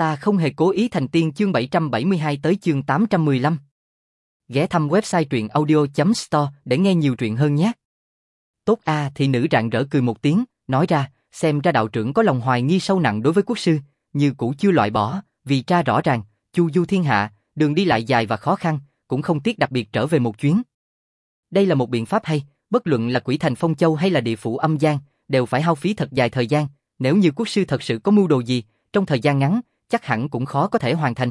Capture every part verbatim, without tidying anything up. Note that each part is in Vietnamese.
Ta không hề cố ý thành tiên chương bảy trăm bảy mươi hai tới chương tám trăm mười lăm. Ghé thăm website truyện audio chấm store để nghe nhiều truyện hơn nhé. Tốt a, thị nữ rạng rỡ cười một tiếng, nói ra, xem ra đạo trưởng có lòng hoài nghi sâu nặng đối với quốc sư, như cũ chưa loại bỏ, vì tra rõ ràng, chu du thiên hạ, đường đi lại dài và khó khăn, cũng không tiếc đặc biệt trở về một chuyến. Đây là một biện pháp hay, bất luận là Quỷ Thành Phong Châu hay là địa phủ Âm Giang, đều phải hao phí thật dài thời gian, nếu như quốc sư thật sự có mưu đồ gì, trong thời gian ngắn, chắc hẳn cũng khó có thể hoàn thành.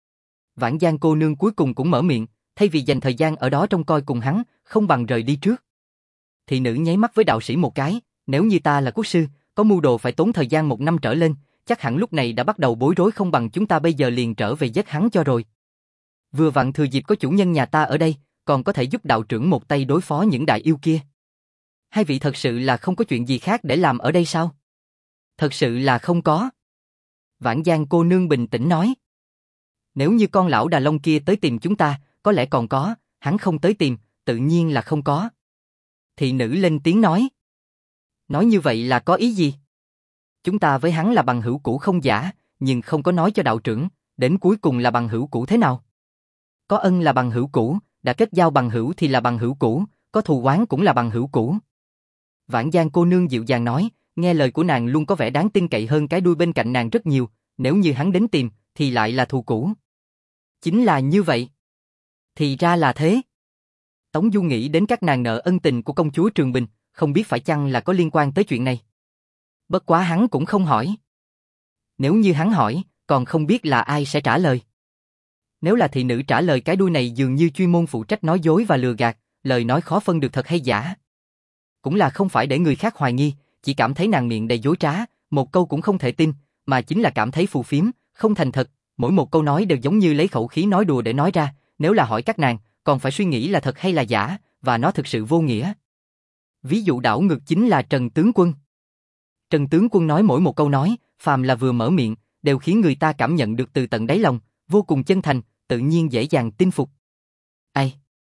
Vãn Giang cô nương cuối cùng cũng mở miệng, thay vì dành thời gian ở đó trông coi cùng hắn, không bằng rời đi trước. Thị nữ nháy mắt với đạo sĩ một cái, nếu như ta là quốc sư, có mưu đồ phải tốn thời gian một năm trở lên, chắc hẳn lúc này đã bắt đầu bối rối, không bằng chúng ta bây giờ liền trở về giết hắn cho rồi. Vừa vặn thừa dịp có chủ nhân nhà ta ở đây, còn có thể giúp đạo trưởng một tay đối phó những đại yêu kia. Hai vị thật sự là không có chuyện gì khác để làm ở đây sao? Thật sự là không có. Vãn Giang cô nương bình tĩnh nói. Nếu như con lão Đà Long kia tới tìm chúng ta, có lẽ còn có, hắn không tới tìm, tự nhiên là không có. Thị nữ lên tiếng nói. Nói như vậy là có ý gì? Chúng ta với hắn là bằng hữu cũ không giả, nhưng không có nói cho đạo trưởng, đến cuối cùng là bằng hữu cũ thế nào? Có ân là bằng hữu cũ, đã kết giao bằng hữu thì là bằng hữu cũ, có thù oán cũng là bằng hữu cũ. Vãn Giang cô nương dịu dàng nói, nghe lời của nàng luôn có vẻ đáng tin cậy hơn cái đuôi bên cạnh nàng rất nhiều, nếu như hắn đến tìm, thì lại là thù cũ. Chính là như vậy. Thì ra là thế. Tống Du nghĩ đến các nàng nợ ân tình của công chúa Trường Bình, không biết phải chăng là có liên quan tới chuyện này. Bất quá hắn cũng không hỏi. Nếu như hắn hỏi, còn không biết là ai sẽ trả lời. Nếu là thị nữ trả lời, cái đuôi này dường như chuyên môn phụ trách nói dối và lừa gạt, lời nói khó phân được thật hay giả. Cũng là không phải để người khác hoài nghi, chỉ cảm thấy nàng miệng đầy dối trá, một câu cũng không thể tin, mà chính là cảm thấy phù phiếm, không thành thật, mỗi một câu nói đều giống như lấy khẩu khí nói đùa để nói ra, nếu là hỏi các nàng, còn phải suy nghĩ là thật hay là giả, và nó thực sự vô nghĩa. Ví dụ đảo ngược chính là Trần Tướng Quân. Trần Tướng Quân nói mỗi một câu nói, phàm là vừa mở miệng, đều khiến người ta cảm nhận được từ tận đáy lòng, vô cùng chân thành, tự nhiên dễ dàng tin phục. Ai?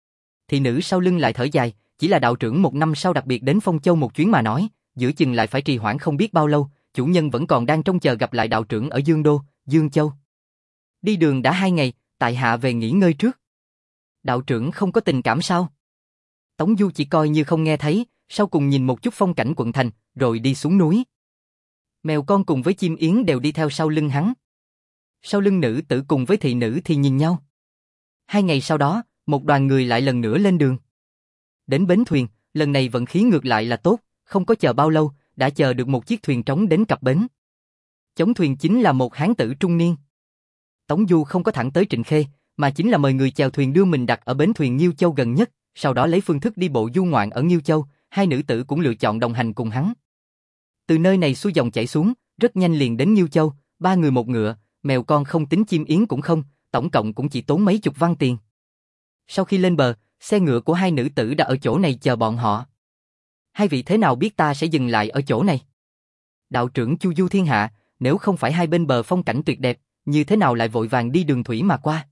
Thị nữ sau lưng lại thở dài, chỉ là đạo trưởng một năm sau đặc biệt đến Phong Châu một chuyến mà nói, giữa chừng lại phải trì hoãn không biết bao lâu, chủ nhân vẫn còn đang trông chờ gặp lại đạo trưởng ở Dương Đô, Dương Châu. Đi đường đã hai ngày, tại hạ về nghỉ ngơi trước. Đạo trưởng không có tình cảm sao? Tống Du chỉ coi như không nghe thấy, sau cùng nhìn một chút phong cảnh quận thành, rồi đi xuống núi. Mèo con cùng với chim yến đều đi theo sau lưng hắn. Sau lưng nữ tử cùng với thị nữ thì nhìn nhau. Hai ngày sau đó, một đoàn người lại lần nữa lên đường. Đến bến thuyền, lần này vận khí ngược lại là tốt, không có chờ bao lâu, đã chờ được một chiếc thuyền trống đến cập bến. Chống thuyền chính là một hán tử trung niên. Tống Du không có thẳng tới Trịnh Khê, mà chính là mời người chèo thuyền đưa mình đặt ở bến thuyền Nghiêu Châu gần nhất, sau đó lấy phương thức đi bộ du ngoạn ở Nghiêu Châu, hai nữ tử cũng lựa chọn đồng hành cùng hắn. Từ nơi này xuôi dòng chảy xuống, rất nhanh liền đến Nghiêu Châu, ba người một ngựa, mèo con không tính chim yến cũng không, tổng cộng cũng chỉ tốn mấy chục văn tiền. Sau khi lên bờ, xe ngựa của hai nữ tử đã ở chỗ này chờ bọn họ. Hai vị thế nào biết ta sẽ dừng lại ở chỗ này? Đạo trưởng chu du thiên hạ, nếu không phải hai bên bờ phong cảnh tuyệt đẹp, như thế nào lại vội vàng đi đường thủy mà qua?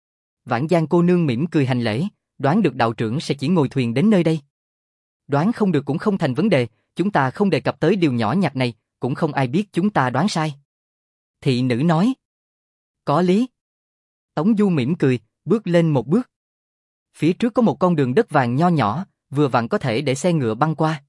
Vãn Giang cô nương mỉm cười hành lễ, đoán được đạo trưởng sẽ chỉ ngồi thuyền đến nơi đây. Đoán không được cũng không thành vấn đề, chúng ta không đề cập tới điều nhỏ nhặt này, cũng không ai biết chúng ta đoán sai. Thị nữ nói. Có lý. Tống Du mỉm cười, bước lên một bước. Phía trước có một con đường đất vàng nho nhỏ, vừa vặn có thể để xe ngựa băng qua.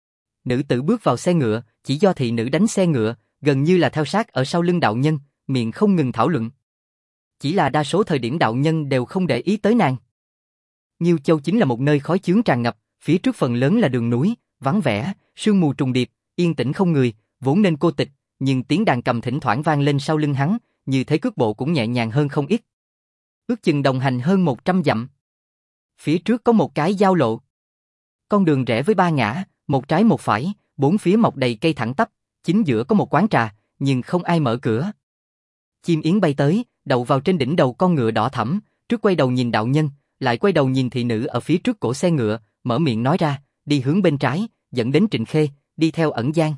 Nữ tử bước vào xe ngựa, chỉ do thị nữ đánh xe ngựa, gần như là theo sát ở sau lưng đạo nhân, miệng không ngừng thảo luận. Chỉ là đa số thời điểm đạo nhân đều không để ý tới nàng. Nghiêu Châu chính là một nơi khói chướng tràn ngập, phía trước phần lớn là đường núi, vắng vẻ, sương mù trùng điệp, yên tĩnh không người, vốn nên cô tịch, nhưng tiếng đàn cầm thỉnh thoảng vang lên sau lưng hắn, như thế cước bộ cũng nhẹ nhàng hơn không ít. Ước chừng đồng hành hơn một trăm dặm. Phía trước có một cái giao lộ. Con đường rẽ với ba ngã, một trái một phải, bốn phía mọc đầy cây thẳng tắp, chính giữa có một quán trà, nhưng không ai mở cửa. Chim yến bay tới, đậu vào trên đỉnh đầu con ngựa đỏ thẫm, trước quay đầu nhìn đạo nhân, lại quay đầu nhìn thị nữ ở phía trước cổ xe ngựa, mở miệng nói ra, đi hướng bên trái, dẫn đến Trịnh Khê, đi theo Ẩn Giang.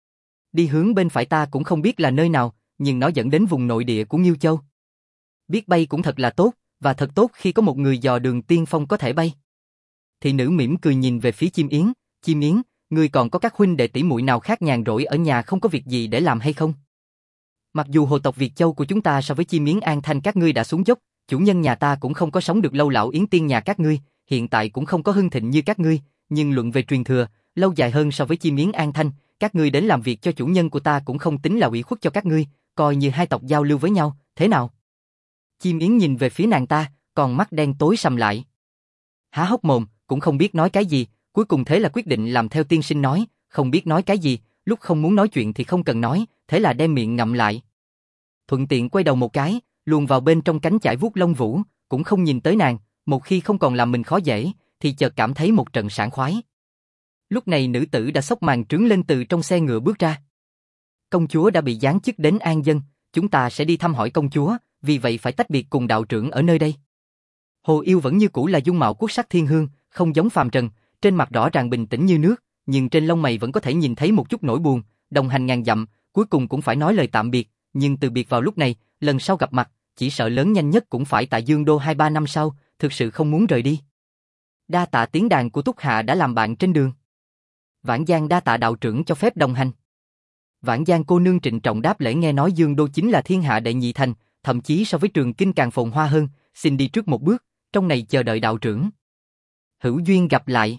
Đi hướng bên phải ta cũng không biết là nơi nào, nhưng nó dẫn đến vùng nội địa của Nghiêu Châu. Biết bay cũng thật là tốt, và thật tốt khi có một người dò đường tiên phong có thể bay. Thị nữ mỉm cười nhìn về phía chim yến, chim yến, ngươi còn có các huynh đệ tỷ muội nào khác nhàn rỗi ở nhà không có việc gì để làm hay không? Mặc dù hồ tộc Việt Châu của chúng ta so với Chim Yến An Thanh các ngươi đã xuống dốc, chủ nhân nhà ta cũng không có sống được lâu, lão Yến Tiên nhà các ngươi, hiện tại cũng không có hưng thịnh như các ngươi, nhưng luận về truyền thừa, lâu dài hơn so với Chim Yến An Thanh, các ngươi đến làm việc cho chủ nhân của ta cũng không tính là ủy khuất cho các ngươi, coi như hai tộc giao lưu với nhau, thế nào? Chim Yến nhìn về phía nàng ta, còn mắt đen tối sầm lại. Há hốc mồm, cũng không biết nói cái gì, cuối cùng thế là quyết định làm theo tiên sinh nói, không biết nói cái gì, lúc không muốn nói chuyện thì không cần nói, thế là đem miệng ngậm lại. Thuận tiện quay đầu một cái, luồn vào bên trong cánh chải vuốt lông vũ, cũng không nhìn tới nàng, một khi không còn làm mình khó dễ, thì chợt cảm thấy một trận sảng khoái. Lúc này nữ tử đã xốc màn trướng lên từ trong xe ngựa bước ra. Công chúa đã bị giáng chức đến An Dân, chúng ta sẽ đi thăm hỏi công chúa, vì vậy phải tách biệt cùng đạo trưởng ở nơi đây. Hồ Yêu vẫn như cũ là dung mạo quốc sắc thiên hương, không giống phàm trần, trên mặt rõ ràng bình tĩnh như nước, nhưng trên lông mày vẫn có thể nhìn thấy một chút nỗi buồn, đồng hành ngàn dặm, cuối cùng cũng phải nói lời tạm biệt, nhưng từ biệt vào lúc này, lần sau gặp mặt, chỉ sợ lớn nhanh nhất cũng phải tại Dương Đô hai ba năm sau, thực sự không muốn rời đi. Đa tạ tiếng đàn của Túc Hạ đã làm bạn trên đường. Vãn Giang đa tạ đạo trưởng cho phép đồng hành. Vãn Giang cô nương trịnh trọng đáp lễ, nghe nói Dương Đô chính là thiên hạ đệ nhị thành, thậm chí so với Trường Kinh càng phồn hoa hơn, xin đi trước một bước, trong này chờ đợi đạo trưởng. Hữu duyên gặp lại.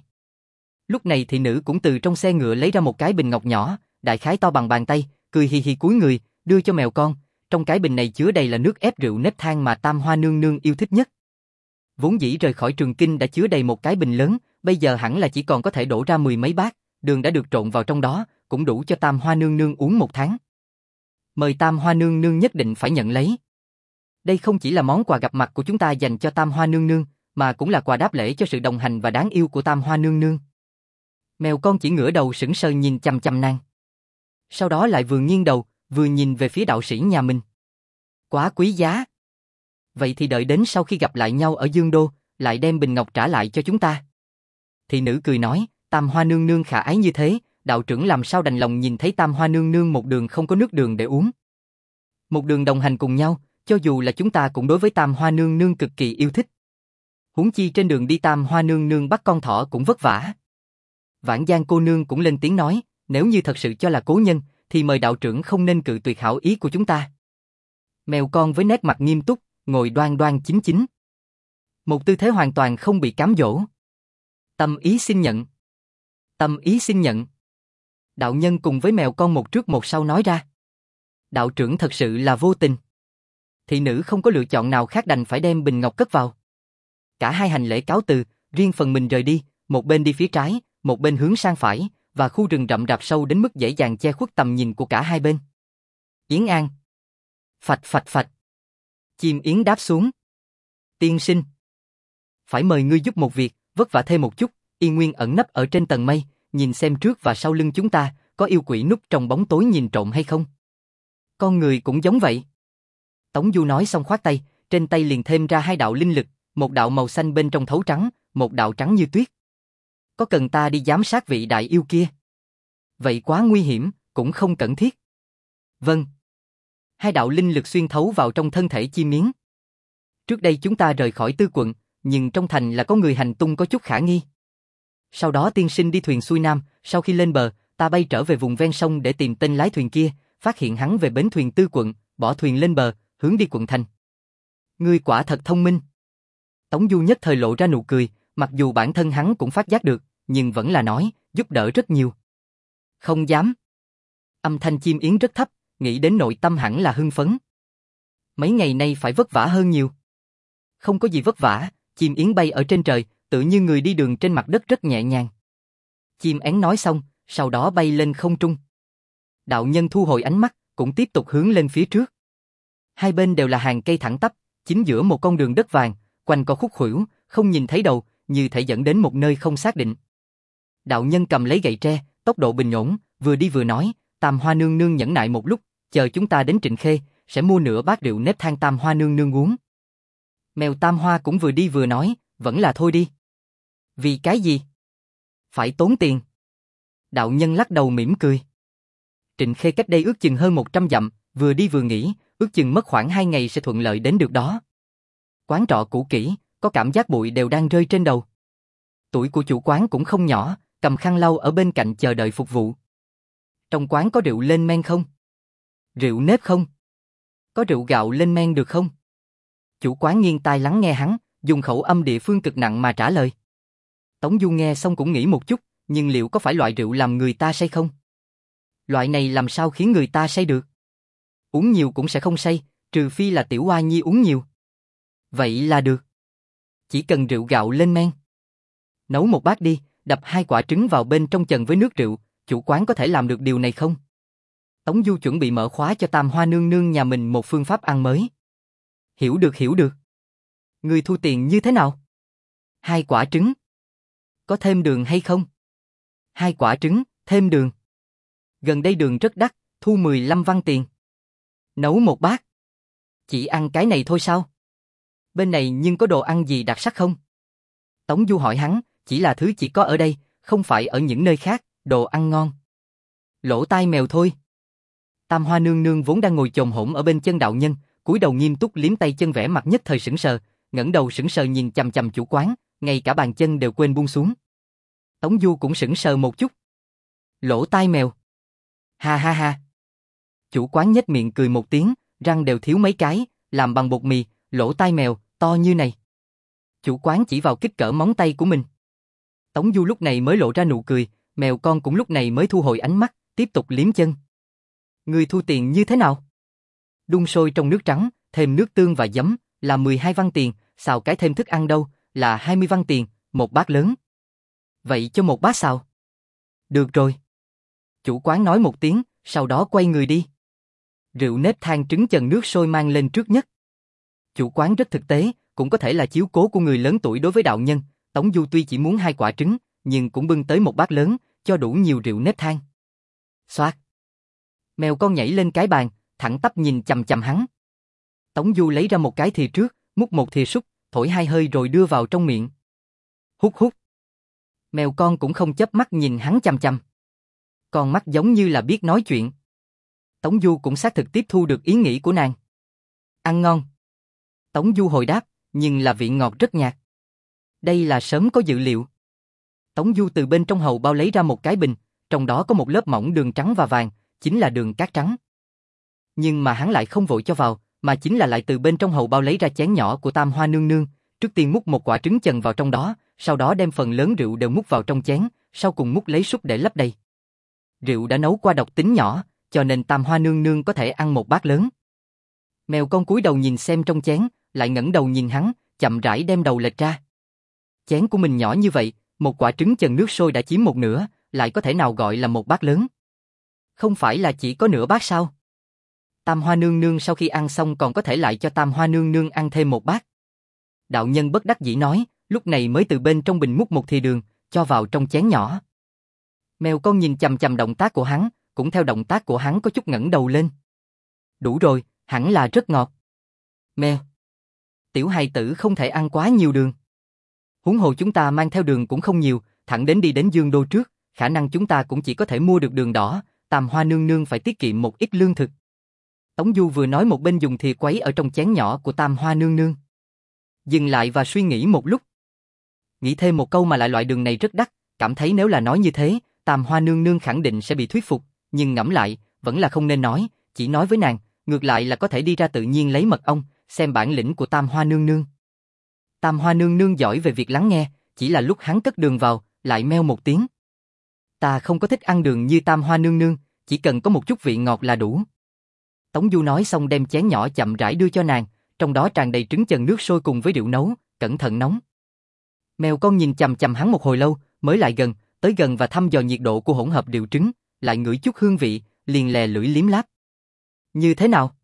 Lúc này thị nữ cũng từ trong xe ngựa lấy ra một cái bình ngọc nhỏ, đại khái to bằng bàn tay, cười hì hì cúi người, đưa cho mèo con, trong cái bình này chứa đầy là nước ép rượu nếp than mà Tam Hoa nương nương yêu thích nhất. Vốn dĩ rời khỏi Trường Kinh đã chứa đầy một cái bình lớn, bây giờ hẳn là chỉ còn có thể đổ ra mười mấy bát, đường đã được trộn vào trong đó, cũng đủ cho Tam Hoa nương nương uống một tháng. Mời Tam Hoa nương nương nhất định phải nhận lấy. Đây không chỉ là món quà gặp mặt của chúng ta dành cho Tam Hoa nương nương, mà cũng là quà đáp lễ cho sự đồng hành và đáng yêu của Tam Hoa nương nương. Mèo con chỉ ngửa đầu sững sờ nhìn chằm chằm nàng. Sau đó lại vừa nghiêng đầu, vừa nhìn về phía đạo sĩ nhà mình. Quá quý giá. Vậy thì đợi đến sau khi gặp lại nhau ở Dương Đô, lại đem bình ngọc trả lại cho chúng ta. Thị nữ cười nói, Tam Hoa nương nương khả ái như thế, đạo trưởng làm sao đành lòng nhìn thấy Tam Hoa nương nương một đường không có nước đường để uống. Một đường đồng hành cùng nhau, cho dù là chúng ta cũng đối với Tam Hoa nương nương cực kỳ yêu thích. Huống chi trên đường đi Tam Hoa nương nương bắt con thỏ cũng vất vả. Vãn Giang cô nương cũng lên tiếng nói, nếu như thật sự cho là cố nhân, thì mời đạo trưởng không nên cự tuyệt hảo ý của chúng ta. Mèo con với nét mặt nghiêm túc, ngồi đoan đoan chính chính. Một tư thế hoàn toàn không bị cám dỗ. Tâm ý xin nhận. Tâm ý xin nhận. Đạo nhân cùng với mèo con một trước một sau nói ra. Đạo trưởng thật sự là vô tình. Thị nữ không có lựa chọn nào khác đành phải đem bình ngọc cất vào. Cả hai hành lễ cáo từ, riêng phần mình rời đi, một bên đi phía trái, một bên hướng sang phải, và khu rừng rậm rạp sâu đến mức dễ dàng che khuất tầm nhìn của cả hai bên. Yến An. Phạch phạch phạch. Chim yến đáp xuống. Tiên sinh. Phải mời ngươi giúp một việc, vất vả thêm một chút, Yên Nguyên ẩn nấp ở trên tầng mây, nhìn xem trước và sau lưng chúng ta, có yêu quỷ núp trong bóng tối nhìn trộm hay không. Con người cũng giống vậy. Tống Du nói xong khoát tay, trên tay liền thêm ra hai đạo linh lực, một đạo màu xanh bên trong thấu trắng, một đạo trắng như tuyết. Có cần ta đi giám sát vị đại yêu kia? Vậy quá nguy hiểm, cũng không cần thiết. Vâng. Hai đạo linh lực xuyên thấu vào trong thân thể chim yến. Trước đây chúng ta rời khỏi Tư quận, nhưng trong thành là có người hành tung có chút khả nghi. Sau đó tiên sinh đi thuyền xuôi nam, sau khi lên bờ, ta bay trở về vùng ven sông để tìm tên lái thuyền kia, phát hiện hắn về bến thuyền Tư quận, bỏ thuyền lên bờ, hướng đi quận thành. Ngươi quả thật thông minh. Tống Du nhất thời lộ ra nụ cười, mặc dù bản thân hắn cũng phát giác được, nhưng vẫn là nói, giúp đỡ rất nhiều. Không dám. Âm thanh chim yến rất thấp, nghĩ đến nội tâm hẳn là hưng phấn. Mấy ngày nay phải vất vả hơn nhiều. Không có gì vất vả, chim yến bay ở trên trời, tự như người đi đường trên mặt đất rất nhẹ nhàng. Chim én nói xong, sau đó bay lên không trung. Đạo nhân thu hồi ánh mắt, cũng tiếp tục hướng lên phía trước. Hai bên đều là hàng cây thẳng tắp, chính giữa một con đường đất vàng, quanh co khúc khuỷu, không nhìn thấy đầu, như thể dẫn đến một nơi không xác định. Đạo nhân cầm lấy gậy tre, tốc độ bình ổn, vừa đi vừa nói, Tam Hoa nương nương nhẫn nại một lúc, chờ chúng ta đến Trịnh Khê, sẽ mua nửa bát rượu nếp than Tam Hoa nương nương uống. Mèo Tam Hoa cũng vừa đi vừa nói, vẫn là thôi đi. Vì cái gì? Phải tốn tiền. Đạo nhân lắc đầu mỉm cười. Trịnh Khê cách đây ước chừng hơn một trăm dặm, vừa đi vừa nghĩ, ước chừng mất khoảng hai ngày sẽ thuận lợi đến được đó. Quán trọ cũ kỹ, có cảm giác bụi đều đang rơi trên đầu. Tuổi của chủ quán cũng không nhỏ, cầm khăn lau ở bên cạnh chờ đợi phục vụ. Trong quán có rượu lên men không? Rượu nếp không? Có rượu gạo lên men được không? Chủ quán nghiêng tai lắng nghe hắn, dùng khẩu âm địa phương cực nặng mà trả lời. Tống Du nghe xong cũng nghĩ một chút, nhưng liệu có phải loại rượu làm người ta say không? Loại này làm sao khiến người ta say được? Uống nhiều cũng sẽ không say, trừ phi là Tiểu Oa Nhi uống nhiều. Vậy là được. Chỉ cần rượu gạo lên men. Nấu một bát đi, đập hai quả trứng vào bên trong chần với nước rượu, chủ quán có thể làm được điều này không? Tống Du chuẩn bị mở khóa cho Tam Hoa nương nương nhà mình một phương pháp ăn mới. Hiểu được hiểu được. Người thu tiền như thế nào? Hai quả trứng. Có thêm đường hay không? Hai quả trứng, thêm đường. Gần đây đường rất đắt, thu mười lăm văn tiền. Nấu một bát. Chỉ ăn cái này thôi sao? Bên này nhưng có đồ ăn gì đặc sắc không? Tống Du hỏi hắn, chỉ là thứ chỉ có ở đây, không phải ở những nơi khác, đồ ăn ngon. Lỗ tai mèo thôi. Tam Hoa nương nương vốn đang ngồi chồm hổm ở bên chân đạo nhân, cúi đầu nghiêm túc liếm tay chân vẻ mặt nhất thời sững sờ, ngẩng đầu sững sờ nhìn chằm chằm chủ quán, ngay cả bàn chân đều quên buông xuống. Tống Du cũng sững sờ một chút. Lỗ tai mèo. Ha ha ha. Chủ quán nhếch miệng cười một tiếng, răng đều thiếu mấy cái, làm bằng bột mì, lỗ tai mèo, to như này. Chủ quán chỉ vào kích cỡ móng tay của mình. Tống Du lúc này mới lộ ra nụ cười, mèo con cũng lúc này mới thu hồi ánh mắt, tiếp tục liếm chân. Người thu tiền như thế nào? Đun sôi trong nước trắng, thêm nước tương và giấm, là mười hai văn tiền, xào cái thêm thức ăn đâu, là hai mươi văn tiền, một bát lớn. Vậy cho một bát xào. Được rồi. Chủ quán nói một tiếng, sau đó quay người đi. Rượu nếp than trứng chần nước sôi mang lên trước nhất. Chủ quán rất thực tế, cũng có thể là chiếu cố của người lớn tuổi đối với đạo nhân. Tống Du tuy chỉ muốn hai quả trứng, nhưng cũng bưng tới một bát lớn, cho đủ nhiều rượu nếp than. Xoát. Mèo con nhảy lên cái bàn, thẳng tắp nhìn chằm chằm hắn. Tống Du lấy ra một cái thìa trước, múc một thìa súp, thổi hai hơi rồi đưa vào trong miệng. Hút hút. Mèo con cũng không chớp mắt nhìn hắn chằm chằm. Con mắt giống như là biết nói chuyện. Tống Du cũng xác thực tiếp thu được ý nghĩ của nàng. Ăn ngon. Tống Du hồi đáp, nhưng là vị ngọt rất nhạt. Đây là sớm có dự liệu. Tống Du từ bên trong hầu bao lấy ra một cái bình, trong đó có một lớp mỏng đường trắng và vàng, chính là đường cát trắng. Nhưng mà hắn lại không vội cho vào, mà chính là lại từ bên trong hầu bao lấy ra chén nhỏ của Tam Hoa nương nương, trước tiên múc một quả trứng chần vào trong đó, sau đó đem phần lớn rượu đều múc vào trong chén, sau cùng múc lấy súp để lấp đầy. Rượu đã nấu qua độc tính nhỏ, cho nên Tam Hoa nương nương có thể ăn một bát lớn. Mèo con cúi đầu nhìn xem trong chén, lại ngẩng đầu nhìn hắn, chậm rãi đem đầu lệch ra. Chén của mình nhỏ như vậy, một quả trứng chần nước sôi đã chiếm một nửa, lại có thể nào gọi là một bát lớn? Không phải là chỉ có nửa bát sao? Tam Hoa nương nương sau khi ăn xong còn có thể lại cho Tam Hoa nương nương ăn thêm một bát. Đạo nhân bất đắc dĩ nói, lúc này mới từ bên trong bình múc một thìa đường, cho vào trong chén nhỏ. Mèo con nhìn chằm chằm động tác của hắn, cũng theo động tác của hắn có chút ngẩng đầu lên. Đủ rồi, hẳn là rất ngọt. Mèo. Tiểu hài tử không thể ăn quá nhiều đường. Huống hồ chúng ta mang theo đường cũng không nhiều, thẳng đến đi đến Dương Đô trước, khả năng chúng ta cũng chỉ có thể mua được đường đỏ, Tam Hoa nương nương phải tiết kiệm một ít lương thực. Tống Du vừa nói một bên dùng thìa quấy ở trong chén nhỏ của Tam Hoa nương nương. Dừng lại và suy nghĩ một lúc. Nghĩ thêm một câu mà lại loại đường này rất đắt, cảm thấy nếu là nói như thế, Tam Hoa nương nương khẳng định sẽ bị thuyết phục, nhưng ngẫm lại, vẫn là không nên nói, chỉ nói với nàng, ngược lại là có thể đi ra tự nhiên lấy mật ong, xem bản lĩnh của Tam Hoa nương nương. Tam Hoa nương nương giỏi về việc lắng nghe, chỉ là lúc hắn cất đường vào, lại meo một tiếng. Ta không có thích ăn đường như Tam Hoa nương nương, chỉ cần có một chút vị ngọt là đủ. Tống Du nói xong đem chén nhỏ chậm rãi đưa cho nàng, trong đó tràn đầy trứng chần nước sôi cùng với rượu nấu, cẩn thận nóng. Mèo con nhìn chằm chằm hắn một hồi lâu, mới lại gần, tới gần và thăm dò nhiệt độ của hỗn hợp rượu trứng, lại ngửi chút hương vị, liền lè lưỡi liếm láp. Như thế nào?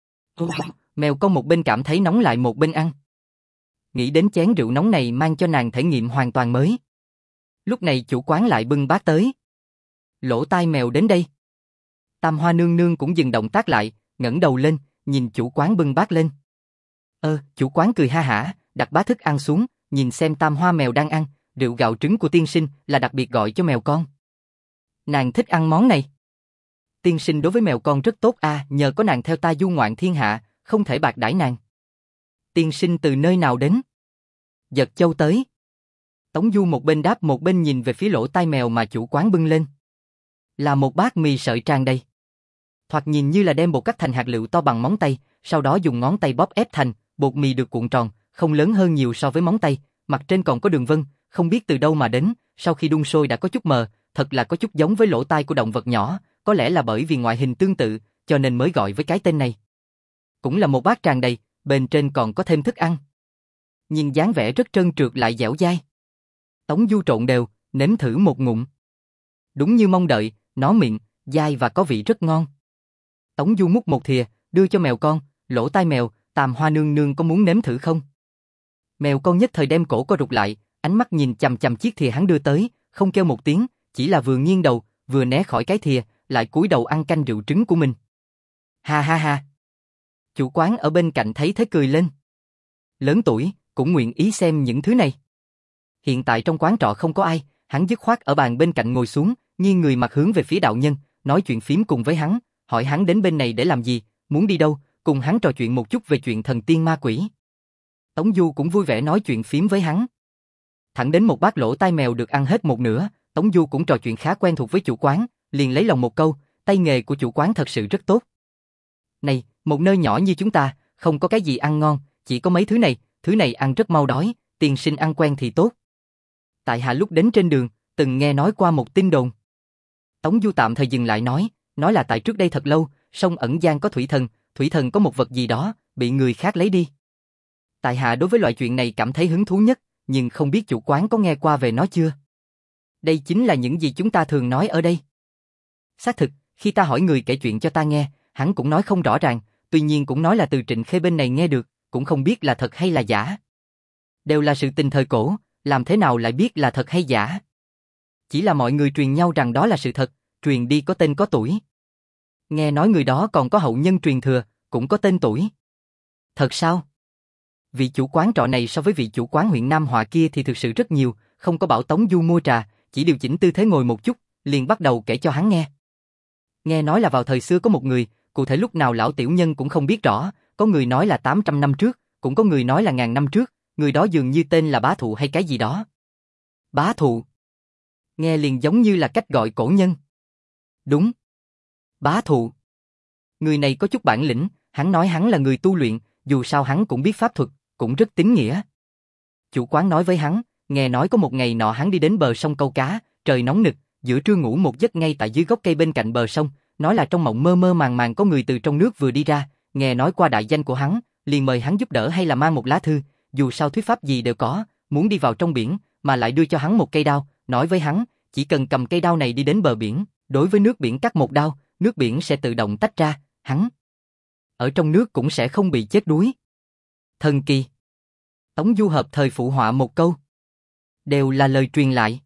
Mèo con một bên cảm thấy nóng lại một bên ăn. Nghĩ đến chén rượu nóng này mang cho nàng thể nghiệm hoàn toàn mới. Lúc này chủ quán lại bưng bát tới. Lỗ tai mèo đến đây. Tam Hoa nương nương cũng dừng động tác lại, ngẩng đầu lên, nhìn chủ quán bưng bát lên. Ơ, chủ quán cười ha hả, đặt bát thức ăn xuống, nhìn xem Tam Hoa mèo đang ăn, rượu gạo trứng của tiên sinh là đặc biệt gọi cho mèo con. Nàng thích ăn món này. Tiên sinh đối với mèo con rất tốt a, à, nhờ có nàng theo ta du ngoạn thiên hạ, không thể bạc đãi nàng. Tiên sinh từ nơi nào đến? Giật Châu tới. Tống Du một bên đáp một bên nhìn về phía lỗ tai mèo mà chủ quán bưng lên. Là một bát mì sợi tràn đầy. Thoạt nhìn như là đem bột cắt thành hạt lựu to bằng móng tay, sau đó dùng ngón tay bóp ép thành, bột mì được cuộn tròn, không lớn hơn nhiều so với móng tay, mặt trên còn có đường vân, không biết từ đâu mà đến, sau khi đun sôi đã có chút mờ, thật là có chút giống với lỗ tai của động vật nhỏ, có lẽ là bởi vì ngoại hình tương tự, cho nên mới gọi với cái tên này. Cũng là một bát tràn đầy, bên trên còn có thêm thức ăn. Nhìn dáng vẻ rất trơn trượt lại dẻo dai. Tống Du trộn đều, nếm thử một ngụm. Đúng như mong đợi, nó miệng, dai và có vị rất ngon. Tống Du múc một thìa, đưa cho mèo con, lỗ tai mèo, Tam Hoa nương nương có muốn nếm thử không? Mèo con nhất thời đem cổ co rụt lại, ánh mắt nhìn chằm chằm chiếc thìa hắn đưa tới, không kêu một tiếng, chỉ là vừa nghiêng đầu, vừa né khỏi cái thìa, lại cúi đầu ăn canh rượu trứng của mình. Ha ha ha. Chủ quán ở bên cạnh thấy thế cười lên. Lớn tuổi, cũng nguyện ý xem những thứ này. Hiện tại trong quán trọ không có ai, hắn dứt khoát ở bàn bên cạnh ngồi xuống, nghiêng người mặt hướng về phía đạo nhân, nói chuyện phím cùng với hắn, hỏi hắn đến bên này để làm gì, muốn đi đâu, cùng hắn trò chuyện một chút về chuyện thần tiên ma quỷ. Tống Du cũng vui vẻ nói chuyện phím với hắn. Thẳng đến một bát lỗ tai mèo được ăn hết một nửa, Tống Du cũng trò chuyện khá quen thuộc với chủ quán, liền lấy lòng một câu, tay nghề của chủ quán thật sự rất tốt. Này, một nơi nhỏ như chúng ta, không có cái gì ăn ngon, chỉ có mấy thứ này, thứ này ăn rất mau đói, tiên sinh ăn quen thì tốt. Tại hạ lúc đến trên đường, từng nghe nói qua một tin đồn. Tống Du tạm thời dừng lại nói, nói là tại trước đây thật lâu, sông Ẩn Giang có thủy thần, thủy thần có một vật gì đó, bị người khác lấy đi. Tại hạ đối với loại chuyện này cảm thấy hứng thú nhất, nhưng không biết chủ quán có nghe qua về nó chưa? Đây chính là những gì chúng ta thường nói ở đây. Xác thực, khi ta hỏi người kể chuyện cho ta nghe, hắn cũng nói không rõ ràng, tuy nhiên cũng nói là từ Trịnh Khê bên này nghe được, cũng không biết là thật hay là giả. Đều là sự tình thời cổ, làm thế nào lại biết là thật hay giả? Chỉ là mọi người truyền nhau rằng đó là sự thật, truyền đi có tên có tuổi. Nghe nói người đó còn có hậu nhân truyền thừa, cũng có tên tuổi. Thật sao? Vị chủ quán trọ này so với vị chủ quán huyện Nam Họa kia thì thực sự rất nhiều, không có bảo Tống Du mua trà, chỉ điều chỉnh tư thế ngồi một chút, liền bắt đầu kể cho hắn nghe. Nghe nói là vào thời xưa có một người, cụ thể lúc nào lão tiểu nhân cũng không biết rõ, có người nói là tám trăm năm trước, cũng có người nói là ngàn năm trước, người đó dường như tên là Bá Thụ hay cái gì đó. Bá Thụ. Nghe liền giống như là cách gọi cổ nhân. Đúng. Bá Thụ. Người này có chút bản lĩnh, hắn nói hắn là người tu luyện, dù sao hắn cũng biết pháp thuật, cũng rất tín nghĩa. Chủ quán nói với hắn, nghe nói có một ngày nọ hắn đi đến bờ sông câu cá, trời nóng nực, giữa trưa ngủ một giấc ngay tại dưới gốc cây bên cạnh bờ sông, nói là trong mộng mơ mơ màng màng có người từ trong nước vừa đi ra, nghe nói qua đại danh của hắn, liền mời hắn giúp đỡ hay là mang một lá thư, dù sao thuyết pháp gì đều có, muốn đi vào trong biển, mà lại đưa cho hắn một cây đao, nói với hắn, chỉ cần cầm cây đao này đi đến bờ biển, đối với nước biển cắt một đao, nước biển sẽ tự động tách ra, hắn ở trong nước cũng sẽ không bị chết đuối. Thần kỳ. Tống Du hợp thời phụ họa một câu. Đều là lời truyền lại.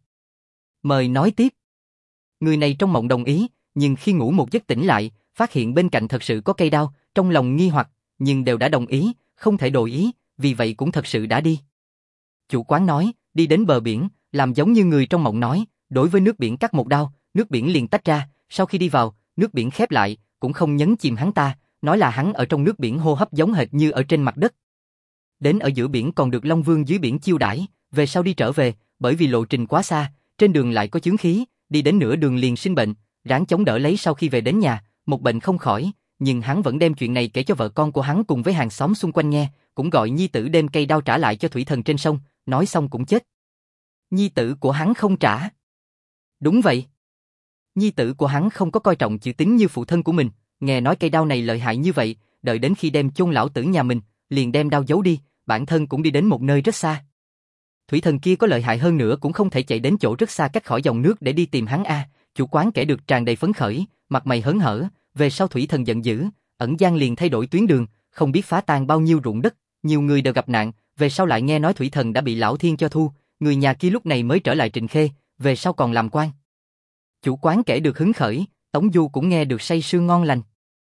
Mời nói tiếp. Người này trong mộng đồng ý, nhưng khi ngủ một giấc tỉnh lại, phát hiện bên cạnh thật sự có cây đao, trong lòng nghi hoặc, nhưng đều đã đồng ý, không thể đổi ý, vì vậy cũng thật sự đã đi. Chủ quán nói, đi đến bờ biển, làm giống như người trong mộng nói, đối với nước biển cắt một đao, nước biển liền tách ra, sau khi đi vào, nước biển khép lại, cũng không nhấn chìm hắn ta, nói là hắn ở trong nước biển hô hấp giống hệt như ở trên mặt đất. Đến ở giữa biển còn được Long Vương dưới biển chiêu đãi, về sau đi trở về, bởi vì lộ trình quá xa, trên đường lại có chướng khí, đi đến nửa đường liền sinh bệnh, ráng chống đỡ lấy sau khi về đến nhà, một bệnh không khỏi, nhưng hắn vẫn đem chuyện này kể cho vợ con của hắn cùng với hàng xóm xung quanh nghe, cũng gọi nhi tử đem cây đao trả lại cho thủy thần trên sông, nói xong cũng chết. Nhi tử của hắn không trả. Đúng vậy. Nhi tử của hắn không có coi trọng chữ tín như phụ thân của mình, nghe nói cây đao này lợi hại như vậy, đợi đến khi đem chôn lão tử nhà mình, liền đem đao giấu đi, bản thân cũng đi đến một nơi rất xa. Thủy thần kia có lợi hại hơn nữa cũng không thể chạy đến chỗ rất xa cách khỏi dòng nước để đi tìm hắn a. À. Chủ quán kể được tràn đầy phấn khởi, mặt mày hớn hở, về sau thủy thần giận dữ, Ẩn Giang liền thay đổi tuyến đường, không biết phá tan bao nhiêu ruộng đất, nhiều người đều gặp nạn, về sau lại nghe nói thủy thần đã bị lão thiên cho thu, người nhà kia lúc này mới trở lại Trịnh Khê, về sau còn làm quan. Chủ quán kể được hứng khởi, Tống Du cũng nghe được say sưa ngon lành.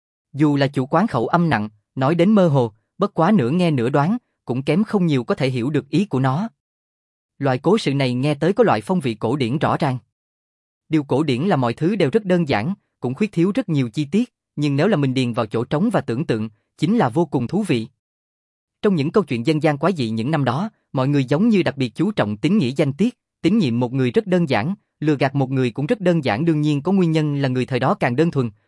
Dù là chủ quán khẩu âm nặng, nói đến mơ hồ, bất quá nửa nghe nửa đoán, cũng kém không nhiều có thể hiểu được ý của nó. Loại cố sự này nghe tới có loại phong vị cổ điển rõ ràng. Điều cổ điển là mọi thứ đều rất đơn giản, cũng khuyết thiếu rất nhiều chi tiết, nhưng nếu là mình điền vào chỗ trống và tưởng tượng, chính là vô cùng thú vị. Trong những câu chuyện dân gian quái dị những năm đó, mọi người giống như đặc biệt chú trọng tín nghĩa danh tiết, tín nhiệm một người rất đơn giản, lừa gạt một người cũng rất đơn giản, đương nhiên có nguyên nhân là người thời đó càng đơn thuần,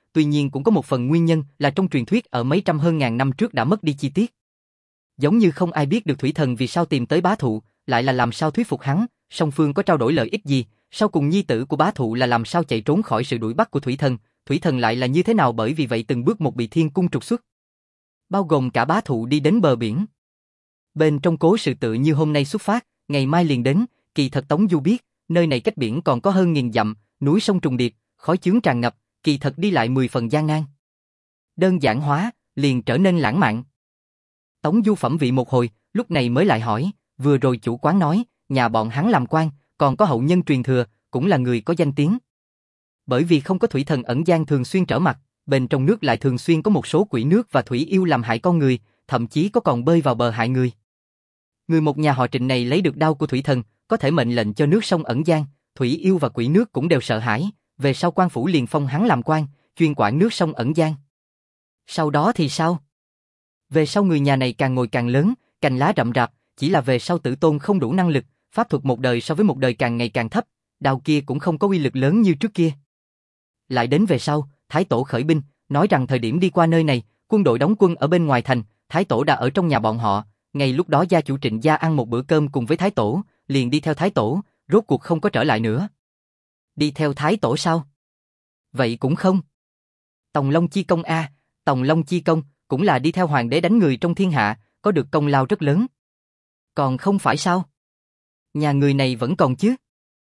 tuy nhiên cũng có một phần nguyên nhân là trong truyền thuyết ở mấy trăm hơn ngàn năm trước đã mất đi chi tiết. Giống như không ai biết được thủy thần vì sao tìm tới bá thụ, lại là làm sao thuyết phục hắn, song phương có trao đổi lợi ích gì, sau cùng nhi tử của bá thụ là làm sao chạy trốn khỏi sự đuổi bắt của thủy thần, thủy thần lại là như thế nào bởi vì vậy từng bước một bị thiên cung trục xuất. Bao gồm cả bá thụ đi đến bờ biển. Bên trong cố sự tự như hôm nay xuất phát, ngày mai liền đến, kỳ thật Tống Du biết, nơi này cách biển còn có hơn nghìn dặm, núi sông trùng điệp, khói chướng tràn ngập, kỳ thật đi lại mười phần gian nan. Đơn giản hóa, liền trở nên lãng mạn. Tống Du phẩm vị một hồi, lúc này mới lại hỏi, vừa rồi chủ quán nói, nhà bọn hắn làm quan, còn có hậu nhân truyền thừa, cũng là người có danh tiếng. Bởi vì không có thủy thần ẩn giang thường xuyên trở mặt, bên trong nước lại thường xuyên có một số quỷ nước và thủy yêu làm hại con người, thậm chí có còn bơi vào bờ hại người. Người một nhà họ Trịnh này lấy được đao của thủy thần, có thể mệnh lệnh cho nước sông ẩn giang, thủy yêu và quỷ nước cũng đều sợ hãi, về sau quan phủ liền phong hắn làm quan, chuyên quản nước sông ẩn giang. Sau đó thì sao? Về sau người nhà này càng ngồi càng lớn, cành lá rậm rạp, chỉ là về sau tử tôn không đủ năng lực, pháp thuật một đời so với một đời càng ngày càng thấp, đao kia cũng không có uy lực lớn như trước kia. Lại đến về sau, Thái Tổ khởi binh, nói rằng thời điểm đi qua nơi này, quân đội đóng quân ở bên ngoài thành, Thái Tổ đã ở trong nhà bọn họ, ngay lúc đó gia chủ Trịnh gia ăn một bữa cơm cùng với Thái Tổ, liền đi theo Thái Tổ, rốt cuộc không có trở lại nữa. Đi theo Thái Tổ sao? Vậy cũng không. Tòng Long Chi Công a, Tòng Long Chi Công, cũng là đi theo hoàng đế đánh người trong thiên hạ, có được công lao rất lớn. Còn không phải sao? Nhà người này vẫn còn chứ?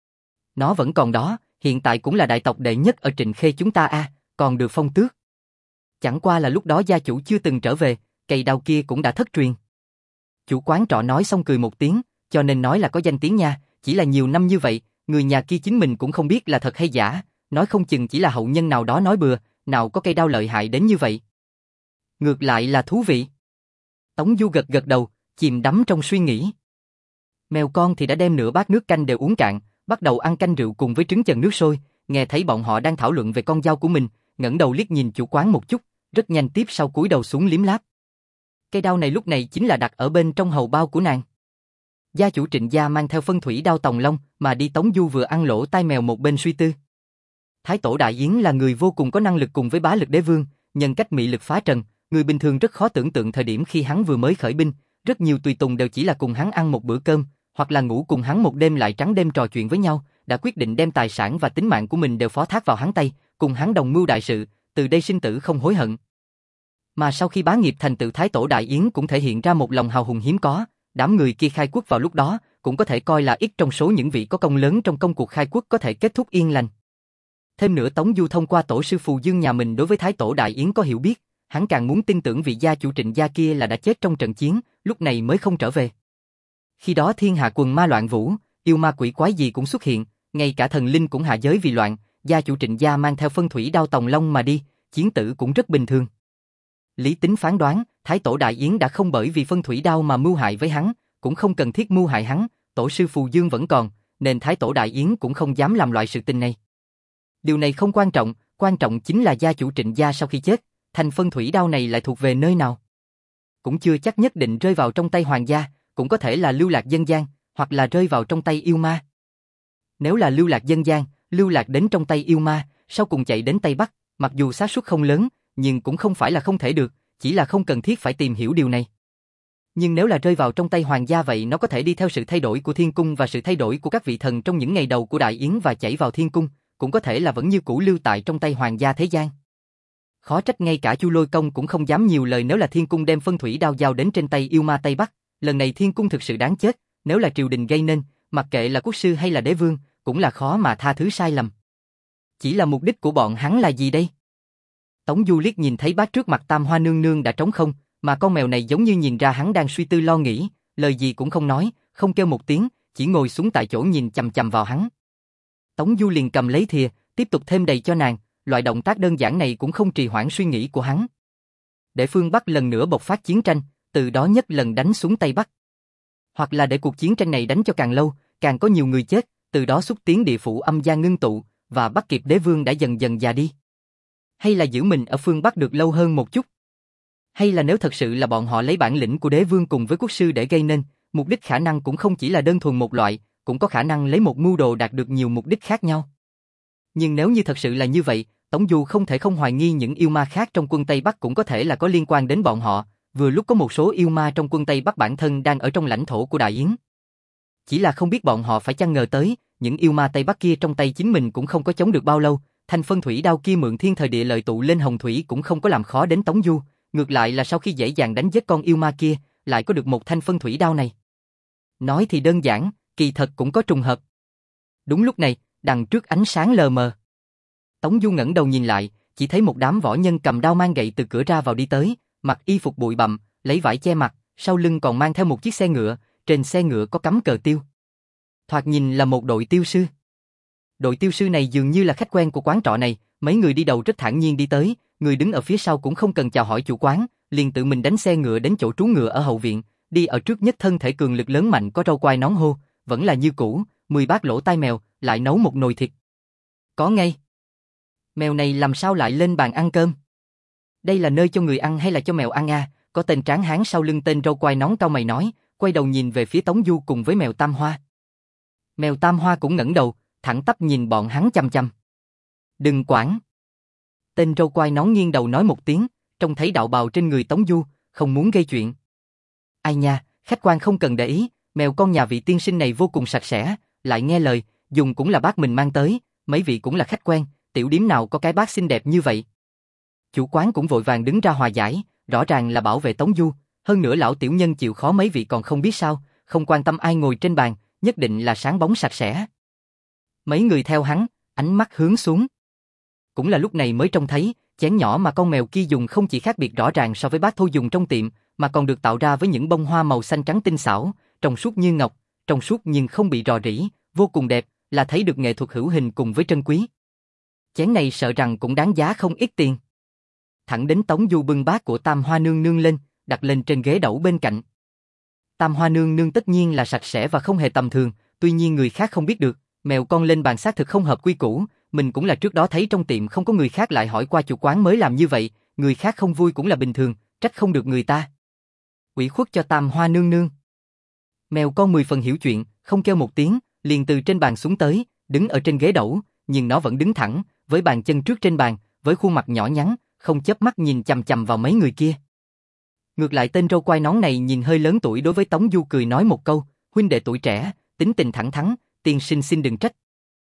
Nó vẫn còn đó, hiện tại cũng là đại tộc đệ nhất ở Trịnh Khê chúng ta a, còn được phong tước. Chẳng qua là lúc đó gia chủ chưa từng trở về, cây đao kia cũng đã thất truyền. Chủ quán trọ nói xong cười một tiếng, cho nên nói là có danh tiếng nha, chỉ là nhiều năm như vậy, người nhà kia chính mình cũng không biết là thật hay giả, nói không chừng chỉ là hậu nhân nào đó nói bừa, nào có cây đao lợi hại đến như vậy. Ngược lại là thú vị. Tống Du gật gật đầu, chìm đắm trong suy nghĩ. Mèo con thì đã đem nửa bát nước canh đều uống cạn, bắt đầu ăn canh rượu cùng với trứng chần nước sôi, nghe thấy bọn họ đang thảo luận về con dao của mình, ngẩng đầu liếc nhìn chủ quán một chút, rất nhanh tiếp sau cúi đầu xuống liếm láp. Cây đao này lúc này chính là đặt ở bên trong hầu bao của nàng. Gia chủ Trịnh gia mang theo phân thủy đao Tòng Long, mà đi Tống Du vừa ăn lỗ tai mèo một bên suy tư. Thái Tổ Đại Yến là người vô cùng có năng lực cùng với bá lực đế vương, nhân cách mị lực phá trần, người bình thường rất khó tưởng tượng thời điểm khi hắn vừa mới khởi binh, rất nhiều tùy tùng đều chỉ là cùng hắn ăn một bữa cơm, hoặc là ngủ cùng hắn một đêm lại trắng đêm trò chuyện với nhau, đã quyết định đem tài sản và tính mạng của mình đều phó thác vào hắn tay, cùng hắn đồng mưu đại sự, từ đây sinh tử không hối hận. Mà sau khi bá nghiệp thành tựu Thái Tổ Đại Yến cũng thể hiện ra một lòng hào hùng hiếm có, đám người kia khai quốc vào lúc đó cũng có thể coi là ít trong số những vị có công lớn trong công cuộc khai quốc có thể kết thúc yên lành. Thêm nữa Tống Du thông qua tổ sư Phù Dương nhà mình đối với Thái Tổ Đại Yến có hiểu biết, hắn càng muốn tin tưởng vị gia chủ Trịnh gia kia là đã chết trong trận chiến, lúc này mới không trở về. Khi đó thiên hạ quần ma loạn vũ, yêu ma quỷ quái gì cũng xuất hiện, ngay cả thần linh cũng hạ giới vì loạn, gia chủ Trịnh gia mang theo phân thủy đao Tòng Long mà đi, chiến tử cũng rất bình thường. Lý tính phán đoán, Thái Tổ Đại Yến đã không bởi vì phân thủy đao mà mưu hại với hắn, cũng không cần thiết mưu hại hắn, tổ sư Phù Dương vẫn còn, nên Thái Tổ Đại Yến cũng không dám làm loại sự tình này. Điều này không quan trọng, quan trọng chính là gia chủ Trịnh gia sau khi chết, thành phân thủy đao này lại thuộc về nơi nào. Cũng chưa chắc nhất định rơi vào trong tay hoàng gia, cũng có thể là lưu lạc dân gian, hoặc là rơi vào trong tay yêu ma. Nếu là lưu lạc dân gian, lưu lạc đến trong tay yêu ma, sau cùng chạy đến Tây Bắc, mặc dù xác suất không lớn, nhưng cũng không phải là không thể được, chỉ là không cần thiết phải tìm hiểu điều này. Nhưng nếu là rơi vào trong tay hoàng gia vậy nó có thể đi theo sự thay đổi của thiên cung và sự thay đổi của các vị thần trong những ngày đầu của Đại Yến và chảy vào thiên cung, cũng có thể là vẫn như cũ lưu tại trong tay hoàng gia thế gian. Khó trách ngay cả Chu Lôi Công cũng không dám nhiều lời nếu là thiên cung đem phân thủy đao giao đến trên tay yêu ma Tây Bắc, lần này thiên cung thực sự đáng chết, nếu là triều đình gây nên, mặc kệ là quốc sư hay là đế vương, cũng là khó mà tha thứ sai lầm. Chỉ là mục đích của bọn hắn là gì đây? Tống Du liếc nhìn thấy bát trước mặt Tam Hoa nương nương đã trống không, mà con mèo này giống như nhìn ra hắn đang suy tư lo nghĩ, lời gì cũng không nói, không kêu một tiếng, chỉ ngồi xuống tại chỗ nhìn chằm chằm vào hắn. Tống Du liền cầm lấy thìa, tiếp tục thêm đầy cho nàng, loại động tác đơn giản này cũng không trì hoãn suy nghĩ của hắn. Để phương Bắc lần nữa bộc phát chiến tranh, từ đó nhất lần đánh xuống Tây Bắc. Hoặc là để cuộc chiến tranh này đánh cho càng lâu, càng có nhiều người chết, từ đó xúc tiến địa phủ âm gia ngưng tụ, và bắt kịp đế vương đã dần dần già đi. Hay là giữ mình ở phương Bắc được lâu hơn một chút. Hay là nếu thật sự là bọn họ lấy bản lĩnh của đế vương cùng với quốc sư để gây nên, mục đích khả năng cũng không chỉ là đơn thuần một loại, cũng có khả năng lấy một mưu đồ đạt được nhiều mục đích khác nhau. Nhưng nếu như thật sự là như vậy, Tống Du không thể không hoài nghi những yêu ma khác trong quân Tây Bắc cũng có thể là có liên quan đến bọn họ, vừa lúc có một số yêu ma trong quân Tây Bắc bản thân đang ở trong lãnh thổ của Đại Yến. Chỉ là không biết bọn họ phải chăng ngờ tới, những yêu ma Tây Bắc kia trong tay chính mình cũng không có chống được bao lâu, thanh phân thủy đao kia mượn thiên thời địa lợi tụ lên hồng thủy cũng không có làm khó đến Tống Du, ngược lại là sau khi dễ dàng đánh giết con yêu ma kia, lại có được một thanh phân thủy đao này. Nói thì đơn giản, kỳ thật cũng có trùng hợp. Đúng lúc này, đằng trước ánh sáng lờ mờ. Tống Du ngẩng đầu nhìn lại, chỉ thấy một đám võ nhân cầm đao mang gậy từ cửa ra vào đi tới, mặc y phục bụi bặm, lấy vải che mặt, sau lưng còn mang theo một chiếc xe ngựa, trên xe ngựa có cắm cờ tiêu. Thoạt nhìn là một đội tiêu sư. Đội tiêu sư này dường như là khách quen của quán trọ này, mấy người đi đầu rất thản nhiên đi tới, người đứng ở phía sau cũng không cần chào hỏi chủ quán, liền tự mình đánh xe ngựa đến chỗ trú ngựa ở hậu viện, đi ở trước nhất thân thể cường lực lớn mạnh có râu quai nón hô, vẫn là như cũ, mười bát lỗ tai mèo, lại nấu một nồi thịt. Có ngay. Mèo này làm sao lại lên bàn ăn cơm? Đây là nơi cho người ăn hay là cho mèo ăn à? Có tên tráng hán sau lưng tên râu quai nón cau mày nói, quay đầu nhìn về phía Tống Du cùng với mèo Tam Hoa. Mèo Tam Hoa cũng ngẩng đầu, thẳng tắp nhìn bọn hắn chăm chăm. Đừng quản. Tên râu quai nón nghiêng đầu nói một tiếng, trông thấy đạo bào trên người Tống Du, không muốn gây chuyện. Ai nha, khách quan không cần để ý, mèo con nhà vị tiên sinh này vô cùng sạch sẽ, lại nghe lời, dùng cũng là bác mình mang tới, mấy vị cũng là khách quen, tiểu điếm nào có cái bác xinh đẹp như vậy. Chủ quán cũng vội vàng đứng ra hòa giải, rõ ràng là bảo vệ Tống Du, hơn nữa lão tiểu nhân chịu khó mấy vị còn không biết sao, không quan tâm ai ngồi trên bàn, nhất định là sáng bóng sạch sẽ. Mấy người theo hắn, ánh mắt hướng xuống. Cũng là lúc này mới trông thấy, chén nhỏ mà con mèo kia dùng không chỉ khác biệt rõ ràng so với bát thô dùng trong tiệm, mà còn được tạo ra với những bông hoa màu xanh trắng tinh xảo, trong suốt như ngọc, trong suốt nhưng không bị rò rỉ, vô cùng đẹp, là thấy được nghệ thuật hữu hình cùng với trân quý. Chén này sợ rằng cũng đáng giá không ít tiền. Thẳng đến Tống Du bưng bát của Tam Hoa nương nương lên, đặt lên trên ghế đẩu bên cạnh. Tam Hoa nương nương tất nhiên là sạch sẽ và không hề tầm thường, tuy nhiên người khác không biết được, mèo con lên bàn xác thực không hợp quy củ, mình cũng là trước đó thấy trong tiệm không có người khác lại hỏi qua chủ quán mới làm như vậy, người khác không vui cũng là bình thường, trách không được người ta. Ủy khuất cho Tam Hoa nương nương. Mèo con mười phần hiểu chuyện, không kêu một tiếng, liền từ trên bàn xuống tới, đứng ở trên ghế đẩu, nhưng nó vẫn đứng thẳng, với bàn chân trước trên bàn, với khuôn mặt nhỏ nhắn, không chớp mắt nhìn chằm chằm vào mấy người kia. Ngược lại tên râu quai nón này nhìn hơi lớn tuổi đối với Tống Du cười nói một câu, huynh đệ tuổi trẻ, tính tình thẳng thắn, tiên sinh xin đừng trách.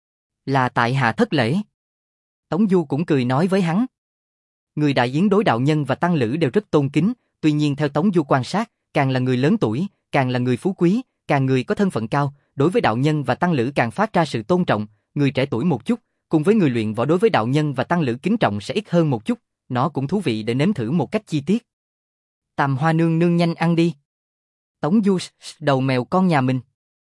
Là tại hạ thất lễ. Tống Du cũng cười nói với hắn. Người Đại Yến đối đạo nhân và tăng lữ đều rất tôn kính, tuy nhiên theo Tống Du quan sát, càng là người lớn tuổi, càng là người phú quý, càng người có thân phận cao, đối với đạo nhân và tăng lữ càng phát ra sự tôn trọng, người trẻ tuổi một chút, cùng với người luyện võ đối với đạo nhân và tăng lữ kính trọng sẽ ít hơn một chút, nó cũng thú vị để nếm thử một cách chi tiết. Tam Hoa nương nương nhanh ăn đi. Tống Du đầu mèo con nhà mình.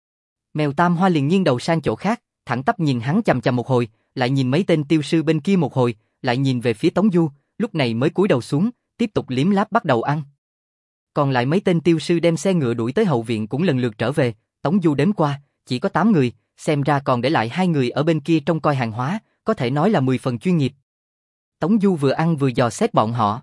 Mèo Tam Hoa liền nghiêng đầu sang chỗ khác, thẳng tắp nhìn hắn chằm chằm một hồi, lại nhìn mấy tên tiêu sư bên kia một hồi, lại nhìn về phía Tống Du, lúc này mới cúi đầu xuống, tiếp tục liếm láp bắt đầu ăn. Còn lại mấy tên tiêu sư đem xe ngựa đuổi tới hậu viện cũng lần lượt trở về, Tống Du đếm qua, chỉ có tám người, xem ra còn để lại hai người ở bên kia trông coi hàng hóa, có thể nói là mười phần chuyên nghiệp. Tống Du vừa ăn vừa dò xét bọn họ.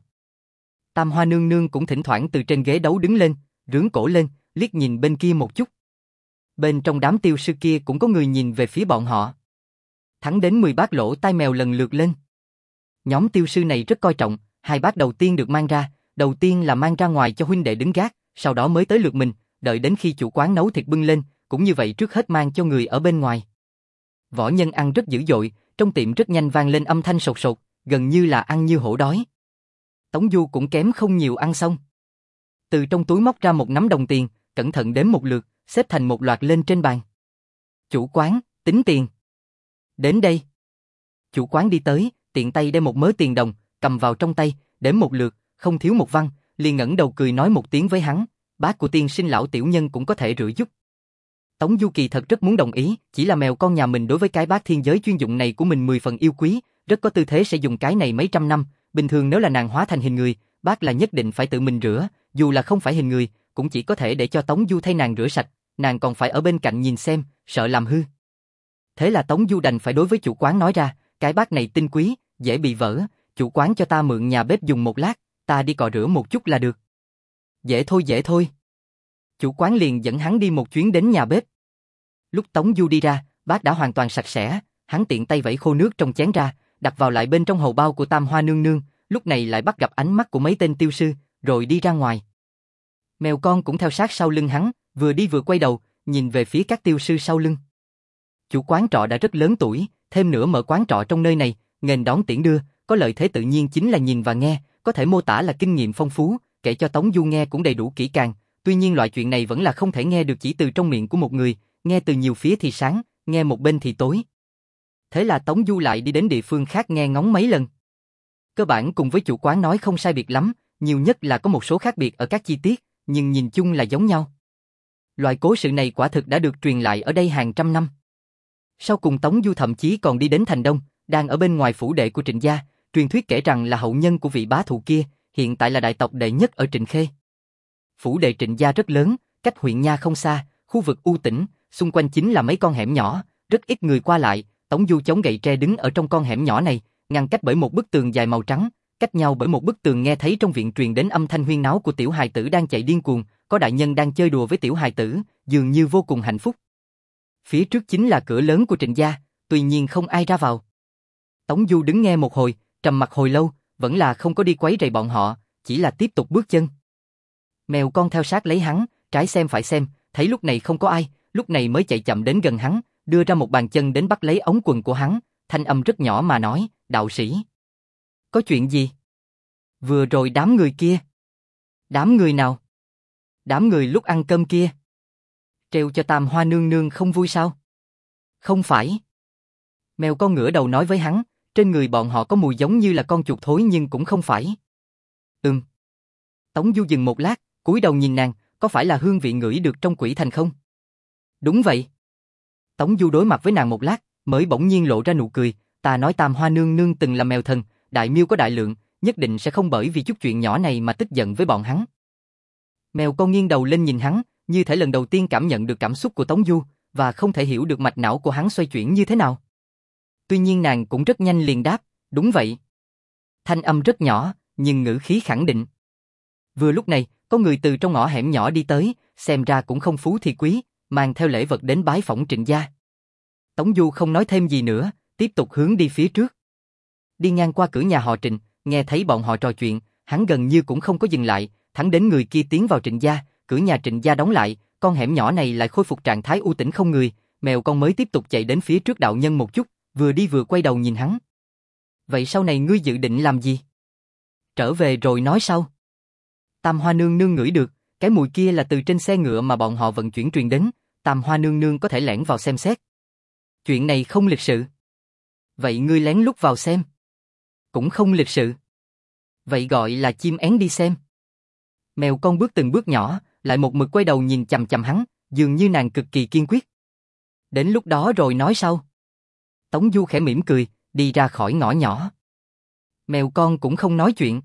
Tam Hoa nương nương cũng thỉnh thoảng từ trên ghế đấu đứng lên, rướn cổ lên, liếc nhìn bên kia một chút. Bên trong đám tiêu sư kia cũng có người nhìn về phía bọn họ. Thẳng đến mười bát lỗ tai mèo lần lượt lên. Nhóm tiêu sư này rất coi trọng, hai bát đầu tiên được mang ra, đầu tiên là mang ra ngoài cho huynh đệ đứng gác, sau đó mới tới lượt mình, đợi đến khi chủ quán nấu thịt bưng lên, cũng như vậy trước hết mang cho người ở bên ngoài. Võ nhân ăn rất dữ dội, trong tiệm rất nhanh vang lên âm thanh sột sột, gần như là ăn như hổ đói. Tống Du cũng kém không nhiều ăn xong. Từ trong túi móc ra một nắm đồng tiền, cẩn thận đếm một lượt, xếp thành một loạt lên trên bàn. Chủ quán, tính tiền. Đến đây. Chủ quán đi tới, tiện tay đem một mớ tiền đồng, cầm vào trong tay, đếm một lượt, không thiếu một văn, liền ngẩng đầu cười nói một tiếng với hắn, bát của tiên sinh lão tiểu nhân cũng có thể rửa giúp. Tống Du kỳ thật rất muốn đồng ý, chỉ là mèo con nhà mình đối với cái bát thiên giới chuyên dụng này của mình mười phần yêu quý, rất có tư thế sẽ dùng cái này mấy trăm năm, bình thường nếu là nàng hóa thành hình người, bát là nhất định phải tự mình rửa, dù là không phải hình người, cũng chỉ có thể để cho Tống Du thay nàng rửa sạch, nàng còn phải ở bên cạnh nhìn xem, sợ làm hư. Thế là Tống Du đành phải đối với chủ quán nói ra, cái bát này tinh quý, dễ bị vỡ, chủ quán cho ta mượn nhà bếp dùng một lát, ta đi cọ rửa một chút là được. Dễ thôi dễ thôi. Chủ quán liền dẫn hắn đi một chuyến đến nhà bếp. Lúc Tống Du đi ra, bát đã hoàn toàn sạch sẽ, hắn tiện tay vẩy khô nước trong chén ra, đặt vào lại bên trong hầu bao của Tam Hoa nương nương, lúc này lại bắt gặp ánh mắt của mấy tên tiêu sư, rồi đi ra ngoài. Mèo con cũng theo sát sau lưng hắn, vừa đi vừa quay đầu, nhìn về phía các tiêu sư sau lưng. Chủ quán trọ đã rất lớn tuổi, thêm nữa mở quán trọ trong nơi này, nghênh đón tiễn đưa, có lợi thế tự nhiên chính là nhìn và nghe, có thể mô tả là kinh nghiệm phong phú, kể cho Tống Du nghe cũng đầy đủ kỹ càng, tuy nhiên loại chuyện này vẫn là không thể nghe được chỉ từ trong miệng của một người, nghe từ nhiều phía thì sáng, nghe một bên thì tối. Thế là Tống Du lại đi đến địa phương khác nghe ngóng mấy lần. Cơ bản cùng với chủ quán nói không sai biệt lắm, nhiều nhất là có một số khác biệt ở các chi tiết, nhưng nhìn chung là giống nhau. Loại cố sự này quả thực đã được truyền lại ở đây hàng trăm năm. Sau cùng Tống Du thậm chí còn đi đến thành Đông, đang ở bên ngoài phủ đệ của Trịnh gia, truyền thuyết kể rằng là hậu nhân của vị bá thù kia, hiện tại là đại tộc đệ nhất ở Trịnh Khê. Phủ đệ Trịnh gia rất lớn, cách huyện nha không xa, khu vực u tĩnh, xung quanh chính là mấy con hẻm nhỏ, rất ít người qua lại. Tống Du chống gậy tre đứng ở trong con hẻm nhỏ này, ngăn cách bởi một bức tường dài màu trắng, cách nhau bởi một bức tường nghe thấy trong viện truyền đến âm thanh huyên náo của tiểu hài tử đang chạy điên cuồng, có đại nhân đang chơi đùa với tiểu hài tử, dường như vô cùng hạnh phúc. Phía trước chính là cửa lớn của Trịnh gia, tuy nhiên không ai ra vào. Tống Du đứng nghe một hồi, trầm mặc hồi lâu, vẫn là không có đi quấy rầy bọn họ, chỉ là tiếp tục bước chân. Mèo con theo sát lấy hắn, trái xem phải xem, thấy lúc này không có ai, lúc này mới chạy chậm đến gần hắn, đưa ra một bàn chân đến bắt lấy ống quần của hắn, thanh âm rất nhỏ mà nói, đạo sĩ. Có chuyện gì? Vừa rồi đám người kia. Đám người nào? Đám người lúc ăn cơm kia. Treo cho Tam Hoa nương nương không vui sao? Không phải. Mèo con ngửa đầu nói với hắn, trên người bọn họ có mùi giống như là con chuột thối nhưng cũng không phải. Ừm. Tống Du dừng một lát, cúi đầu nhìn nàng, có phải là hương vị ngửi được trong quỷ thành không? Đúng vậy. Tống Du đối mặt với nàng một lát, mới bỗng nhiên lộ ra nụ cười, ta nói Tam Hoa nương nương từng là mèo thần, đại miêu có đại lượng, nhất định sẽ không bởi vì chút chuyện nhỏ này mà tức giận với bọn hắn. Mèo con nghiêng đầu lên nhìn hắn, như thể lần đầu tiên cảm nhận được cảm xúc của Tống Du, và không thể hiểu được mạch não của hắn xoay chuyển như thế nào. Tuy nhiên nàng cũng rất nhanh liền đáp, đúng vậy. Thanh âm rất nhỏ, nhưng ngữ khí khẳng định. Vừa lúc này, có người từ trong ngõ hẻm nhỏ đi tới, xem ra cũng không phú thì quý, mang theo lễ vật đến bái phỏng Trịnh gia. Tống Du không nói thêm gì nữa, tiếp tục hướng đi phía trước. Đi ngang qua cửa nhà họ Trịnh, nghe thấy bọn họ trò chuyện, hắn gần như cũng không có dừng lại, thẳng đến người kia tiến vào Trịnh gia, cửa nhà Trịnh gia đóng lại, con hẻm nhỏ này lại khôi phục trạng thái u tĩnh không người, mèo con mới tiếp tục chạy đến phía trước đạo nhân một chút, vừa đi vừa quay đầu nhìn hắn. Vậy sau này ngươi dự định làm gì? Trở về rồi nói sau. Tam Hoa nương nương ngửi được, cái mùi kia là từ trên xe ngựa mà bọn họ vận chuyển truyền đến, Tam Hoa nương nương có thể lẻn vào xem xét. Chuyện này không lịch sự. Vậy ngươi lén lút vào xem. Cũng không lịch sự. Vậy gọi là chim én đi xem. Mèo con bước từng bước nhỏ, lại một mực quay đầu nhìn chằm chằm hắn, dường như nàng cực kỳ kiên quyết. Đến lúc đó rồi nói sau. Tống Du khẽ mỉm cười, đi ra khỏi ngõ nhỏ. Mèo con cũng không nói chuyện.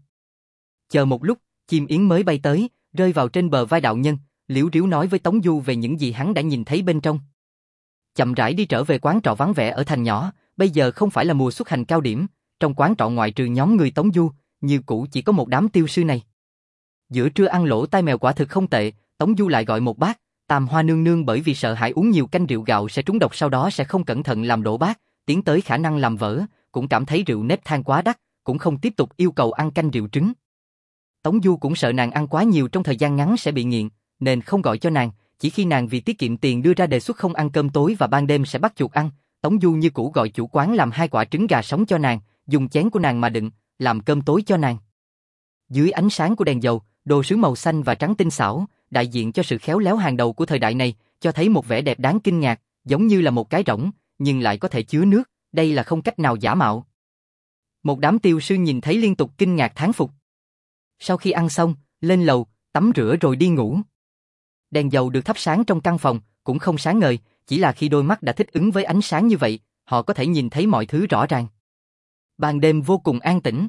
Chờ một lúc, chim yến mới bay tới, rơi vào trên bờ vai đạo nhân, liễu riếu nói với Tống Du về những gì hắn đã nhìn thấy bên trong. Chậm rãi đi trở về quán trọ vắng vẻ ở thành nhỏ, bây giờ không phải là mùa xuất hành cao điểm, trong quán trọ ngoại trừ nhóm người Tống Du, như cũ chỉ có một đám tiêu sư này. Giữa trưa ăn lỗ tai mèo quả thực không tệ, Tống Du lại gọi một bát, Tam Hoa nương nương bởi vì sợ hãi uống nhiều canh rượu gạo sẽ trúng độc sau đó sẽ không cẩn thận làm đổ bát, tiến tới khả năng làm vỡ, cũng cảm thấy rượu nếp than quá đắt, cũng không tiếp tục yêu cầu ăn canh rượu trứng. Tống Du cũng sợ nàng ăn quá nhiều trong thời gian ngắn sẽ bị nghiện, nên không gọi cho nàng, chỉ khi nàng vì tiết kiệm tiền đưa ra đề xuất không ăn cơm tối và ban đêm sẽ bắt chuột ăn, Tống Du như cũ gọi chủ quán làm hai quả trứng gà sống cho nàng, dùng chén của nàng mà đựng, làm cơm tối cho nàng. Dưới ánh sáng của đèn dầu, đồ sứ màu xanh và trắng tinh xảo, đại diện cho sự khéo léo hàng đầu của thời đại này, cho thấy một vẻ đẹp đáng kinh ngạc, giống như là một cái rỗng, nhưng lại có thể chứa nước, đây là không cách nào giả mạo. Một đám tiêu sư nhìn thấy liên tục kinh ngạc thán phục. Sau khi ăn xong, lên lầu, tắm rửa rồi đi ngủ. Đèn dầu được thắp sáng trong căn phòng, cũng không sáng ngời, chỉ là khi đôi mắt đã thích ứng với ánh sáng như vậy, họ có thể nhìn thấy mọi thứ rõ ràng. Ban đêm vô cùng an tĩnh.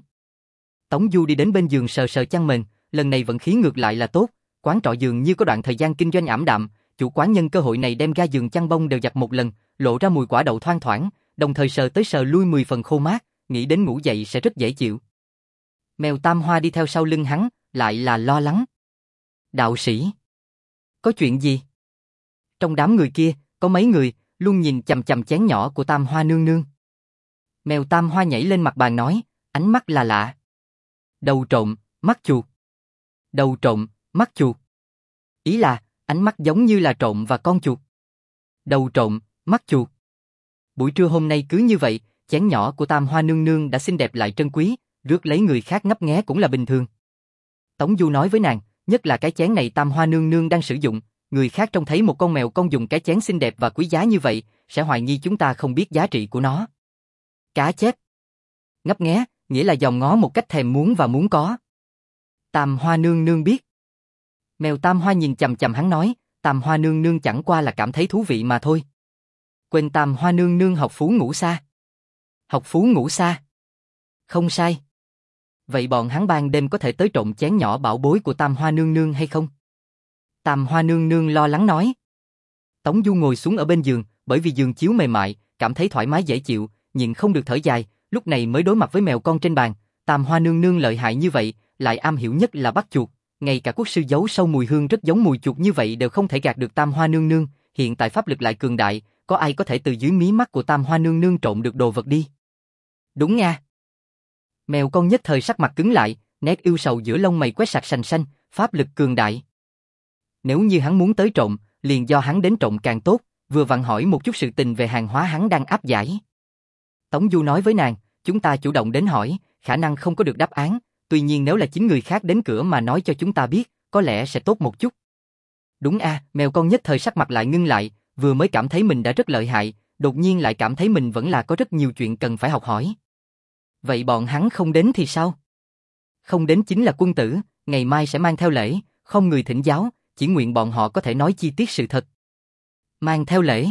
Tống Du đi đến bên giường sờ sờ chăn mền, lần này vận khí ngược lại là tốt, quán trọ dường như có đoạn thời gian kinh doanh ảm đạm, chủ quán nhân cơ hội này đem ga giường chăn bông đều giặt một lần, lộ ra mùi quả đậu thoang thoảng, đồng thời sờ tới sờ lui mười phần khô mát, nghĩ đến ngủ dậy sẽ rất dễ chịu. Mèo Tam Hoa đi theo sau lưng hắn, lại là lo lắng. Đạo sĩ, có chuyện gì? Trong đám người kia, có mấy người luôn nhìn chằm chằm chén nhỏ của Tam Hoa nương nương. Mèo Tam Hoa nhảy lên mặt bàn nói, ánh mắt là lạ. Đầu trộm, mắt chuột. Đầu trộm, mắt chuột. Ý là, ánh mắt giống như là trộm và con chuột. Đầu trộm, mắt chuột. Buổi trưa hôm nay cứ như vậy, chén nhỏ của Tam Hoa nương nương đã xinh đẹp lại trân quý, rước lấy người khác ngấp nghé cũng là bình thường. Tống Du nói với nàng, nhất là cái chén này Tam Hoa nương nương đang sử dụng, người khác trông thấy một con mèo con dùng cái chén xinh đẹp và quý giá như vậy, sẽ hoài nghi chúng ta không biết giá trị của nó. Cá chép. Ngấp nghé, nghĩa là dòm ngó một cách thèm muốn và muốn có. Tam Hoa nương nương biết. Mèo Tam Hoa nhìn chằm chằm hắn nói, Tam Hoa nương nương chẳng qua là cảm thấy thú vị mà thôi. Quên Tam Hoa nương nương học phú ngủ xa. Học phú ngủ xa. Không sai. Vậy bọn hắn ban đêm có thể tới trộm chén nhỏ bảo bối của Tam Hoa nương nương hay không? Tam Hoa nương nương lo lắng nói. Tống Du ngồi xuống ở bên giường, bởi vì giường chiếu mềm mại, cảm thấy thoải mái dễ chịu, nhịn không được thở dài, lúc này mới đối mặt với mèo con trên bàn. Tam Hoa nương nương lợi hại như vậy, lại am hiểu nhất là bắt chuột, ngay cả quốc sư giấu sâu mùi hương rất giống mùi chuột như vậy đều không thể gạt được Tam Hoa nương nương, hiện tại pháp lực lại cường đại, có ai có thể từ dưới mí mắt của Tam Hoa nương nương trộm được đồ vật đi? Đúng nha. Mèo con nhất thời sắc mặt cứng lại, nét ưu sầu giữa lông mày quét sạch sành xanh, pháp lực cường đại. Nếu như hắn muốn tới trộm, liền do hắn đến trộm càng tốt, vừa vặn hỏi một chút sự tình về hàng hóa hắn đang áp giải. Tống Du nói với nàng, chúng ta chủ động đến hỏi, khả năng không có được đáp án, tuy nhiên nếu là chính người khác đến cửa mà nói cho chúng ta biết, có lẽ sẽ tốt một chút. Đúng a, à, mèo con nhất thời sắc mặt lại ngưng lại, vừa mới cảm thấy mình đã rất lợi hại, đột nhiên lại cảm thấy mình vẫn là có rất nhiều chuyện cần phải học hỏi. Vậy bọn hắn không đến thì sao? Không đến chính là quân tử, ngày mai sẽ mang theo lễ, không người thỉnh giáo, chỉ nguyện bọn họ có thể nói chi tiết sự thật. Mang theo lễ.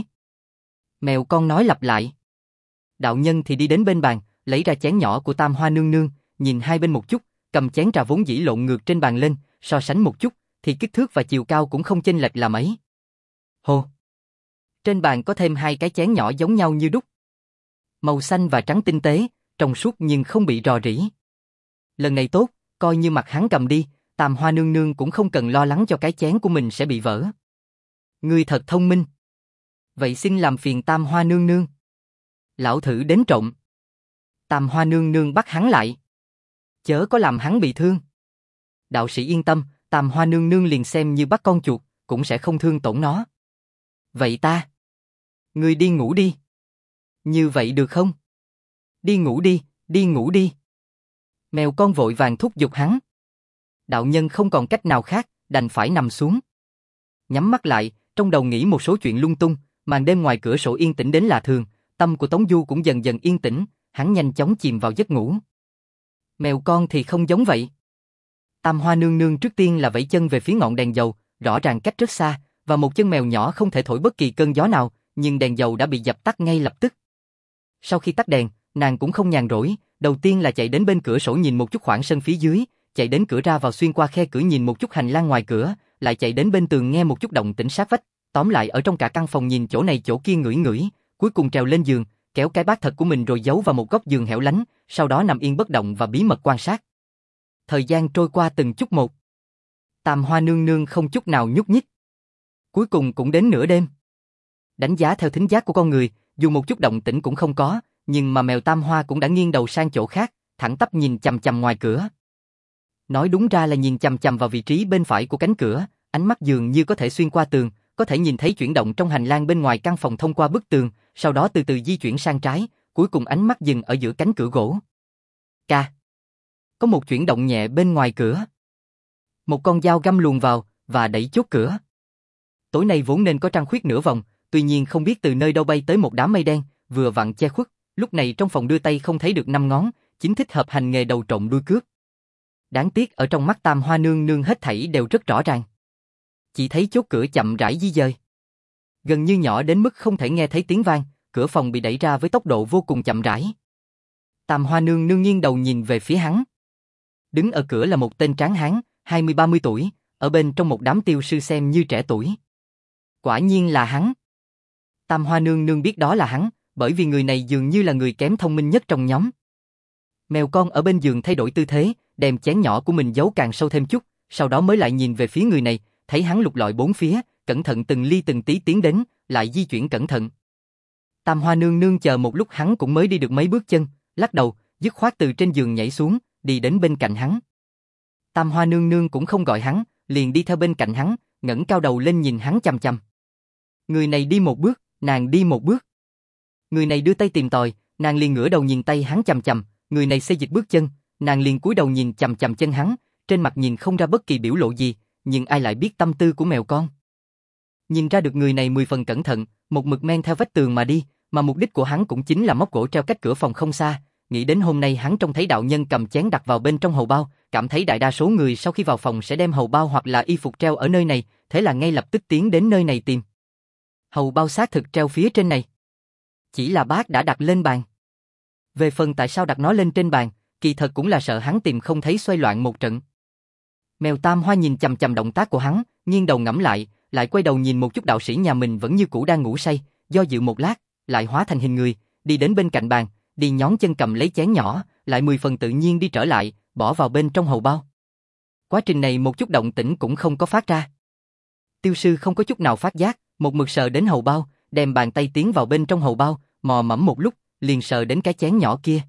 Mèo con nói lặp lại. Đạo nhân thì đi đến bên bàn, lấy ra chén nhỏ của Tam Hoa nương nương, nhìn hai bên một chút, cầm chén trà vốn dĩ lộn ngược trên bàn lên, so sánh một chút, thì kích thước và chiều cao cũng không chênh lệch là mấy. Hồ. Trên bàn có thêm hai cái chén nhỏ giống nhau như đúc. Màu xanh và trắng tinh tế, trong suốt nhưng không bị rò rỉ. Lần này tốt, coi như mặt hắn cầm đi, Tam Hoa nương nương cũng không cần lo lắng cho cái chén của mình sẽ bị vỡ. Ngươi thật thông minh. Vậy xin làm phiền Tam Hoa nương nương. Lão thử đến trộm. Tam Hoa nương nương bắt hắn lại. Chớ có làm hắn bị thương. Đạo sĩ yên tâm, Tam Hoa nương nương liền xem như bắt con chuột, cũng sẽ không thương tổn nó. Vậy ta. Ngươi đi ngủ đi. Như vậy được không? Đi ngủ đi, đi ngủ đi. Mèo con vội vàng thúc giục hắn. Đạo nhân không còn cách nào khác, đành phải nằm xuống. Nhắm mắt lại, trong đầu nghĩ một số chuyện lung tung, màn đêm ngoài cửa sổ yên tĩnh đến lạ thường, tâm của Tống Du cũng dần dần yên tĩnh, hắn nhanh chóng chìm vào giấc ngủ. Mèo con thì không giống vậy. Tam Hoa nương nương trước tiên là vẫy chân về phía ngọn đèn dầu, rõ ràng cách rất xa, và một chân mèo nhỏ không thể thổi bất kỳ cơn gió nào, nhưng đèn dầu đã bị dập tắt ngay lập tức. Sau khi tắt đèn, nàng cũng không nhàn rỗi, đầu tiên là chạy đến bên cửa sổ nhìn một chút khoảng sân phía dưới, chạy đến cửa ra vào xuyên qua khe cửa nhìn một chút hành lang ngoài cửa, lại chạy đến bên tường nghe một chút động tĩnh sát vách, tóm lại ở trong cả căn phòng nhìn chỗ này chỗ kia ngửi ngửi, cuối cùng trèo lên giường, kéo cái bát thật của mình rồi giấu vào một góc giường hẻo lánh, sau đó nằm yên bất động và bí mật quan sát. Thời gian trôi qua từng chút một. Tam Hoa nương nương không chút nào nhúc nhích. Cuối cùng cũng đến nửa đêm. Đánh giá theo thính giác của con người, dù một chút động tĩnh cũng không có, nhưng mà mèo Tam Hoa cũng đã nghiêng đầu sang chỗ khác, thẳng tắp nhìn chằm chằm ngoài cửa. Nói đúng ra là nhìn chằm chằm vào vị trí bên phải của cánh cửa, ánh mắt dường như có thể xuyên qua tường, có thể nhìn thấy chuyển động trong hành lang bên ngoài căn phòng thông qua bức tường, sau đó từ từ di chuyển sang trái, cuối cùng ánh mắt dừng ở giữa cánh cửa gỗ. Ca. Có một chuyển động nhẹ bên ngoài cửa. Một con dao găm luồn vào và đẩy chốt cửa. Tối nay vốn nên có trăng khuyết nửa vòng, tuy nhiên không biết từ nơi đâu bay tới một đám mây đen, vừa vặn che khuất, lúc này trong phòng đưa tay không thấy được năm ngón, chính thích hợp hành nghề đầu trộm đuôi cướp. Đáng tiếc ở trong mắt Tam Hoa nương nương hết thảy đều rất rõ ràng. Chỉ thấy chốt cửa chậm rãi di dời. Gần như nhỏ đến mức không thể nghe thấy tiếng vang, cửa phòng bị đẩy ra với tốc độ vô cùng chậm rãi. Tam Hoa nương nương nghiêng đầu nhìn về phía hắn. Đứng ở cửa là một tên tráng hán, hai mươi ba mươi tuổi, ở bên trong một đám tiêu sư xem như trẻ tuổi. Quả nhiên là hắn. Tam Hoa nương nương biết đó là hắn, bởi vì người này dường như là người kém thông minh nhất trong nhóm. Mèo con ở bên giường thay đổi tư thế, đem chén nhỏ của mình giấu càng sâu thêm chút, sau đó mới lại nhìn về phía người này, thấy hắn lục lọi bốn phía, cẩn thận từng ly từng tí tiến đến, lại di chuyển cẩn thận. Tam Hoa nương nương chờ một lúc hắn cũng mới đi được mấy bước chân, lắc đầu, dứt khoát từ trên giường nhảy xuống, đi đến bên cạnh hắn. Tam Hoa nương nương cũng không gọi hắn, liền đi theo bên cạnh hắn, ngẩng cao đầu lên nhìn hắn chằm chằm. Người này đi một bước, nàng đi một bước. Người này đưa tay tìm tòi, nàng liền ngửa đầu nhìn tay hắn chằm chằm, người này xê dịch bước chân, nàng liền cúi đầu nhìn chằm chằm chân hắn, trên mặt nhìn không ra bất kỳ biểu lộ gì, nhưng ai lại biết tâm tư của mèo con. Nhìn ra được người này mười phần cẩn thận, một mực men theo vách tường mà đi, mà mục đích của hắn cũng chính là móc cổ treo cách cửa phòng không xa. Nghĩ đến hôm nay hắn trông thấy đạo nhân cầm chén đặt vào bên trong hầu bao, cảm thấy đại đa số người sau khi vào phòng sẽ đem hầu bao hoặc là y phục treo ở nơi này, thế là ngay lập tức tiến đến nơi này tìm. Hầu bao xác thực treo phía trên này. Chỉ là bác đã đặt lên bàn. Về phần tại sao đặt nó lên trên bàn, kỳ thật cũng là sợ hắn tìm không thấy xoay loạn một trận. Mèo Tam Hoa nhìn chằm chằm động tác của hắn, nghiêng đầu ngẫm lại, lại quay đầu nhìn một chút đạo sĩ nhà mình vẫn như cũ đang ngủ say, do dự một lát, lại hóa thành hình người, đi đến bên cạnh bàn, đi nhón chân cầm lấy chén nhỏ, lại mười phần tự nhiên đi trở lại, bỏ vào bên trong hầu bao. Quá trình này một chút động tĩnh cũng không có phát ra. Tiêu sư không có chút nào phát giác, một mực sờ đến hầu bao, đem bàn tay tiến vào bên trong hầu bao, mò mẫm một lúc, liền sờ đến cái chén nhỏ kia.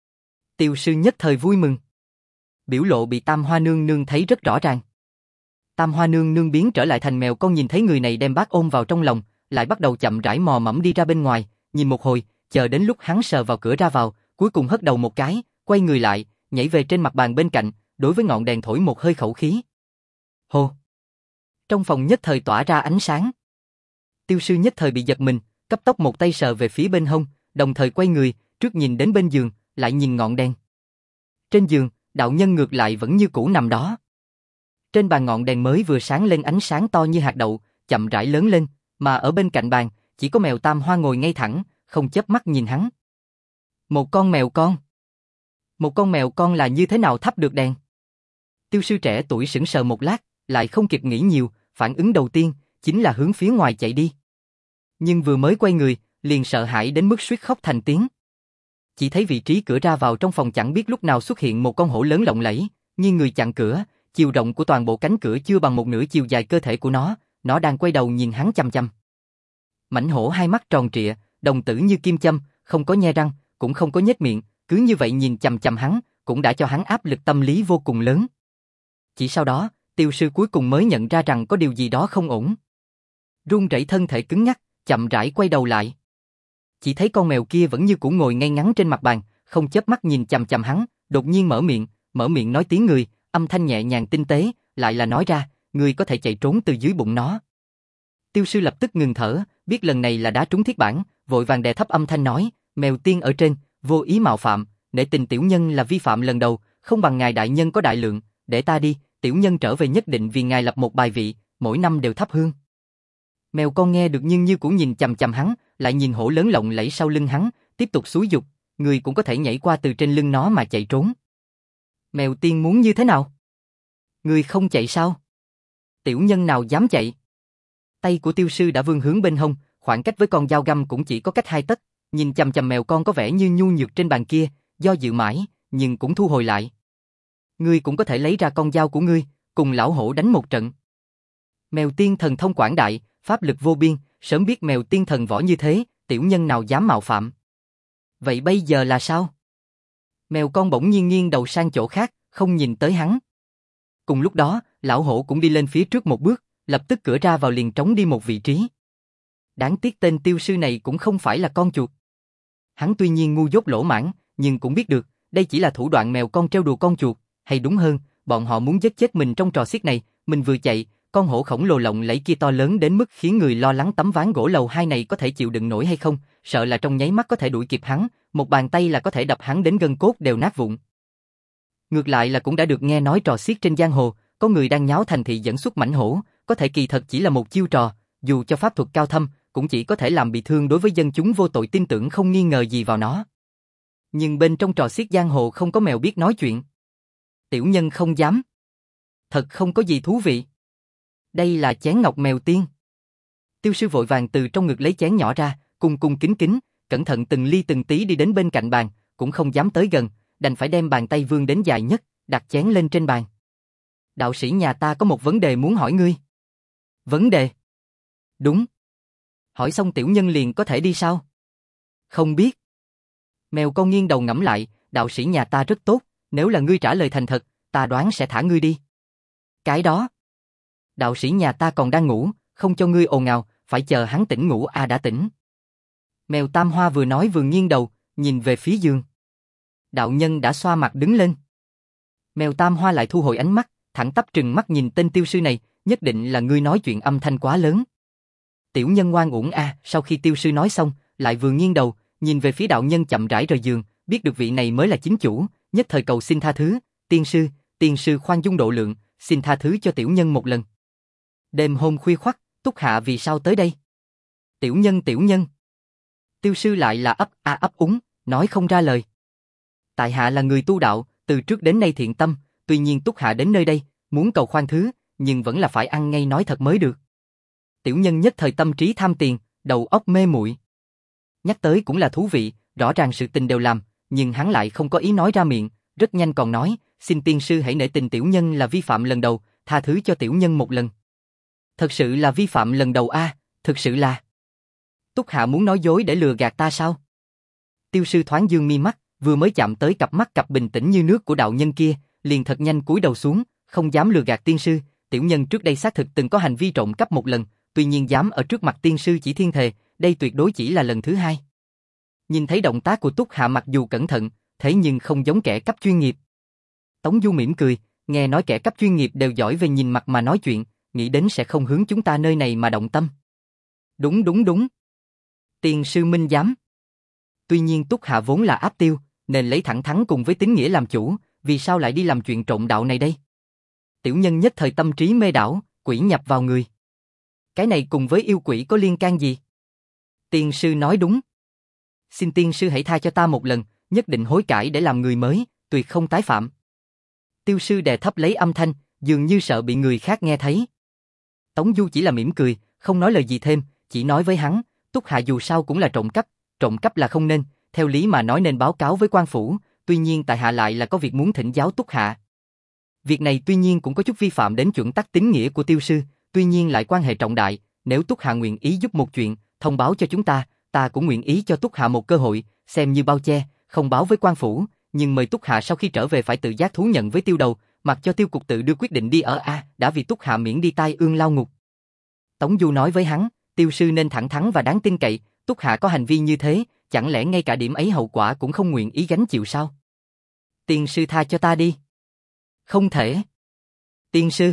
Tiêu sư nhất thời vui mừng. Biểu lộ bị Tam Hoa nương nương thấy rất rõ ràng. Tam Hoa nương nương biến trở lại thành mèo con, nhìn thấy người này đem bát ôm vào trong lòng, lại bắt đầu chậm rãi mò mẫm đi ra bên ngoài, nhìn một hồi, chờ đến lúc hắn sờ vào cửa ra vào, cuối cùng hất đầu một cái, quay người lại, nhảy về trên mặt bàn bên cạnh, đối với ngọn đèn thổi một hơi khẩu khí. Hô! Trong phòng nhất thời tỏa ra ánh sáng. Tiêu sư nhất thời bị giật mình, cấp tốc một tay sờ về phía bên hông, đồng thời quay người, trước nhìn đến bên giường, lại nhìn ngọn đèn. Trên giường, đạo nhân ngược lại vẫn như cũ nằm đó. Trên bàn ngọn đèn mới vừa sáng lên ánh sáng to như hạt đậu, chậm rãi lớn lên, mà ở bên cạnh bàn, chỉ có mèo Tam Hoa ngồi ngay thẳng, không chớp mắt nhìn hắn. Một con mèo con. Một con mèo con là như thế nào thắp được đèn? Tiêu sư trẻ tuổi sững sờ một lát, lại không kịp nghĩ nhiều, phản ứng đầu tiên chính là hướng phía ngoài chạy đi. Nhưng vừa mới quay người, liền sợ hãi đến mức suýt khóc thành tiếng. Chỉ thấy vị trí cửa ra vào trong phòng chẳng biết lúc nào xuất hiện một con hổ lớn lộng lẫy, nghiêng người chặn cửa, chiều rộng của toàn bộ cánh cửa chưa bằng một nửa chiều dài cơ thể của nó, nó đang quay đầu nhìn hắn chằm chằm. Mãnh hổ hai mắt tròn trịa, đồng tử như kim châm, không có nhe răng, cũng không có nhếch miệng, cứ như vậy nhìn chằm chằm hắn, cũng đã cho hắn áp lực tâm lý vô cùng lớn. Chỉ sau đó, tiêu sư cuối cùng mới nhận ra rằng có điều gì đó không ổn. Run rẩy thân thể cứng nhắc, chậm rãi quay đầu lại. Chỉ thấy con mèo kia vẫn như cũ ngồi ngay ngắn trên mặt bàn, không chớp mắt nhìn chằm chằm hắn, đột nhiên mở miệng, mở miệng nói tiếng người, âm thanh nhẹ nhàng tinh tế, lại là nói ra, người có thể chạy trốn từ dưới bụng nó. Tiêu sư lập tức ngừng thở, biết lần này là đá trúng thiết bản, vội vàng đè thấp âm thanh nói, mèo tiên ở trên, vô ý mạo phạm, nể tình tiểu nhân là vi phạm lần đầu, không bằng ngài đại nhân có đại lượng, để ta đi, tiểu nhân trở về nhất định vì ngài lập một bài vị, mỗi năm đều thắp hương. Mèo con nghe được nhưng như cũng nhìn chằm chằm hắn, lại nhìn hổ lớn lộng lẫy sau lưng hắn, tiếp tục xúi giục, người cũng có thể nhảy qua từ trên lưng nó mà chạy trốn. Mèo tiên muốn như thế nào? Người không chạy sao? Tiểu nhân nào dám chạy? Tay của tiêu sư đã vươn hướng bên hông, khoảng cách với con dao găm cũng chỉ có cách hai tấc, nhìn chằm chằm mèo con có vẻ như nhu nhược trên bàn kia, do dự mãi, nhưng cũng thu hồi lại. Ngươi cũng có thể lấy ra con dao của ngươi, cùng lão hổ đánh một trận. Mèo tiên thần thông quảng đại, pháp lực vô biên, sớm biết mèo tiên thần võ như thế, tiểu nhân nào dám mạo phạm. Vậy bây giờ là sao? Mèo con bỗng nhiên nghiêng đầu sang chỗ khác, không nhìn tới hắn. Cùng lúc đó, lão hổ cũng đi lên phía trước một bước, lập tức cửa ra vào liền trống đi một vị trí. Đáng tiếc tên tiêu sư này cũng không phải là con chuột. Hắn tuy nhiên ngu dốt lỗ mãng, nhưng cũng biết được, đây chỉ là thủ đoạn mèo con trêu đùa con chuột, hay đúng hơn, bọn họ muốn giết chết mình trong trò xiết này, mình vừa chạy, con hổ khổng lồ lộng lẫy kia to lớn đến mức khiến người lo lắng tấm ván gỗ lầu hai này có thể chịu đựng nổi hay không, sợ là trong nháy mắt có thể đuổi kịp hắn, một bàn tay là có thể đập hắn đến gân cốt đều nát vụn. Ngược lại là cũng đã được nghe nói trò xiết trên giang hồ, có người đang nháo thành thị dẫn xuất mãnh hổ, có thể kỳ thật chỉ là một chiêu trò, dù cho pháp thuật cao thâm, cũng chỉ có thể làm bị thương đối với dân chúng vô tội tin tưởng không nghi ngờ gì vào nó. Nhưng bên trong trò xiết giang hồ không có mèo biết nói chuyện. Tiểu nhân không dám. Thật không có gì thú vị. Đây là chén ngọc mèo tiên. Tiêu sư vội vàng từ trong ngực lấy chén nhỏ ra, cung cung kính kính, cẩn thận từng ly từng tí đi đến bên cạnh bàn, cũng không dám tới gần, đành phải đem bàn tay vươn đến dài nhất, đặt chén lên trên bàn. Đạo sĩ nhà ta có một vấn đề muốn hỏi ngươi. Vấn đề? Đúng. Hỏi xong tiểu nhân liền có thể đi sao? Không biết. Mèo con nghiêng đầu ngẫm lại, đạo sĩ nhà ta rất tốt, nếu là ngươi trả lời thành thật, ta đoán sẽ thả ngươi đi. Cái đó. Đạo sĩ nhà ta còn đang ngủ, không cho ngươi ồn ào, phải chờ hắn tỉnh ngủ à đã tỉnh. Mèo Tam Hoa vừa nói vừa nghiêng đầu, nhìn về phía giường. Đạo nhân đã xoa mặt đứng lên. Mèo Tam Hoa lại thu hồi ánh mắt, thẳng tắp trừng mắt nhìn tên tiêu sư này, nhất định là ngươi nói chuyện âm thanh quá lớn. Tiểu nhân ngoan uổng a, sau khi tiêu sư nói xong, lại vừa nghiêng đầu, nhìn về phía đạo nhân chậm rãi rời giường, biết được vị này mới là chính chủ, nhất thời cầu xin tha thứ, tiên sư, tiên sư khoan dung độ lượng, xin tha thứ cho tiểu nhân một lần. Đêm hôm khuya khoắt, Túc Hạ vì sao tới đây? Tiểu nhân tiểu nhân. Tiêu sư lại là ấp a ấp úng, nói không ra lời. Tại hạ là người tu đạo, từ trước đến nay thiện tâm, tuy nhiên Túc Hạ đến nơi đây, muốn cầu khoan thứ, nhưng vẫn là phải ăn ngay nói thật mới được. Tiểu nhân nhất thời tâm trí tham tiền, đầu óc mê muội. Nhắc tới cũng là thú vị, rõ ràng sự tình đều làm, nhưng hắn lại không có ý nói ra miệng, rất nhanh còn nói, xin tiên sư hãy nể tình tiểu nhân là vi phạm lần đầu, tha thứ cho tiểu nhân một lần. Thật sự là vi phạm lần đầu a, à, thực sự là. Túc Hạ muốn nói dối để lừa gạt ta sao? Tiêu sư thoáng dương mi mắt, vừa mới chạm tới cặp mắt cặp bình tĩnh như nước của đạo nhân kia, liền thật nhanh cúi đầu xuống, không dám lừa gạt tiên sư, tiểu nhân trước đây xác thực từng có hành vi trộm cắp một lần, tuy nhiên dám ở trước mặt tiên sư chỉ thiên thề, đây tuyệt đối chỉ là lần thứ hai. Nhìn thấy động tác của Túc Hạ mặc dù cẩn thận, thế nhưng không giống kẻ cắp chuyên nghiệp. Tống Du mỉm cười, nghe nói kẻ cắp chuyên nghiệp đều giỏi về nhìn mặt mà nói chuyện, nghĩ đến sẽ không hướng chúng ta nơi này mà động tâm. Đúng đúng đúng. Tiên sư minh giám. Tuy nhiên Túc Hạ vốn là áp tiêu, nên lấy thẳng thắn cùng với tín nghĩa làm chủ, vì sao lại đi làm chuyện trộm đạo này đây? Tiểu nhân nhất thời tâm trí mê đảo, quỷ nhập vào người. Cái này cùng với yêu quỷ có liên can gì? Tiên sư nói đúng. Xin tiên sư hãy tha cho ta một lần, nhất định hối cải để làm người mới, tuyệt không tái phạm. Tiêu sư đè thấp lấy âm thanh, dường như sợ bị người khác nghe thấy. Tống Du chỉ là mỉm cười, không nói lời gì thêm, chỉ nói với hắn, Túc Hạ dù sao cũng là trộm cắp, trộm cắp là không nên, theo lý mà nói nên báo cáo với quan phủ, tuy nhiên tại hạ lại là có việc muốn thỉnh giáo Túc Hạ. Việc này tuy nhiên cũng có chút vi phạm đến chuẩn tắc tín nghĩa của tiêu sư, tuy nhiên lại quan hệ trọng đại, nếu Túc Hạ nguyện ý giúp một chuyện, thông báo cho chúng ta, ta cũng nguyện ý cho Túc Hạ một cơ hội, xem như bao che, không báo với quan phủ, nhưng mời Túc Hạ sau khi trở về phải tự giác thú nhận với tiêu đầu, mặc cho tiêu cục tự đưa quyết định đi ở A, đã vì Túc Hạ miễn đi tai ương lao ngục. Tống Du nói với hắn, tiêu sư nên thẳng thắn và đáng tin cậy, Túc Hạ có hành vi như thế, chẳng lẽ ngay cả điểm ấy hậu quả cũng không nguyện ý gánh chịu sao? Tiên sư tha cho ta đi. Không thể. Tiên sư.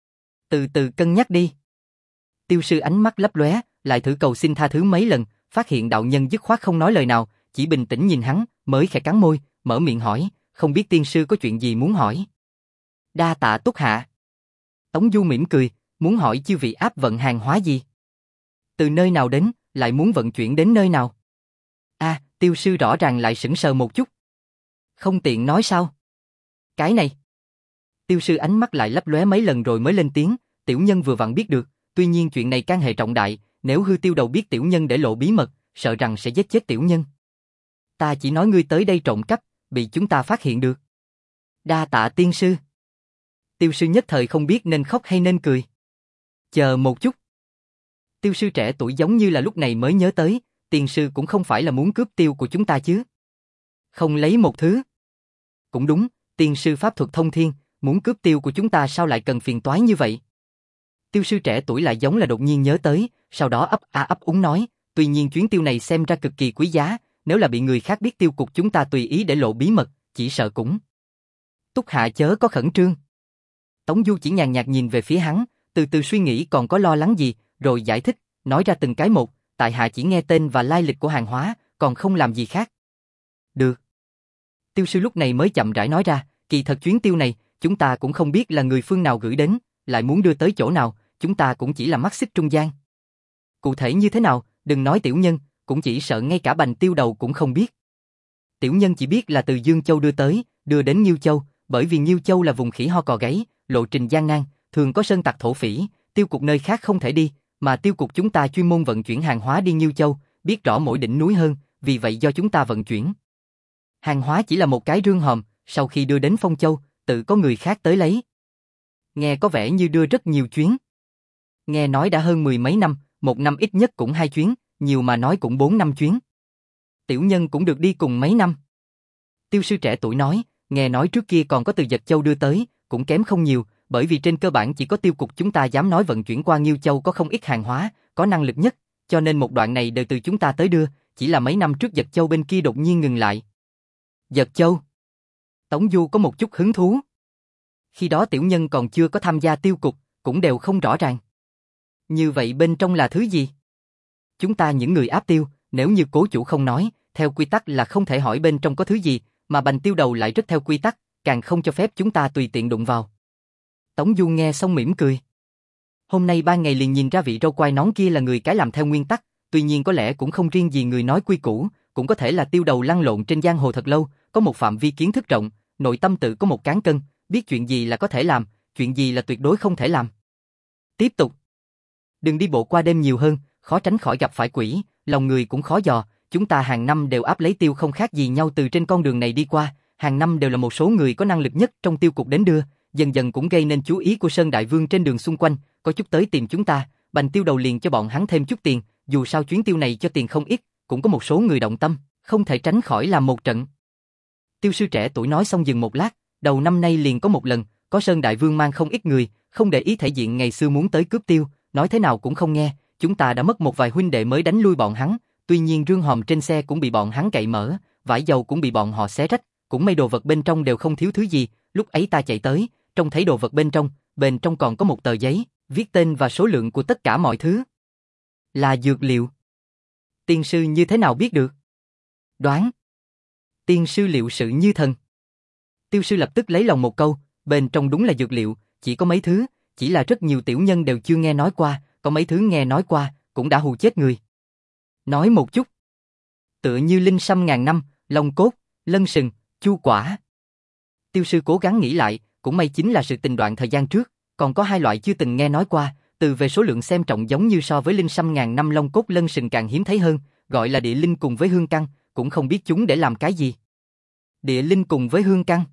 Từ từ cân nhắc đi. Tiêu sư ánh mắt lấp lóe, lại thử cầu xin tha thứ mấy lần, phát hiện đạo nhân dứt khoát không nói lời nào, chỉ bình tĩnh nhìn hắn, mới khẽ cắn môi, mở miệng hỏi, không biết tiên sư có chuyện gì muốn hỏi. Đa tạ Túc Hạ. Tống Du mỉm cười, muốn hỏi chư vị áp vận hàng hóa gì? Từ nơi nào đến, lại muốn vận chuyển đến nơi nào? A, à, tiêu sư rõ ràng lại sững sờ một chút. Không tiện nói sao? Cái này. Tiêu sư ánh mắt lại lấp lóe mấy lần rồi mới lên tiếng, tiểu nhân vừa vặn biết được, tuy nhiên chuyện này can hệ trọng đại, nếu hư tiêu đầu biết tiểu nhân để lộ bí mật, sợ rằng sẽ giết chết tiểu nhân. Ta chỉ nói ngươi tới đây trộm cắp, bị chúng ta phát hiện được. Đa tạ tiên sư. Tiêu sư nhất thời không biết nên khóc hay nên cười. Chờ một chút. Tiêu sư trẻ tuổi giống như là lúc này mới nhớ tới, tiên sư cũng không phải là muốn cướp tiêu của chúng ta chứ. Không lấy một thứ. Cũng đúng, tiên sư pháp thuật thông thiên, muốn cướp tiêu của chúng ta sao lại cần phiền toái như vậy? Tiêu sư trẻ tuổi lại giống là đột nhiên nhớ tới, sau đó ấp a ấp úng nói, tuy nhiên chuyến tiêu này xem ra cực kỳ quý giá, nếu là bị người khác biết tiêu cục chúng ta tùy ý để lộ bí mật, chỉ sợ cũng. Túc Hạ chớ có khẩn trương. Tống Du chỉ nhàn nhạt nhìn về phía hắn, từ từ suy nghĩ còn có lo lắng gì, rồi giải thích, nói ra từng cái một, tại hạ chỉ nghe tên và lai lịch của hàng hóa, còn không làm gì khác. Được. Tiêu sư lúc này mới chậm rãi nói ra, kỳ thật chuyến tiêu này, chúng ta cũng không biết là người phương nào gửi đến, lại muốn đưa tới chỗ nào, chúng ta cũng chỉ là mắt xích trung gian. Cụ thể như thế nào, đừng nói tiểu nhân, cũng chỉ sợ ngay cả Bành tiêu đầu cũng không biết. Tiểu nhân chỉ biết là từ Dương Châu đưa tới, đưa đến Nhiêu Châu, bởi vì Nhiêu Châu là vùng khỉ ho cò gáy, lộ trình gian nan, thường có sơn tặc thổ phỉ, tiêu cục nơi khác không thể đi, mà tiêu cục chúng ta chuyên môn vận chuyển hàng hóa đi Nhiêu Châu, biết rõ mỗi đỉnh núi hơn, vì vậy do chúng ta vận chuyển. Hàng hóa chỉ là một cái rương hòm, sau khi đưa đến Phong Châu, tự có người khác tới lấy. Nghe có vẻ như đưa rất nhiều chuyến. Nghe nói đã hơn mười mấy năm, một năm ít nhất cũng hai chuyến, nhiều mà nói cũng bốn năm chuyến. Tiểu nhân cũng được đi cùng mấy năm. Tiêu sư trẻ tuổi nói, nghe nói trước kia còn có từ Giật Châu đưa tới, cũng kém không nhiều, bởi vì trên cơ bản chỉ có tiêu cục chúng ta dám nói vận chuyển qua Nghiêu Châu có không ít hàng hóa, có năng lực nhất, cho nên một đoạn này đều từ chúng ta tới đưa, chỉ là mấy năm trước Giật Châu bên kia đột nhiên ngừng lại. Giật Châu? Tống Du có một chút hứng thú. Khi đó tiểu nhân còn chưa có tham gia tiêu cục, cũng đều không rõ ràng. Như vậy bên trong là thứ gì? Chúng ta những người áp tiêu, nếu như cố chủ không nói, theo quy tắc là không thể hỏi bên trong có thứ gì, mà Bành Tiêu Đầu lại rất theo quy tắc, càng không cho phép chúng ta tùy tiện đụng vào. Tống Du nghe xong mỉm cười. Hôm nay ba ngày liền nhìn ra vị râu quai nón kia là người cái làm theo nguyên tắc, tuy nhiên có lẽ cũng không riêng gì người nói quy củ, cũng có thể là Tiêu Đầu lăn lộn trên giang hồ thật lâu, có một phạm vi kiến thức rộng, nội tâm tự có một cán cân, biết chuyện gì là có thể làm, chuyện gì là tuyệt đối không thể làm. Tiếp tục. Đừng đi bộ qua đêm nhiều hơn, khó tránh khỏi gặp phải quỷ, lòng người cũng khó dò, chúng ta hàng năm đều áp lấy tiêu không khác gì nhau từ trên con đường này đi qua, hàng năm đều là một số người có năng lực nhất trong tiêu cục đến đưa, dần dần cũng gây nên chú ý của Sơn Đại Vương trên đường xung quanh, có chút tới tìm chúng ta, Bành Tiêu Đầu liền cho bọn hắn thêm chút tiền, dù sao chuyến tiêu này cho tiền không ít, cũng có một số người động tâm, không thể tránh khỏi làm một trận. Tiêu sư trẻ tuổi nói xong dừng một lát, đầu năm nay liền có một lần, có Sơn Đại Vương mang không ít người, không để ý thể diện ngày xưa muốn tới cướp tiêu, nói thế nào cũng không nghe, chúng ta đã mất một vài huynh đệ mới đánh lui bọn hắn, tuy nhiên rương hòm trên xe cũng bị bọn hắn cậy mở, vải dầu cũng bị bọn họ xé rách, cũng may đồ vật bên trong đều không thiếu thứ gì, lúc ấy ta chạy tới, trông thấy đồ vật bên trong, bên trong còn có một tờ giấy, viết tên và số lượng của tất cả mọi thứ. Là dược liệu. Tiên sư như thế nào biết được? Đoán. Tiên sư liệu sự như thần. Tiêu sư lập tức lấy lòng một câu, bên trong đúng là dược liệu, chỉ có mấy thứ, chỉ là rất nhiều tiểu nhân đều chưa nghe nói qua, có mấy thứ nghe nói qua, cũng đã hù chết người. Nói một chút. Tựa như linh sâm ngàn năm, long cốt, lân sừng, chu quả. Tiêu sư cố gắng nghĩ lại, cũng may chính là sự tình đoạn thời gian trước, còn có hai loại chưa từng nghe nói qua, từ về số lượng xem trọng giống như so với linh sâm ngàn năm long cốt lân sừng càng hiếm thấy hơn, gọi là địa linh cùng với hương căn, cũng không biết chúng để làm cái gì. Địa linh cùng với hương căn.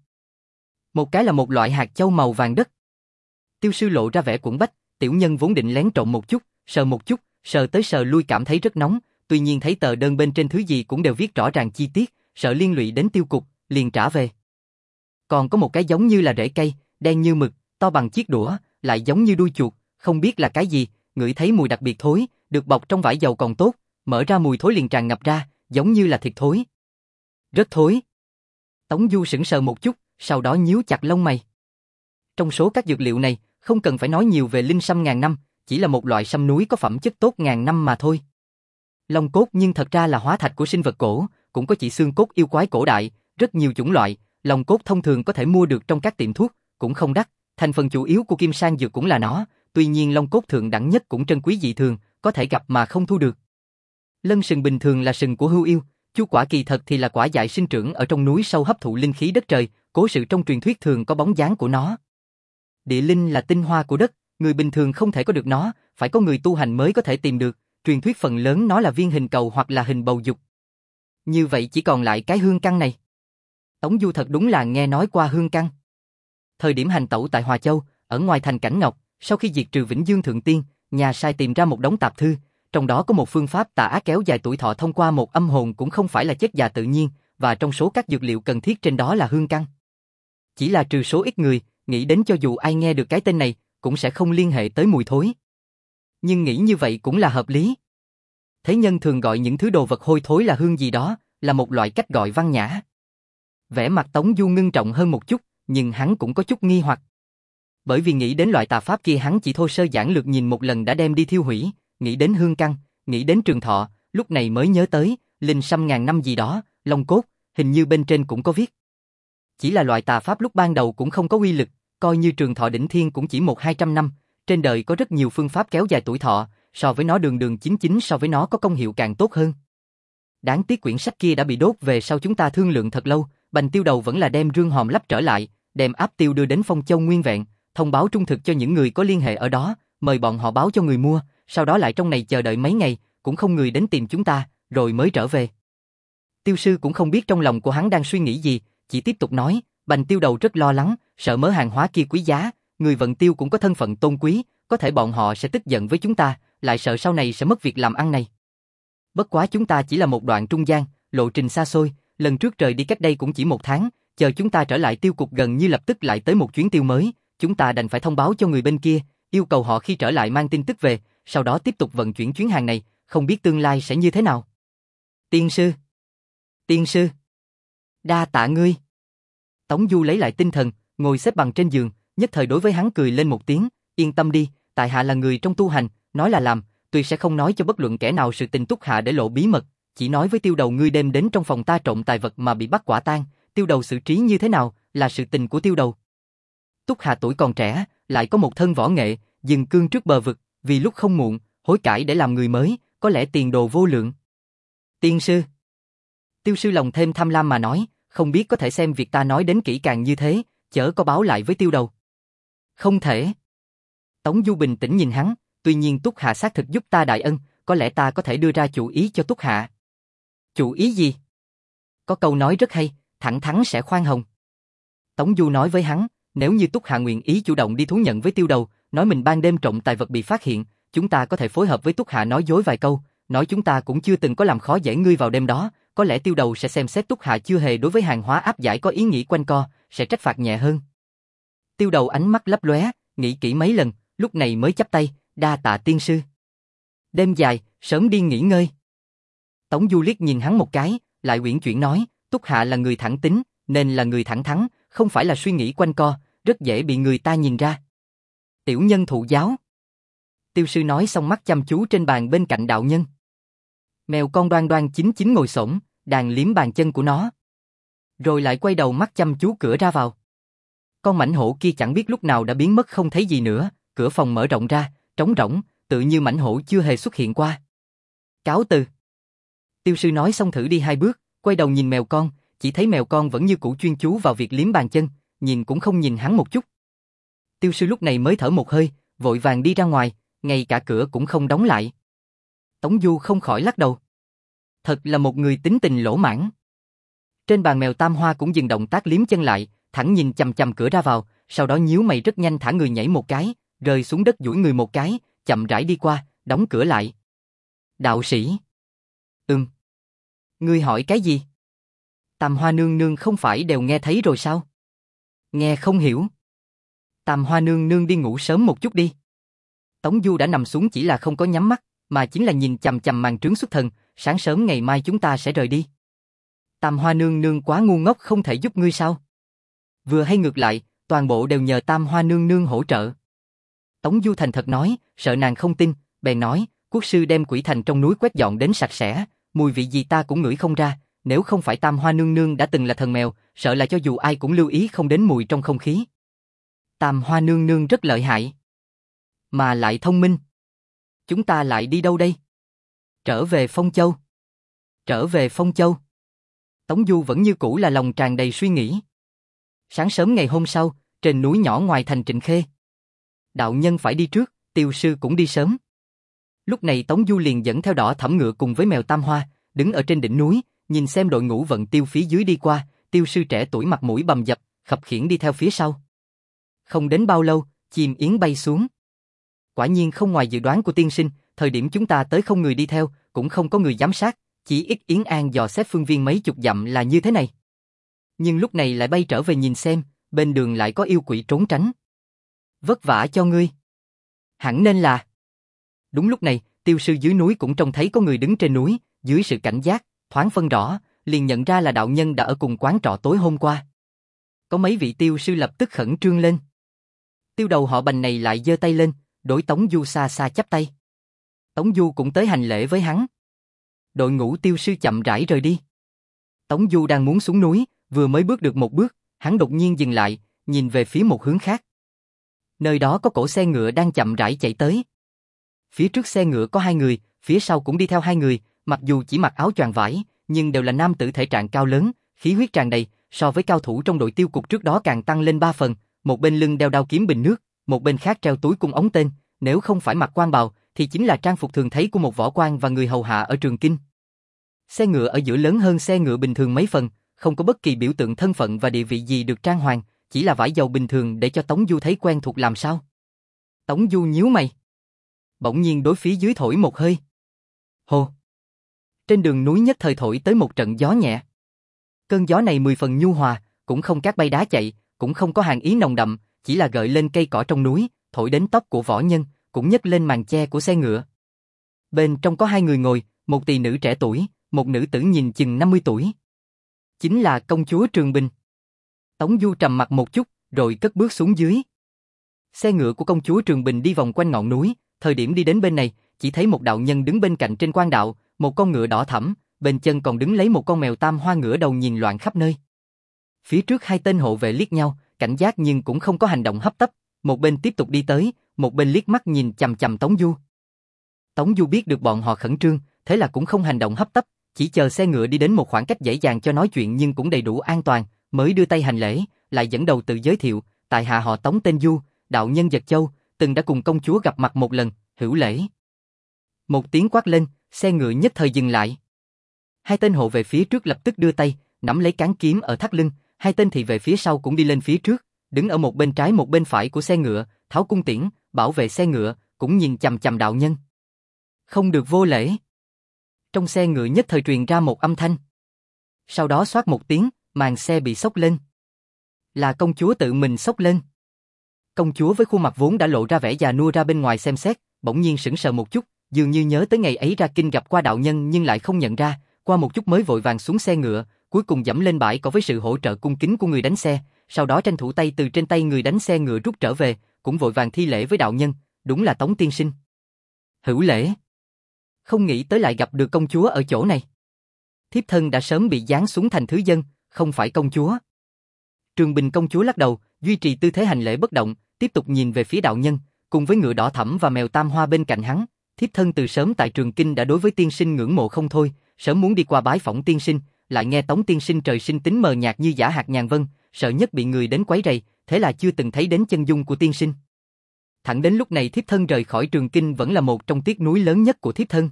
Một cái là một loại hạt châu màu vàng đất. Tiêu sư lộ ra vẻ cuộn bách, tiểu nhân vốn định lén trộm một chút, sờ một chút, sờ tới sờ lui cảm thấy rất nóng, tuy nhiên thấy tờ đơn bên trên thứ gì cũng đều viết rõ ràng chi tiết, sợ liên lụy đến tiêu cục, liền trả về. Còn có một cái giống như là rễ cây, đen như mực, to bằng chiếc đũa, lại giống như đuôi chuột, không biết là cái gì, ngửi thấy mùi đặc biệt thối, được bọc trong vải dầu còn tốt, mở ra mùi thối liền tràn ngập ra, giống như là thịt thối. Rất thối. Tống Du sững sờ một chút, sau đó nhíu chặt lông mày. Trong số các dược liệu này, không cần phải nói nhiều về linh sâm ngàn năm, chỉ là một loại sâm núi có phẩm chất tốt ngàn năm mà thôi. Long cốt nhưng thật ra là hóa thạch của sinh vật cổ, cũng có chỉ xương cốt yêu quái cổ đại, rất nhiều chủng loại, long cốt thông thường có thể mua được trong các tiệm thuốc, cũng không đắt, thành phần chủ yếu của kim sang dược cũng là nó, tuy nhiên long cốt thượng đẳng nhất cũng trân quý dị thường, có thể gặp mà không thu được. Lân sừng bình thường là sừng của hưu yêu, chu quả kỳ thật thì là quả dại sinh trưởng ở trong núi sâu hấp thụ linh khí đất trời, cố sự trong truyền thuyết thường có bóng dáng của nó. Địa linh là tinh hoa của đất, người bình thường không thể có được nó, phải có người tu hành mới có thể tìm được, truyền thuyết phần lớn nó là viên hình cầu hoặc là hình bầu dục. Như vậy chỉ còn lại cái hương căn này. Tống Du thật đúng là nghe nói qua hương căn. Thời điểm hành tẩu tại Hòa Châu, ở ngoài thành Cảnh Ngọc, sau khi diệt trừ Vĩnh Dương Thượng Tiên, nhà sai tìm ra một đống tạp thư, trong đó có một phương pháp tà ác kéo dài tuổi thọ thông qua một âm hồn cũng không phải là chết già tự nhiên, và trong số các dược liệu cần thiết trên đó là hương căn. Chỉ là trừ số ít người, nghĩ đến cho dù ai nghe được cái tên này, cũng sẽ không liên hệ tới mùi thối. Nhưng nghĩ như vậy cũng là hợp lý. Thế nhân thường gọi những thứ đồ vật hôi thối là hương gì đó, là một loại cách gọi văn nhã. Vẻ mặt Tống Du ngưng trọng hơn một chút, nhưng hắn cũng có chút nghi hoặc. Bởi vì nghĩ đến loại tà pháp kia hắn chỉ thô sơ giản lược nhìn một lần đã đem đi thiêu hủy, nghĩ đến hương căn, nghĩ đến trường thọ, lúc này mới nhớ tới, linh sâm ngàn năm gì đó, long cốt, hình như bên trên cũng có viết. Chỉ là loại tà pháp lúc ban đầu cũng không có uy lực, coi như trường thọ đỉnh thiên cũng chỉ một hai trăm năm, trên đời có rất nhiều phương pháp kéo dài tuổi thọ, so với nó đường đường chính chính so với nó có công hiệu càng tốt hơn. Đáng tiếc quyển sách kia đã bị đốt về sau chúng ta thương lượng thật lâu, Bành Tiêu Đầu vẫn là đem rương hòm lắp trở lại, đem áp tiêu đưa đến Phong Châu nguyên vẹn, thông báo trung thực cho những người có liên hệ ở đó, mời bọn họ báo cho người mua, sau đó lại trong này chờ đợi mấy ngày, cũng không người đến tìm chúng ta, rồi mới trở về. Tiêu sư cũng không biết trong lòng của hắn đang suy nghĩ gì, chỉ tiếp tục nói, Bành Tiêu Đầu rất lo lắng, sợ mớ hàng hóa kia quý giá, người vận tiêu cũng có thân phận tôn quý, có thể bọn họ sẽ tức giận với chúng ta, lại sợ sau này sẽ mất việc làm ăn này. Bất quá chúng ta chỉ là một đoạn trung gian, lộ trình xa xôi, lần trước rời đi cách đây cũng chỉ một tháng, chờ chúng ta trở lại tiêu cục gần như lập tức lại tới một chuyến tiêu mới, chúng ta đành phải thông báo cho người bên kia, yêu cầu họ khi trở lại mang tin tức về, sau đó tiếp tục vận chuyển chuyến hàng này, không biết tương lai sẽ như thế nào. Tiên sư. Tiên sư. Đa tạ ngươi. Tống Du lấy lại tinh thần, ngồi xếp bằng trên giường, nhất thời đối với hắn cười lên một tiếng, yên tâm đi, tại hạ là người trong tu hành, nói là làm, tuyệt sẽ không nói cho bất luận kẻ nào sự tình Túc hạ để lộ bí mật, chỉ nói với Tiêu đầu ngươi đêm đến trong phòng ta trộm tài vật mà bị bắt quả tang, Tiêu đầu xử trí như thế nào, là sự tình của Tiêu đầu. Túc hạ tuổi còn trẻ, lại có một thân võ nghệ, dừng cương trước bờ vực, vì lúc không muộn, hối cải để làm người mới, có lẽ tiền đồ vô lượng. Tiên sư. Tiêu sư lòng thêm tham lam mà nói, không biết có thể xem việc ta nói đến kỹ càng như thế, chớ có báo lại với Tiêu đầu. Không thể. Tống Du bình tĩnh nhìn hắn, tuy nhiên Túc hạ xác thực giúp ta đại ân, có lẽ ta có thể đưa ra chủ ý cho Túc hạ. Chủ ý gì? Có câu nói rất hay, thẳng thắn sẽ khoan hồng. Tống Du nói với hắn, nếu như Túc hạ nguyện ý chủ động đi thú nhận với Tiêu đầu, nói mình ban đêm trộm tài vật bị phát hiện, chúng ta có thể phối hợp với Túc hạ nói dối vài câu, nói chúng ta cũng chưa từng có làm khó dễ ngươi vào đêm đó, có lẽ Tiêu đầu sẽ xem xét Túc hạ chưa hề đối với hàng hóa áp giải có ý nghĩ quanh co, sẽ trách phạt nhẹ hơn. Tiêu đầu ánh mắt lấp lóe, nghĩ kỹ mấy lần, lúc này mới chắp tay, đa tạ tiên sư. Đêm dài, sớm đi nghỉ ngơi. Tống Du liếc nhìn hắn một cái, lại uyển chuyển nói, Túc hạ là người thẳng tính, nên là người thẳng thắn, không phải là suy nghĩ quanh co, rất dễ bị người ta nhìn ra. Tiểu nhân thụ giáo. Tiêu sư nói xong mắt chăm chú trên bàn bên cạnh đạo nhân. Mèo con đoan đoan chính chính ngồi xổm, đàn liếm bàn chân của nó. Rồi lại quay đầu mắt chăm chú cửa ra vào. Con mãnh hổ kia chẳng biết lúc nào đã biến mất không thấy gì nữa, cửa phòng mở rộng ra, trống rỗng, tự như mãnh hổ chưa hề xuất hiện qua. Cáo từ. Tiêu sư nói xong thử đi hai bước, quay đầu nhìn mèo con, chỉ thấy mèo con vẫn như cũ chuyên chú vào việc liếm bàn chân, nhìn cũng không nhìn hắn một chút. Tiêu sư lúc này mới thở một hơi, vội vàng đi ra ngoài, ngay cả cửa cũng không đóng lại. Tống Du không khỏi lắc đầu. Thật là một người tính tình lỗ mãng. Trên bàn mèo Tam Hoa cũng dừng động tác liếm chân lại, thẳng nhìn chằm chằm cửa ra vào, sau đó nhíu mày rất nhanh thả người nhảy một cái, rơi xuống đất duỗi người một cái, chậm rãi đi qua, đóng cửa lại. Đạo sĩ. Ừm. Ngươi hỏi cái gì? Tam Hoa nương nương không phải đều nghe thấy rồi sao? Nghe không hiểu. Tam Hoa nương nương đi ngủ sớm một chút đi. Tống Du đã nằm xuống chỉ là không có nhắm mắt, mà chính là nhìn chằm chằm màn trướng xuất thần, sáng sớm ngày mai chúng ta sẽ rời đi. Tam Hoa nương nương quá ngu ngốc không thể giúp ngươi sao? Vừa hay ngược lại, toàn bộ đều nhờ Tam Hoa nương nương hỗ trợ. Tống Du thành thật nói, sợ nàng không tin, bèn nói, quốc sư đem quỷ thành trong núi quét dọn đến sạch sẽ, mùi vị gì ta cũng ngửi không ra, nếu không phải Tam Hoa nương nương đã từng là thần mèo, sợ là cho dù ai cũng lưu ý không đến mùi trong không khí. Tam Hoa nương nương rất lợi hại, mà lại thông minh. Chúng ta lại đi đâu đây? Trở về Phong Châu. Trở về Phong Châu. Tống Du vẫn như cũ là lòng tràn đầy suy nghĩ. Sáng sớm ngày hôm sau, trên núi nhỏ ngoài thành Trịnh Khê. Đạo nhân phải đi trước, Tiêu sư cũng đi sớm. Lúc này Tống Du liền dẫn theo Đỏ Thẫm ngựa cùng với mèo Tam Hoa, đứng ở trên đỉnh núi, nhìn xem đội ngũ vận tiêu phía dưới đi qua, Tiêu sư trẻ tuổi mặt mũi bầm dập, khập khiễng đi theo phía sau. Không đến bao lâu, chim yến bay xuống. Quả nhiên không ngoài dự đoán của tiên sinh, thời điểm chúng ta tới không người đi theo, cũng không có người giám sát, chỉ ít Yến An dò xét phương viên mấy chục dặm là như thế này. Nhưng lúc này lại bay trở về nhìn xem, bên đường lại có yêu quỷ trốn tránh. Vất vả cho ngươi. Hẳn nên là. Đúng lúc này, Tiêu sư dưới núi cũng trông thấy có người đứng trên núi, dưới sự cảnh giác, thoáng phân rõ, liền nhận ra là đạo nhân đã ở cùng quán trọ tối hôm qua. Có mấy vị Tiêu sư lập tức khẩn trương lên. Tiêu đầu họ Bành này lại giơ tay lên, đối Tống Du xa xa chắp tay. Tống Du cũng tới hành lễ với hắn. Đội ngũ Tiêu sư chậm rãi rời đi. Tống Du đang muốn xuống núi, vừa mới bước được một bước, hắn đột nhiên dừng lại, nhìn về phía một hướng khác. Nơi đó có cỗ xe ngựa đang chậm rãi chạy tới. Phía trước xe ngựa có hai người, phía sau cũng đi theo hai người, mặc dù chỉ mặc áo choàng vải, nhưng đều là nam tử thể trạng cao lớn, khí huyết tràn đầy, so với cao thủ trong đội tiêu cục trước đó càng tăng lên ba phần, một bên lưng đeo đao kiếm bình nước, một bên khác treo túi cung ống tên, nếu không phải mặc quan bào, thì chính là trang phục thường thấy của một võ quan và người hầu hạ ở Trường Kinh. Xe ngựa ở giữa lớn hơn xe ngựa bình thường mấy phần, không có bất kỳ biểu tượng thân phận và địa vị gì được trang hoàng, chỉ là vải dầu bình thường để cho Tống Du thấy quen thuộc làm sao. Tống Du nhíu mày. Bỗng nhiên đối phía dưới thổi một hơi. Hồ. Trên đường núi nhất thời thổi tới một trận gió nhẹ. Cơn gió này mười phần nhu hòa, cũng không cát bay đá chạy, cũng không có hàn ý nồng đậm, chỉ là gợi lên cây cỏ trong núi, thổi đến tóc của võ nhân, cũng nhấc lên màn che của xe ngựa. Bên trong có hai người ngồi, một tỳ nữ trẻ tuổi, một nữ tử nhìn chừng năm mươi tuổi. Chính là công chúa Trường Bình. Tống Du trầm mặt một chút, rồi cất bước xuống dưới. Xe ngựa của công chúa Trường Bình đi vòng quanh ngọn núi, thời điểm đi đến bên này, chỉ thấy một đạo nhân đứng bên cạnh trên quan đạo, một con ngựa đỏ thẫm, bên chân còn đứng lấy một con mèo tam hoa ngửa đầu nhìn loạn khắp nơi. Phía trước hai tên hộ vệ liếc nhau, cảnh giác nhưng cũng không có hành động hấp tấp, một bên tiếp tục đi tới, một bên liếc mắt nhìn chằm chằm Tống Du. Tống Du biết được bọn họ khẩn trương, thế là cũng không hành động hấp tấp, chỉ chờ xe ngựa đi đến một khoảng cách dễ dàng cho nói chuyện nhưng cũng đầy đủ an toàn, mới đưa tay hành lễ, lại dẫn đầu tự giới thiệu, tại hạ họ Tống tên Du, đạo nhân Giật Châu, từng đã cùng công chúa gặp mặt một lần, hữu lễ. Một tiếng quát lên, xe ngựa nhất thời dừng lại. Hai tên hộ về phía trước lập tức đưa tay, nắm lấy cán kiếm ở thắt lưng, hai tên thị vệ phía sau cũng đi lên phía trước, đứng ở một bên trái một bên phải của xe ngựa, tháo cung tiễn, bảo vệ xe ngựa, cũng nhìn chằm chằm đạo nhân. Không được vô lễ. Trong xe ngựa nhất thời truyền ra một âm thanh. Sau đó xoát một tiếng, màn xe bị xốc lên. Là công chúa tự mình xốc lên. Công chúa với khuôn mặt vốn đã lộ ra vẻ già nua ra bên ngoài xem xét, bỗng nhiên sững sờ một chút, dường như nhớ tới ngày ấy ra kinh gặp qua đạo nhân nhưng lại không nhận ra, qua một chút mới vội vàng xuống xe ngựa, cuối cùng dẫm lên bãi cỏ với sự hỗ trợ cung kính của người đánh xe, sau đó tranh thủ tay từ trên tay người đánh xe ngựa rút trở về, cũng vội vàng thi lễ với đạo nhân, đúng là Tống tiên sinh. Hữu lễ. Không nghĩ tới lại gặp được công chúa ở chỗ này. Thiếp thân đã sớm bị giáng xuống thành thứ dân, không phải công chúa. Trường Bình công chúa lắc đầu, duy trì tư thế hành lễ bất động, tiếp tục nhìn về phía đạo nhân, cùng với ngựa đỏ thẫm và mèo tam hoa bên cạnh hắn. Thiếp thân từ sớm tại Trường Kinh đã đối với tiên sinh ngưỡng mộ không thôi, sớm muốn đi qua bái phỏng tiên sinh, lại nghe Tống tiên sinh trời sinh tính mờ nhạt như giả hạt nhàn vân, sợ nhất bị người đến quấy rầy, thế là chưa từng thấy đến chân dung của tiên sinh. Thẳng đến lúc này thiếp thân rời khỏi Trường Kinh vẫn là một trong tiếc nuối lớn nhất của thiếp thân.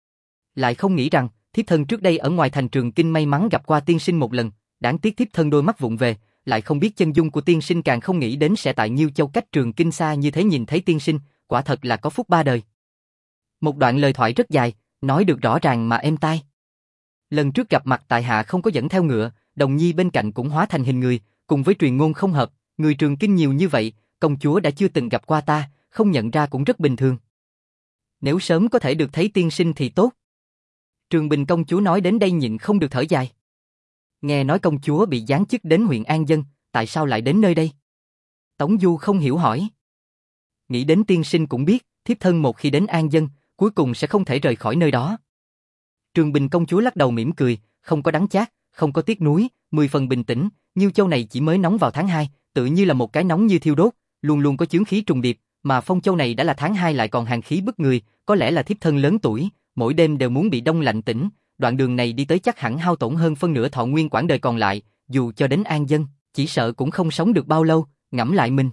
Lại không nghĩ rằng, thiếp thân trước đây ở ngoài thành Trường Kinh may mắn gặp qua tiên sinh một lần, đáng tiếc thiếp thân đôi mắt vụng về, lại không biết chân dung của tiên sinh, càng không nghĩ đến sẽ tại Nhiêu Châu cách Trường Kinh xa như thế nhìn thấy tiên sinh, quả thật là có phúc ba đời. Một đoạn lời thoại rất dài, nói được rõ ràng mà êm tai. Lần trước gặp mặt tại hạ không có dẫn theo ngựa, Đồng Nhi bên cạnh cũng hóa thành hình người, cùng với truyền ngôn không hợp, người Trường Kinh nhiều như vậy, công chúa đã chưa từng gặp qua ta, không nhận ra cũng rất bình thường. Nếu sớm có thể được thấy tiên sinh thì tốt. Trường Bình công chúa nói đến đây nhịn không được thở dài. Nghe nói công chúa bị giáng chức đến huyện An Dân, tại sao lại đến nơi đây? Tống Du không hiểu hỏi. Nghĩ đến tiên sinh cũng biết, thiếp thân một khi đến An Dân, cuối cùng sẽ không thể rời khỏi nơi đó. Trường Bình công chúa lắc đầu mỉm cười, không có đắng chát, không có tiếc nuối, mười phần bình tĩnh. Nhiêu Châu này chỉ mới nóng vào tháng hai, tự như là một cái nóng như thiêu đốt, luôn luôn có chướng khí trùng điệp, mà Phong Châu này đã là tháng hai lại còn hàn khí bức người, có lẽ là thiếp thân lớn tuổi, mỗi đêm đều muốn bị đông lạnh tỉnh, đoạn đường này đi tới chắc hẳn hao tổn hơn phân nửa thọ nguyên quãng đời còn lại, dù cho đến An Dân, chỉ sợ cũng không sống được bao lâu, ngẫm lại mình.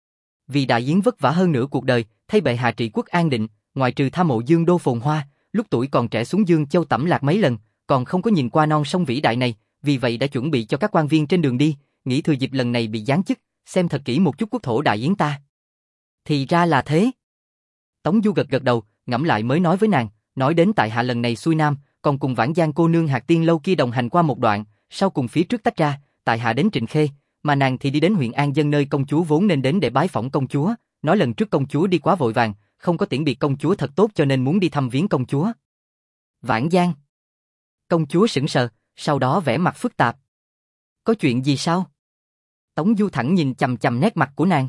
Vì đại yến vất vả hơn nửa cuộc đời, thay bệ hạ trị quốc an định, ngoài trừ tham mộ Dương đô phồn hoa, lúc tuổi còn trẻ xuống Dương Châu tẩm lạc mấy lần, còn không có nhìn qua non sông vĩ đại này, vì vậy đã chuẩn bị cho các quan viên trên đường đi, nghĩ thừa dịp lần này bị giáng chức, xem thật kỹ một chút quốc thổ đại yến ta. Thì ra là thế. Tống Du gật gật đầu, ngẫm lại mới nói với nàng, nói đến tại hạ lần này xuôi nam, còn cùng Vãn Giang cô nương Hạc Tiên lâu kia đồng hành qua một đoạn, sau cùng phía trước tách ra, tại hạ đến Trịnh Khê, mà nàng thì đi đến huyện An Dân nơi công chúa vốn nên đến để bái phỏng công chúa, nói lần trước công chúa đi quá vội vàng, không có tiễn biệt công chúa thật tốt cho nên muốn đi thăm viếng công chúa. Vãn Giang. Công chúa sững sờ, sau đó vẻ mặt phức tạp. Có chuyện gì sao? Tống Du thẳng nhìn chằm chằm nét mặt của nàng.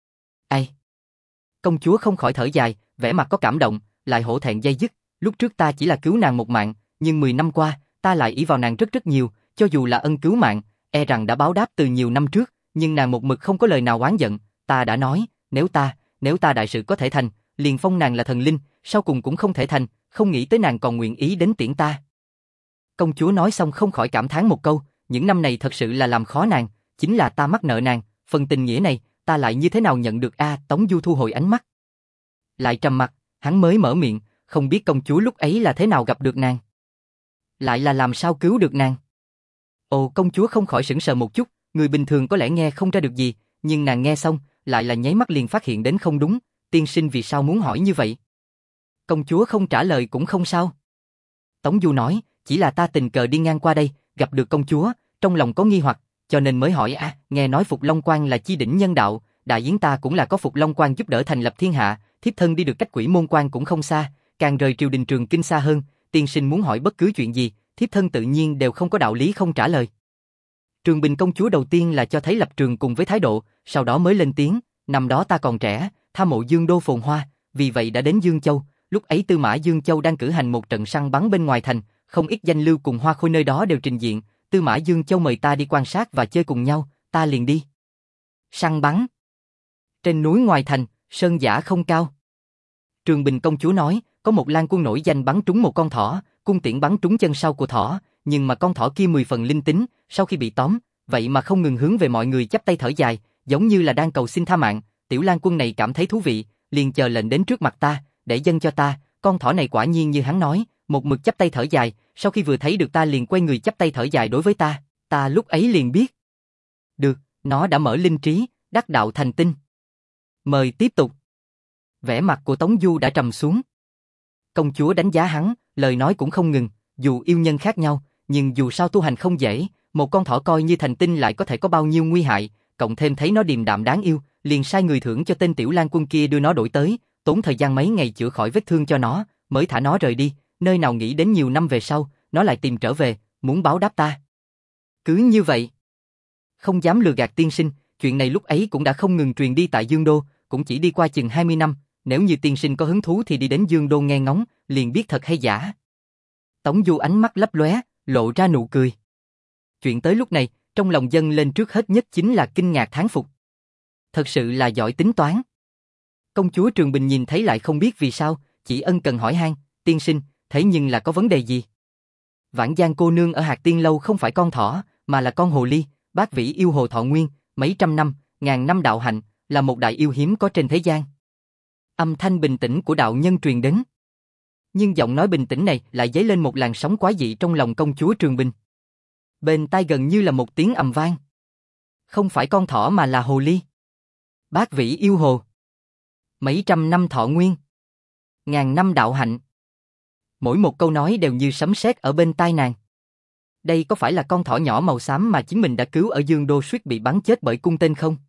Ai? Công chúa không khỏi thở dài, vẻ mặt có cảm động, lại hổ thẹn dây dứt. Lúc trước ta chỉ là cứu nàng một mạng, nhưng mười năm qua, ta lại ỷ vào nàng rất rất nhiều, cho dù là ân cứu mạng, e rằng đã báo đáp từ nhiều năm trước, nhưng nàng một mực không có lời nào oán giận. Ta đã nói, nếu ta, nếu ta đại sự có thể thành, liền phong nàng là thần linh, sau cùng cũng không thể thành, không nghĩ tới nàng còn nguyện ý đến tiễn ta. Công chúa nói xong không khỏi cảm thán một câu, những năm này thật sự là làm khó nàng, chính là ta mắc nợ nàng, phần tình nghĩa này, ta lại như thế nào nhận được a? À, Tống Du thu hồi ánh mắt. Lại trầm mặt, hắn mới mở miệng, không biết công chúa lúc ấy là thế nào gặp được nàng. Lại là làm sao cứu được nàng. Ồ, công chúa không khỏi sững sờ một chút, người bình thường có lẽ nghe không ra được gì, nhưng nàng nghe xong, lại là nháy mắt liền phát hiện đến không đúng, tiên sinh vì sao muốn hỏi như vậy. Công chúa không trả lời cũng không sao. Tống Du nói, chỉ là ta tình cờ đi ngang qua đây, gặp được công chúa, trong lòng có nghi hoặc, cho nên mới hỏi à, nghe nói Phục Long Quan là chi đỉnh nhân đạo, đại yến ta cũng là có Phục Long Quan giúp đỡ thành lập thiên hạ, thiếp thân đi được cách Quỷ Môn Quan cũng không xa, càng rời triều đình Trường Kinh xa hơn, tiên sinh muốn hỏi bất cứ chuyện gì, thiếp thân tự nhiên đều không có đạo lý không trả lời. Trường Bình công chúa đầu tiên là cho thấy lập trường cùng với thái độ, sau đó mới lên tiếng, năm đó ta còn trẻ, tha mộ Dương đô phồn hoa, vì vậy đã đến Dương Châu, lúc ấy Tư Mã Dương Châu đang cử hành một trận săn bắn bên ngoài thành, không ít danh lưu cùng Hoa Khôi nơi đó đều trình diện, Tư Mã Dương Châu mời ta đi quan sát và chơi cùng nhau, ta liền đi. Săn bắn. Trên núi ngoài thành, sơn giả không cao. Trường Bình công chúa nói, có một lang quân nổi danh bắn trúng một con thỏ, cung tiễn bắn trúng chân sau của thỏ, nhưng mà con thỏ kia mười phần linh tính, sau khi bị tóm, vậy mà không ngừng hướng về mọi người chắp tay thở dài, giống như là đang cầu xin tha mạng. Tiểu lang quân này cảm thấy thú vị, liền chờ lệnh đến trước mặt ta, để dâng cho ta. Con thỏ này quả nhiên như hắn nói, một mực chắp tay thở dài, sau khi vừa thấy được ta liền quay người chắp tay thở dài đối với ta, ta lúc ấy liền biết. Được, nó đã mở linh trí, đắc đạo thành tinh. Mời tiếp tục. Vẻ mặt của Tống Du đã trầm xuống. Công chúa đánh giá hắn, lời nói cũng không ngừng, dù yêu nhân khác nhau, nhưng dù sao tu hành không dễ, một con thỏ coi như thành tinh lại có thể có bao nhiêu nguy hại, cộng thêm thấy nó điềm đạm đáng yêu, liền sai người thưởng cho tên tiểu lang quân kia đưa nó đổi tới, tốn thời gian mấy ngày chữa khỏi vết thương cho nó, mới thả nó rời đi, nơi nào nghĩ đến nhiều năm về sau, nó lại tìm trở về, muốn báo đáp ta. Cứ như vậy, không dám lừa gạt tiên sinh, chuyện này lúc ấy cũng đã không ngừng truyền đi tại Dương Đô, cũng chỉ đi qua chừng hai mươi năm, nếu như tiên sinh có hứng thú thì đi đến Dương Đô nghe ngóng, liền biết thật hay giả. Tống Du ánh mắt lấp lóe, lộ ra nụ cười. Chuyện tới lúc này, trong lòng dâng lên trước hết nhất chính là kinh ngạc thán phục. Thật sự là giỏi tính toán. Công chúa Trường Bình nhìn thấy lại không biết vì sao, chỉ ân cần hỏi han, tiên sinh, thế nhưng là có vấn đề gì? Vãn Giang cô nương ở Hạt Tiên Lâu không phải con thỏ, mà là con hồ ly, bác vĩ yêu hồ thọ nguyên, mấy trăm năm, ngàn năm đạo hạnh, là một đại yêu hiếm có trên thế gian. Âm thanh bình tĩnh của đạo nhân truyền đến. Nhưng giọng nói bình tĩnh này lại dấy lên một làn sóng quái dị trong lòng công chúa Trường Bình. Bên tai gần như là một tiếng ầm vang. Không phải con thỏ mà là hồ ly. Bác vĩ yêu hồ. Mấy trăm năm thọ nguyên. Ngàn năm đạo hạnh. Mỗi một câu nói đều như sấm sét ở bên tai nàng. Đây có phải là con thỏ nhỏ màu xám mà chính mình đã cứu ở Dương Đô suýt bị bắn chết bởi cung tên không?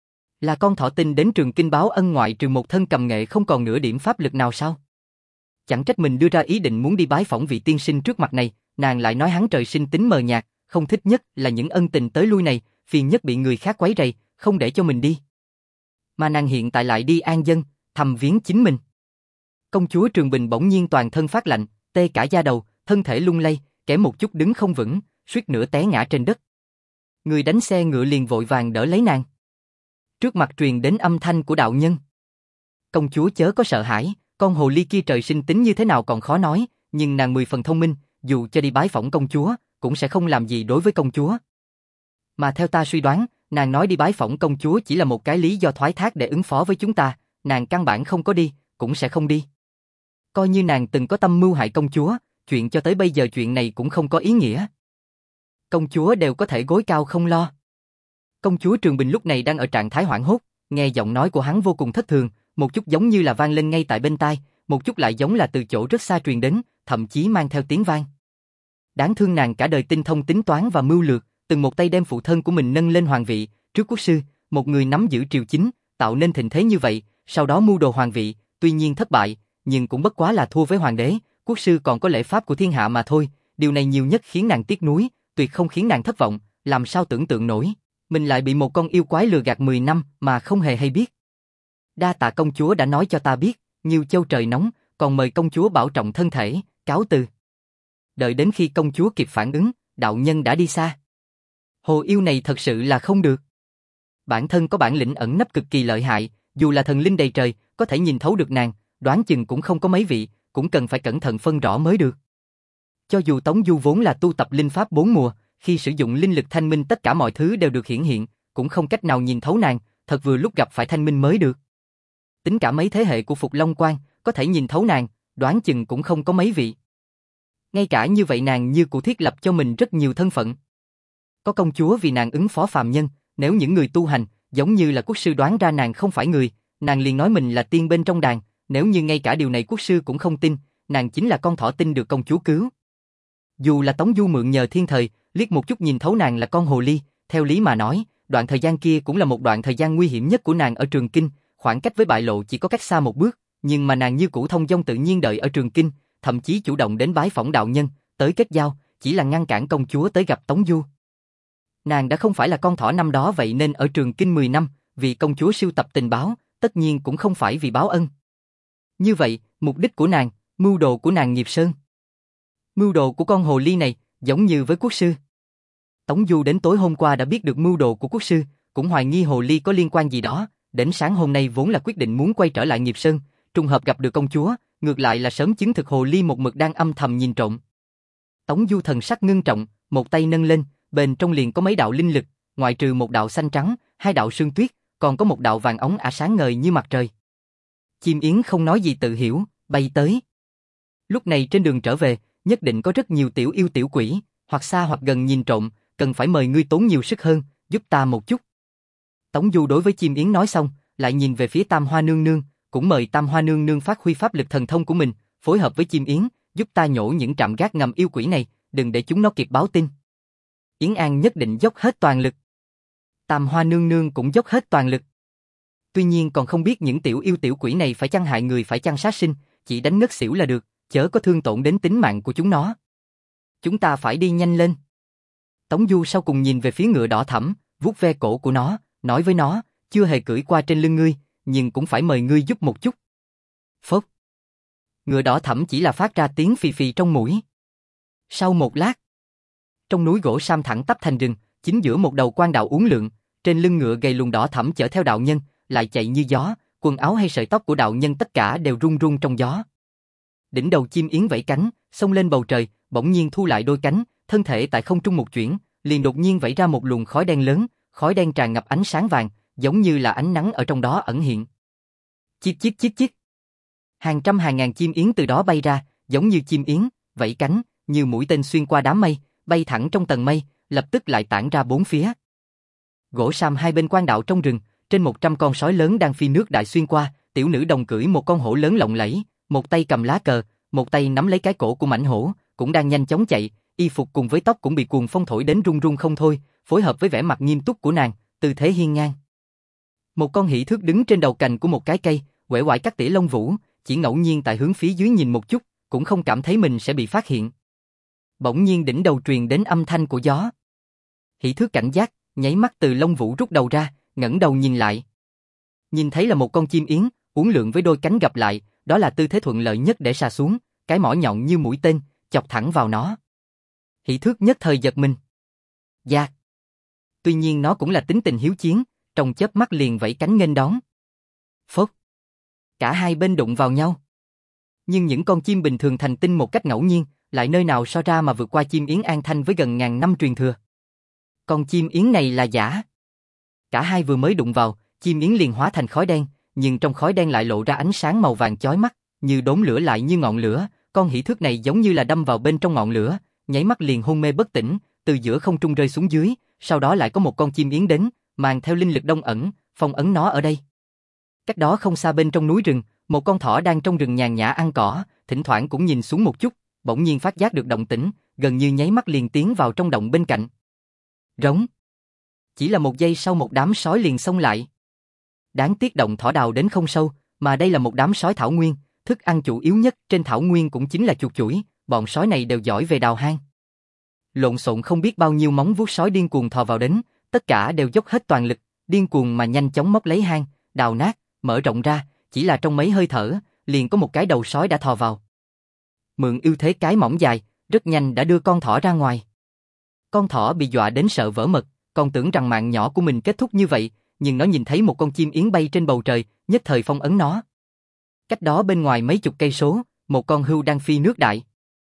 Là con thỏ tinh đến Trường Kinh báo ân ngoại trừ một thân cầm nghệ không còn nửa điểm pháp lực nào sao? Chẳng trách mình đưa ra ý định muốn đi bái phỏng vị tiên sinh trước mặt này, nàng lại nói hắn trời sinh tính mờ nhạt, không thích nhất là những ân tình tới lui này, phiền nhất bị người khác quấy rầy, không để cho mình đi. Mà nàng hiện tại lại đi an dân, thầm viếng chính mình. Công chúa Trường Bình bỗng nhiên toàn thân phát lạnh, tê cả da đầu, thân thể lung lay, kẻ một chút đứng không vững, suýt nữa té ngã trên đất. Người đánh xe ngựa liền vội vàng đỡ lấy nàng. Trước mặt truyền đến âm thanh của đạo nhân. Công chúa chớ có sợ hãi, con hồ ly kia trời sinh tính như thế nào còn khó nói, nhưng nàng mười phần thông minh, dù cho đi bái phỏng công chúa, cũng sẽ không làm gì đối với công chúa. Mà theo ta suy đoán, nàng nói đi bái phỏng công chúa chỉ là một cái lý do thoái thác để ứng phó với chúng ta, nàng căn bản không có đi, cũng sẽ không đi. Coi như nàng từng có tâm mưu hại công chúa, chuyện cho tới bây giờ chuyện này cũng không có ý nghĩa. Công chúa đều có thể gối cao không lo. Công chúa Trường Bình lúc này đang ở trạng thái hoảng hốt, nghe giọng nói của hắn vô cùng thất thường, một chút giống như là vang lên ngay tại bên tai, một chút lại giống là từ chỗ rất xa truyền đến, thậm chí mang theo tiếng vang. Đáng thương nàng cả đời tinh thông tính toán và mưu lược, từng một tay đem phụ thân của mình nâng lên hoàng vị, trước quốc sư, một người nắm giữ triều chính, tạo nên thịnh thế như vậy, sau đó mưu đồ hoàng vị, tuy nhiên thất bại, nhưng cũng bất quá là thua với hoàng đế, quốc sư còn có lễ pháp của thiên hạ mà thôi, điều này nhiều nhất khiến nàng tiếc nuối, tuyệt không khiến nàng thất vọng, làm sao tưởng tượng nổi, mình lại bị một con yêu quái lừa gạt mười năm mà không hề hay biết. Đa tạ công chúa đã nói cho ta biết, Nhiêu Châu trời nóng, còn mời công chúa bảo trọng thân thể, cáo từ. Đợi đến khi công chúa kịp phản ứng, đạo nhân đã đi xa. Hồ yêu này thật sự là không được. Bản thân có bản lĩnh ẩn nấp cực kỳ lợi hại, dù là thần linh đầy trời, có thể nhìn thấu được nàng, đoán chừng cũng không có mấy vị, cũng cần phải cẩn thận phân rõ mới được. Cho dù Tống Du vốn là tu tập linh pháp bốn mùa, khi sử dụng linh lực thanh minh tất cả mọi thứ đều được hiển hiện, cũng không cách nào nhìn thấu nàng, thật vừa lúc gặp phải thanh minh mới được. Tính cả mấy thế hệ của Phục Long Quan, có thể nhìn thấu nàng, đoán chừng cũng không có mấy vị. Ngay cả như vậy nàng như cụ thiết lập cho mình rất nhiều thân phận. Có công chúa vì nàng ứng phó phàm nhân, nếu những người tu hành, giống như là quốc sư đoán ra nàng không phải người, nàng liền nói mình là tiên bên trong đàn, nếu như ngay cả điều này quốc sư cũng không tin, nàng chính là con thỏ tinh được công chúa cứu, Dù là Tống Du mượn nhờ thiên thời, liếc một chút nhìn thấu nàng là con hồ ly, theo lý mà nói, đoạn thời gian kia cũng là một đoạn thời gian nguy hiểm nhất của nàng ở Trường Kinh, khoảng cách với bại lộ chỉ có cách xa một bước, nhưng mà nàng như cũ thông dong tự nhiên đợi ở Trường Kinh, thậm chí chủ động đến bái phỏng đạo nhân, tới kết giao, chỉ là ngăn cản công chúa tới gặp Tống Du. Nàng đã không phải là con thỏ năm đó vậy nên ở Trường Kinh mười năm, vì công chúa sưu tập tình báo, tất nhiên cũng không phải vì báo ân. Như vậy, mục đích của nàng, mưu đồ của nàng nghiệp sơn. Mưu đồ của con hồ ly này, giống như với quốc sư. Tống Du đến tối hôm qua đã biết được mưu đồ của quốc sư, cũng hoài nghi hồ ly có liên quan gì đó, đến sáng hôm nay vốn là quyết định muốn quay trở lại nghiệp sơn, trùng hợp gặp được công chúa, ngược lại là sớm chứng thực hồ ly một mực đang âm thầm nhìn trộm. Tống Du thần sắc ngưng trọng, một tay nâng lên, bên trong liền có mấy đạo linh lực, ngoại trừ một đạo xanh trắng, hai đạo sương tuyết, còn có một đạo vàng óng ả sáng ngời như mặt trời. Chim yến không nói gì tự hiểu, bay tới. Lúc này trên đường trở về, nhất định có rất nhiều tiểu yêu tiểu quỷ, hoặc xa hoặc gần nhìn trộm, cần phải mời ngươi tốn nhiều sức hơn, giúp ta một chút. Tống Du đối với chim yến nói xong, lại nhìn về phía Tam Hoa Nương Nương, cũng mời Tam Hoa Nương Nương phát huy pháp lực thần thông của mình, phối hợp với chim yến, giúp ta nhổ những trạm gác ngầm yêu quỷ này, đừng để chúng nó kịp báo tin. Yến An nhất định dốc hết toàn lực. Tam Hoa Nương Nương cũng dốc hết toàn lực. Tuy nhiên còn không biết những tiểu yêu tiểu quỷ này phải chăng hại người phải chăng sát sinh, chỉ đánh ngất xỉu là được, chớ có thương tổn đến tính mạng của chúng nó. Chúng ta phải đi nhanh lên. Tống Du sau cùng nhìn về phía ngựa đỏ thẫm, vuốt ve cổ của nó, nói với nó, chưa hề cưỡi qua trên lưng ngươi, nhưng cũng phải mời ngươi giúp một chút. Phốc. Ngựa đỏ thẫm chỉ là phát ra tiếng phì phì trong mũi. Sau một lát, trong núi gỗ sam thẳng tắp thành rừng, chính giữa một đầu quan đạo uốn lượn, trên lưng ngựa gầy lùn đỏ thẫm chở theo đạo nhân, lại chạy như gió, quần áo hay sợi tóc của đạo nhân tất cả đều rung rung trong gió. Đỉnh đầu chim yến vẫy cánh, xông lên bầu trời, bỗng nhiên thu lại đôi cánh, thân thể tại không trung một chuyển, liền đột nhiên vẫy ra một luồng khói đen lớn, khói đen tràn ngập ánh sáng vàng, giống như là ánh nắng ở trong đó ẩn hiện. Chít chít chít chít. Hàng trăm hàng ngàn chim yến từ đó bay ra, giống như chim yến, vẫy cánh, như mũi tên xuyên qua đám mây, bay thẳng trong tầng mây, lập tức lại tản ra bốn phía. Gỗ sam hai bên quan đạo trong rừng, trên một trăm con sói lớn đang phi nước đại xuyên qua, tiểu nữ đồng cưỡi một con hổ lớn lộng lẫy, một tay cầm lá cờ, một tay nắm lấy cái cổ của mãnh hổ, cũng đang nhanh chóng chạy, y phục cùng với tóc cũng bị cuồng phong thổi đến run run không thôi, phối hợp với vẻ mặt nghiêm túc của nàng, tư thế hiên ngang. Một con hỷ thước đứng trên đầu cành của một cái cây, uể oải cắt tỉa lông vũ, chỉ ngẫu nhiên tại hướng phía dưới nhìn một chút, cũng không cảm thấy mình sẽ bị phát hiện. Bỗng nhiên đỉnh đầu truyền đến âm thanh của gió. Hỷ thước cảnh giác, nháy mắt từ lông vũ rút đầu ra, ngẩng đầu nhìn lại. Nhìn thấy là một con chim yến, uốn lượn với đôi cánh gập lại, đó là tư thế thuận lợi nhất để sa xuống, cái mỏ nhọn như mũi tên, chọc thẳng vào nó. Hỷ thước nhất thời giật mình. Dạ. Tuy nhiên nó cũng là tính tình hiếu chiến, trong chớp mắt liền vẫy cánh nghênh đón. Phốc. Cả hai bên đụng vào nhau. Nhưng những con chim bình thường thành tinh một cách ngẫu nhiên, lại nơi nào so ra mà vượt qua chim yến An Thanh với gần ngàn năm truyền thừa. Con chim yến này là giả. Cả hai vừa mới đụng vào, chim yến liền hóa thành khói đen, nhưng trong khói đen lại lộ ra ánh sáng màu vàng chói mắt, như đốm lửa lại như ngọn lửa, con hỷ thước này giống như là đâm vào bên trong ngọn lửa, nháy mắt liền hôn mê bất tỉnh, từ giữa không trung rơi xuống dưới, sau đó lại có một con chim yến đến, mang theo linh lực đông ẩn, phong ấn nó ở đây. Cách đó không xa bên trong núi rừng, một con thỏ đang trong rừng nhàn nhã ăn cỏ, thỉnh thoảng cũng nhìn xuống một chút, bỗng nhiên phát giác được động tĩnh, gần như nháy mắt liền tiến vào trong động bên cạnh. Rống. Chỉ là một giây sau một đám sói liền xông lại. Đáng tiếc động thỏ đào đến không sâu, mà đây là một đám sói thảo nguyên, thức ăn chủ yếu nhất trên thảo nguyên cũng chính là chuột chủi, bọn sói này đều giỏi về đào hang. Lộn xộn không biết bao nhiêu móng vuốt sói điên cuồng thò vào đến, tất cả đều dốc hết toàn lực, điên cuồng mà nhanh chóng móc lấy hang, đào nát, mở rộng ra, chỉ là trong mấy hơi thở, liền có một cái đầu sói đã thò vào. Mượn ưu thế cái mỏng dài, rất nhanh đã đưa con thỏ ra ngoài. Con thỏ bị dọa đến sợ vỡ mật, còn tưởng rằng mạng nhỏ của mình kết thúc như vậy, nhưng nó nhìn thấy một con chim yến bay trên bầu trời, nhất thời phong ấn nó. Cách đó bên ngoài mấy chục cây số, một con hươu đang phi nước đại.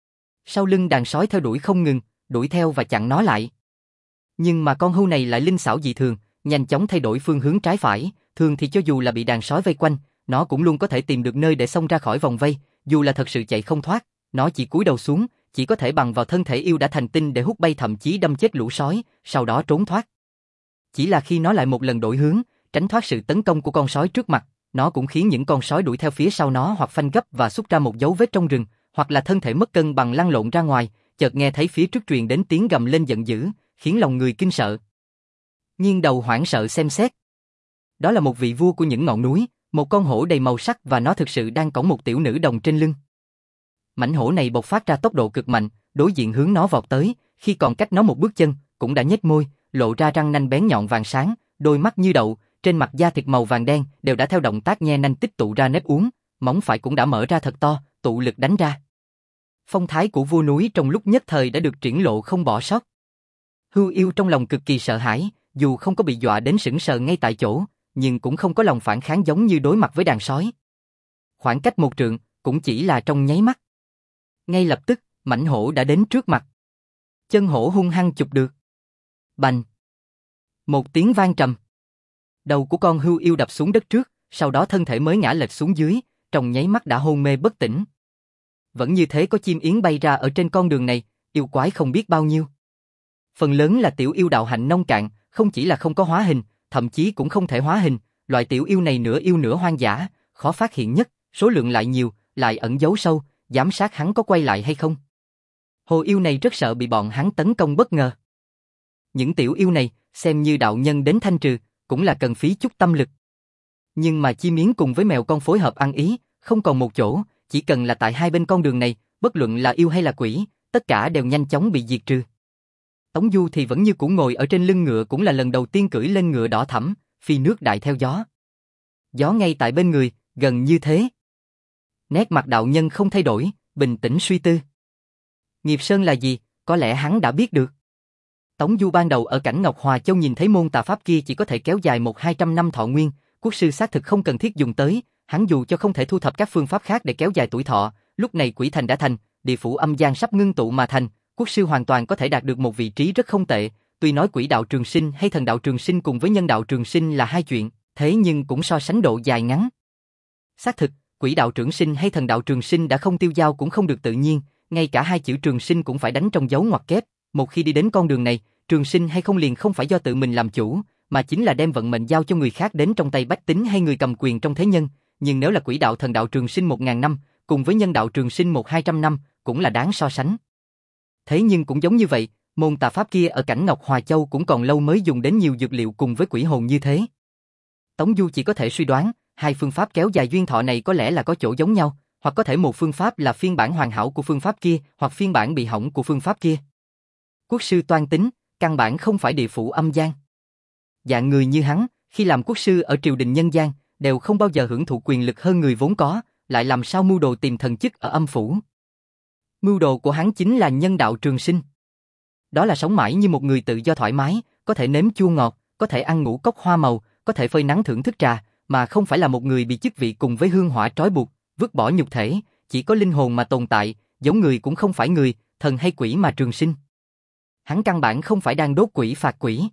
Sau lưng đàn sói theo đuổi không ngừng, đuổi theo và chặn nó lại. Nhưng mà con hươu này lại linh xảo dị thường, nhanh chóng thay đổi phương hướng trái phải, thường thì cho dù là bị đàn sói vây quanh, nó cũng luôn có thể tìm được nơi để xông ra khỏi vòng vây, dù là thật sự chạy không thoát, nó chỉ cúi đầu xuống, chỉ có thể bằng vào thân thể yêu đã thành tinh để hút bay thậm chí đâm chết lũ sói, sau đó trốn thoát. Chỉ là khi nó lại một lần đổi hướng, tránh thoát sự tấn công của con sói trước mặt, nó cũng khiến những con sói đuổi theo phía sau nó hoặc phanh gấp và xúc ra một dấu vết trong rừng, hoặc là thân thể mất cân bằng lăn lộn ra ngoài, chợt nghe thấy phía trước truyền đến tiếng gầm lên giận dữ, khiến lòng người kinh sợ. Nghiêng đầu hoảng sợ xem xét. Đó là một vị vua của những ngọn núi, một con hổ đầy màu sắc và nó thực sự đang cõng một tiểu nữ đồng trên lưng. Mãnh hổ này bộc phát ra tốc độ cực mạnh, đối diện hướng nó vọt tới, khi còn cách nó một bước chân, cũng đã nhếch môi, lộ ra răng nanh bén nhọn vàng sáng, đôi mắt như đậu, trên mặt da thịt màu vàng đen đều đã theo động tác nhe nanh tích tụ ra nếp uốn, móng phải cũng đã mở ra thật to, tụ lực đánh ra. Phong thái của vua núi trong lúc nhất thời đã được triển lộ không bỏ sót. Hưu Yêu trong lòng cực kỳ sợ hãi, dù không có bị dọa đến sững sờ ngay tại chỗ, nhưng cũng không có lòng phản kháng giống như đối mặt với đàn sói. Khoảng cách một trượng, cũng chỉ là trong nháy mắt. Ngay lập tức, mãnh hổ đã đến trước mặt. Chân hổ hung hăng chụp được. Bành! Một tiếng vang trầm. Đầu của con Hưu Yêu đập xuống đất trước, sau đó thân thể mới ngã lệch xuống dưới, trong nháy mắt đã hôn mê bất tỉnh. Vẫn như thế có chim yến bay ra ở trên con đường này, yêu quái không biết bao nhiêu. Phần lớn là tiểu yêu đạo hạnh nông cạn, không chỉ là không có hóa hình, thậm chí cũng không thể hóa hình, loại tiểu yêu này nửa yêu nửa hoang dã, khó phát hiện nhất, số lượng lại nhiều, lại ẩn giấu sâu, giám sát hắn có quay lại hay không. Hồ yêu này rất sợ bị bọn hắn tấn công bất ngờ. Những tiểu yêu này, xem như đạo nhân đến thanh trừ, cũng là cần phí chút tâm lực. Nhưng mà chim yến cùng với mèo con phối hợp ăn ý, không còn một chỗ, chỉ cần là tại hai bên con đường này, bất luận là yêu hay là quỷ, tất cả đều nhanh chóng bị diệt trừ. Tống Du thì vẫn như cũ ngồi ở trên lưng ngựa, cũng là lần đầu tiên cưỡi lên ngựa đỏ thẫm, phi nước đại theo gió. Gió ngay tại bên người, gần như thế. Nét mặt đạo nhân không thay đổi, bình tĩnh suy tư. Nghiệp Sơn là gì, có lẽ hắn đã biết được. Tống Du ban đầu ở cảnh Ngọc Hòa Châu nhìn thấy môn tà pháp kia chỉ có thể kéo dài một hai trăm năm thọ nguyên, quốc sư xác thực không cần thiết dùng tới, hắn dù cho không thể thu thập các phương pháp khác để kéo dài tuổi thọ, lúc này quỷ thành đã thành, địa phủ âm gian sắp ngưng tụ mà thành, quốc sư hoàn toàn có thể đạt được một vị trí rất không tệ, tuy nói quỷ đạo trường sinh hay thần đạo trường sinh cùng với nhân đạo trường sinh là hai chuyện, thế nhưng cũng so sánh độ dài ngắn. Xác thực, quỷ đạo trường sinh hay thần đạo trường sinh đã không tiêu dao cũng không được tự nhiên, ngay cả hai chữ trường sinh cũng phải đánh trong dấu ngoặc kép, một khi đi đến con đường này, trường sinh hay không liền không phải do tự mình làm chủ, mà chính là đem vận mệnh giao cho người khác đến trong tay bách tính hay người cầm quyền trong thế nhân, nhưng nếu là quỷ đạo thần đạo trường sinh một ngàn năm, cùng với nhân đạo trường sinh một hai trăm năm, cũng là đáng so sánh. Thế nhưng cũng giống như vậy, môn tà pháp kia ở cảnh Ngọc Hòa Châu cũng còn lâu mới dùng đến nhiều dược liệu cùng với quỷ hồn như thế. Tống Du chỉ có thể suy đoán, hai phương pháp kéo dài duyên thọ này có lẽ là có chỗ giống nhau, hoặc có thể một phương pháp là phiên bản hoàn hảo của phương pháp kia, hoặc phiên bản bị hỏng của phương pháp kia. Quốc sư toan tính, căn bản không phải địa phủ âm gian. Dạng người như hắn, khi làm quốc sư ở triều đình nhân gian, đều không bao giờ hưởng thụ quyền lực hơn người vốn có, lại làm sao mưu đồ tìm thần chức ở âm phủ. Mưu đồ của hắn chính là nhân đạo trường sinh. Đó là sống mãi như một người tự do thoải mái, có thể nếm chua ngọt, có thể ăn ngũ cốc hoa màu, có thể phơi nắng thưởng thức trà, mà không phải là một người bị chức vị cùng với hương hỏa trói buộc, vứt bỏ nhục thể, chỉ có linh hồn mà tồn tại, giống người cũng không phải người, thần hay quỷ mà trường sinh. Hắn căn bản không phải đang đốt quỷ phạt quỷ,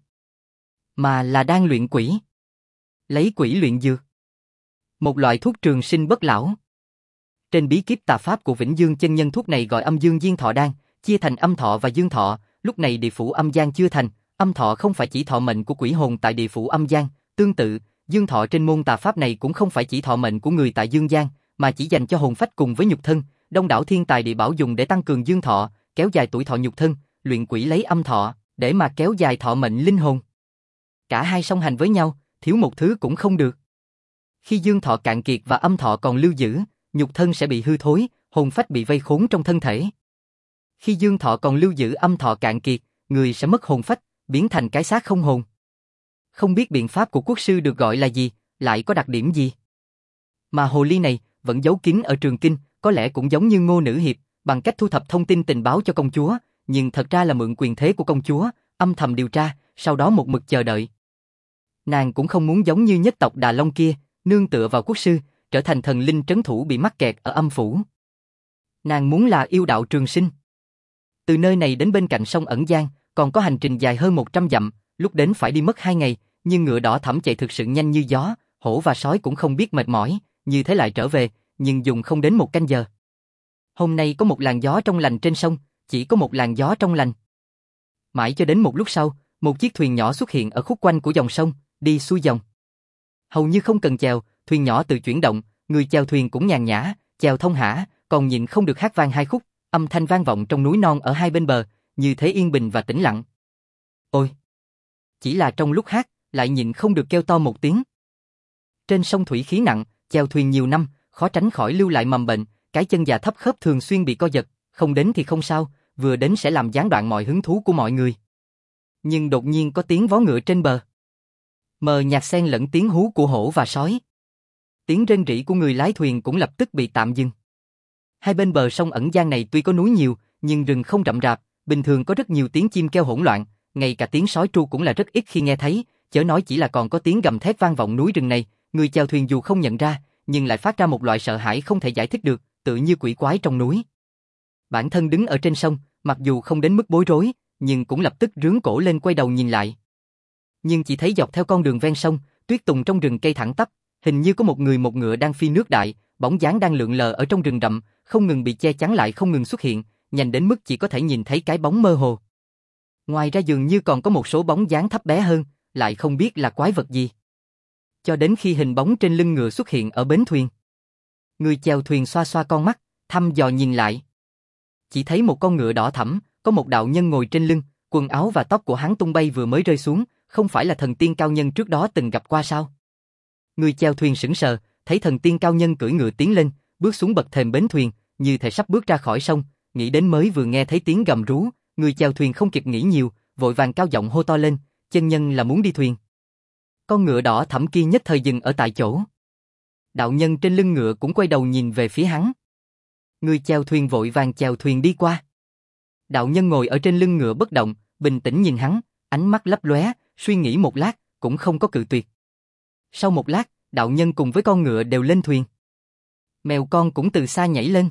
mà là đang luyện quỷ. Lấy quỷ luyện dược. Một loại thuốc trường sinh bất lão. Trên bí kíp tà pháp của Vĩnh Dương chân nhân, thuốc này gọi âm dương diên thọ đan, chia thành âm thọ và dương thọ, lúc này địa phủ âm gian chưa thành, âm thọ không phải chỉ thọ mệnh của quỷ hồn tại địa phủ âm gian, tương tự, dương thọ trên môn tà pháp này cũng không phải chỉ thọ mệnh của người tại dương gian, mà chỉ dành cho hồn phách cùng với nhục thân, đông đảo thiên tài địa bảo dùng để tăng cường dương thọ, kéo dài tuổi thọ nhục thân, luyện quỷ lấy âm thọ, để mà kéo dài thọ mệnh linh hồn. Cả hai song hành với nhau, thiếu một thứ cũng không được. Khi dương thọ cạn kiệt và âm thọ còn lưu giữ, nhục thân sẽ bị hư thối, hồn phách bị vây khốn trong thân thể. Khi dương thọ còn lưu giữ, âm thọ cạn kiệt, người sẽ mất hồn phách, biến thành cái xác không hồn. Không biết biện pháp của quốc sư được gọi là gì, lại có đặc điểm gì. Mà hồ ly này vẫn giấu kín ở Trường Kinh, có lẽ cũng giống như Ngô Nữ Hiệp, bằng cách thu thập thông tin tình báo cho công chúa, nhưng thật ra là mượn quyền thế của công chúa, âm thầm điều tra, sau đó một mực chờ đợi. Nàng cũng không muốn giống như nhất tộc Đà Long kia, nương tựa vào quốc sư, trở thành thần linh trấn thủ bị mắc kẹt ở âm phủ. Nàng muốn là yêu đạo trường sinh. Từ nơi này đến bên cạnh sông Ẩn Giang, còn có hành trình dài hơn một trăm dặm, lúc đến phải đi mất hai ngày, nhưng ngựa đỏ thẫm chạy thực sự nhanh như gió, hổ và sói cũng không biết mệt mỏi, như thế lại trở về, nhưng dùng không đến một canh giờ. Hôm nay có một làn gió trong lành trên sông, chỉ có một làn gió trong lành. Mãi cho đến một lúc sau, một chiếc thuyền nhỏ xuất hiện ở khúc quanh của dòng sông, đi xuôi dòng. Hầu như không cần chèo, thuyền nhỏ tự chuyển động, người chèo thuyền cũng nhàn nhã, chèo thông hả, còn nhịn không được hát vang hai khúc, Âm thanh vang vọng trong núi non ở hai bên bờ, như thế yên bình và tĩnh lặng. Ôi! Chỉ là trong lúc hát, lại nhịn không được kêu to một tiếng. Trên sông thủy khí nặng, chèo thuyền nhiều năm, khó tránh khỏi lưu lại mầm bệnh, cái chân già thấp khớp thường xuyên bị co giật, không đến thì không sao, vừa đến sẽ làm gián đoạn mọi hứng thú của mọi người. Nhưng đột nhiên có tiếng vó ngựa trên bờ. Mờ nhạt xen lẫn tiếng hú của hổ và sói. Tiếng rên rỉ của người lái thuyền cũng lập tức bị tạm dừng. Hai bên bờ sông ẩn giang này tuy có núi nhiều, nhưng rừng không rậm rạp, bình thường có rất nhiều tiếng chim kêu hỗn loạn, ngay cả tiếng sói tru cũng là rất ít khi nghe thấy, chớ nói chỉ là còn có tiếng gầm thét vang vọng núi rừng này, người chèo thuyền dù không nhận ra, nhưng lại phát ra một loại sợ hãi không thể giải thích được, tự như quỷ quái trong núi. Bản thân đứng ở trên sông, mặc dù không đến mức bối rối, nhưng cũng lập tức rướn cổ lên quay đầu nhìn lại. Nhưng chỉ thấy dọc theo con đường ven sông, tuyết tùng trong rừng cây thẳng tắp, hình như có một người một ngựa đang phi nước đại, bóng dáng đang lượn lờ ở trong rừng rậm, không ngừng bị che chắn lại không ngừng xuất hiện, nhanh đến mức chỉ có thể nhìn thấy cái bóng mơ hồ. Ngoài ra dường như còn có một số bóng dáng thấp bé hơn, lại không biết là quái vật gì. Cho đến khi hình bóng trên lưng ngựa xuất hiện ở bến thuyền. Người chèo thuyền xoa xoa con mắt, thăm dò nhìn lại. Chỉ thấy một con ngựa đỏ thẫm, có một đạo nhân ngồi trên lưng, quần áo và tóc của hắn tung bay vừa mới rơi xuống, không phải là thần tiên cao nhân trước đó từng gặp qua sao? Người chèo thuyền sững sờ, thấy thần tiên cao nhân cưỡi ngựa tiến lên, bước xuống bậc thềm bến thuyền, như thể sắp bước ra khỏi sông, nghĩ đến mới vừa nghe thấy tiếng gầm rú, người chèo thuyền không kịp nghĩ nhiều, vội vàng cao giọng hô to lên, chân nhân là muốn đi thuyền. Con ngựa đỏ thẫm kia nhất thời dừng ở tại chỗ. Đạo nhân trên lưng ngựa cũng quay đầu nhìn về phía hắn. Người chèo thuyền vội vàng chèo thuyền đi qua. Đạo nhân ngồi ở trên lưng ngựa bất động, bình tĩnh nhìn hắn, ánh mắt lấp lóe, suy nghĩ một lát, cũng không có cự tuyệt. Sau một lát, đạo nhân cùng với con ngựa đều lên thuyền. Mèo con cũng từ xa nhảy lên.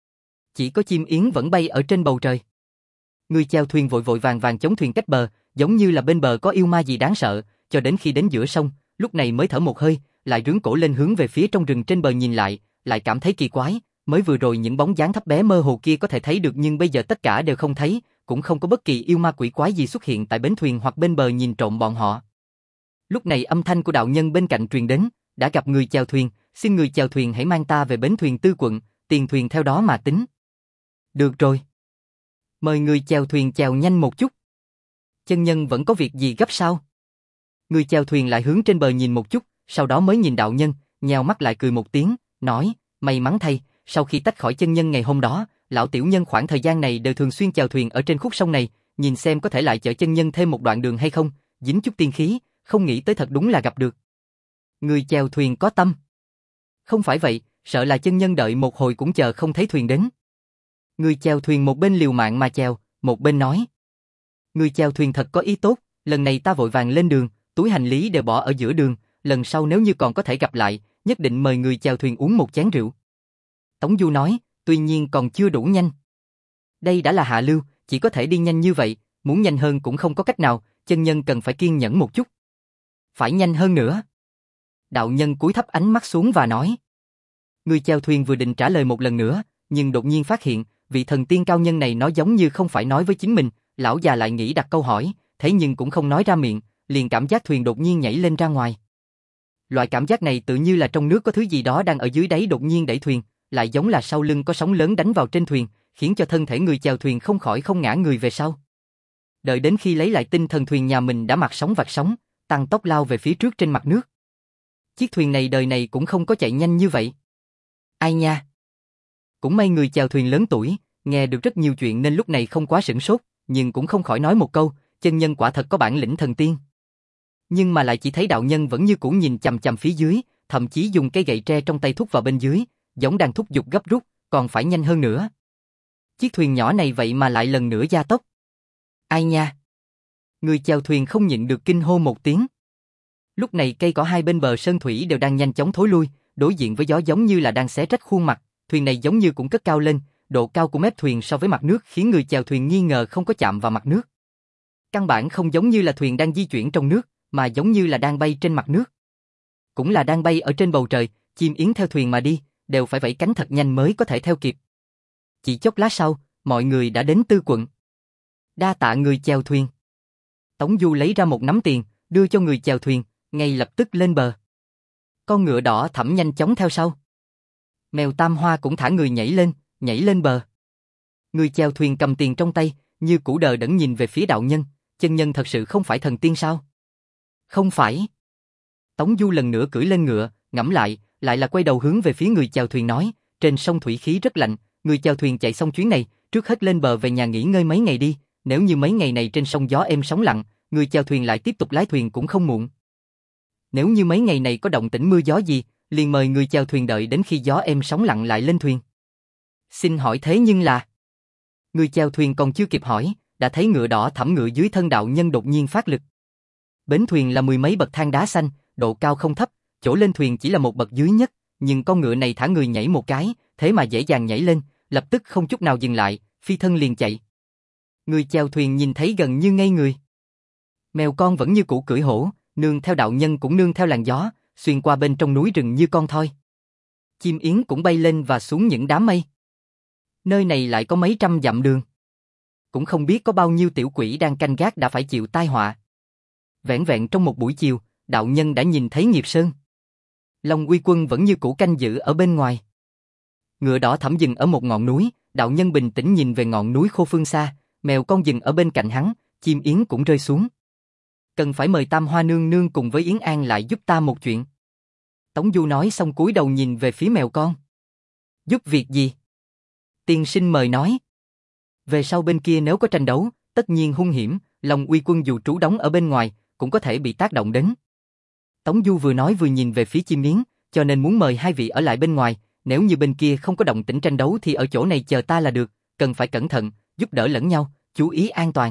Chỉ có chim yến vẫn bay ở trên bầu trời. Người chèo thuyền vội vội vàng vàng chống thuyền cách bờ, giống như là bên bờ có yêu ma gì đáng sợ, cho đến khi đến giữa sông, lúc này mới thở một hơi, lại rướn cổ lên hướng về phía trong rừng trên bờ nhìn lại, lại cảm thấy kỳ quái, mới vừa rồi những bóng dáng thấp bé mơ hồ kia có thể thấy được nhưng bây giờ tất cả đều không thấy, cũng không có bất kỳ yêu ma quỷ quái gì xuất hiện tại bến thuyền hoặc bên bờ nhìn trộm bọn họ. Lúc này âm thanh của đạo nhân bên cạnh truyền đến, đã gặp người chèo thuyền, xin người chèo thuyền hãy mang ta về bến thuyền Tư Quận, tiền thuyền theo đó mà tính. Được rồi. Mời người chèo thuyền chèo nhanh một chút. Chân nhân vẫn có việc gì gấp sao? Người chèo thuyền lại hướng trên bờ nhìn một chút, sau đó mới nhìn đạo nhân, nheo mắt lại cười một tiếng, nói, may mắn thay, sau khi tách khỏi chân nhân ngày hôm đó, lão tiểu nhân khoảng thời gian này đều thường xuyên chèo thuyền ở trên khúc sông này, nhìn xem có thể lại chở chân nhân thêm một đoạn đường hay không, dính chút tiên khí, không nghĩ tới thật đúng là gặp được. Người chèo thuyền có tâm. Không phải vậy, sợ là chân nhân đợi một hồi cũng chờ không thấy thuyền đến. Người chèo thuyền một bên liều mạng mà chèo, một bên nói. Người chèo thuyền thật có ý tốt, lần này ta vội vàng lên đường, túi hành lý đều bỏ ở giữa đường, lần sau nếu như còn có thể gặp lại, nhất định mời người chèo thuyền uống một chén rượu. Tống Du nói, tuy nhiên còn chưa đủ nhanh. Đây đã là hạ lưu, chỉ có thể đi nhanh như vậy, muốn nhanh hơn cũng không có cách nào, chân nhân cần phải kiên nhẫn một chút. Phải nhanh hơn nữa. Đạo nhân cúi thấp ánh mắt xuống và nói. Người chèo thuyền vừa định trả lời một lần nữa, nhưng đột nhiên phát hiện, vị thần tiên cao nhân này nói giống như không phải nói với chính mình, lão già lại nghĩ đặt câu hỏi, thế nhưng cũng không nói ra miệng, liền cảm giác thuyền đột nhiên nhảy lên ra ngoài. Loại cảm giác này tự như là trong nước có thứ gì đó đang ở dưới đáy đột nhiên đẩy thuyền, lại giống là sau lưng có sóng lớn đánh vào trên thuyền, khiến cho thân thể người chèo thuyền không khỏi không ngã người về sau. Đợi đến khi lấy lại tinh thần thuyền nhà mình đã mặt sóng vạch sóng, tăng tốc lao về phía trước trên mặt nước. Chiếc thuyền này đời này cũng không có chạy nhanh như vậy. Ai nha? Cũng may người chèo thuyền lớn tuổi, nghe được rất nhiều chuyện nên lúc này không quá sửng sốt, nhưng cũng không khỏi nói một câu, chân nhân quả thật có bản lĩnh thần tiên. Nhưng mà lại chỉ thấy đạo nhân vẫn như cũ nhìn chằm chằm phía dưới, thậm chí dùng cây gậy tre trong tay thúc vào bên dưới, giống đang thúc giục gấp rút, còn phải nhanh hơn nữa. Chiếc thuyền nhỏ này vậy mà lại lần nữa gia tốc. Ai nha? Người chèo thuyền không nhịn được kinh hô một tiếng. Lúc này cây cỏ hai bên bờ sơn thủy đều đang nhanh chóng thối lui, đối diện với gió giống như là đang xé rách khuôn mặt, thuyền này giống như cũng cất cao lên, độ cao của mép thuyền so với mặt nước khiến người chèo thuyền nghi ngờ không có chạm vào mặt nước. Căn bản không giống như là thuyền đang di chuyển trong nước, mà giống như là đang bay trên mặt nước. Cũng là đang bay ở trên bầu trời, chim yến theo thuyền mà đi, đều phải vẫy cánh thật nhanh mới có thể theo kịp. Chỉ chốc lát sau, mọi người đã đến Tư Quận. Đa tạ người chèo thuyền. Tống Du lấy ra một nắm tiền, đưa cho người chèo thuyền, ngay lập tức lên bờ. Con ngựa đỏ thẫm nhanh chóng theo sau. Mèo Tam Hoa cũng thả người nhảy lên, nhảy lên bờ. Người chèo thuyền cầm tiền trong tay, như cũ đờ đẫn nhìn về phía đạo nhân, chân nhân thật sự không phải thần tiên sao? Không phải. Tống Du lần nữa cưỡi lên ngựa, ngẫm lại, lại là quay đầu hướng về phía người chèo thuyền nói, trên sông thủy khí rất lạnh, người chèo thuyền chạy xong chuyến này, trước hết lên bờ về nhà nghỉ ngơi mấy ngày đi, nếu như mấy ngày này trên sông gió êm sóng lặng, người chèo thuyền lại tiếp tục lái thuyền cũng không muộn. Nếu như mấy ngày này có động tĩnh mưa gió gì, liền mời người chèo thuyền đợi đến khi gió êm sóng lặng lại lên thuyền. Xin hỏi thế nhưng là... Người chèo thuyền còn chưa kịp hỏi, đã thấy ngựa đỏ thẫm ngựa dưới thân đạo nhân đột nhiên phát lực. Bến thuyền là mười mấy bậc thang đá xanh, độ cao không thấp, chỗ lên thuyền chỉ là một bậc dưới nhất, nhưng con ngựa này thả người nhảy một cái, thế mà dễ dàng nhảy lên, lập tức không chút nào dừng lại, phi thân liền chạy. Người chèo thuyền nhìn thấy gần như ngây người. Mèo con vẫn như cũ cưỡi hổ, nương theo đạo nhân cũng nương theo làn gió, xuyên qua bên trong núi rừng như con thoi. Chim yến cũng bay lên và xuống những đám mây. Nơi này lại có mấy trăm dặm đường. Cũng không biết có bao nhiêu tiểu quỷ đang canh gác đã phải chịu tai họa. Vẻn vẹn trong một buổi chiều, đạo nhân đã nhìn thấy nghiệp sơn. Long Uy Quân vẫn như cũ canh giữ ở bên ngoài. Ngựa đỏ thẫm dừng ở một ngọn núi, đạo nhân bình tĩnh nhìn về ngọn núi khô phương xa, mèo con dừng ở bên cạnh hắn, chim yến cũng rơi xuống. Cần phải mời Tam Hoa nương nương cùng với Yến An lại giúp ta một chuyện. Tống Du nói xong cúi đầu nhìn về phía mèo con. Giúp việc gì? Tiên sinh mời nói. Về sau bên kia nếu có tranh đấu, tất nhiên hung hiểm, Long Uy Quân dù trú đóng ở bên ngoài, cũng có thể bị tác động đến. Tống Du vừa nói vừa nhìn về phía chim yến, cho nên muốn mời hai vị ở lại bên ngoài, nếu như bên kia không có động tĩnh tranh đấu thì ở chỗ này chờ ta là được, cần phải cẩn thận, giúp đỡ lẫn nhau, chú ý an toàn.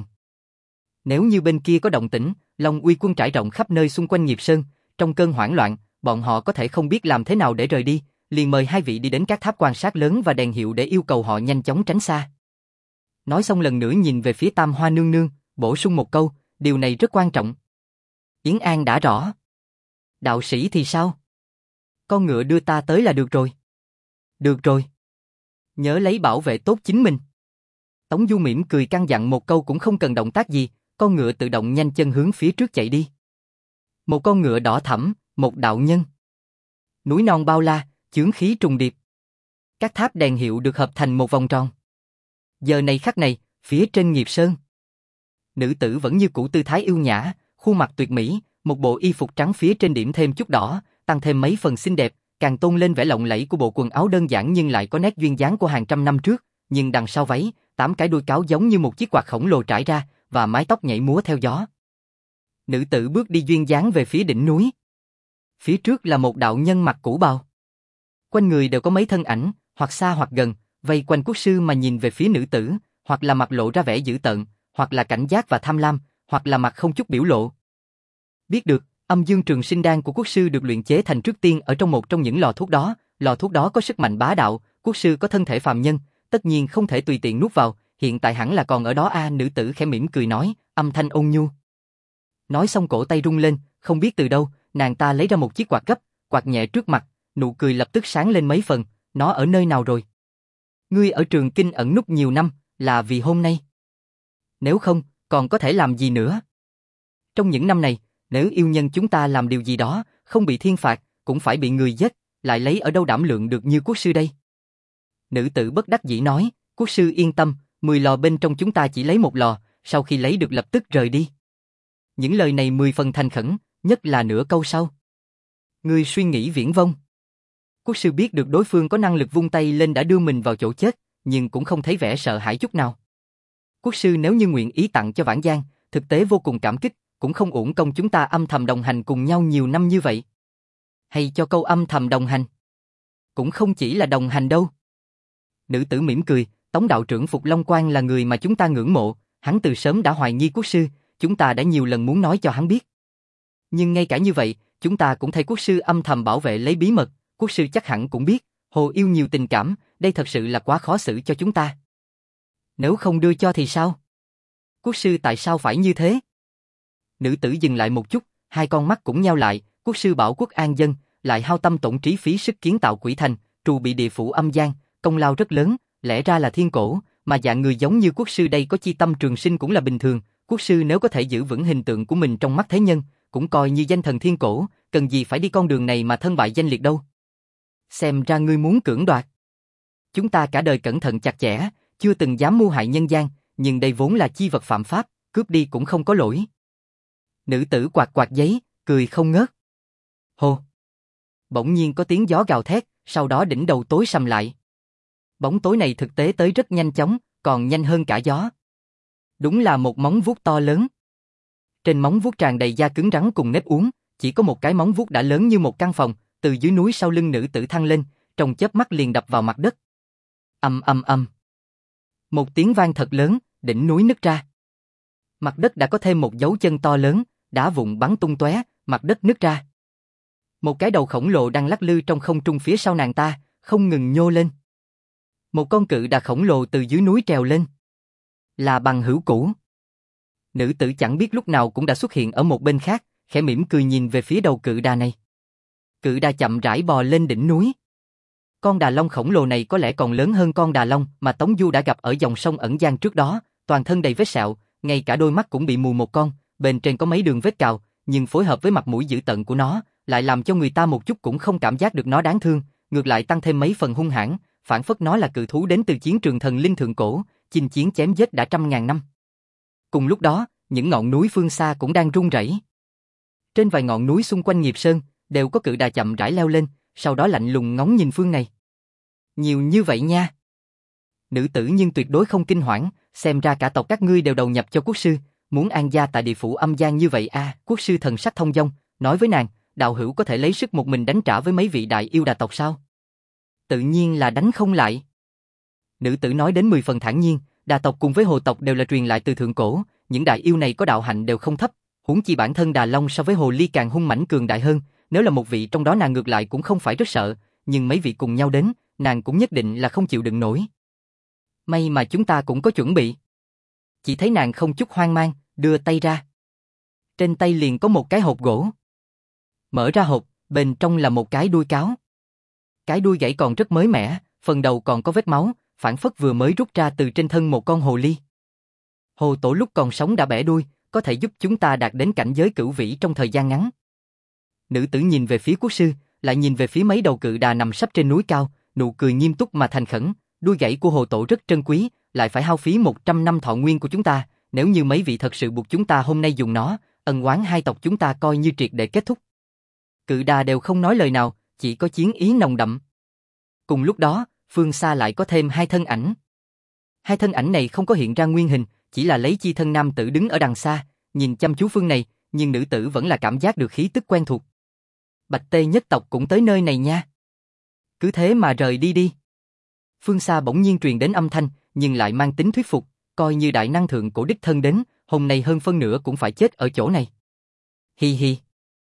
Nếu như bên kia có động tĩnh, Long Uy Quân trải rộng khắp nơi xung quanh nghiệp sơn, trong cơn hoảng loạn, bọn họ có thể không biết làm thế nào để rời đi, liền mời hai vị đi đến các tháp quan sát lớn và đèn hiệu để yêu cầu họ nhanh chóng tránh xa. Nói xong lần nữa nhìn về phía Tam Hoa nương nương, bổ sung một câu, điều này rất quan trọng. Yến An đã rõ. Đạo sĩ thì sao? Con ngựa đưa ta tới là được rồi. Được rồi. Nhớ lấy bảo vệ tốt chính mình. Tống Du mỉm cười căn dặn một câu cũng không cần động tác gì, con ngựa tự động nhanh chân hướng phía trước chạy đi. Một con ngựa đỏ thẫm, một đạo nhân. Núi non bao la, chướng khí trùng điệp. Các tháp đèn hiệu được hợp thành một vòng tròn. Giờ này khắc này, phía trên nghiệp sơn. Nữ tử vẫn như cũ tư thái yêu nhã, khuôn mặt tuyệt mỹ, một bộ y phục trắng phía trên điểm thêm chút đỏ, tăng thêm mấy phần xinh đẹp, càng tôn lên vẻ lộng lẫy của bộ quần áo đơn giản nhưng lại có nét duyên dáng của hàng trăm năm trước, nhưng đằng sau váy, tám cái đuôi cáo giống như một chiếc quạt khổng lồ trải ra, và mái tóc nhảy múa theo gió. Nữ tử bước đi duyên dáng về phía đỉnh núi. Phía trước là một đạo nhân mặc cũ bào. Quanh người đều có mấy thân ảnh, hoặc xa hoặc gần, vây quanh quốc sư mà nhìn về phía nữ tử, hoặc là mặt lộ ra vẻ dữ tợn, hoặc là cảnh giác và tham lam, hoặc là mặt không chút biểu lộ. Biết được, âm dương trường sinh đan của quốc sư được luyện chế thành trước tiên ở trong một trong những lò thuốc đó, lò thuốc đó có sức mạnh bá đạo, quốc sư có thân thể phàm nhân, tất nhiên không thể tùy tiện nuốt vào, hiện tại hẳn là còn ở đó a. À, nữ tử khẽ mỉm cười nói, âm thanh ôn nhu. Nói xong cổ tay rung lên, không biết từ đâu, nàng ta lấy ra một chiếc quạt gấp, quạt nhẹ trước mặt, nụ cười lập tức sáng lên mấy phần, nó ở nơi nào rồi? Ngươi ở Trường Kinh ẩn núp nhiều năm, là vì hôm nay. Nếu không, còn có thể làm gì nữa? Trong những năm này, nếu yêu nhân chúng ta làm điều gì đó, không bị thiên phạt, cũng phải bị người giết, lại lấy ở đâu đảm lượng được như quốc sư đây? Nữ tử bất đắc dĩ nói, quốc sư yên tâm, mười lò bên trong chúng ta chỉ lấy một lò, sau khi lấy được lập tức rời đi. Những lời này mười phần thành khẩn, nhất là nửa câu sau. Ngươi suy nghĩ viển vông. Quốc sư biết được đối phương có năng lực vung tay lên đã đưa mình vào chỗ chết, nhưng cũng không thấy vẻ sợ hãi chút nào. Quốc sư nếu như nguyện ý tặng cho Vãn Giang, thực tế vô cùng cảm kích, cũng không uổng công chúng ta âm thầm đồng hành cùng nhau nhiều năm như vậy. Hay cho câu âm thầm đồng hành. Cũng không chỉ là đồng hành đâu. Nữ tử mỉm cười, Tống đạo trưởng Phục Long Quan là người mà chúng ta ngưỡng mộ, hắn từ sớm đã hoài nghi quốc sư, chúng ta đã nhiều lần muốn nói cho hắn biết. Nhưng ngay cả như vậy, chúng ta cũng thấy quốc sư âm thầm bảo vệ lấy bí mật, quốc sư chắc hẳn cũng biết, hồ yêu nhiều tình cảm, đây thật sự là quá khó xử cho chúng ta. Nếu không đưa cho thì sao? Quốc sư tại sao phải như thế? Nữ tử dừng lại một chút, hai con mắt cũng nheo lại, quốc sư bảo quốc an dân, lại hao tâm tổn trí phí sức kiến tạo quỷ thành, trù bị địa phủ âm gian, công lao rất lớn, lẽ ra là thiên cổ, mà dạng người giống như quốc sư đây có chi tâm trường sinh cũng là bình thường, quốc sư nếu có thể giữ vững hình tượng của mình trong mắt thế nhân, cũng coi như danh thần thiên cổ, cần gì phải đi con đường này mà thân bại danh liệt đâu. Xem ra ngươi muốn cưỡng đoạt. Chúng ta cả đời cẩn thận chặt chẽ, chưa từng dám mưu hại nhân gian, nhưng đây vốn là chi vật phạm pháp, cướp đi cũng không có lỗi. Nữ tử quạt quạt giấy, cười không ngớt. Hồ! Bỗng nhiên có tiếng gió gào thét, sau đó đỉnh đầu tối sầm lại. Bóng tối này thực tế tới rất nhanh chóng, còn nhanh hơn cả gió. Đúng là một móng vuốt to lớn. Trên móng vuốt tràn đầy da cứng rắn cùng nếp uốn, chỉ có một cái móng vuốt đã lớn như một căn phòng, từ dưới núi sau lưng nữ tử thăng lên, trong chớp mắt liền đập vào mặt đất. Ầm ầm ầm. Một tiếng vang thật lớn, đỉnh núi nứt ra. Mặt đất đã có thêm một dấu chân to lớn, đá vụn bắn tung tóe, mặt đất nứt ra. Một cái đầu khổng lồ đang lắc lư trong không trung phía sau nàng ta, không ngừng nhô lên. Một con cự đà khổng lồ từ dưới núi trèo lên. Là bằng hữu cũ. Nữ tử chẳng biết lúc nào cũng đã xuất hiện ở một bên khác, khẽ mỉm cười nhìn về phía đầu cự đà này. Cự đà chậm rãi bò lên đỉnh núi. Con đà long khổng lồ này có lẽ còn lớn hơn con đà long mà Tống Du đã gặp ở dòng sông Ẩn Giang trước đó, toàn thân đầy vết sẹo, ngay cả đôi mắt cũng bị mù một con, bên trên có mấy đường vết cào, nhưng phối hợp với mặt mũi dữ tợn của nó, lại làm cho người ta một chút cũng không cảm giác được nó đáng thương, ngược lại tăng thêm mấy phần hung hãn, phản phất nó là cự thú đến từ chiến trường thần linh thượng cổ, chinh chiến chém giết đã trăm ngàn năm. Cùng lúc đó, những ngọn núi phương xa cũng đang rung rẩy. Trên vài ngọn núi xung quanh Nghiệp Sơn, đều có cự đà chậm rãi leo lên, sau đó lạnh lùng ngóng nhìn phương này. Nhiều như vậy nha. Nữ tử nhưng tuyệt đối không kinh hoảng, xem ra cả tộc các ngươi đều đầu nhập cho quốc sư, muốn an gia tại địa phủ âm gian như vậy à? Quốc sư thần sắc thông dong, nói với nàng, đạo hữu có thể lấy sức một mình đánh trả với mấy vị đại yêu đà tộc sao? Tự nhiên là đánh không lại. Nữ tử nói đến mười phần thản nhiên, đà tộc cùng với hồ tộc đều là truyền lại từ thượng cổ, những đại yêu này có đạo hạnh đều không thấp, huống chi bản thân đà long so với hồ ly càng hung mãnh cường đại hơn, nếu là một vị trong đó nàng ngược lại cũng không phải rất sợ, nhưng mấy vị cùng nhau đến, nàng cũng nhất định là không chịu đựng nổi. May mà chúng ta cũng có chuẩn bị. Chỉ thấy nàng không chút hoang mang, đưa tay ra. Trên tay liền có một cái hộp gỗ. Mở ra hộp, bên trong là một cái đuôi cáo. Cái đuôi gãy còn rất mới mẻ, phần đầu còn có vết máu, phảng phất vừa mới rút ra từ trên thân một con hồ ly. Hồ tổ lúc còn sống đã bẻ đuôi, có thể giúp chúng ta đạt đến cảnh giới cửu vĩ trong thời gian ngắn. Nữ tử nhìn về phía quốc sư, lại nhìn về phía mấy đầu cự đà nằm sấp trên núi cao, nụ cười nghiêm túc mà thành khẩn. Đuôi gãy của hồ tổ rất trân quý, lại phải hao phí một trăm năm thọ nguyên của chúng ta, nếu như mấy vị thật sự buộc chúng ta hôm nay dùng nó, ân oán hai tộc chúng ta coi như triệt để kết thúc. Cự đà đều không nói lời nào, chỉ có chiến ý nồng đậm. Cùng lúc đó, phương xa lại có thêm hai thân ảnh. Hai thân ảnh này không có hiện ra nguyên hình, chỉ là lấy chi thân nam tử đứng ở đằng xa, nhìn chăm chú phương này, nhưng nữ tử vẫn là cảm giác được khí tức quen thuộc. Bạch Tê nhất tộc cũng tới nơi này nha. Cứ thế mà rời đi đi. Phương xa bỗng nhiên truyền đến âm thanh, nhưng lại mang tính thuyết phục, coi như đại năng thượng cổ đích thân đến, hôm nay hơn phân nửa cũng phải chết ở chỗ này. Hi hi.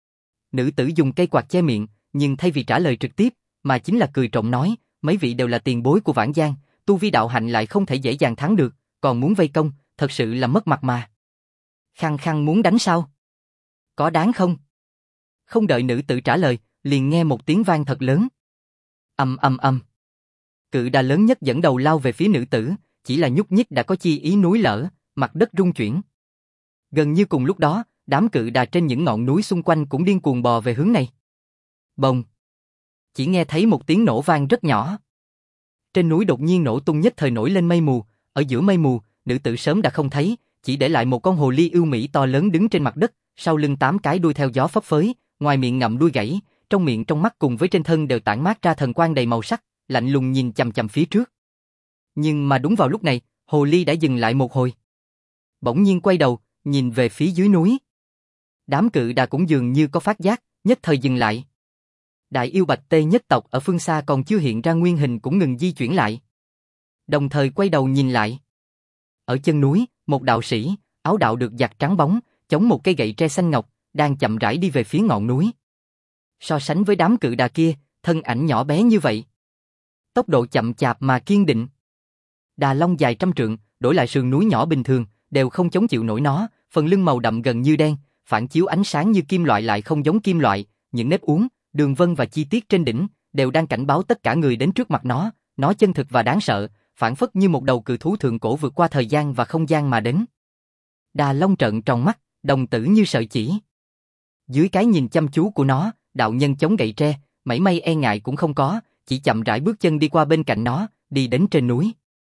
Nữ tử dùng cây quạt che miệng, nhưng thay vì trả lời trực tiếp, mà chính là cười trộm nói, mấy vị đều là tiền bối của Vãn Giang, tu vi đạo hạnh lại không thể dễ dàng thắng được, còn muốn vây công, thật sự là mất mặt mà. Khăng khăng muốn đánh sao? Có đáng không? Không đợi nữ tử trả lời, liền nghe một tiếng vang thật lớn. Ầm ầm ầm. Cự đà lớn nhất dẫn đầu lao về phía nữ tử, chỉ là nhúc nhích đã có chi ý núi lở, mặt đất rung chuyển. Gần như cùng lúc đó, đám cự đà trên những ngọn núi xung quanh cũng điên cuồng bò về hướng này. Bồng. Chỉ nghe thấy một tiếng nổ vang rất nhỏ. Trên núi đột nhiên nổ tung nhất thời nổi lên mây mù, ở giữa mây mù, nữ tử sớm đã không thấy, chỉ để lại một con hồ ly ưu mỹ to lớn đứng trên mặt đất, sau lưng tám cái đuôi theo gió phấp phới, ngoài miệng ngậm đuôi gãy, trong miệng trong mắt cùng với trên thân đều tản mát ra thần quang đầy màu sắc, lạnh lùng nhìn chằm chằm phía trước. Nhưng mà đúng vào lúc này, hồ ly đã dừng lại một hồi. Bỗng nhiên quay đầu, nhìn về phía dưới núi. Đám cự đà cũng dường như có phát giác, nhất thời dừng lại. Đại yêu Bạch Tê nhất tộc ở phương xa còn chưa hiện ra nguyên hình cũng ngừng di chuyển lại. Đồng thời quay đầu nhìn lại. Ở chân núi, một đạo sĩ, áo đạo được giặt trắng bóng, chống một cây gậy tre xanh ngọc, đang chậm rãi đi về phía ngọn núi. So sánh với đám cự đà kia, thân ảnh nhỏ bé như vậy. Tốc độ chậm chạp mà kiên định. Đà long dài trăm trượng, đổi lại sườn núi nhỏ bình thường, đều không chống chịu nổi nó, phần lưng màu đậm gần như đen, phản chiếu ánh sáng như kim loại lại không giống kim loại, những nếp uốn, đường vân và chi tiết trên đỉnh đều đang cảnh báo tất cả người đến trước mặt nó, nó chân thực và đáng sợ, phản phất như một đầu cự thú thượng cổ vượt qua thời gian và không gian mà đến. Đà long trợn tròn mắt, đồng tử như sợi chỉ. Dưới cái nhìn chăm chú của nó, đạo nhân chống gậy tre, mảy may e ngại cũng không có, chỉ chậm rãi bước chân đi qua bên cạnh nó, đi đến trên núi.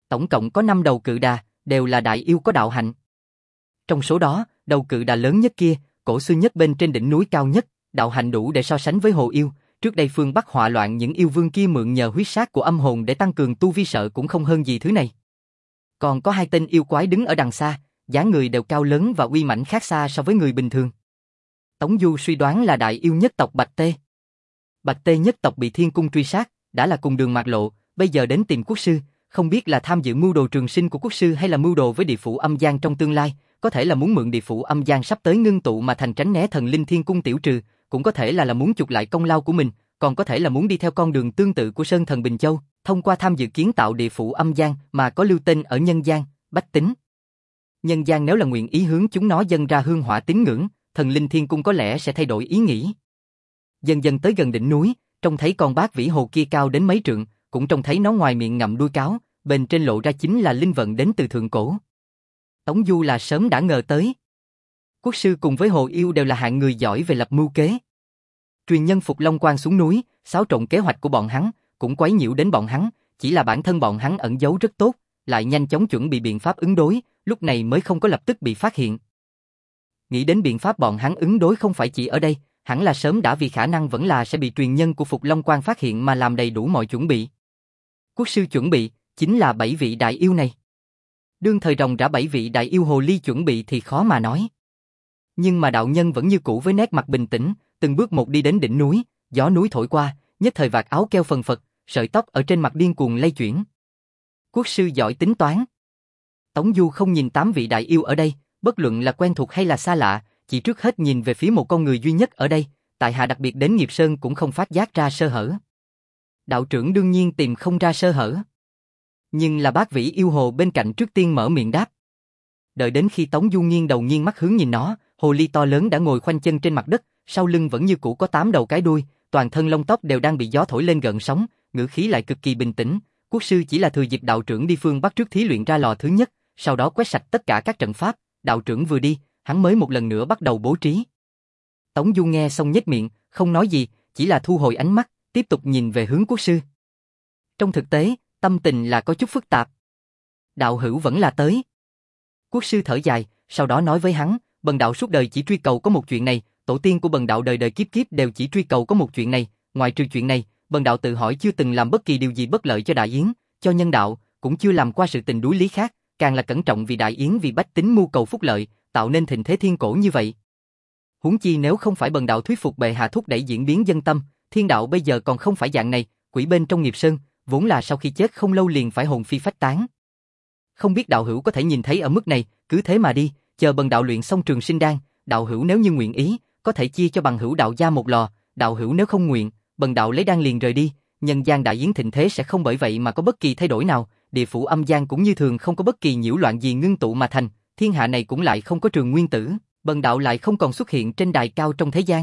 Tổng cộng có năm đầu cự đà, đều là đại yêu có đạo hạnh. Trong số đó, đầu cự đà lớn nhất kia, cổ xưa nhất bên trên đỉnh núi cao nhất, đạo hạnh đủ để so sánh với hồ yêu. Trước đây phương Bắc họa loạn những yêu vương kia mượn nhờ huyết sát của âm hồn để tăng cường tu vi sợ cũng không hơn gì thứ này. Còn có hai tên yêu quái đứng ở đằng xa, dáng người đều cao lớn và uy mãnh khác xa so với người bình thường. Tống Du suy đoán là đại yêu nhất tộc Bạch Tê. Bạch Tê nhất tộc bị thiên cung truy sát, đã là cùng đường mạt lộ, bây giờ đến tìm quốc sư, không biết là tham dự mưu đồ trường sinh của quốc sư hay là mưu đồ với địa phủ âm gian trong tương lai, có thể là muốn mượn địa phủ âm gian sắp tới ngưng tụ mà thành tránh né thần linh thiên cung tiểu trừ, cũng có thể là là muốn chuộc lại công lao của mình, còn có thể là muốn đi theo con đường tương tự của Sơn Thần Bình Châu, thông qua tham dự kiến tạo địa phủ âm gian mà có lưu tên ở nhân gian, bách tính. Nhân gian nếu là nguyện ý hướng chúng nó dâng ra hương hỏa tín ngưỡng, thần linh thiên cung có lẽ sẽ thay đổi ý nghĩ. Dần dần tới gần đỉnh núi, trông thấy con bát vĩ hồ kia cao đến mấy trượng, cũng trông thấy nó ngoài miệng ngậm đuôi cáo, bên trên lộ ra chính là linh vận đến từ thượng cổ. Tống Du là sớm đã ngờ tới. Quốc sư cùng với hồ yêu đều là hạng người giỏi về lập mưu kế. Truyền nhân Phục Long Quan xuống núi, xáo trộn kế hoạch của bọn hắn, cũng quấy nhiễu đến bọn hắn, chỉ là bản thân bọn hắn ẩn giấu rất tốt, lại nhanh chóng chuẩn bị biện pháp ứng đối, lúc này mới không có lập tức bị phát hiện. Nghĩ đến biện pháp bọn hắn ứng đối không phải chỉ ở đây, hẳn là sớm đã vì khả năng vẫn là sẽ bị truyền nhân của Phục Long Quan phát hiện mà làm đầy đủ mọi chuẩn bị. Quốc sư chuẩn bị, chính là bảy vị đại yêu này. Đương thời ròng rã bảy vị đại yêu hồ ly chuẩn bị thì khó mà nói. Nhưng mà đạo nhân vẫn như cũ với nét mặt bình tĩnh, từng bước một đi đến đỉnh núi, gió núi thổi qua, nhất thời vạt áo keo phần phật, sợi tóc ở trên mặt điên cuồng lay chuyển. Quốc sư giỏi tính toán. Tống Du không nhìn tám vị đại yêu ở đây, bất luận là quen thuộc hay là xa lạ, chỉ trước hết nhìn về phía một con người duy nhất ở đây, tại hạ đặc biệt đến Nghiệp Sơn cũng không phát giác ra sơ hở. Đạo trưởng đương nhiên tìm không ra sơ hở. Nhưng là bác vĩ yêu hồ bên cạnh trước tiên mở miệng đáp. Đợi đến khi Tống Du nghiêng đầu nghiêng mắt hướng nhìn nó, hồ ly to lớn đã ngồi khoanh chân trên mặt đất, sau lưng vẫn như cũ có tám đầu cái đuôi, toàn thân lông tóc đều đang bị gió thổi lên gợn sóng, ngữ khí lại cực kỳ bình tĩnh. Quốc sư chỉ là thừa dịp đạo trưởng đi phương Bắc trước thí luyện ra lò thứ nhất, sau đó quét sạch tất cả các trận pháp, đạo trưởng vừa đi, hắn mới một lần nữa bắt đầu bố trí. Tống Du nghe xong nhếch miệng, không nói gì, chỉ là thu hồi ánh mắt, tiếp tục nhìn về hướng quốc sư. Trong thực tế, tâm tình là có chút phức tạp. Đạo hữu vẫn là tới. Quốc sư thở dài, sau đó nói với hắn, bần đạo suốt đời chỉ truy cầu có một chuyện này, tổ tiên của bần đạo đời đời kiếp kiếp đều chỉ truy cầu có một chuyện này, ngoài trừ chuyện này, bần đạo tự hỏi chưa từng làm bất kỳ điều gì bất lợi cho Đại Yến, cho nhân đạo, cũng chưa làm qua sự tình đối lý khác, càng là cẩn trọng vì Đại Yến vì bách tính mưu cầu phúc lợi, tạo nên thịnh thế thiên cổ như vậy. Huống chi nếu không phải bần đạo thuyết phục bệ hạ thúc đẩy diễn biến dân tâm, thiên đạo bây giờ còn không phải dạng này, quỷ bên trong Nghiệp Sơn, vốn là sau khi chết không lâu liền phải hồn phi phách tán. Không biết đạo hữu có thể nhìn thấy ở mức này, cứ thế mà đi, chờ bần đạo luyện xong trường sinh đan, đạo hữu nếu như nguyện ý, có thể chia cho bằng hữu đạo gia một lò, đạo hữu nếu không nguyện, bần đạo lấy đan liền rời đi, nhân gian Đại Yến thịnh thế sẽ không bởi vậy mà có bất kỳ thay đổi nào, địa phủ âm gian cũng như thường không có bất kỳ nhiễu loạn gì ngưng tụ mà thành, thiên hạ này cũng lại không có trường nguyên tử, bần đạo lại không còn xuất hiện trên đài cao trong thế gian.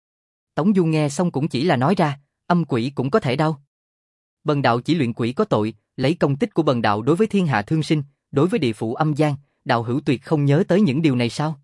Tống Du nghe xong cũng chỉ là nói ra, âm quỷ cũng có thể đâu. Bần đạo chỉ luyện quỷ có tội, lấy công tích của bần đạo đối với thiên hạ thương sinh, đối với địa phủ âm gian, đạo hữu tuyệt không nhớ tới những điều này sao?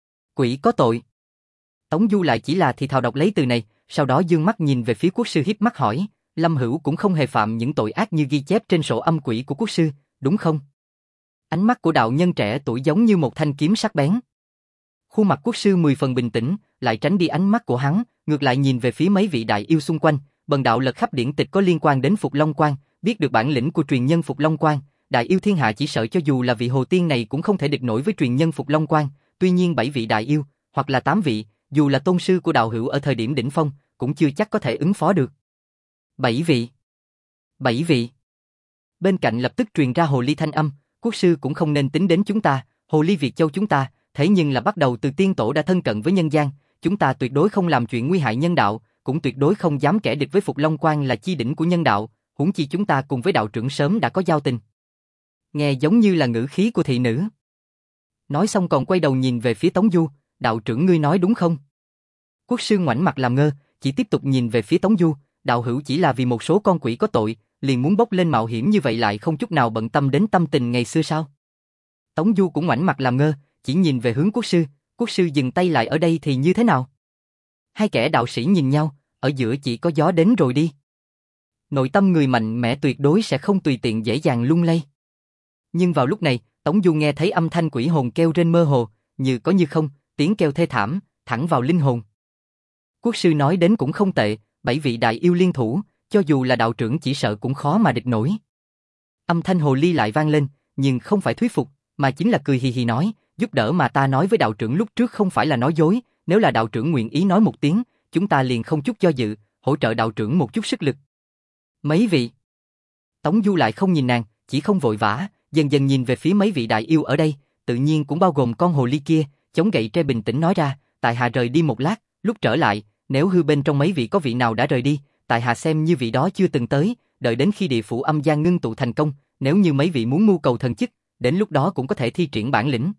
Quỷ có tội. Tống Du lại chỉ là thì thào đọc lấy từ này, sau đó dương mắt nhìn về phía quốc sư hiếp mắt hỏi, Lâm Hữu cũng không hề phạm những tội ác như ghi chép trên sổ âm quỷ của quốc sư, đúng không? Ánh mắt của đạo nhân trẻ tuổi giống như một thanh kiếm sắc bén. Khuôn mặt quốc sư mười phần bình tĩnh, lại tránh đi ánh mắt của hắn, ngược lại nhìn về phía mấy vị đại yêu xung quanh, bần đạo lật khắp điển tịch có liên quan đến Phục Long Quan, biết được bản lĩnh của truyền nhân Phục Long Quan, đại yêu thiên hạ chỉ sợ cho dù là vị hồ tiên này cũng không thể địch nổi với truyền nhân Phục Long Quan, tuy nhiên bảy vị đại yêu, hoặc là tám vị, dù là tôn sư của đạo hữu ở thời điểm đỉnh phong, cũng chưa chắc có thể ứng phó được. Bảy vị. Bảy vị. Bên cạnh lập tức truyền ra hồ ly thanh âm, quốc sư cũng không nên tính đến chúng ta, hồ ly Việt Châu chúng ta, thế nhưng là bắt đầu từ tiên tổ đã thân cận với nhân gian, chúng ta tuyệt đối không làm chuyện nguy hại nhân đạo, cũng tuyệt đối không dám kẻ địch với Phục Long Quan là chi đỉnh của nhân đạo, huống chi chúng ta cùng với đạo trưởng sớm đã có giao tình. Nghe giống như là ngữ khí của thị nữ. Nói xong còn quay đầu nhìn về phía Tống Du, đạo trưởng ngươi nói đúng không? Quốc sư ngoảnh mặt làm ngơ, chỉ tiếp tục nhìn về phía Tống Du, đạo hữu chỉ là vì một số con quỷ có tội, liền muốn bốc lên mạo hiểm như vậy lại không chút nào bận tâm đến tâm tình ngày xưa sao? Tống Du cũng ngoảnh mặt làm ngơ, chỉ nhìn về hướng quốc sư, quốc sư dừng tay lại ở đây thì như thế nào? Hai kẻ đạo sĩ nhìn nhau, ở giữa chỉ có gió đến rồi đi. Nội tâm người mạnh mẽ tuyệt đối sẽ không tùy tiện dễ dàng lung lay. Nhưng vào lúc này, Tống Du nghe thấy âm thanh quỷ hồn kêu rên mơ hồ, như có như không, tiếng kêu thê thảm, thẳng vào linh hồn. Quốc sư nói đến cũng không tệ, bảy vị đại yêu liên thủ, cho dù là đạo trưởng chỉ sợ cũng khó mà địch nổi. Âm thanh hồ ly lại vang lên, nhưng không phải thuyết phục, mà chính là cười hì hì nói, giúp đỡ mà ta nói với đạo trưởng lúc trước không phải là nói dối, nếu là đạo trưởng nguyện ý nói một tiếng, chúng ta liền không chút do dự, hỗ trợ đạo trưởng một chút sức lực. Mấy vị? Tống Du lại không nhìn nàng, chỉ không vội vã, dần dần nhìn về phía mấy vị đại yêu ở đây, tự nhiên cũng bao gồm con hồ ly kia, chống gậy tre bình tĩnh nói ra, tại hạ rời đi một lát, lúc trở lại, nếu hư bên trong mấy vị có vị nào đã rời đi, tại hạ xem như vị đó chưa từng tới, đợi đến khi địa phủ âm gian ngưng tụ thành công, nếu như mấy vị muốn mưu cầu thần chức, đến lúc đó cũng có thể thi triển bản lĩnh.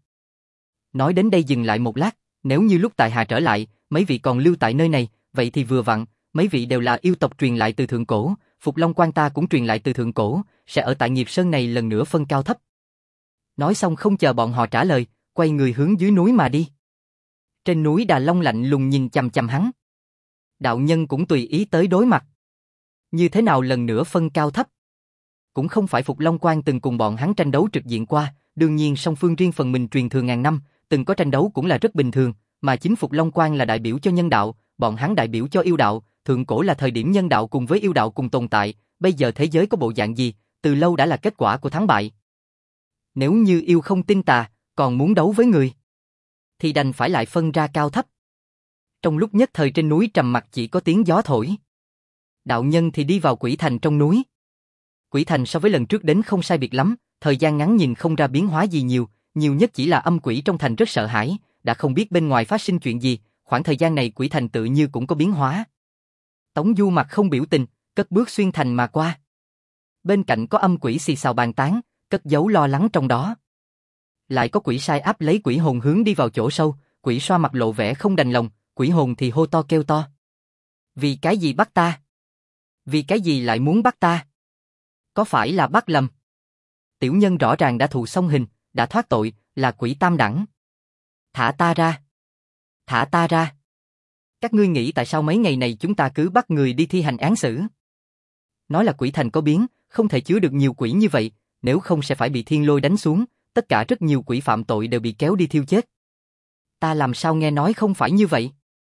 Nói đến đây dừng lại một lát, nếu như lúc tại hạ trở lại, mấy vị còn lưu tại nơi này, vậy thì vừa vặn, mấy vị đều là yêu tộc truyền lại từ thượng cổ, Phục Long Quan ta cũng truyền lại từ thượng cổ, sẽ ở tại nghiệp sơn này lần nữa phân cao thấp. Nói xong không chờ bọn họ trả lời, quay người hướng dưới núi mà đi. Trên núi Đà Long lạnh lùng nhìn chằm chằm hắn. Đạo nhân cũng tùy ý tới đối mặt. Như thế nào lần nữa phân cao thấp? Cũng không phải Phục Long Quan từng cùng bọn hắn tranh đấu trực diện qua, đương nhiên song phương riêng phần mình truyền thừa ngàn năm, từng có tranh đấu cũng là rất bình thường, mà chính Phục Long Quan là đại biểu cho nhân đạo, bọn hắn đại biểu cho yêu đạo, thượng cổ là thời điểm nhân đạo cùng với yêu đạo cùng tồn tại, bây giờ thế giới có bộ dạng gì, từ lâu đã là kết quả của thắng bại. Nếu như yêu không tin tà, còn muốn đấu với người, thì đành phải lại phân ra cao thấp. Trong lúc nhất thời trên núi trầm mặc chỉ có tiếng gió thổi. Đạo nhân thì đi vào quỷ thành trong núi. Quỷ thành so với lần trước đến không sai biệt lắm, thời gian ngắn nhìn không ra biến hóa gì nhiều, nhiều nhất chỉ là âm quỷ trong thành rất sợ hãi, đã không biết bên ngoài phát sinh chuyện gì, khoảng thời gian này quỷ thành tự như cũng có biến hóa. Tống Du mặt không biểu tình, cất bước xuyên thành mà qua. Bên cạnh có âm quỷ xì xào bàn tán, cất giấu lo lắng trong đó. Lại có quỷ sai áp lấy quỷ hồn hướng đi vào chỗ sâu, quỷ xoa mặt lộ vẻ không đành lòng, quỷ hồn thì hô to kêu to. Vì cái gì bắt ta? Vì cái gì lại muốn bắt ta? Có phải là bắt lầm? Tiểu nhân rõ ràng đã thụ xong hình, đã thoát tội, là quỷ tam đẳng. Thả ta ra! Thả ta ra! Các ngươi nghĩ tại sao mấy ngày này chúng ta cứ bắt người đi thi hành án xử? Nói là quỷ thành có biến, không thể chứa được nhiều quỷ như vậy, nếu không sẽ phải bị thiên lôi đánh xuống, tất cả rất nhiều quỷ phạm tội đều bị kéo đi thiêu chết. Ta làm sao nghe nói không phải như vậy?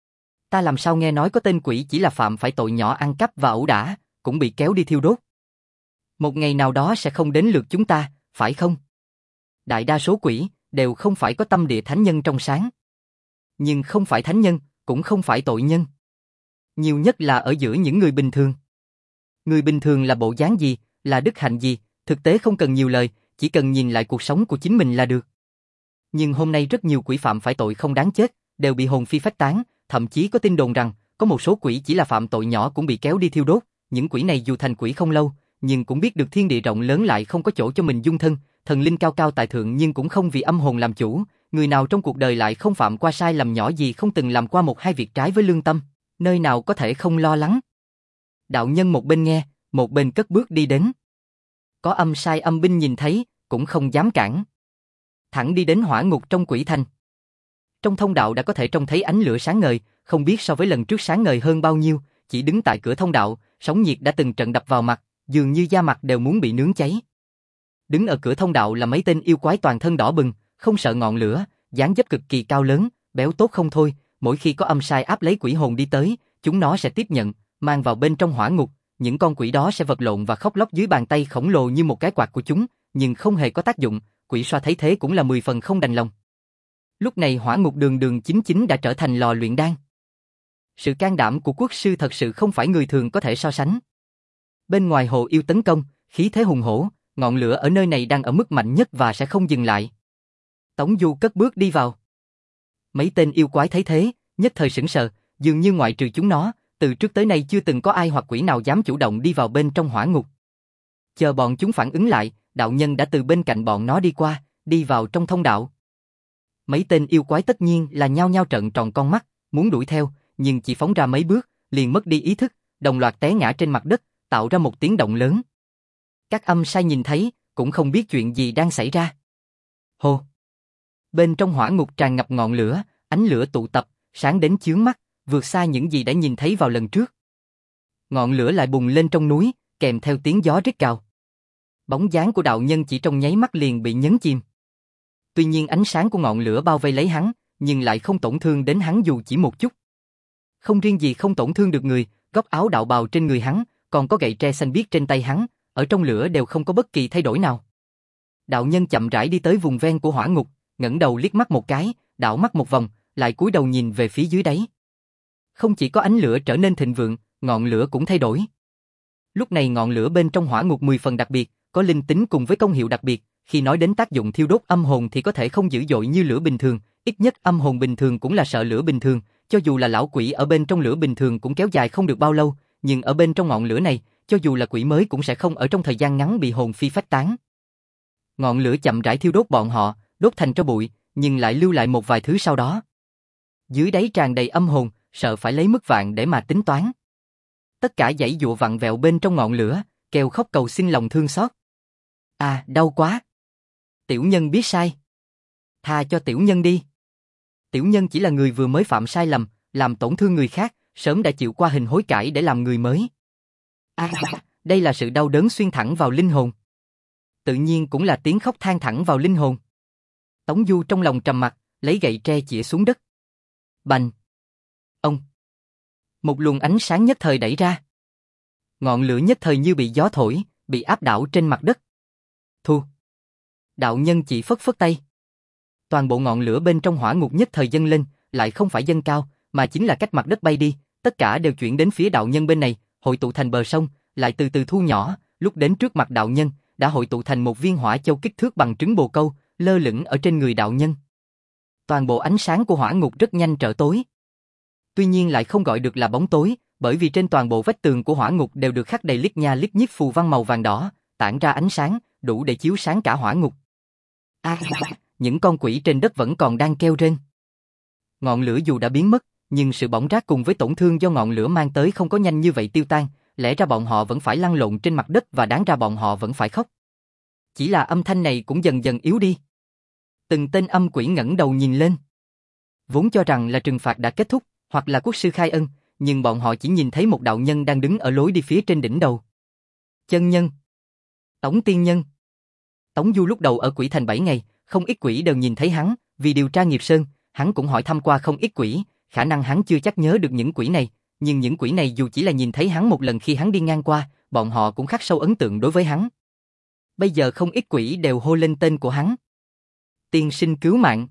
Ta làm sao nghe nói có tên quỷ chỉ là phạm phải tội nhỏ ăn cắp và ẩu đả, cũng bị kéo đi thiêu đốt. Một ngày nào đó sẽ không đến lượt chúng ta, phải không? Đại đa số quỷ đều không phải có tâm địa thánh nhân trong sáng. Nhưng không phải thánh nhân, cũng không phải tội nhân. Nhiều nhất là ở giữa những người bình thường. Người bình thường là bộ dáng gì, là đức hạnh gì, thực tế không cần nhiều lời, chỉ cần nhìn lại cuộc sống của chính mình là được. Nhưng hôm nay rất nhiều quỷ phạm phải tội không đáng chết, đều bị hồn phi phách tán, thậm chí có tin đồn rằng, có một số quỷ chỉ là phạm tội nhỏ cũng bị kéo đi thiêu đốt. Những quỷ này dù thành quỷ không lâu, nhưng cũng biết được thiên địa rộng lớn lại không có chỗ cho mình dung thân, thần linh cao cao tại thượng nhưng cũng không vì âm hồn làm chủ, người nào trong cuộc đời lại không phạm qua sai lầm nhỏ gì, không từng làm qua một hai việc trái với lương tâm, nơi nào có thể không lo lắng. Đạo nhân một bên nghe, một bên cất bước đi đến. Có âm sai âm binh nhìn thấy, cũng không dám cản. Thẳng đi đến hỏa ngục trong quỷ thành. Trong thông đạo đã có thể trông thấy ánh lửa sáng ngời, không biết so với lần trước sáng ngời hơn bao nhiêu, chỉ đứng tại cửa thông đạo, sóng nhiệt đã từng trận đập vào mặt, dường như da mặt đều muốn bị nướng cháy. Đứng ở cửa thông đạo là mấy tên yêu quái toàn thân đỏ bừng, không sợ ngọn lửa, dáng dấp cực kỳ cao lớn, béo tốt không thôi, mỗi khi có âm sai áp lấy quỷ hồn đi tới, chúng nó sẽ tiếp nhận, mang vào bên trong hỏa ngục, những con quỷ đó sẽ vật lộn và khóc lóc dưới bàn tay khổng lồ như một cái quạt của chúng, nhưng không hề có tác dụng, quỷ xoa thấy thế cũng là mười phần không đành lòng. Lúc này hỏa ngục đường đường chính chính đã trở thành lò luyện đan. Sự can đảm của quốc sư thật sự không phải người thường có thể so sánh. Bên ngoài hồ yêu tấn công, khí thế hùng hổ, ngọn lửa ở nơi này đang ở mức mạnh nhất và sẽ không dừng lại. Tống Du cất bước đi vào. Mấy tên yêu quái thấy thế, nhất thời sững sờ, dường như ngoại trừ chúng nó, từ trước tới nay chưa từng có ai hoặc quỷ nào dám chủ động đi vào bên trong hỏa ngục. Chờ bọn chúng phản ứng lại, đạo nhân đã từ bên cạnh bọn nó đi qua, đi vào trong thông đạo. Mấy tên yêu quái tất nhiên là nhao nhao trợn tròn con mắt, muốn đuổi theo, nhưng chỉ phóng ra mấy bước, liền mất đi ý thức, đồng loạt té ngã trên mặt đất, tạo ra một tiếng động lớn. Các âm sai nhìn thấy, cũng không biết chuyện gì đang xảy ra. Hồ! Bên trong hỏa ngục tràn ngập ngọn lửa, ánh lửa tụ tập, sáng đến chướng mắt, vượt xa những gì đã nhìn thấy vào lần trước. Ngọn lửa lại bùng lên trong núi, kèm theo tiếng gió rít gào. Bóng dáng của đạo nhân chỉ trong nháy mắt liền bị nhấn chìm. Tuy nhiên ánh sáng của ngọn lửa bao vây lấy hắn, nhưng lại không tổn thương đến hắn dù chỉ một chút. Không riêng gì không tổn thương được người, góc áo đạo bào trên người hắn, còn có gậy tre xanh biếc trên tay hắn, ở trong lửa đều không có bất kỳ thay đổi nào. Đạo nhân chậm rãi đi tới vùng ven của hỏa ngục, ngẩng đầu liếc mắt một cái, đảo mắt một vòng, lại cúi đầu nhìn về phía dưới đáy. Không chỉ có ánh lửa trở nên thịnh vượng, ngọn lửa cũng thay đổi. Lúc này ngọn lửa bên trong hỏa ngục mười phần đặc biệt, có linh tính cùng với công hiệu đặc biệt, khi nói đến tác dụng thiêu đốt âm hồn thì có thể không dữ dội như lửa bình thường, ít nhất âm hồn bình thường cũng là sợ lửa bình thường, cho dù là lão quỷ ở bên trong lửa bình thường cũng kéo dài không được bao lâu, nhưng ở bên trong ngọn lửa này, cho dù là quỷ mới cũng sẽ không ở trong thời gian ngắn bị hồn phi phách tán. Ngọn lửa chậm rãi thiêu đốt bọn họ, đốt thành tro bụi, nhưng lại lưu lại một vài thứ sau đó. Dưới đáy tràn đầy âm hồn, sợ phải lấy mức vạn để mà tính toán. Tất cả giãy giụa vặn vẹo bên trong ngọn lửa, kêu khóc cầu xin lòng thương xót. À, đau quá. Tiểu nhân biết sai. Tha cho tiểu nhân đi. Tiểu nhân chỉ là người vừa mới phạm sai lầm, làm tổn thương người khác, sớm đã chịu qua hình hối cải để làm người mới. À, đây là sự đau đớn xuyên thẳng vào linh hồn. Tự nhiên cũng là tiếng khóc than thẳng vào linh hồn. Tống Du trong lòng trầm mặc, lấy gậy tre chĩa xuống đất. Bành! Ông! Một luồng ánh sáng nhất thời đẩy ra. Ngọn lửa nhất thời như bị gió thổi, bị áp đảo trên mặt đất. Thu! Đạo nhân chỉ phất phất tay. Toàn bộ ngọn lửa bên trong hỏa ngục nhất thời dâng lên, lại không phải dâng cao, mà chính là cách mặt đất bay đi, tất cả đều chuyển đến phía đạo nhân bên này, hội tụ thành bờ sông, lại từ từ thu nhỏ, lúc đến trước mặt đạo nhân, đã hội tụ thành một viên hỏa châu kích thước bằng trứng bồ câu, lơ lửng ở trên người đạo nhân. Toàn bộ ánh sáng của hỏa ngục rất nhanh trở tối. Tuy nhiên lại không gọi được là bóng tối, bởi vì trên toàn bộ vách tường của hỏa ngục đều được khắc đầy lít nha lít nhít phù văn màu vàng đỏ, tản ra ánh sáng, đủ để chiếu sáng cả hỏa ngục. À, những con quỷ trên đất vẫn còn đang kêu rên. Ngọn lửa dù đã biến mất, nhưng sự bỏng rát cùng với tổn thương do ngọn lửa mang tới không có nhanh như vậy tiêu tan, lẽ ra bọn họ vẫn phải lăn lộn trên mặt đất và đáng ra bọn họ vẫn phải khóc. Chỉ là âm thanh này cũng dần dần yếu đi. Từng tên âm quỷ ngẩng đầu nhìn lên. Vốn cho rằng là trừng phạt đã kết thúc, hoặc là quốc sư khai ân, nhưng bọn họ chỉ nhìn thấy một đạo nhân đang đứng ở lối đi phía trên đỉnh đầu. Chân nhân. Tống tiên nhân. Tống Du lúc đầu ở quỷ thành bảy ngày, không ít quỷ đều nhìn thấy hắn, vì điều tra nghiệp sơn, hắn cũng hỏi thăm qua không ít quỷ, khả năng hắn chưa chắc nhớ được những quỷ này, nhưng những quỷ này dù chỉ là nhìn thấy hắn một lần khi hắn đi ngang qua, bọn họ cũng khắc sâu ấn tượng đối với hắn. Bây giờ không ít quỷ đều hô lên tên của hắn. Tiên sinh cứu mạng.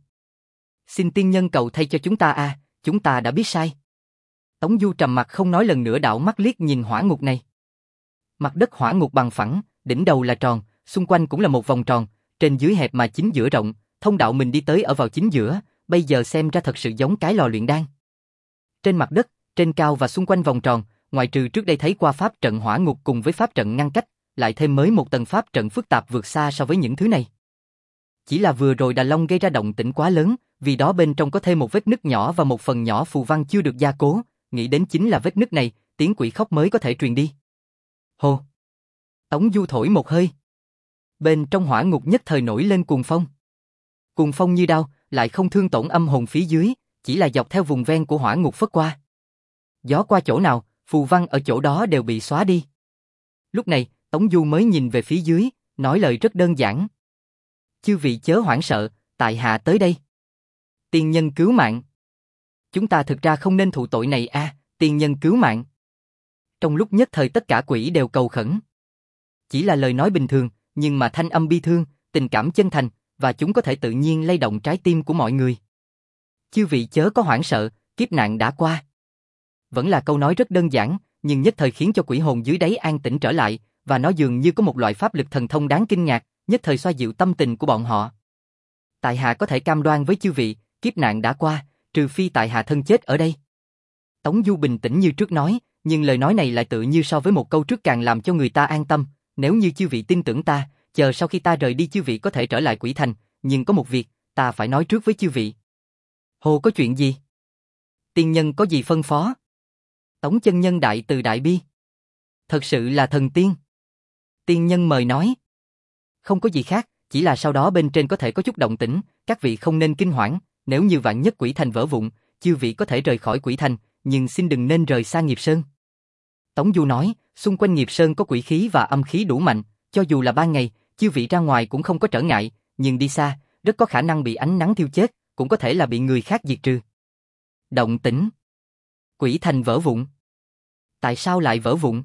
Xin tiên nhân cầu thay cho chúng ta a, à, chúng ta đã biết sai. Tống Du trầm mặt không nói, lần nữa đảo mắt liếc nhìn hỏa ngục này. Mặt đất hỏa ngục bằng phẳng, đỉnh đầu là tròn, xung quanh cũng là một vòng tròn, trên dưới hẹp mà chính giữa rộng, thông đạo mình đi tới ở vào chính giữa, bây giờ xem ra thật sự giống cái lò luyện đan. Trên mặt đất, trên cao và xung quanh vòng tròn, ngoại trừ trước đây thấy qua pháp trận hỏa ngục cùng với pháp trận ngăn cách, lại thêm mới một tầng pháp trận phức tạp vượt xa so với những thứ này. Chỉ là vừa rồi Đà Long gây ra động tĩnh quá lớn, vì đó bên trong có thêm một vết nứt nhỏ và một phần nhỏ phù văn chưa được gia cố, nghĩ đến chính là vết nứt này, tiếng quỷ khóc mới có thể truyền đi. Hồ! Tống Du thổi một hơi. Bên trong hỏa ngục nhất thời nổi lên cuồng phong. Cuồng phong như đao, lại không thương tổn âm hồn phía dưới, chỉ là dọc theo vùng ven của hỏa ngục phất qua. Gió qua chỗ nào, phù văn ở chỗ đó đều bị xóa đi. Lúc này, Tống Du mới nhìn về phía dưới, nói lời rất đơn giản. Chư vị chớ hoảng sợ, tại hạ tới đây. Tiên nhân cứu mạng. Chúng ta thực ra không nên thụ tội này a, à, tiên nhân cứu mạng. Trong lúc nhất thời tất cả quỷ đều cầu khẩn. Chỉ là lời nói bình thường, nhưng mà thanh âm bi thương, tình cảm chân thành, và chúng có thể tự nhiên lay động trái tim của mọi người. Chư vị chớ có hoảng sợ, kiếp nạn đã qua. Vẫn là câu nói rất đơn giản, nhưng nhất thời khiến cho quỷ hồn dưới đáy an tĩnh trở lại, và nó dường như có một loại pháp lực thần thông đáng kinh ngạc, nhất thời xoa dịu tâm tình của bọn họ. Tại hạ có thể cam đoan với chư vị, kiếp nạn đã qua, trừ phi tại hạ thân chết ở đây. Tống Du bình tĩnh như trước nói, nhưng lời nói này lại tự như so với một câu trước càng làm cho người ta an tâm. Nếu như chư vị tin tưởng ta, chờ sau khi ta rời đi chư vị có thể trở lại quỷ thành, nhưng có một việc, ta phải nói trước với chư vị. Hồ có chuyện gì? Tiên nhân có gì phân phó? Tống chân nhân đại từ đại bi. Thật sự là thần tiên. Tiên nhân mời nói. Không có gì khác, chỉ là sau đó bên trên có thể có chút động tĩnh, các vị không nên kinh hoảng, nếu như vạn nhất quỷ thành vỡ vụn, chư vị có thể rời khỏi quỷ thành, nhưng xin đừng nên rời xa nghiệp sơn. Tống Du nói, xung quanh nghiệp sơn có quỷ khí và âm khí đủ mạnh, Cho dù là ban ngày, chư vị ra ngoài cũng không có trở ngại, nhưng đi xa, rất có khả năng bị ánh nắng thiêu chết, cũng có thể là bị người khác diệt trừ. Động tĩnh. Quỷ thành vỡ vụn. Tại sao lại vỡ vụn?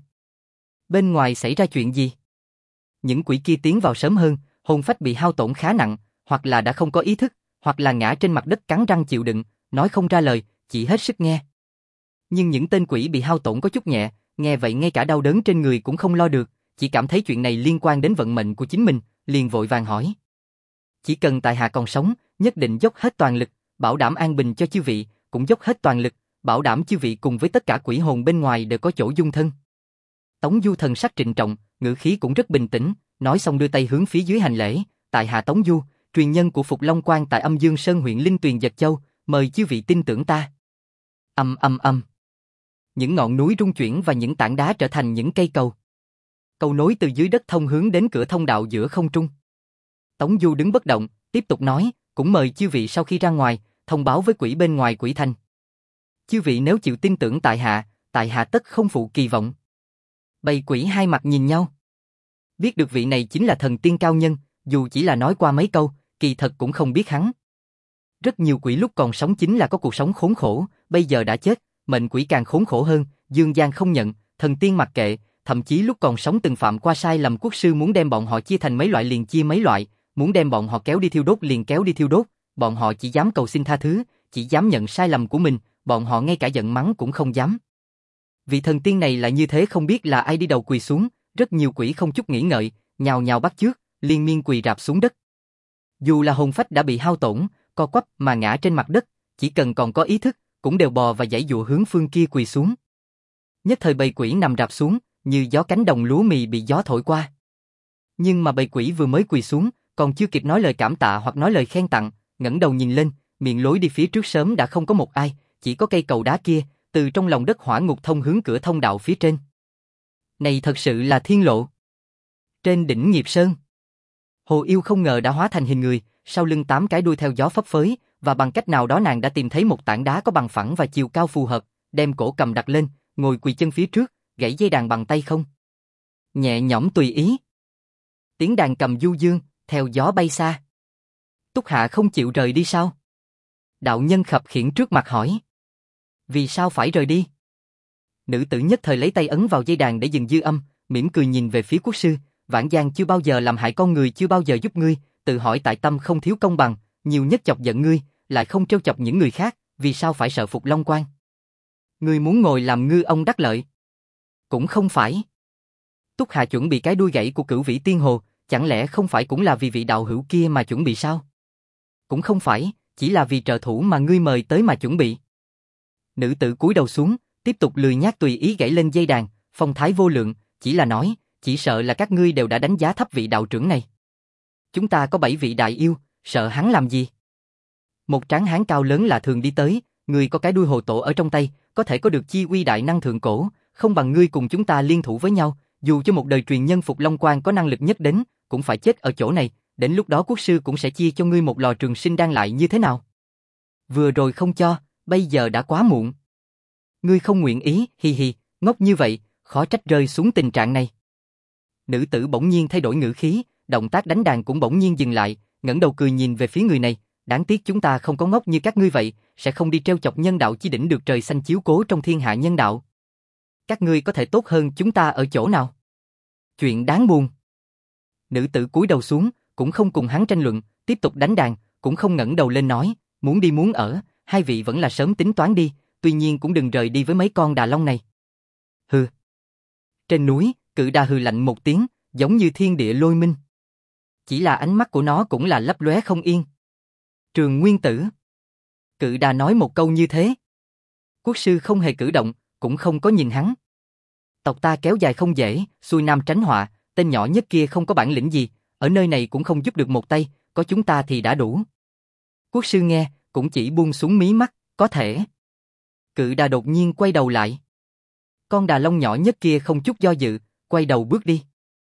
Bên ngoài xảy ra chuyện gì? Những quỷ kia tiến vào sớm hơn, hồn phách bị hao tổn khá nặng, hoặc là đã không có ý thức, hoặc là ngã trên mặt đất cắn răng chịu đựng, nói không ra lời, chỉ hết sức nghe. Nhưng những tên quỷ bị hao tổn có chút nhẹ, nghe vậy ngay cả đau đớn trên người cũng không lo được, chỉ cảm thấy chuyện này liên quan đến vận mệnh của chính mình, liền vội vàng hỏi. Chỉ cần tại hạ còn sống, nhất định dốc hết toàn lực, bảo đảm an bình cho chư vị, cũng dốc hết toàn lực, bảo đảm chư vị cùng với tất cả quỷ hồn bên ngoài đều có chỗ dung thân. Tống Du thần sắc trịnh trọng, ngữ khí cũng rất bình tĩnh, nói xong đưa tay hướng phía dưới hành lễ, tại hạ Tống Du, truyền nhân của Phục Long Quan tại Âm Dương Sơn huyện Linh Tuyền Giật Châu, mời chư vị tin tưởng ta. Âm âm âm. Những ngọn núi rung chuyển và những tảng đá trở thành những cây cầu. Cầu nối từ dưới đất thông hướng đến cửa thông đạo giữa không trung. Tống Du đứng bất động, tiếp tục nói, cũng mời chư vị sau khi ra ngoài, thông báo với quỷ bên ngoài quỷ thành. Chư vị nếu chịu tin tưởng tại hạ, tại hạ tất không phụ kỳ vọng. Bầy quỷ hai mặt nhìn nhau. Biết được vị này chính là thần tiên cao nhân, dù chỉ là nói qua mấy câu, kỳ thật cũng không biết hắn. Rất nhiều quỷ lúc còn sống chính là có cuộc sống khốn khổ, bây giờ đã chết, mệnh quỷ càng khốn khổ hơn, dương gian không nhận, thần tiên mặc kệ, thậm chí lúc còn sống từng phạm qua sai lầm, quốc sư muốn đem bọn họ chia thành mấy loại liền chia mấy loại, muốn đem bọn họ kéo đi thiêu đốt liền kéo đi thiêu đốt, bọn họ chỉ dám cầu xin tha thứ, chỉ dám nhận sai lầm của mình, bọn họ ngay cả giận mắng cũng không dám. Vị thần tiên này lại như thế, không biết là ai đi đầu quỳ xuống, rất nhiều quỷ không chút nghĩ ngợi, nhào nhào bắt chước, liên miên quỳ rạp xuống đất. Dù là hồn phách đã bị hao tổn, co quắp mà ngã trên mặt đất, chỉ cần còn có ý thức, cũng đều bò và giãy giụa hướng phương kia quỳ xuống. Nhất thời bầy quỷ nằm rạp xuống, như gió cánh đồng lúa mì bị gió thổi qua. Nhưng mà bầy quỷ vừa mới quỳ xuống, còn chưa kịp nói lời cảm tạ hoặc nói lời khen tặng, ngẩng đầu nhìn lên, miệng lối đi phía trước sớm đã không có một ai, chỉ có cây cầu đá kia, từ trong lòng đất hỏa ngục thông hướng cửa thông đạo phía trên. Này thật sự là thiên lộ. Trên đỉnh Nghiệp Sơn, Hồ Yêu không ngờ đã hóa thành hình người, sau lưng tám cái đuôi theo gió phấp phới, và bằng cách nào đó nàng đã tìm thấy một tảng đá có bằng phẳng và chiều cao phù hợp, đem cổ cầm đặt lên, ngồi quỳ chân phía trước, gãy dây đàn bằng tay không. Nhẹ nhõm tùy ý. Tiếng đàn cầm du dương, theo gió bay xa. Túc Hạ không chịu rời đi sao? Đạo nhân khập khiễng trước mặt hỏi. Vì sao phải rời đi? Nữ tử nhất thời lấy tay ấn vào dây đàn để dừng dư âm, mỉm cười nhìn về phía quốc sư, Vãn Giang chưa bao giờ làm hại con người, chưa bao giờ giúp ngươi, tự hỏi tại tâm không thiếu công bằng, nhiều nhất chọc giận ngươi, lại không trêu chọc những người khác, vì sao phải sợ Phục Long Quan? Ngươi muốn ngồi làm ngư ông đắc lợi? Cũng không phải. Túc Hạ chuẩn bị cái đuôi gãy của Cửu Vĩ Tiên Hồ, chẳng lẽ không phải cũng là vì vị đạo hữu kia mà chuẩn bị sao? Cũng không phải, chỉ là vì trợ thủ mà ngươi mời tới mà chuẩn bị. Nữ tử cúi đầu xuống, tiếp tục lười nhác tùy ý gãy lên dây đàn, phong thái vô lượng, chỉ là nói, chỉ sợ là các ngươi đều đã đánh giá thấp vị đạo trưởng này. Chúng ta có bảy vị đại yêu, sợ hắn làm gì? Một tráng hán cao lớn lạ thường đi tới, người có cái đuôi hồ tổ ở trong tay, có thể có được chi uy đại năng thượng cổ, không bằng ngươi cùng chúng ta liên thủ với nhau, dù cho một đời truyền nhân Phục Long Quan có năng lực nhất đến, cũng phải chết ở chỗ này, đến lúc đó quốc sư cũng sẽ chia cho ngươi một lò trường sinh đan lại như thế nào? Vừa rồi không cho, bây giờ đã quá muộn. Ngươi không nguyện ý, hi hi, ngốc như vậy, khó trách rơi xuống tình trạng này. Nữ tử bỗng nhiên thay đổi ngữ khí, động tác đánh đàn cũng bỗng nhiên dừng lại, ngẩng đầu cười nhìn về phía người này, đáng tiếc chúng ta không có ngốc như các ngươi vậy, sẽ không đi trêu chọc nhân đạo chi đỉnh được trời xanh chiếu cố trong thiên hạ nhân đạo. Các ngươi có thể tốt hơn chúng ta ở chỗ nào? Chuyện đáng buồn. Nữ tử cúi đầu xuống, cũng không cùng hắn tranh luận, tiếp tục đánh đàn, cũng không ngẩng đầu lên nói, muốn đi muốn ở, hai vị vẫn là sớm tính toán đi, tuy nhiên cũng đừng rời đi với mấy con đà long này. Hừ. Trên núi, Cự Đà hừ lạnh một tiếng, giống như thiên địa lôi minh. Chỉ là ánh mắt của nó cũng là lấp lóe không yên. Trường Nguyên Tử. Cự Đà nói một câu như thế. Quốc sư không hề cử động, cũng không có nhìn hắn. Tộc ta kéo dài không dễ, xuôi nam tránh họa, tên nhỏ nhất kia không có bản lĩnh gì, ở nơi này cũng không giúp được một tay, có chúng ta thì đã đủ. Quốc sư nghe, cũng chỉ buông xuống mí mắt, có thể. Cự Đà đột nhiên quay đầu lại. Con đà long nhỏ nhất kia không chút do dự, quay đầu bước đi.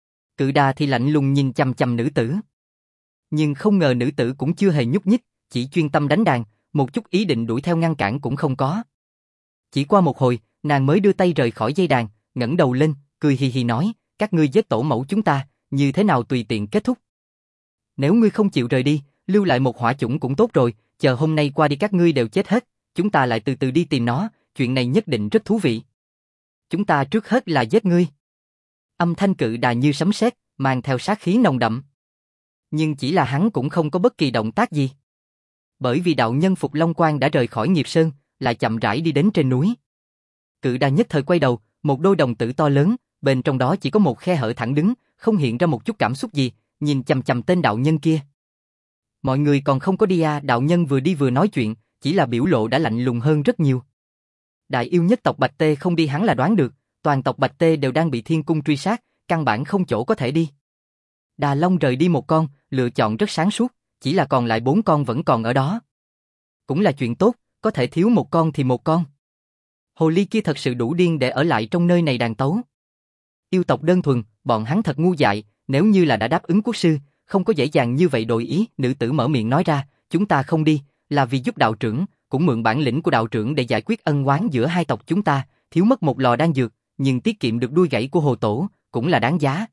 Cự Đà thì lạnh lùng nhìn chằm chằm nữ tử. Nhưng không ngờ nữ tử cũng chưa hề nhúc nhích, chỉ chuyên tâm đánh đàn, một chút ý định đuổi theo ngăn cản cũng không có. Chỉ qua một hồi, nàng mới đưa tay rời khỏi dây đàn, ngẩng đầu lên, cười hì hì nói, các ngươi giết tổ mẫu chúng ta, như thế nào tùy tiện kết thúc. Nếu ngươi không chịu rời đi, lưu lại một hỏa chủng cũng tốt rồi, chờ hôm nay qua đi các ngươi đều chết hết, chúng ta lại từ từ đi tìm nó, chuyện này nhất định rất thú vị. Chúng ta trước hết là giết ngươi. Âm thanh cự đà như sấm sét, mang theo sát khí nồng đậm. Nhưng chỉ là hắn cũng không có bất kỳ động tác gì. Bởi vì đạo nhân Phục Long Quan đã rời khỏi Nghiệp Sơn, lại chậm rãi đi đến trên núi. Cự đà nhất thời quay đầu, một đôi đồng tử to lớn, bên trong đó chỉ có một khe hở thẳng đứng, không hiện ra một chút cảm xúc gì, nhìn chằm chằm tên đạo nhân kia. Mọi người còn không có đi à, đạo nhân vừa đi vừa nói chuyện, chỉ là biểu lộ đã lạnh lùng hơn rất nhiều. Đại yêu nhất tộc Bạch Tê không đi hắn là đoán được, toàn tộc Bạch Tê đều đang bị thiên cung truy sát, căn bản không chỗ có thể đi. Đà Long rời đi một con, lựa chọn rất sáng suốt, chỉ là còn lại bốn con vẫn còn ở đó. Cũng là chuyện tốt, có thể thiếu một con thì một con. Hồ ly kia thật sự đủ điên để ở lại trong nơi này đàn tấu. Yêu tộc đơn thuần, bọn hắn thật ngu dại, nếu như là đã đáp ứng quốc sư, không có dễ dàng như vậy đổi ý. Nữ tử mở miệng nói ra, chúng ta không đi, là vì giúp đạo trưởng, cũng mượn bản lĩnh của đạo trưởng để giải quyết ân oán giữa hai tộc chúng ta, thiếu mất một lò đan dược, nhưng tiết kiệm được đuôi gãy của hồ tổ, cũng là đáng giá.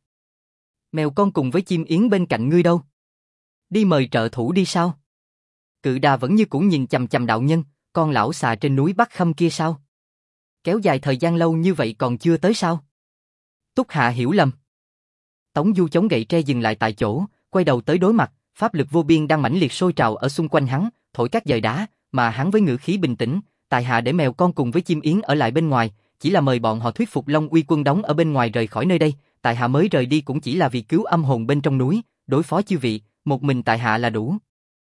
Mèo con cùng với chim yến bên cạnh ngươi đâu? Đi mời trợ thủ đi sao? Cự đà vẫn như cũ nhìn chằm chằm đạo nhân, con lão xà trên núi Bắc Khâm kia sao? Kéo dài thời gian lâu như vậy còn chưa tới sao? Túc Hạ hiểu lầm. Tống Du chống gậy tre dừng lại tại chỗ, quay đầu tới đối mặt, pháp lực vô biên đang mãnh liệt sôi trào ở xung quanh hắn, thổi các dời đá, mà hắn với ngữ khí bình tĩnh, tại hạ để mèo con cùng với chim yến ở lại bên ngoài, chỉ là mời bọn họ thuyết phục Long Uy quân đóng ở bên ngoài rời khỏi nơi đây, tại hạ mới rời đi cũng chỉ là vì cứu âm hồn bên trong núi, đối phó chư vị, một mình tại hạ là đủ.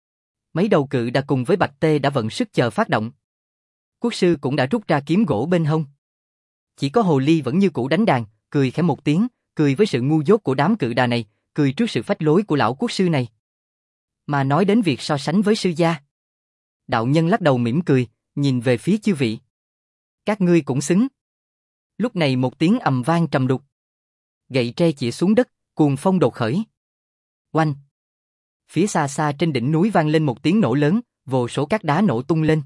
Mấy đầu cự đã cùng với Bạch Tê đã vận sức chờ phát động. Quốc sư cũng đã rút ra kiếm gỗ bên hông. Chỉ có hồ ly vẫn như cũ đánh đàn, cười khẽ một tiếng, cười với sự ngu dốt của đám cự đà này, cười trước sự phách lối của lão quốc sư này. Mà nói đến việc so sánh với sư gia. Đạo nhân lắc đầu mỉm cười, nhìn về phía chư vị. Các ngươi cũng xứng. Lúc này một tiếng ầm vang trầm đục. Gậy tre chĩa xuống đất, cuồng phong đột khởi. Oanh! Phía xa xa trên đỉnh núi vang lên một tiếng nổ lớn, vô số cát đá nổ tung lên.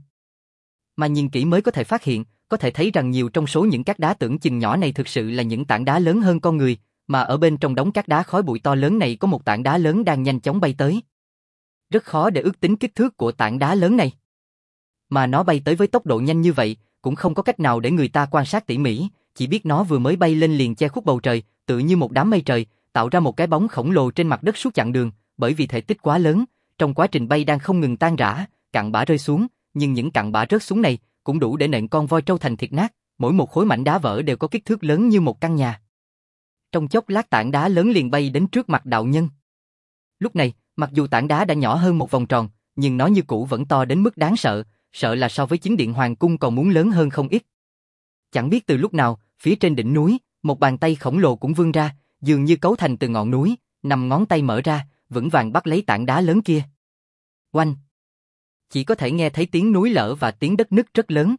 Mà nhìn kỹ mới có thể phát hiện, có thể thấy rằng nhiều trong số những cát đá tưởng chừng nhỏ này thực sự là những tảng đá lớn hơn con người, mà ở bên trong đống cát đá khói bụi to lớn này có một tảng đá lớn đang nhanh chóng bay tới. Rất khó để ước tính kích thước của tảng đá lớn này. Mà nó bay tới với tốc độ nhanh như vậy, cũng không có cách nào để người ta quan sát tỉ mỉ, chỉ biết nó vừa mới bay lên liền che khuất bầu trời, tựa như một đám mây trời, tạo ra một cái bóng khổng lồ trên mặt đất suốt chặng đường, bởi vì thể tích quá lớn, trong quá trình bay đang không ngừng tan rã, cặn bã rơi xuống, nhưng những cặn bã rớt xuống này cũng đủ để nện con voi trâu thành thịt nát, mỗi một khối mảnh đá vỡ đều có kích thước lớn như một căn nhà. Trong chốc lát tảng đá lớn liền bay đến trước mặt đạo nhân. Lúc này, mặc dù tảng đá đã nhỏ hơn một vòng tròn, nhưng nó như cũ vẫn to đến mức đáng sợ, sợ là so với chính điện hoàng cung còn muốn lớn hơn không ít. Chẳng biết từ lúc nào, phía trên đỉnh núi, một bàn tay khổng lồ cũng vươn ra, dường như cấu thành từ ngọn núi, năm ngón tay mở ra, vững vàng bắt lấy tảng đá lớn kia. Oanh! Chỉ có thể nghe thấy tiếng núi lở và tiếng đất nứt rất lớn.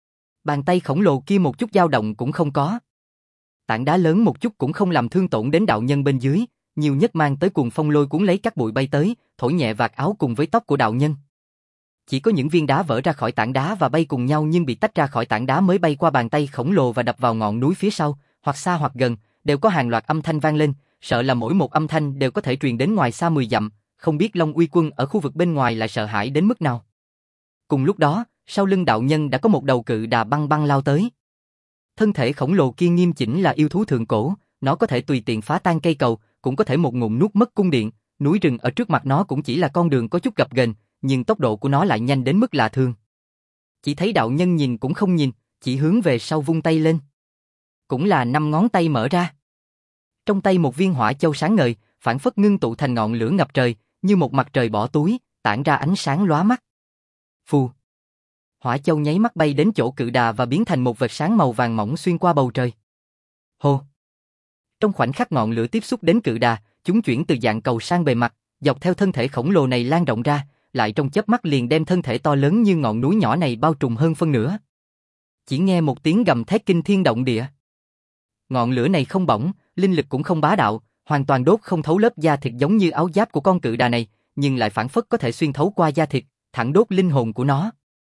Bàn tay khổng lồ kia một chút dao động cũng không có. Tảng đá lớn một chút cũng không làm thương tổn đến đạo nhân bên dưới, nhiều nhất mang tới cuồng phong lôi cuốn lấy các bụi bay tới, thổi nhẹ vạt áo cùng với tóc của đạo nhân. Chỉ có những viên đá vỡ ra khỏi tảng đá và bay cùng nhau nhưng bị tách ra khỏi tảng đá mới bay qua bàn tay khổng lồ và đập vào ngọn núi phía sau, hoặc xa hoặc gần, đều có hàng loạt âm thanh vang lên, sợ là mỗi một âm thanh đều có thể truyền đến ngoài xa mười dặm, không biết Long Uy quân ở khu vực bên ngoài lại sợ hãi đến mức nào. Cùng lúc đó, sau lưng đạo nhân đã có một đầu cự đà băng băng lao tới. Thân thể khổng lồ kia nghiêm chỉnh là yêu thú thượng cổ, nó có thể tùy tiện phá tan cây cầu, cũng có thể một ngụm nuốt mất cung điện, núi rừng ở trước mặt nó cũng chỉ là con đường có chút gập ghềnh, nhưng tốc độ của nó lại nhanh đến mức lạ thường. Chỉ thấy đạo nhân nhìn cũng không nhìn, chỉ hướng về sau vung tay lên. Cũng là năm ngón tay mở ra. Trong tay một viên hỏa châu sáng ngời, phản phất ngưng tụ thành ngọn lửa ngập trời, như một mặt trời bỏ túi, tản ra ánh sáng lóa mắt. Phù. Hỏa châu nháy mắt bay đến chỗ cự đà và biến thành một vệt sáng màu vàng mỏng xuyên qua bầu trời. Hô. Trong khoảnh khắc ngọn lửa tiếp xúc đến cự đà, chúng chuyển từ dạng cầu sang bề mặt, dọc theo thân thể khổng lồ này lan rộng ra, lại trong chớp mắt liền đem thân thể to lớn như ngọn núi nhỏ này bao trùm hơn phân nửa. Chỉ nghe một tiếng gầm thét kinh thiên động địa. Ngọn lửa này không bỏng, linh lực cũng không bá đạo, hoàn toàn đốt không thấu lớp da thịt giống như áo giáp của con cự đà này, nhưng lại phản phất có thể xuyên thấu qua da thịt, thẳng đốt linh hồn của nó.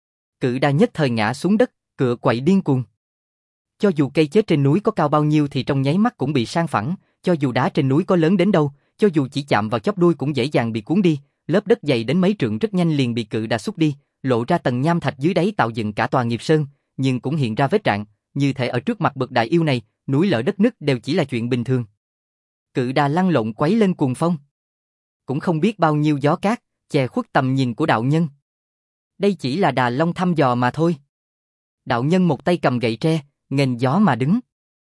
Cự đà nhất thời ngã xuống đất, cựa quậy điên cuồng. Cho dù cây chết trên núi có cao bao nhiêu thì trong nháy mắt cũng bị san phẳng, cho dù đá trên núi có lớn đến đâu, cho dù chỉ chạm vào chóp đuôi cũng dễ dàng bị cuốn đi, lớp đất dày đến mấy trượng rất nhanh liền bị cự đà xúc đi, lộ ra tầng nham thạch dưới đáy tạo dựng cả tòa nghiệp sơn, nhưng cũng hiện ra vết rạn, như thể ở trước mặt bậc đại yêu này, núi lở đất nứt đều chỉ là chuyện bình thường. Cự đà lăn lộn quấy lên cuồng phong. Cũng không biết bao nhiêu gió cát, che khuất tầm nhìn của đạo nhân. Đây chỉ là đà long thăm dò mà thôi. Đạo nhân một tay cầm gậy tre, nghênh gió mà đứng.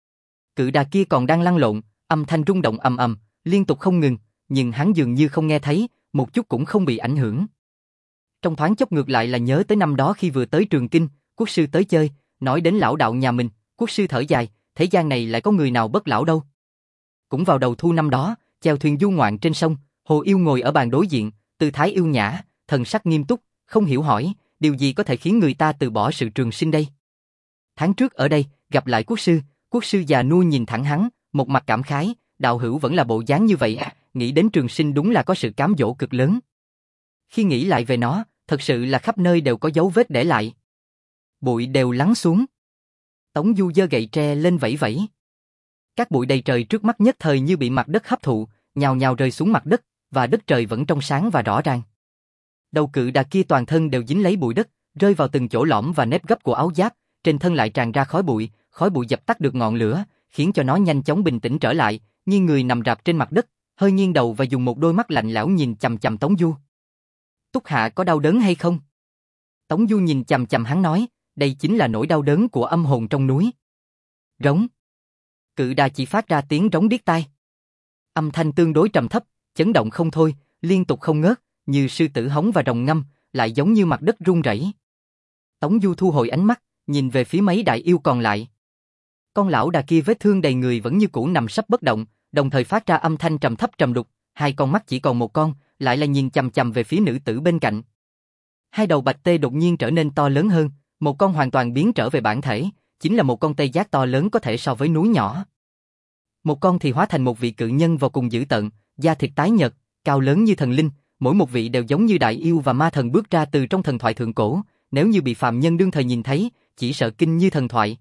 Cự đà kia còn đang lăn lộn, âm thanh rung động ầm ầm, liên tục không ngừng, nhưng hắn dường như không nghe thấy, một chút cũng không bị ảnh hưởng. Trong thoáng chốc ngược lại là nhớ tới năm đó khi vừa tới Trường Kinh, quốc sư tới chơi, nói đến lão đạo nhà mình, quốc sư thở dài, thế gian này lại có người nào bất lão đâu. Cũng vào đầu thu năm đó, chèo thuyền du ngoạn trên sông, Hồ Yêu ngồi ở bàn đối diện, tư thái yêu nhã, thần sắc nghiêm túc, không hiểu hỏi, điều gì có thể khiến người ta từ bỏ sự trường sinh đây. Tháng trước ở đây, gặp lại quốc sư, quốc sư già nua nhìn thẳng hắn, một mặt cảm khái, đạo hữu vẫn là bộ dáng như vậy à, nghĩ đến trường sinh đúng là có sự cám dỗ cực lớn. Khi nghĩ lại về nó, thật sự là khắp nơi đều có dấu vết để lại. Bụi đều lắng xuống. Tống Du giơ gậy tre lên vẫy vẫy. Các bụi đầy trời trước mắt nhất thời như bị mặt đất hấp thụ, nhào nhào rơi xuống mặt đất, và đất trời vẫn trong sáng và rõ ràng. Đầu cự đà kia toàn thân đều dính lấy bụi đất, rơi vào từng chỗ lõm và nếp gấp của áo giáp, trên thân lại tràn ra khói bụi, khói bụi dập tắt được ngọn lửa, khiến cho nó nhanh chóng bình tĩnh trở lại, như người nằm rạp trên mặt đất, hơi nghiêng đầu và dùng một đôi mắt lạnh lẽo nhìn chằm chằm Tống Du. Túc Hạ có đau đớn hay không? Tống Du nhìn chằm chằm hắn nói, đây chính là nỗi đau đớn của âm hồn trong núi. Rống. Cự đà chỉ phát ra tiếng rống điếc tai. Âm thanh tương đối trầm thấp, chấn động không thôi, liên tục không ngớt, như sư tử hống và rồng ngâm, lại giống như mặt đất rung rẩy. Tống Du thu hồi ánh mắt, nhìn về phía mấy đại yêu còn lại. Con lão đà kia vết thương đầy người vẫn như cũ nằm sấp bất động, đồng thời phát ra âm thanh trầm thấp trầm đục, hai con mắt chỉ còn một con, lại là nhìn chằm chằm về phía nữ tử bên cạnh. Hai đầu bạch tê đột nhiên trở nên to lớn hơn, một con hoàn toàn biến trở về bản thể, chính là một con tê giác to lớn có thể so với núi nhỏ. Một con thì hóa thành một vị cự nhân vô cùng dữ tợn, da thịt tái nhợt, cao lớn như thần linh, mỗi một vị đều giống như đại yêu và ma thần bước ra từ trong thần thoại thượng cổ, nếu như bị phàm nhân đương thời nhìn thấy, chỉ sợ kinh như thần thoại.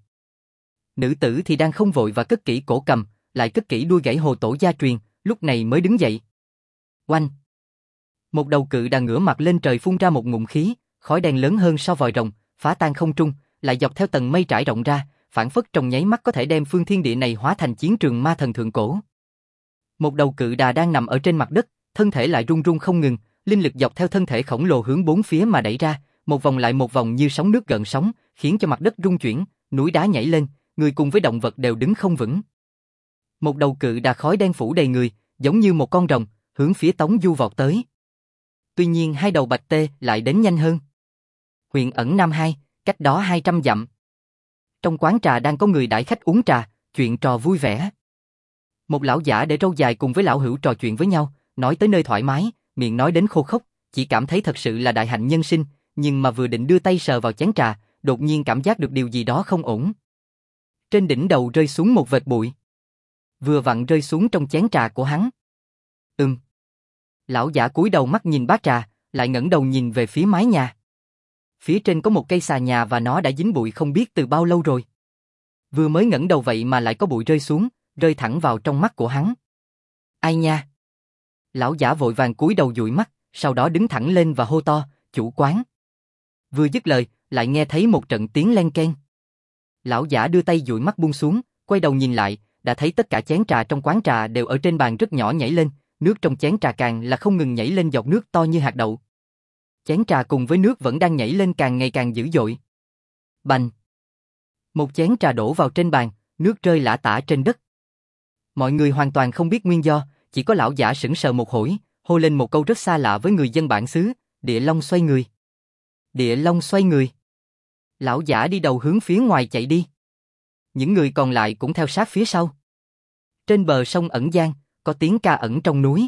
Nữ tử thì đang không vội và cất kỹ cổ cầm, lại cất kỹ đuôi gãy hồ tổ gia truyền, lúc này mới đứng dậy. Oanh! Một đầu cự đà ngửa mặt lên trời phun ra một ngụm khí, khói đen lớn hơn so vòi rồng, phá tan không trung, lại dọc theo tầng mây trải rộng ra, phảng phất trong nháy mắt có thể đem phương thiên địa này hóa thành chiến trường ma thần thượng cổ. Một đầu cự đà đang nằm ở trên mặt đất, thân thể lại rung rung không ngừng, linh lực dọc theo thân thể khổng lồ hướng bốn phía mà đẩy ra, một vòng lại một vòng như sóng nước gợn sóng, khiến cho mặt đất rung chuyển, núi đá nhảy lên, người cùng với động vật đều đứng không vững. Một đầu cự đà khói đen phủ đầy người, giống như một con rồng, hướng phía Tống Du vọt tới. Tuy nhiên hai đầu bạch tê lại đến nhanh hơn. Huyện ẩn Nam hai, cách đó hai trăm dặm. Trong quán trà đang có người đãi khách uống trà, chuyện trò vui vẻ. Một lão giả để râu dài cùng với lão hữu trò chuyện với nhau, nói tới nơi thoải mái, miệng nói đến khô khốc, chỉ cảm thấy thật sự là đại hạnh nhân sinh, nhưng mà vừa định đưa tay sờ vào chén trà, đột nhiên cảm giác được điều gì đó không ổn. Trên đỉnh đầu rơi xuống một vệt bụi. Vừa vặn rơi xuống trong chén trà của hắn. Ừm. Lão giả cúi đầu mắt nhìn bát trà, lại ngẩng đầu nhìn về phía mái nhà. Phía trên có một cây xà nhà và nó đã dính bụi không biết từ bao lâu rồi. Vừa mới ngẩng đầu vậy mà lại có bụi rơi xuống, rơi thẳng vào trong mắt của hắn. Ai nha? Lão giả vội vàng cúi đầu dụi mắt, sau đó đứng thẳng lên và hô to, chủ quán. Vừa dứt lời, lại nghe thấy một trận tiếng len keng. Lão giả đưa tay dụi mắt buông xuống, quay đầu nhìn lại, đã thấy tất cả chén trà trong quán trà đều ở trên bàn rất nhỏ nhảy lên, nước trong chén trà càng là không ngừng nhảy lên giọt nước to như hạt đậu. Chén trà cùng với nước vẫn đang nhảy lên càng ngày càng dữ dội. Bành! Một chén trà đổ vào trên bàn, nước rơi lả tả trên đất. Mọi người hoàn toàn không biết nguyên do, chỉ có lão giả sững sờ một hồi, hô lên một câu rất xa lạ với người dân bản xứ, Địa Long xoay người. Địa Long xoay người. Lão giả đi đầu hướng phía ngoài chạy đi. Những người còn lại cũng theo sát phía sau. Trên bờ sông Ẩn Giang, có tiếng ca ẩn trong núi.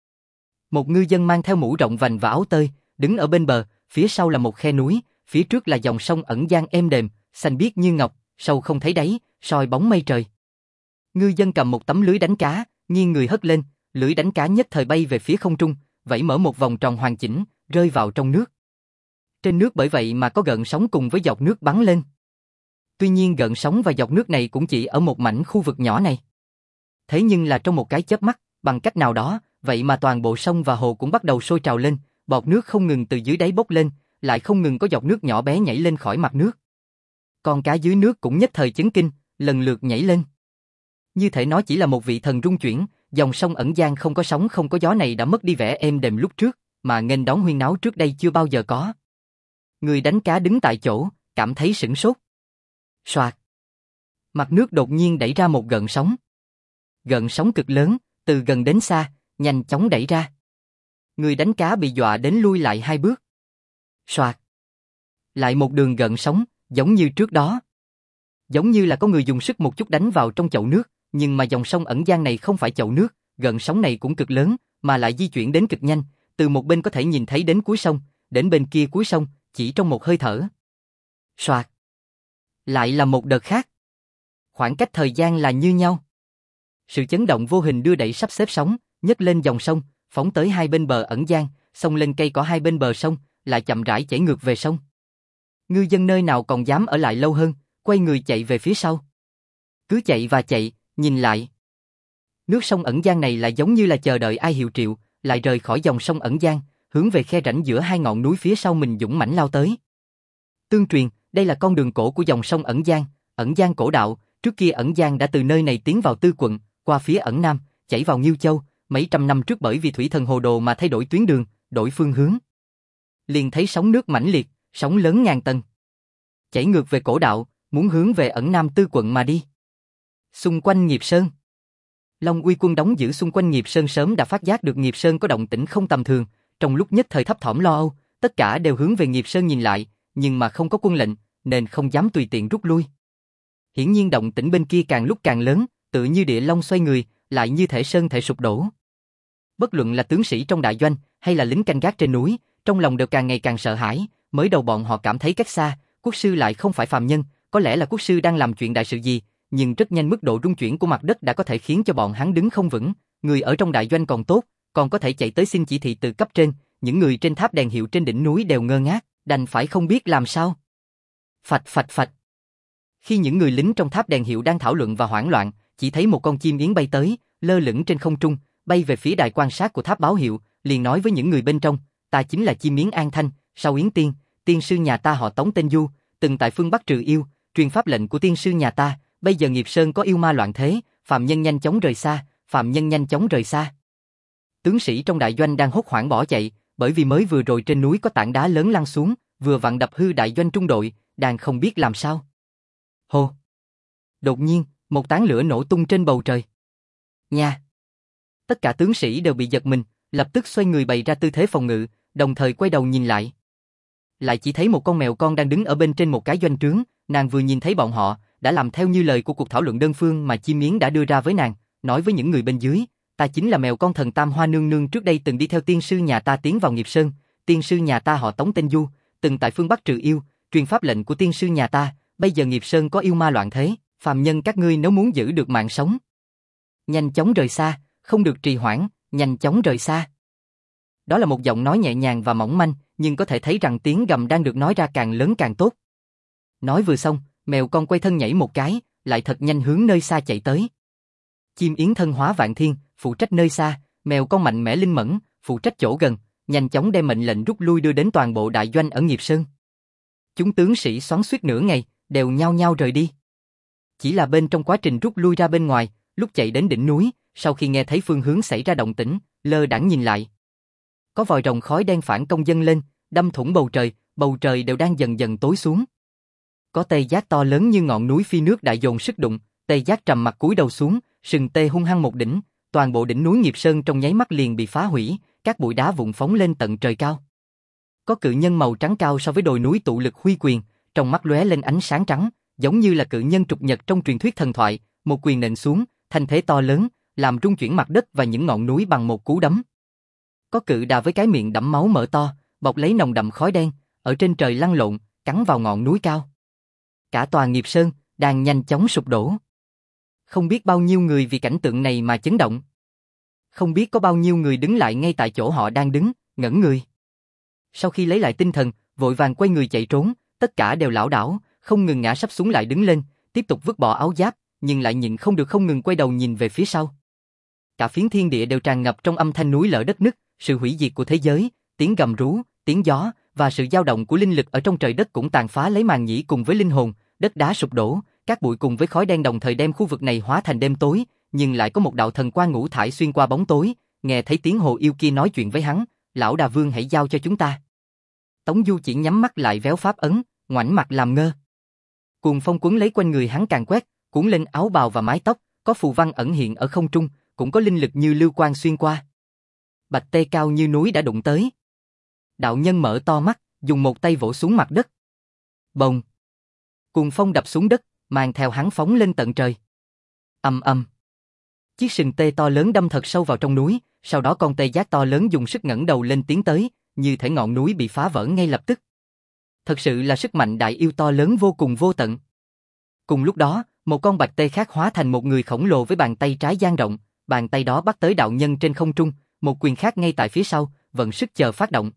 Một ngư dân mang theo mũ rộng vành và áo tơi, đứng ở bên bờ, phía sau là một khe núi, phía trước là dòng sông Ẩn Giang êm đềm, xanh biếc như ngọc, sâu không thấy đáy, soi bóng mây trời. Ngư dân cầm một tấm lưới đánh cá, nghiêng người hất lên, lưới đánh cá nhất thời bay về phía không trung, vẫy mở một vòng tròn hoàn chỉnh, rơi vào trong nước. Trên nước bởi vậy mà có gợn sóng cùng với giọt nước bắn lên. Tuy nhiên gợn sóng và giọt nước này cũng chỉ ở một mảnh khu vực nhỏ này. Thế nhưng là trong một cái chớp mắt, bằng cách nào đó, vậy mà toàn bộ sông và hồ cũng bắt đầu sôi trào lên, bọt nước không ngừng từ dưới đáy bốc lên, lại không ngừng có giọt nước nhỏ bé nhảy lên khỏi mặt nước. Con cá dưới nước cũng nhất thời chấn kinh, lần lượt nhảy lên. Như thể nó chỉ là một vị thần rung chuyển, dòng sông ẩn giang không có sóng không có gió này đã mất đi vẻ êm đềm lúc trước, mà nghênh đón huyên náo trước đây chưa bao giờ có. Người đánh cá đứng tại chỗ, cảm thấy sửng sốt. Soạt. Mặt nước đột nhiên đẩy ra một gợn sóng. Gợn sóng cực lớn, từ gần đến xa, nhanh chóng đẩy ra. Người đánh cá bị dọa đến lui lại hai bước. Soạt. Lại một đường gợn sóng, giống như trước đó. Giống như là có người dùng sức một chút đánh vào trong chậu nước, nhưng mà dòng sông ẩn giang này không phải chậu nước, gợn sóng này cũng cực lớn, mà lại di chuyển đến cực nhanh, từ một bên có thể nhìn thấy đến cuối sông, đến bên kia cuối sông, chỉ trong một hơi thở. Soạt. Lại là một đợt khác. Khoảng cách thời gian là như nhau. Sự chấn động vô hình đưa đẩy sắp xếp sóng, nhấc lên dòng sông, phóng tới hai bên bờ ẩn giang, xông lên cây cỏ hai bên bờ sông, lại chậm rãi chảy ngược về sông. Ngư dân nơi nào còn dám ở lại lâu hơn, quay người chạy về phía sau. Cứ chạy và chạy, nhìn lại. Nước sông ẩn giang này lại giống như là chờ đợi ai hiệu triệu, lại rời khỏi dòng sông ẩn giang, hướng về khe rãnh giữa hai ngọn núi phía sau mình dũng mãnh lao tới. Tương truyền, đây là con đường cổ của dòng sông ẩn giang, ẩn giang cổ đạo, trước kia ẩn giang đã từ nơi này tiến vào Tư quận, qua phía ẩn nam, chảy vào Nghiêu Châu, mấy trăm năm trước bởi vì thủy thần hồ đồ mà thay đổi tuyến đường, đổi phương hướng. Liền thấy sóng nước mãnh liệt, sóng lớn ngàn tầng. Chảy ngược về cổ đạo, muốn hướng về ẩn nam Tư quận mà đi. Xung quanh Nghiệp Sơn. Long Uy quân đóng giữ xung quanh Nghiệp Sơn sớm đã phát giác được Nghiệp Sơn có động tĩnh không tầm thường, trong lúc nhất thời thấp thỏm lo âu, tất cả đều hướng về Nghiệp Sơn nhìn lại, nhưng mà không có quân lệnh, nên không dám tùy tiện rút lui. Hiển nhiên động tĩnh bên kia càng lúc càng lớn, tự như địa long xoay người, lại như thể sơn thể sụp đổ. Bất luận là tướng sĩ trong đại doanh, hay là lính canh gác trên núi, trong lòng đều càng ngày càng sợ hãi, mới đầu bọn họ cảm thấy cách xa, quốc sư lại không phải phàm nhân, có lẽ là quốc sư đang làm chuyện đại sự gì, nhưng rất nhanh mức độ rung chuyển của mặt đất đã có thể khiến cho bọn hắn đứng không vững, người ở trong đại doanh còn tốt, còn có thể chạy tới xin chỉ thị từ cấp trên, những người trên tháp đèn hiệu trên đỉnh núi đều ngơ ngác, đành phải không biết làm sao. Phạch phạch phạch. Khi những người lính trong tháp đèn hiệu đang thảo luận và hoảng loạn, chỉ thấy một con chim yến bay tới, lơ lửng trên không trung, bay về phía đài quan sát của tháp báo hiệu, liền nói với những người bên trong, ta chính là chim yến An Thanh, sau Yến Tiên, tiên sư nhà ta họ Tống tên Du, từng tại phương Bắc trừ yêu, truyền pháp lệnh của tiên sư nhà ta, bây giờ Nghiệp Sơn có yêu ma loạn thế, phạm nhân nhanh chóng rời xa, phạm nhân nhanh chóng rời xa. Tướng sĩ trong đại doanh đang hốt hoảng bỏ chạy, bởi vì mới vừa rồi trên núi có tảng đá lớn lăn xuống, vừa vặn đập hư đại doanh trung đội, đang không biết làm sao. Hô! Đột nhiên, một tán lửa nổ tung trên bầu trời. Nha! Tất cả tướng sĩ đều bị giật mình, lập tức xoay người bày ra tư thế phòng ngự, đồng thời quay đầu nhìn lại. Lại chỉ thấy một con mèo con đang đứng ở bên trên một cái doanh trướng, nàng vừa nhìn thấy bọn họ, đã làm theo như lời của cuộc thảo luận đơn phương mà chim yến đã đưa ra với nàng, nói với những người bên dưới, ta chính là mèo con thần Tam Hoa nương nương trước đây từng đi theo tiên sư nhà ta tiến vào Nghiệp Sơn, tiên sư nhà ta họ Tống tên Du, từng tại phương Bắc trừ yêu, truyền pháp lệnh của tiên sư nhà ta, bây giờ Nghiệp Sơn có yêu ma loạn thế, phàm nhân các ngươi nếu muốn giữ được mạng sống, nhanh chóng rời xa, không được trì hoãn, nhanh chóng rời xa. Đó là một giọng nói nhẹ nhàng và mỏng manh, nhưng có thể thấy rằng tiếng gầm đang được nói ra càng lớn càng tốt. Nói vừa xong, mèo con quay thân nhảy một cái, lại thật nhanh hướng nơi xa chạy tới. Chim yến thân hóa vạn thiên, phụ trách nơi xa, mèo con mạnh mẽ linh mẫn, phụ trách chỗ gần, nhanh chóng đem mệnh lệnh rút lui đưa đến toàn bộ đại doanh ở Nghiệp Sơn. Chúng tướng sĩ xoắn xuýt nửa ngày, đều nhao nhao rời đi. Chỉ là bên trong quá trình rút lui ra bên ngoài, lúc chạy đến đỉnh núi, sau khi nghe thấy phương hướng xảy ra động tĩnh, lơ đãng nhìn lại. Có vòi rồng khói đen phản công dâng lên, đâm thủng bầu trời, bầu trời đều đang dần dần tối xuống. Có tê giác to lớn như ngọn núi phi nước đại dồn sức đụng, tê giác trầm mặt cúi đầu xuống, sừng tê hung hăng một đỉnh, toàn bộ đỉnh núi Nghiệp Sơn trong nháy mắt liền bị phá hủy, các bụi đá vụn phóng lên tận trời cao. Có cự nhân màu trắng cao so với đồi núi tụ lực huy quyền, trong mắt lóe lên ánh sáng trắng, giống như là cự nhân trục nhật trong truyền thuyết thần thoại, một quyền nện xuống, thanh thế to lớn, làm rung chuyển mặt đất và những ngọn núi bằng một cú đấm. Có cự đà với cái miệng đẫm máu mở to, bọc lấy nồng đậm khói đen, ở trên trời lăn lộn, cắn vào ngọn núi cao. Cả tòa Nghiệp Sơn đang nhanh chóng sụp đổ. Không biết bao nhiêu người vì cảnh tượng này mà chấn động. Không biết có bao nhiêu người đứng lại ngay tại chỗ họ đang đứng, ngẩn người. Sau khi lấy lại tinh thần, vội vàng quay người chạy trốn, tất cả đều lảo đảo, không ngừng ngã sắp xuống lại đứng lên, tiếp tục vứt bỏ áo giáp, nhưng lại nhịn không được không ngừng quay đầu nhìn về phía sau. Cả phiến thiên địa đều tràn ngập trong âm thanh núi lở đất nứt, sự hủy diệt của thế giới, tiếng gầm rú, tiếng gió và sự dao động của linh lực ở trong trời đất cũng tàn phá lấy màng nhĩ cùng với linh hồn, đất đá sụp đổ, các bụi cùng với khói đen đồng thời đem khu vực này hóa thành đêm tối, nhưng lại có một đạo thần quang ngũ thải xuyên qua bóng tối, nghe thấy tiếng hồ yêu kia nói chuyện với hắn, lão Đà Vương hãy giao cho chúng ta. Tống Du chỉ nhắm mắt lại véo pháp ấn, ngoảnh mặt làm ngơ. Cuồng phong cuốn lấy quanh người hắn càng quét, cuốn lên áo bào và mái tóc, có phù văn ẩn hiện ở không trung, cũng có linh lực như lưu quang xuyên qua. Bạch tê cao như núi đã đụng tới. Đạo nhân mở to mắt, dùng một tay vỗ xuống mặt đất. Bồng! Cuồng phong đập xuống đất, mang theo hắn phóng lên tận trời. Ầm ầm! Chiếc sừng tê to lớn đâm thật sâu vào trong núi, sau đó con tê giác to lớn dùng sức ngẩng đầu lên tiến tới, như thể ngọn núi bị phá vỡ ngay lập tức. Thật sự là sức mạnh đại yêu to lớn vô cùng vô tận. Cùng lúc đó, một con bạch tê khác hóa thành một người khổng lồ với bàn tay trái dang rộng, bàn tay đó bắt tới đạo nhân trên không trung, một quyền khác ngay tại phía sau, vận sức chờ phát động.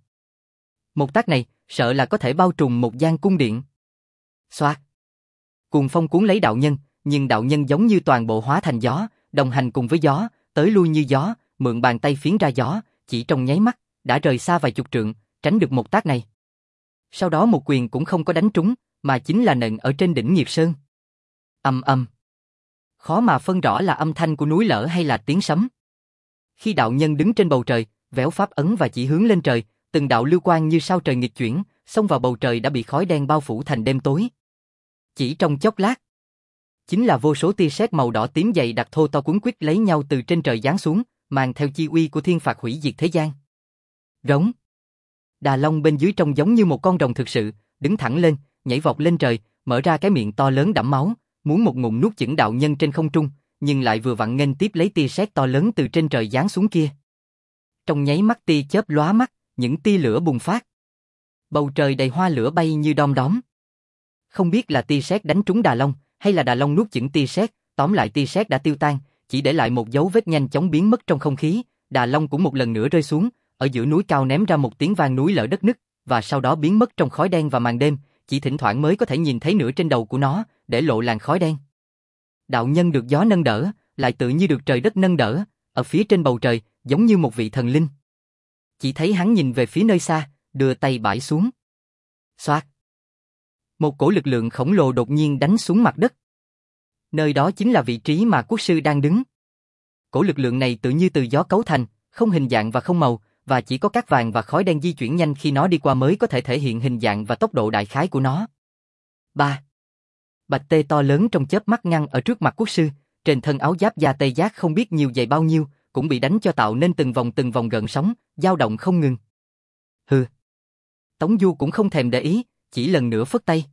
Một tác này, sợ là có thể bao trùm một gian cung điện. Xoạt! Cuồng phong cuốn lấy đạo nhân, nhưng đạo nhân giống như toàn bộ hóa thành gió, đồng hành cùng với gió, tới lui như gió, mượn bàn tay phiến ra gió, chỉ trong nháy mắt, đã rời xa vài chục trượng, tránh được một tác này. Sau đó một quyền cũng không có đánh trúng, mà chính là nện ở trên đỉnh Nghiệp Sơn. Ầm ầm. Khó mà phân rõ là âm thanh của núi lở hay là tiếng sấm. Khi đạo nhân đứng trên bầu trời, véo pháp ấn và chỉ hướng lên trời, từng đạo lưu quang như sao trời nghịch chuyển, xông vào bầu trời đã bị khói đen bao phủ thành đêm tối. Chỉ trong chốc lát, chính là vô số tia sét màu đỏ tím dày đặc thô to cuốn quýt lấy nhau từ trên trời giáng xuống, mang theo chi uy của thiên phạt hủy diệt thế gian. Rống. Đà Long bên dưới trông giống như một con rồng thực sự, đứng thẳng lên, nhảy vọt lên trời, mở ra cái miệng to lớn đẫm máu, muốn một ngụm nuốt chửng đạo nhân trên không trung, nhưng lại vừa vặn nghênh tiếp lấy tia sét to lớn từ trên trời giáng xuống kia. Trong nháy mắt tia chớp lóa mắt, những tia lửa bùng phát. Bầu trời đầy hoa lửa bay như đom đóm. Không biết là tia sét đánh trúng Đà Long, hay là Đà Long nuốt chửng tia sét, tóm lại tia sét đã tiêu tan, chỉ để lại một dấu vết nhanh chóng biến mất trong không khí. Đà Long cũng một lần nữa rơi xuống, ở giữa núi cao ném ra một tiếng vang núi lở đất nứt, và sau đó biến mất trong khói đen và màn đêm, chỉ thỉnh thoảng mới có thể nhìn thấy nửa trên đầu của nó, để lộ làn khói đen. Đạo nhân được gió nâng đỡ, lại tự như được trời đất nâng đỡ, ở phía trên bầu trời, giống như một vị thần linh. Chỉ thấy hắn nhìn về phía nơi xa, đưa tay bãi xuống. Xoạt! Một cổ lực lượng khổng lồ đột nhiên đánh xuống mặt đất. Nơi đó chính là vị trí mà quốc sư đang đứng. Cổ lực lượng này tự như từ gió cấu thành, không hình dạng và không màu, và chỉ có cát vàng và khói đen di chuyển nhanh khi nó đi qua mới có thể thể hiện hình dạng và tốc độ đại khái của nó. ba. Bạch tê to lớn trong chớp mắt ngăn ở trước mặt quốc sư, trên thân áo giáp da tê giác không biết nhiều dày bao nhiêu, cũng bị đánh cho tạo nên từng vòng từng vòng gợn sóng, dao động không ngừng. Hừ. Tống Du cũng không thèm để ý, chỉ lần nữa phất tay.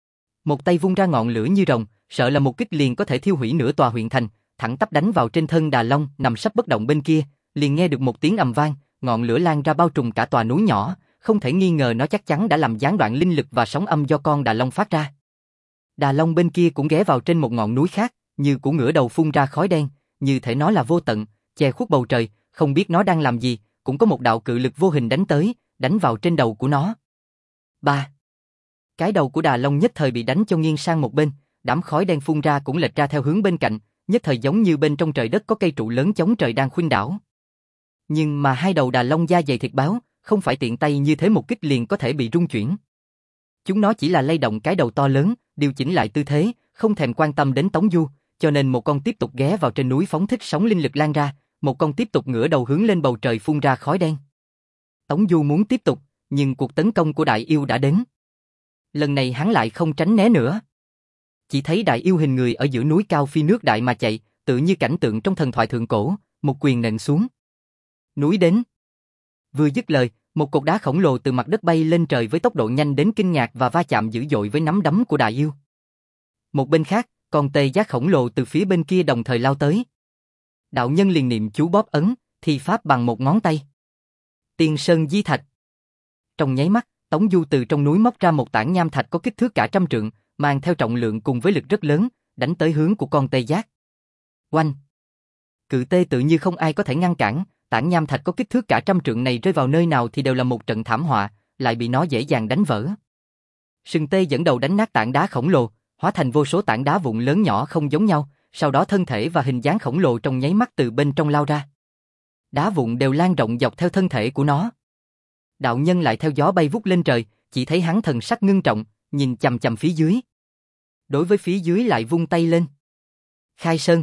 Một tay vung ra ngọn lửa như rồng, sợ là một kích liền có thể thiêu hủy nửa tòa huyện thành, thẳng tắp đánh vào trên thân Đà Long nằm sắp bất động bên kia, liền nghe được một tiếng ầm vang, ngọn lửa lan ra bao trùm cả tòa núi nhỏ, không thể nghi ngờ nó chắc chắn đã làm gián đoạn linh lực và sóng âm do con Đà Long phát ra. Đà Long bên kia cũng ghé vào trên một ngọn núi khác, như củ ngửa đầu phun ra khói đen, như thể nó là vô tận, che khuất bầu trời, không biết nó đang làm gì, cũng có một đạo cự lực vô hình đánh tới, đánh vào trên đầu của nó. ba. Cái đầu của Đà Long nhất thời bị đánh cho nghiêng sang một bên, đám khói đen phun ra cũng lệch ra theo hướng bên cạnh, nhất thời giống như bên trong trời đất có cây trụ lớn chống trời đang khuynh đảo. Nhưng mà hai đầu Đà Long da dày thịt báo, không phải tiện tay như thế một kích liền có thể bị rung chuyển. Chúng nó chỉ là lay động cái đầu to lớn, điều chỉnh lại tư thế, không thèm quan tâm đến Tống Du, cho nên một con tiếp tục ghé vào trên núi phóng thích sóng linh lực lan ra, một con tiếp tục ngửa đầu hướng lên bầu trời phun ra khói đen. Tống Du muốn tiếp tục, nhưng cuộc tấn công của đại yêu đã đến. Lần này hắn lại không tránh né nữa. Chỉ thấy đại yêu hình người ở giữa núi cao phi nước đại mà chạy, tự như cảnh tượng trong thần thoại thượng cổ, một quyền nện xuống. Núi đến. Vừa dứt lời, một cột đá khổng lồ từ mặt đất bay lên trời với tốc độ nhanh đến kinh ngạc và va chạm dữ dội với nắm đấm của đại yêu. Một bên khác, con tê giác khổng lồ từ phía bên kia đồng thời lao tới. Đạo nhân liền niệm chú bóp ấn, thi pháp bằng một ngón tay. Tiên Sơn Di Thạch. Trong nháy mắt, Tống Du từ trong núi móc ra một tảng nham thạch có kích thước cả trăm trượng, mang theo trọng lượng cùng với lực rất lớn, đánh tới hướng của con tê giác. Oanh! Cự tê tự như không ai có thể ngăn cản, tảng nham thạch có kích thước cả trăm trượng này rơi vào nơi nào thì đều là một trận thảm họa, lại bị nó dễ dàng đánh vỡ. Sừng tê dẫn đầu đánh nát tảng đá khổng lồ, hóa thành vô số tảng đá vụn lớn nhỏ không giống nhau, sau đó thân thể và hình dáng khổng lồ trong nháy mắt từ bên trong lao ra. Đá vụn đều lan rộng dọc theo thân thể của nó. Đạo nhân lại theo gió bay vút lên trời, chỉ thấy hắn thần sắc ngưng trọng, nhìn chằm chằm phía dưới. Đối với phía dưới lại vung tay lên. Khai sơn.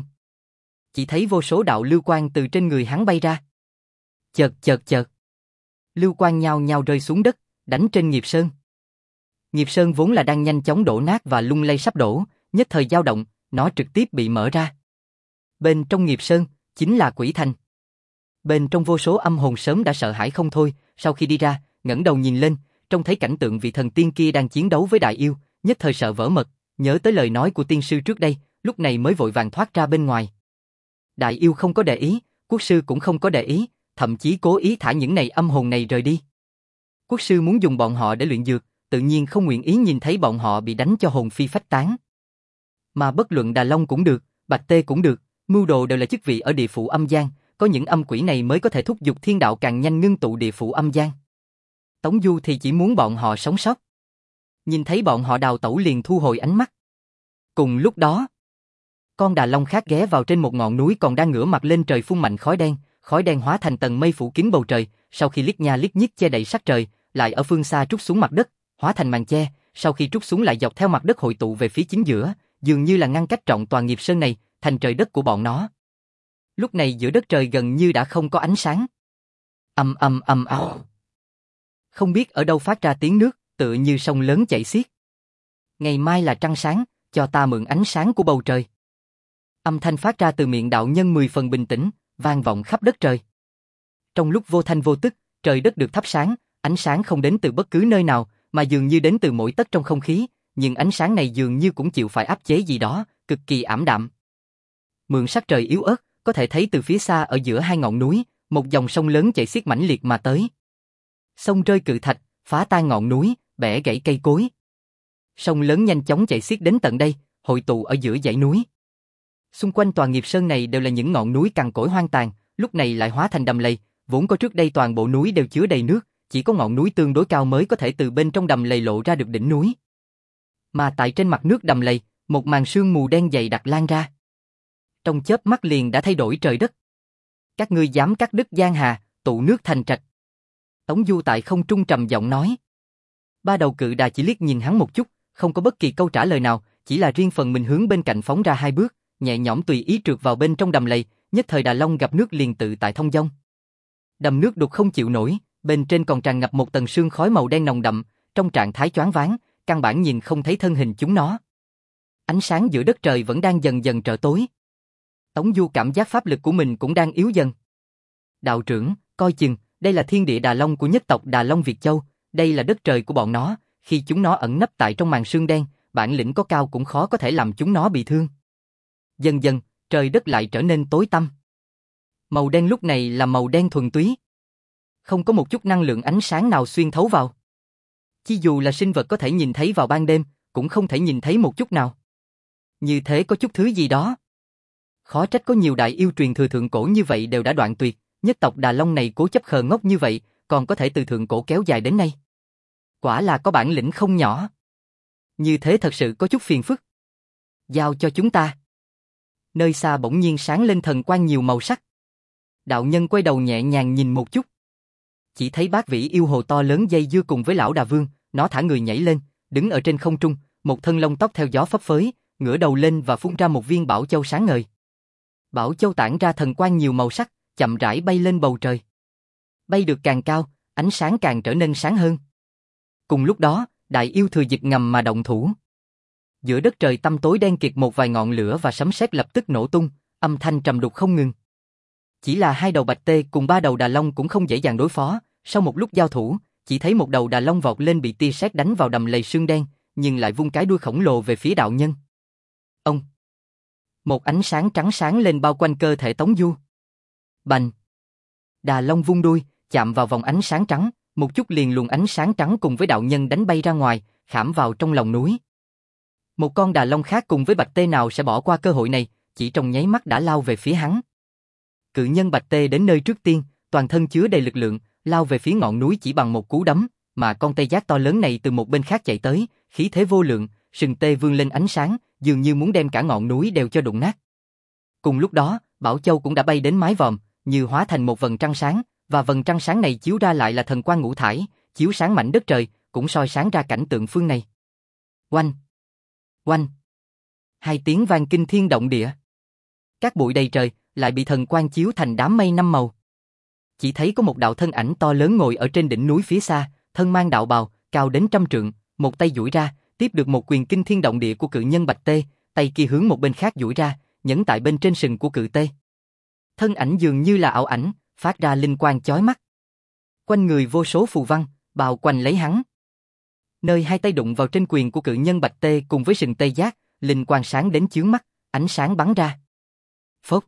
Chỉ thấy vô số đạo lưu quang từ trên người hắn bay ra. Chợt chợt chợt. Lưu quang nhao nhao rơi xuống đất, đánh trên nghiệp sơn. Nghiệp sơn vốn là đang nhanh chóng đổ nát và lung lay sắp đổ, nhất thời dao động, nó trực tiếp bị mở ra. Bên trong nghiệp sơn, chính là quỷ thành. Bên trong vô số âm hồn sớm đã sợ hãi không thôi, sau khi đi ra, ngẩng đầu nhìn lên, trông thấy cảnh tượng vị thần tiên kia đang chiến đấu với đại yêu, nhất thời sợ vỡ mật, nhớ tới lời nói của tiên sư trước đây, lúc này mới vội vàng thoát ra bên ngoài. Đại yêu không có để ý, quốc sư cũng không có để ý, thậm chí cố ý thả những này âm hồn này rời đi. Quốc sư muốn dùng bọn họ để luyện dược, tự nhiên không nguyện ý nhìn thấy bọn họ bị đánh cho hồn phi phách tán. Mà bất luận Đà Long cũng được, Bạch Tê cũng được, mưu đồ đều là chức vị ở địa phủ âm gian, có những âm quỷ này mới có thể thúc giục thiên đạo càng nhanh ngưng tụ địa phủ âm gian. Tống Du thì chỉ muốn bọn họ sống sót. Nhìn thấy bọn họ đào tẩu liền thu hồi ánh mắt. Cùng lúc đó, con Đà Long khác ghé vào trên một ngọn núi còn đang ngửa mặt lên trời phun mạnh khói đen, khói đen hóa thành tầng mây phủ kín bầu trời, sau khi liếc nha liếc nhích che đậy sắc trời, lại ở phương xa trút xuống mặt đất, hóa thành màn che, sau khi trút xuống lại dọc theo mặt đất hội tụ về phía chính giữa, dường như là ngăn cách trọn toàn nghiệp sơn này, thành trời đất của bọn nó. Lúc này giữa đất trời gần như đã không có ánh sáng. Ầm ầm ầm ào. Không biết ở đâu phát ra tiếng nước, tựa như sông lớn chảy xiết. Ngày mai là trăng sáng, cho ta mượn ánh sáng của bầu trời. Âm thanh phát ra từ miệng đạo nhân mười phần bình tĩnh, vang vọng khắp đất trời. Trong lúc vô thanh vô tức, trời đất được thắp sáng, ánh sáng không đến từ bất cứ nơi nào, mà dường như đến từ mỗi tấc trong không khí, nhưng ánh sáng này dường như cũng chịu phải áp chế gì đó, cực kỳ ảm đạm. Mượn sắc trời yếu ớt, có thể thấy từ phía xa ở giữa hai ngọn núi, một dòng sông lớn chảy xiết mãnh liệt mà tới. Sông rơi cự thạch, phá tan ngọn núi, bẻ gãy cây cối. Sông lớn nhanh chóng chảy xiết đến tận đây, hội tụ ở giữa dãy núi. Xung quanh toàn nghiệp sơn này đều là những ngọn núi cằn cỗi hoang tàn, lúc này lại hóa thành đầm lầy, vốn có trước đây toàn bộ núi đều chứa đầy nước, chỉ có ngọn núi tương đối cao mới có thể từ bên trong đầm lầy lộ ra được đỉnh núi. Mà tại trên mặt nước đầm lầy, một màn sương mù đen dày đặc lan ra. Trong chớp mắt liền đã thay đổi trời đất. Các ngươi dám cắt đứt giang hà, tụ nước thành trạch. Tống Du tại không trung trầm giọng nói. Ba đầu cự đà chỉ liếc nhìn hắn một chút, không có bất kỳ câu trả lời nào, chỉ là riêng phần mình hướng bên cạnh phóng ra hai bước, nhẹ nhõm tùy ý trượt vào bên trong đầm lầy, nhất thời Đà Long gặp nước liền tự tại thông dong. Đầm nước đục không chịu nổi, bên trên còn tràn ngập một tầng sương khói màu đen nồng đậm, trong trạng thái choáng váng, căn bản nhìn không thấy thân hình chúng nó. Ánh sáng giữa đất trời vẫn đang dần dần trở tối. Tống Du cảm giác pháp lực của mình cũng đang yếu dần. Đạo trưởng, coi chừng, đây là thiên địa Đà Long của nhất tộc Đà Long Việt Châu, đây là đất trời của bọn nó, khi chúng nó ẩn nấp tại trong màn sương đen, bản lĩnh có cao cũng khó có thể làm chúng nó bị thương. Dần dần, trời đất lại trở nên tối tăm. Màu đen lúc này là màu đen thuần túy. Không có một chút năng lượng ánh sáng nào xuyên thấu vào. Chi dù là sinh vật có thể nhìn thấy vào ban đêm, cũng không thể nhìn thấy một chút nào. Như thế có chút thứ gì đó. Khó trách có nhiều đại yêu truyền thừa thượng cổ như vậy đều đã đoạn tuyệt, nhất tộc Đà Long này cố chấp khờ ngốc như vậy, còn có thể từ thượng cổ kéo dài đến nay. Quả là có bản lĩnh không nhỏ. Như thế thật sự có chút phiền phức. Giao cho chúng ta. Nơi xa bỗng nhiên sáng lên thần quang nhiều màu sắc. Đạo nhân quay đầu nhẹ nhàng nhìn một chút. Chỉ thấy bát vĩ yêu hồ to lớn dây dưa cùng với lão Đà Vương, nó thả người nhảy lên, đứng ở trên không trung, một thân lông tóc theo gió phấp phới, ngửa đầu lên và phun ra một viên bảo châu sáng ngời. Bảo châu tản ra thần quang nhiều màu sắc, chậm rãi bay lên bầu trời. Bay được càng cao, ánh sáng càng trở nên sáng hơn. Cùng lúc đó, đại yêu thừa dịp ngầm mà động thủ. Giữa đất trời tăm tối đen kịt một vài ngọn lửa và sấm sét lập tức nổ tung, âm thanh trầm đục không ngừng. Chỉ là hai đầu bạch tê cùng ba đầu Đà Long cũng không dễ dàng đối phó, sau một lúc giao thủ, chỉ thấy một đầu Đà Long vọt lên bị tia sét đánh vào đầm lầy sương đen, nhưng lại vung cái đuôi khổng lồ về phía đạo nhân. Ông! Một ánh sáng trắng sáng lên bao quanh cơ thể Tống Du. Bành! Đà Long vung đuôi, chạm vào vòng ánh sáng trắng, một chút liền luồng ánh sáng trắng cùng với đạo nhân đánh bay ra ngoài, khảm vào trong lòng núi. Một con Đà Long khác cùng với bạch tê nào sẽ bỏ qua cơ hội này, chỉ trong nháy mắt đã lao về phía hắn. Cự nhân bạch tê đến nơi trước tiên, toàn thân chứa đầy lực lượng, lao về phía ngọn núi chỉ bằng một cú đấm, mà con tê giác to lớn này từ một bên khác chạy tới, khí thế vô lượng, sừng tê vươn lên ánh sáng, dường như muốn đem cả ngọn núi đều cho đụng nát. Cùng lúc đó, Bảo Châu cũng đã bay đến mái vòm, như hóa thành một vầng trăng sáng, và vầng trăng sáng này chiếu ra lại là thần quang ngũ thải, chiếu sáng mảnh đất trời, cũng soi sáng ra cảnh tượng phương này. Oanh! Oanh! Hai tiếng vang kinh thiên động địa. Các bụi đầy trời, lại bị thần quang chiếu thành đám mây năm màu. Chỉ thấy có một đạo thân ảnh to lớn ngồi ở trên đỉnh núi phía xa, thân mang đạo bào, cao đến trăm trượng, một tay duỗi ra, tiếp được một quyền kinh thiên động địa của cự nhân Bạch Tê, tay kia hướng một bên khác duỗi ra, nhấn tại bên trên sừng của cự tê. Thân ảnh dường như là ảo ảnh, phát ra linh quang chói mắt. Quanh người vô số phù văn, bao quanh lấy hắn. Nơi hai tay đụng vào trên quyền của cự nhân Bạch Tê cùng với sừng tê giác, linh quang sáng đến chướng mắt, ánh sáng bắn ra. Phốc.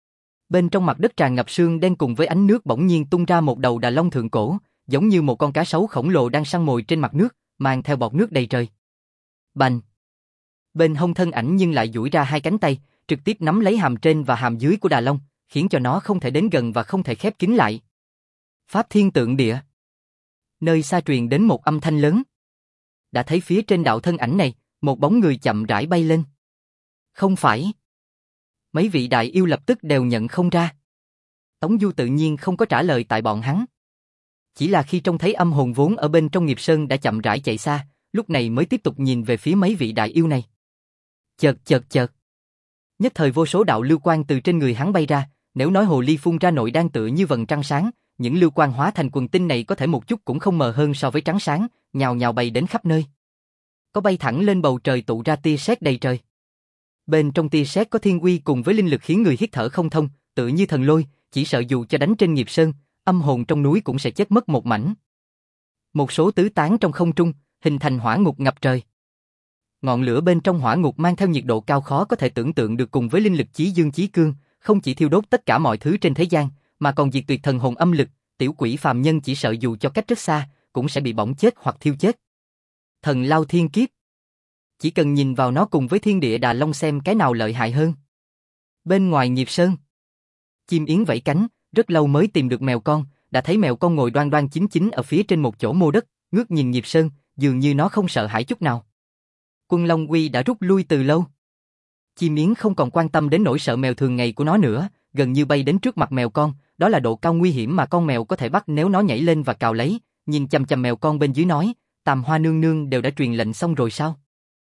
Bên trong mặt đất tràn ngập sương đen cùng với ánh nước bỗng nhiên tung ra một đầu đà long thượng cổ, giống như một con cá sấu khổng lồ đang săn mồi trên mặt nước, mang theo bọt nước đầy trời. Bành! Bên hông thân ảnh nhưng lại duỗi ra hai cánh tay, trực tiếp nắm lấy hàm trên và hàm dưới của đà long, khiến cho nó không thể đến gần và không thể khép kín lại. Pháp thiên tượng địa. Nơi xa truyền đến một âm thanh lớn. Đã thấy phía trên đạo thân ảnh này, một bóng người chậm rãi bay lên. Không phải. Mấy vị đại yêu lập tức đều nhận không ra. Tống Du tự nhiên không có trả lời tại bọn hắn. Chỉ là khi trông thấy âm hồn vốn ở bên trong nghiệp sơn đã chậm rãi chạy xa, lúc này mới tiếp tục nhìn về phía mấy vị đại yêu này. Chợt chợt chợt. Nhất thời vô số đạo lưu quang từ trên người hắn bay ra, nếu nói hồ ly phun ra nội đan tựa như vầng trăng sáng, những lưu quang hóa thành quần tinh này có thể một chút cũng không mờ hơn so với trắng sáng, nhào nhào bay đến khắp nơi. Có bay thẳng lên bầu trời tụ ra tia sét đầy trời. Bên trong tia sét có thiên uy cùng với linh lực khiến người hít thở không thông, tựa như thần lôi, chỉ sợ dù cho đánh trên nghiệp sơn, âm hồn trong núi cũng sẽ chết mất một mảnh. Một số tứ tán trong không trung, hình thành hỏa ngục ngập trời. Ngọn lửa bên trong hỏa ngục mang theo nhiệt độ cao khó có thể tưởng tượng được cùng với linh lực chí dương chí cương, không chỉ thiêu đốt tất cả mọi thứ trên thế gian, mà còn diệt tuyệt thần hồn âm lực, tiểu quỷ phàm nhân chỉ sợ dù cho cách rất xa, cũng sẽ bị bỏng chết hoặc thiêu chết. Thần Lao Thiên Kiếp. Chỉ cần nhìn vào nó cùng với thiên địa đà long xem cái nào lợi hại hơn. Bên ngoài nghiệp sơn, chim yến vẫy cánh, rất lâu mới tìm được mèo con, đã thấy mèo con ngồi đoan đoan chính chính ở phía trên một chỗ mô đất, ngước nhìn nghiệp sơn, dường như nó không sợ hãi chút nào. Quân Long Uy đã rút lui từ lâu. Chim yến không còn quan tâm đến nỗi sợ mèo thường ngày của nó nữa, gần như bay đến trước mặt mèo con, đó là độ cao nguy hiểm mà con mèo có thể bắt nếu nó nhảy lên và cào lấy, nhìn chằm chằm mèo con bên dưới nói, Tam Hoa nương nương đều đã truyền lệnh xong rồi sao?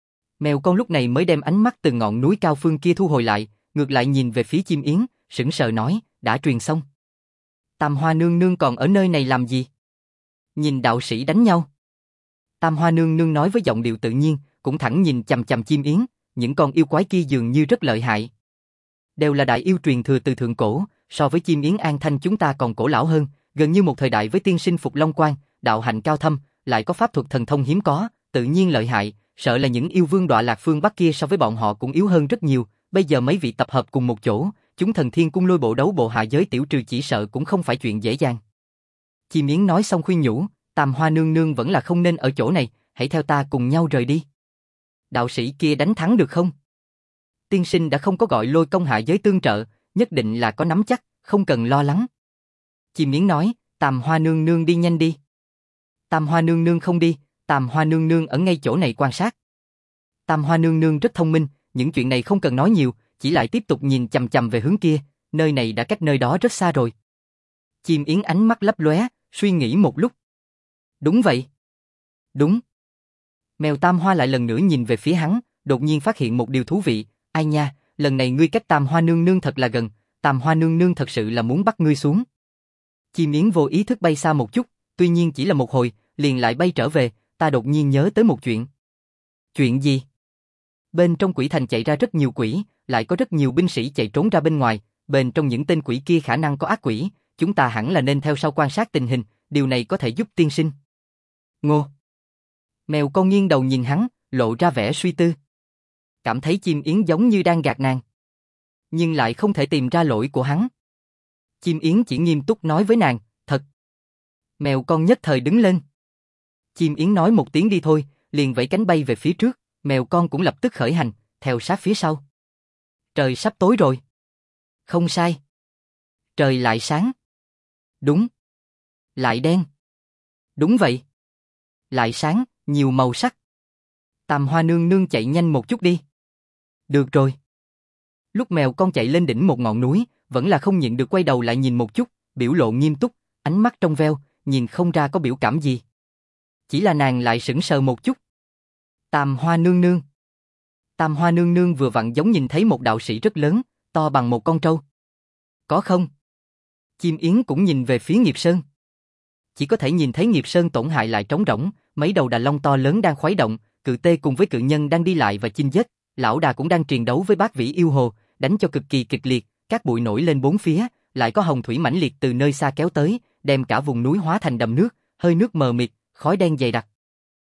Mèo con lúc này mới đem ánh mắt từ ngọn núi cao phương kia thu hồi lại, ngược lại nhìn về phía chim yến, sững sờ nói, đã truyền xong. Tam Hoa nương nương còn ở nơi này làm gì? Nhìn đạo sĩ đánh nhau. Tam Hoa nương nương nói với giọng điệu tự nhiên, cũng thẳng nhìn chằm chằm chim yến, những con yêu quái kia dường như rất lợi hại. Đều là đại yêu truyền thừa từ thượng cổ, so với chim yến An Thanh chúng ta còn cổ lão hơn, gần như một thời đại với tiên sinh Phục Long Quan, đạo hạnh cao thâm, lại có pháp thuật thần thông hiếm có, tự nhiên lợi hại, sợ là những yêu vương Đọa Lạc phương Bắc kia so với bọn họ cũng yếu hơn rất nhiều, bây giờ mấy vị tập hợp cùng một chỗ, chúng thần thiên cung lôi bộ đấu bộ hạ giới tiểu trừ chỉ sợ cũng không phải chuyện dễ dàng. Chim yến nói xong khuyên nhủ, Tam Hoa nương nương vẫn là không nên ở chỗ này, hãy theo ta cùng nhau rời đi. Đạo sĩ kia đánh thắng được không? Tiên sinh đã không có gọi lôi công hạ giới tương trợ, nhất định là có nắm chắc, không cần lo lắng. Chim yến nói, Tam Hoa nương nương đi nhanh đi. Tam Hoa nương nương không đi, Tam Hoa nương nương ở ngay chỗ này quan sát. Tam Hoa nương nương rất thông minh, những chuyện này không cần nói nhiều, chỉ lại tiếp tục nhìn chằm chằm về hướng kia, nơi này đã cách nơi đó rất xa rồi. Chim yến ánh mắt lấp lóe, suy nghĩ một lúc. Đúng vậy. Đúng. Mèo Tam Hoa lại lần nữa nhìn về phía hắn, đột nhiên phát hiện một điều thú vị, ai nha, lần này ngươi cách Tam Hoa nương nương thật là gần, Tam Hoa nương nương thật sự là muốn bắt ngươi xuống. Chim yến vô ý thức bay xa một chút, tuy nhiên chỉ là một hồi, liền lại bay trở về, ta đột nhiên nhớ tới một chuyện. Chuyện gì? Bên trong quỷ thành chạy ra rất nhiều quỷ, lại có rất nhiều binh sĩ chạy trốn ra bên ngoài, bên trong những tên quỷ kia khả năng có ác quỷ, chúng ta hẳn là nên theo sau quan sát tình hình, điều này có thể giúp tiên sinh. Ngô. Mèo con nghiêng đầu nhìn hắn, lộ ra vẻ suy tư. Cảm thấy chim yến giống như đang gạt nàng, nhưng lại không thể tìm ra lỗi của hắn. Chim yến chỉ nghiêm túc nói với nàng, thật. Mèo con nhất thời đứng lên. Chim yến nói một tiếng đi thôi, liền vẫy cánh bay về phía trước, mèo con cũng lập tức khởi hành, theo sát phía sau. Trời sắp tối rồi. Không sai. Trời lại sáng. Đúng. Lại đen. Đúng vậy. Lại sáng, nhiều màu sắc. Tam Hoa nương nương chạy nhanh một chút đi. Được rồi. Lúc mèo con chạy lên đỉnh một ngọn núi, vẫn là không nhịn được quay đầu lại nhìn một chút, biểu lộ nghiêm túc, ánh mắt trong veo, nhìn không ra có biểu cảm gì. Chỉ là nàng lại sững sờ một chút. Tam Hoa nương nương. Tam Hoa nương nương vừa vặn giống nhìn thấy một đạo sĩ rất lớn, to bằng một con trâu. Có không? Chim Yến cũng nhìn về phía Nghiệp Sơn. Chỉ có thể nhìn thấy Nghiệp Sơn tổn hại lại trống rỗng, mấy đầu đà long to lớn đang khuấy động, cự tê cùng với cự nhân đang đi lại và chinh giết, lão đà cũng đang triền đấu với bát vĩ yêu hồ, đánh cho cực kỳ kịch liệt, các bụi nổi lên bốn phía, lại có hồng thủy mãnh liệt từ nơi xa kéo tới, đem cả vùng núi hóa thành đầm nước, hơi nước mờ mịt, khói đen dày đặc.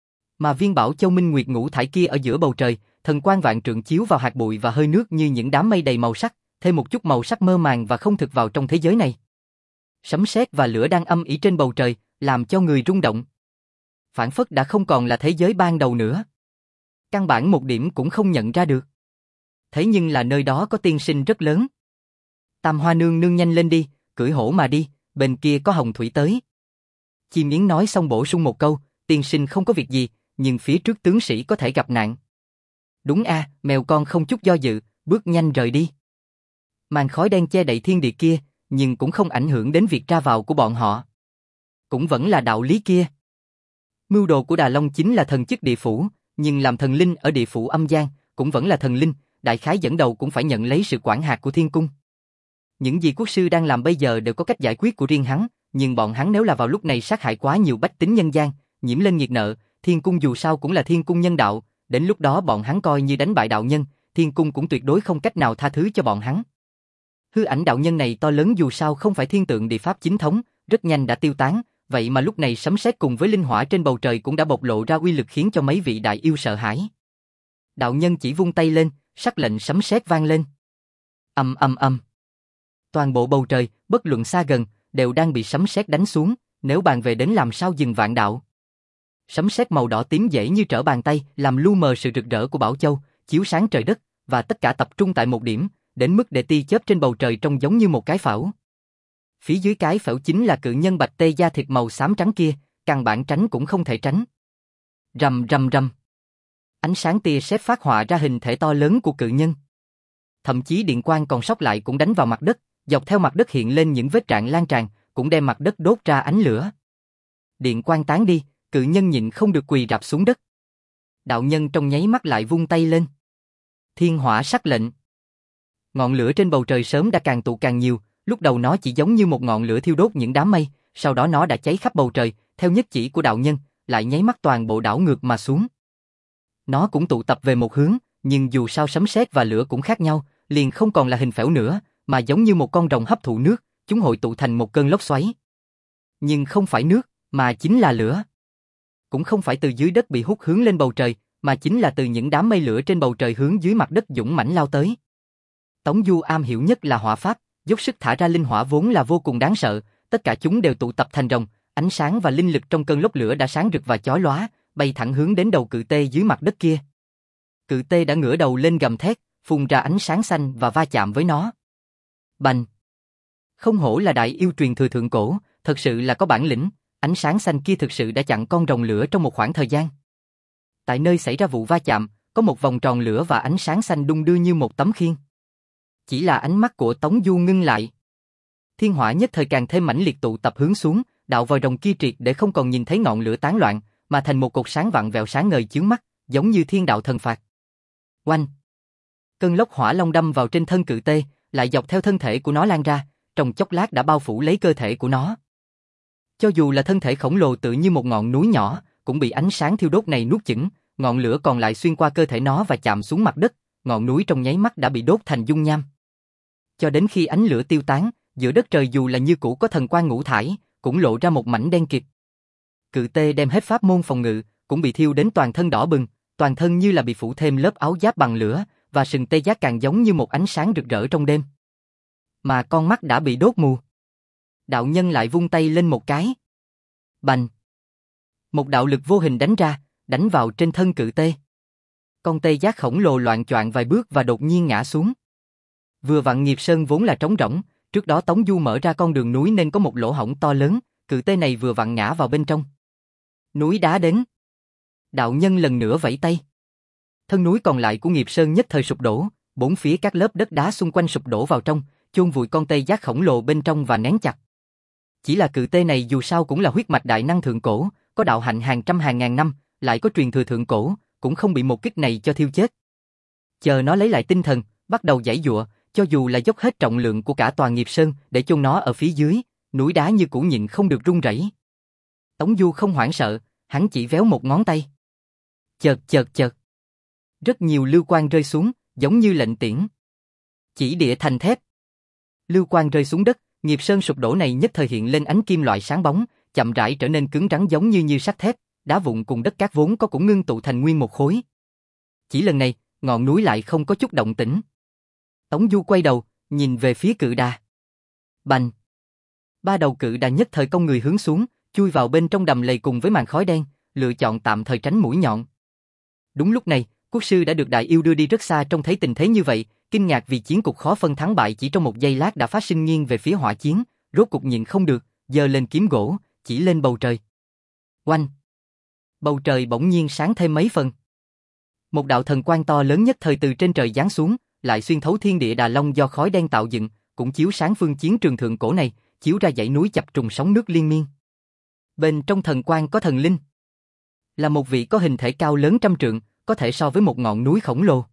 Mà viên bảo châu minh nguyệt ngũ thải kia ở giữa bầu trời, thần quang vạn trượng chiếu vào hạt bụi và hơi nước như những đám mây đầy màu sắc, thêm một chút màu sắc mơ màng và không thực vào trong thế giới này. Sấm sét và lửa đang âm ỉ trên bầu trời, làm cho người rung động. Phản phất đã không còn là thế giới ban đầu nữa. Căn bản một điểm cũng không nhận ra được. Thế nhưng là nơi đó có tiên sinh rất lớn. Tam Hoa nương nương nhanh lên đi, cưỡi hổ mà đi, bên kia có hồng thủy tới. Chim Yến nói xong bổ sung một câu, tiên sinh không có việc gì, nhưng phía trước tướng sĩ có thể gặp nạn. Đúng a, mèo con không chút do dự, bước nhanh rời đi. Màn khói đen che đậy thiên địa kia, nhưng cũng không ảnh hưởng đến việc ra vào của bọn họ. Cũng vẫn là đạo lý kia. Mưu đồ của Đà Long chính là thần chức địa phủ, nhưng làm thần linh ở địa phủ âm gian, cũng vẫn là thần linh, đại khái dẫn đầu cũng phải nhận lấy sự quản hạt của thiên cung. Những gì quốc sư đang làm bây giờ đều có cách giải quyết của riêng hắn, nhưng bọn hắn nếu là vào lúc này sát hại quá nhiều bách tính nhân gian, nhiễm lên nghiệt nợ, thiên cung dù sao cũng là thiên cung nhân đạo, đến lúc đó bọn hắn coi như đánh bại đạo nhân, thiên cung cũng tuyệt đối không cách nào tha thứ cho bọn hắn. Hư ảnh đạo nhân này to lớn dù sao không phải thiên tượng địa pháp chính thống, rất nhanh đã tiêu tán, vậy mà lúc này sấm sét cùng với linh hỏa trên bầu trời cũng đã bộc lộ ra uy lực khiến cho mấy vị đại yêu sợ hãi. Đạo nhân chỉ vung tay lên, sắc lệnh sấm sét vang lên. Ầm ầm ầm. Toàn bộ bầu trời, bất luận xa gần, đều đang bị sấm sét đánh xuống, nếu bàn về đến làm sao dừng vạn đạo. Sấm sét màu đỏ tím dễ như trở bàn tay, làm lu mờ sự rực rỡ của Bảo Châu, chiếu sáng trời đất, và tất cả tập trung tại một điểm, đến mức để tia chớp trên bầu trời trông giống như một cái phễu. Phía dưới cái phễu chính là cự nhân bạch tê da thịt màu xám trắng kia, căn bản tránh cũng không thể tránh. Rầm rầm rầm. Ánh sáng tia sét phát họa ra hình thể to lớn của cự nhân. Thậm chí điện quang còn sót lại cũng đánh vào mặt đất, dọc theo mặt đất hiện lên những vết rạn lan tràn, cũng đem mặt đất đốt ra ánh lửa. Điện quang tán đi, cự nhân nhịn không được quỳ rạp xuống đất. Đạo nhân trong nháy mắt lại vung tay lên. Thiên hỏa sắc lệnh. Ngọn lửa trên bầu trời sớm đã càng tụ càng nhiều, lúc đầu nó chỉ giống như một ngọn lửa thiêu đốt những đám mây, sau đó nó đã cháy khắp bầu trời, theo nhất chỉ của đạo nhân, lại nháy mắt toàn bộ đảo ngược mà xuống. Nó cũng tụ tập về một hướng, nhưng dù sao sấm sét và lửa cũng khác nhau, liền không còn là hình phễu nữa, mà giống như một con rồng hấp thụ nước, chúng hội tụ thành một cơn lốc xoáy. Nhưng không phải nước, mà chính là lửa. Cũng không phải từ dưới đất bị hút hướng lên bầu trời, mà chính là từ những đám mây lửa trên bầu trời hướng dưới mặt đất dũng mãnh lao tới. Tống Du am hiểu nhất là hỏa pháp, dốc sức thả ra linh hỏa vốn là vô cùng đáng sợ, tất cả chúng đều tụ tập thành rồng, ánh sáng và linh lực trong cơn lốc lửa đã sáng rực và chói lóa, bay thẳng hướng đến đầu cự tê dưới mặt đất kia. Cự tê đã ngửa đầu lên gầm thét, phun ra ánh sáng xanh và va chạm với nó. Bành! Không hổ là đại yêu truyền thừa thượng cổ, thật sự là có bản lĩnh, ánh sáng xanh kia thực sự đã chặn con rồng lửa trong một khoảng thời gian. Tại nơi xảy ra vụ va chạm, có một vòng tròn lửa và ánh sáng xanh đung đưa như một tấm khiên. Chỉ là ánh mắt của Tống Du ngưng lại. Thiên hỏa nhất thời càng thêm mãnh liệt tụ tập hướng xuống, đạo vòi rồng kia triệt để không còn nhìn thấy ngọn lửa tán loạn, mà thành một cột sáng vặn vẹo sáng ngời chướng mắt, giống như thiên đạo thần phạt. Oanh! Cơn lốc hỏa long đâm vào trên thân cự tê, lại dọc theo thân thể của nó lan ra, trong chốc lát đã bao phủ lấy cơ thể của nó. Cho dù là thân thể khổng lồ tự như một ngọn núi nhỏ, cũng bị ánh sáng thiêu đốt này nuốt chửng, ngọn lửa còn lại xuyên qua cơ thể nó và chạm xuống mặt đất, ngọn núi trong nháy mắt đã bị đốt thành dung nham. Cho đến khi ánh lửa tiêu tán, giữa đất trời dù là như cũ có thần quang ngũ thải, cũng lộ ra một mảnh đen kịt. Cự tê đem hết pháp môn phòng ngự, cũng bị thiêu đến toàn thân đỏ bừng, toàn thân như là bị phủ thêm lớp áo giáp bằng lửa, và sừng tê giác càng giống như một ánh sáng rực rỡ trong đêm. Mà con mắt đã bị đốt mù. Đạo nhân lại vung tay lên một cái. Bành! Một đạo lực vô hình đánh ra, đánh vào trên thân cự tê. Con tê giác khổng lồ loạng choạng vài bước và đột nhiên ngã xuống. Vừa vặn Nghiệp Sơn vốn là trống rỗng, trước đó Tống Du mở ra con đường núi nên có một lỗ hổng to lớn, cự tê này vừa vặn ngã vào bên trong. Núi đá đến. Đạo nhân lần nữa vẫy tay. Thân núi còn lại của Nghiệp Sơn nhất thời sụp đổ, bốn phía các lớp đất đá xung quanh sụp đổ vào trong, chôn vùi con tê giác khổng lồ bên trong và nén chặt. Chỉ là cự tê này dù sao cũng là huyết mạch đại năng thượng cổ, có đạo hạnh hàng trăm hàng ngàn năm, lại có truyền thừa thượng cổ, cũng không bị một kích này cho thiêu chết. Chờ nó lấy lại tinh thần, bắt đầu giãy giụa, cho dù là dốc hết trọng lượng của cả tòa nghiệp sơn để chôn nó ở phía dưới, núi đá như cũ nhịn không được rung rẩy. Tống Du không hoảng sợ, hắn chỉ véo một ngón tay. Chợt chợt chợt. Rất nhiều lưu quang rơi xuống, giống như lệnh tiễn. Chỉ địa thành thép. Lưu quang rơi xuống đất, nghiệp sơn sụp đổ này nhất thời hiện lên ánh kim loại sáng bóng, chậm rãi trở nên cứng rắn giống như như sắt thép, đá vụn cùng đất cát vốn có cũng ngưng tụ thành nguyên một khối. Chỉ lần này, ngọn núi lại không có chút động tĩnh. Tống Du quay đầu, nhìn về phía cự đà. Bành! Ba đầu cự đà nhất thời cong người hướng xuống, chui vào bên trong đầm lầy cùng với màn khói đen, lựa chọn tạm thời tránh mũi nhọn. Đúng lúc này, quốc sư đã được đại yêu đưa đi rất xa, trông thấy tình thế như vậy, kinh ngạc vì chiến cục khó phân thắng bại chỉ trong một giây lát đã phát sinh nghiêng về phía hỏa chiến, rốt cục nhịn không được, giơ lên kiếm gỗ, chỉ lên bầu trời. Oanh! Bầu trời bỗng nhiên sáng thêm mấy phần. Một đạo thần quang to lớn nhất thời từ trên trời giáng xuống, lại xuyên thấu thiên địa Đà Long do khói đen tạo dựng, cũng chiếu sáng phương chiến trường thượng cổ này, chiếu ra dãy núi chập trùng sóng nước liên miên. Bên trong thần quang có thần linh, là một vị có hình thể cao lớn trăm trượng, có thể so với một ngọn núi khổng lồ.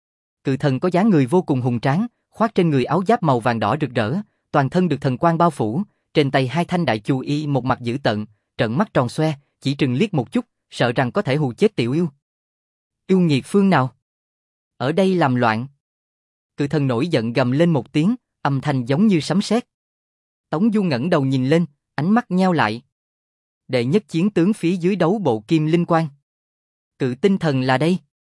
Cự thần có dáng người vô cùng hùng tráng, khoác trên người áo giáp màu vàng đỏ rực rỡ, toàn thân được thần quang bao phủ, trên tay hai thanh đại chu y, một mặt dữ tợn, trợn mắt tròn xoe, chỉ trừng liếc một chút, sợ rằng có thể hù chết tiểu yêu. Yêu nghiệt phương nào? Ở đây làm loạn. Cự thần nổi giận gầm lên một tiếng, âm thanh giống như sấm sét. Tống Du ngẩng đầu nhìn lên, ánh mắt nheo lại. Đệ nhất chiến tướng phía dưới đấu bộ kim linh quang. Cự tinh thần là đây.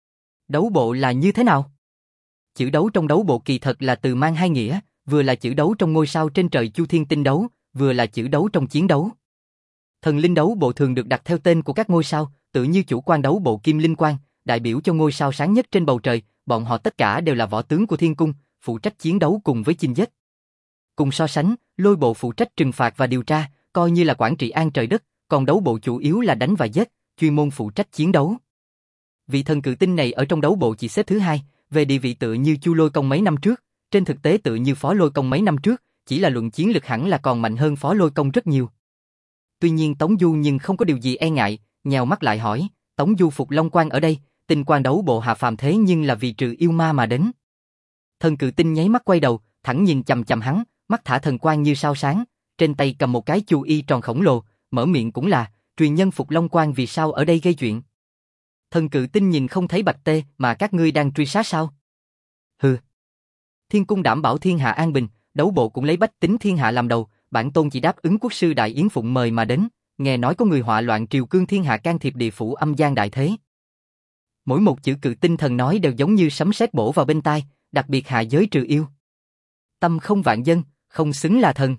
Đấu bộ là như thế nào? Chữ đấu trong đấu bộ kỳ thật là từ mang hai nghĩa, vừa là chữ đấu trong ngôi sao trên trời Chu Thiên tinh đấu, vừa là chữ đấu trong chiến đấu. Thần linh đấu bộ thường được đặt theo tên của các ngôi sao, tự như chủ quan đấu bộ kim linh quang, đại biểu cho ngôi sao sáng nhất trên bầu trời, bọn họ tất cả đều là võ tướng của thiên cung, phụ trách chiến đấu cùng với chinh giết. Cùng so sánh, lôi bộ phụ trách trừng phạt và điều tra, coi như là quản trị an trời đất, còn đấu bộ chủ yếu là đánh và giết, chuyên môn phụ trách chiến đấu. Vị thần cự tinh này ở trong đấu bộ chỉ xếp thứ hai, về địa vị tự như Chu Lôi Công mấy năm trước, trên thực tế tự như Phó Lôi Công mấy năm trước, chỉ là luận chiến lực hẳn là còn mạnh hơn Phó Lôi Công rất nhiều. Tuy nhiên Tống Du nhưng không có điều gì e ngại, nhèo mắt lại hỏi, Tống Du phục Long Quang ở đây, tinh quang đấu bộ hạ phàm thế nhưng là vì trừ yêu ma mà đến. Thần cự tinh nháy mắt quay đầu, thẳng nhìn chằm chằm hắn, mắt thả thần quang như sao sáng, trên tay cầm một cái chu y tròn khổng lồ, mở miệng cũng là, truyền nhân phục Long Quang vì sao ở đây gây chuyện. Thần cự tinh nhìn không thấy bạch tê mà các ngươi đang truy sát sao? Hừ. Thiên cung đảm bảo thiên hạ an bình, đấu bộ cũng lấy bách tính thiên hạ làm đầu, bản tôn chỉ đáp ứng quốc sư đại yến phụng mời mà đến, nghe nói có người họa loạn triều cương thiên hạ can thiệp địa phủ âm gian đại thế. Mỗi một chữ cự tinh thần nói đều giống như sấm sét bổ vào bên tai, đặc biệt hạ giới trừ yêu. Tâm không vạn dân, không xứng là thần.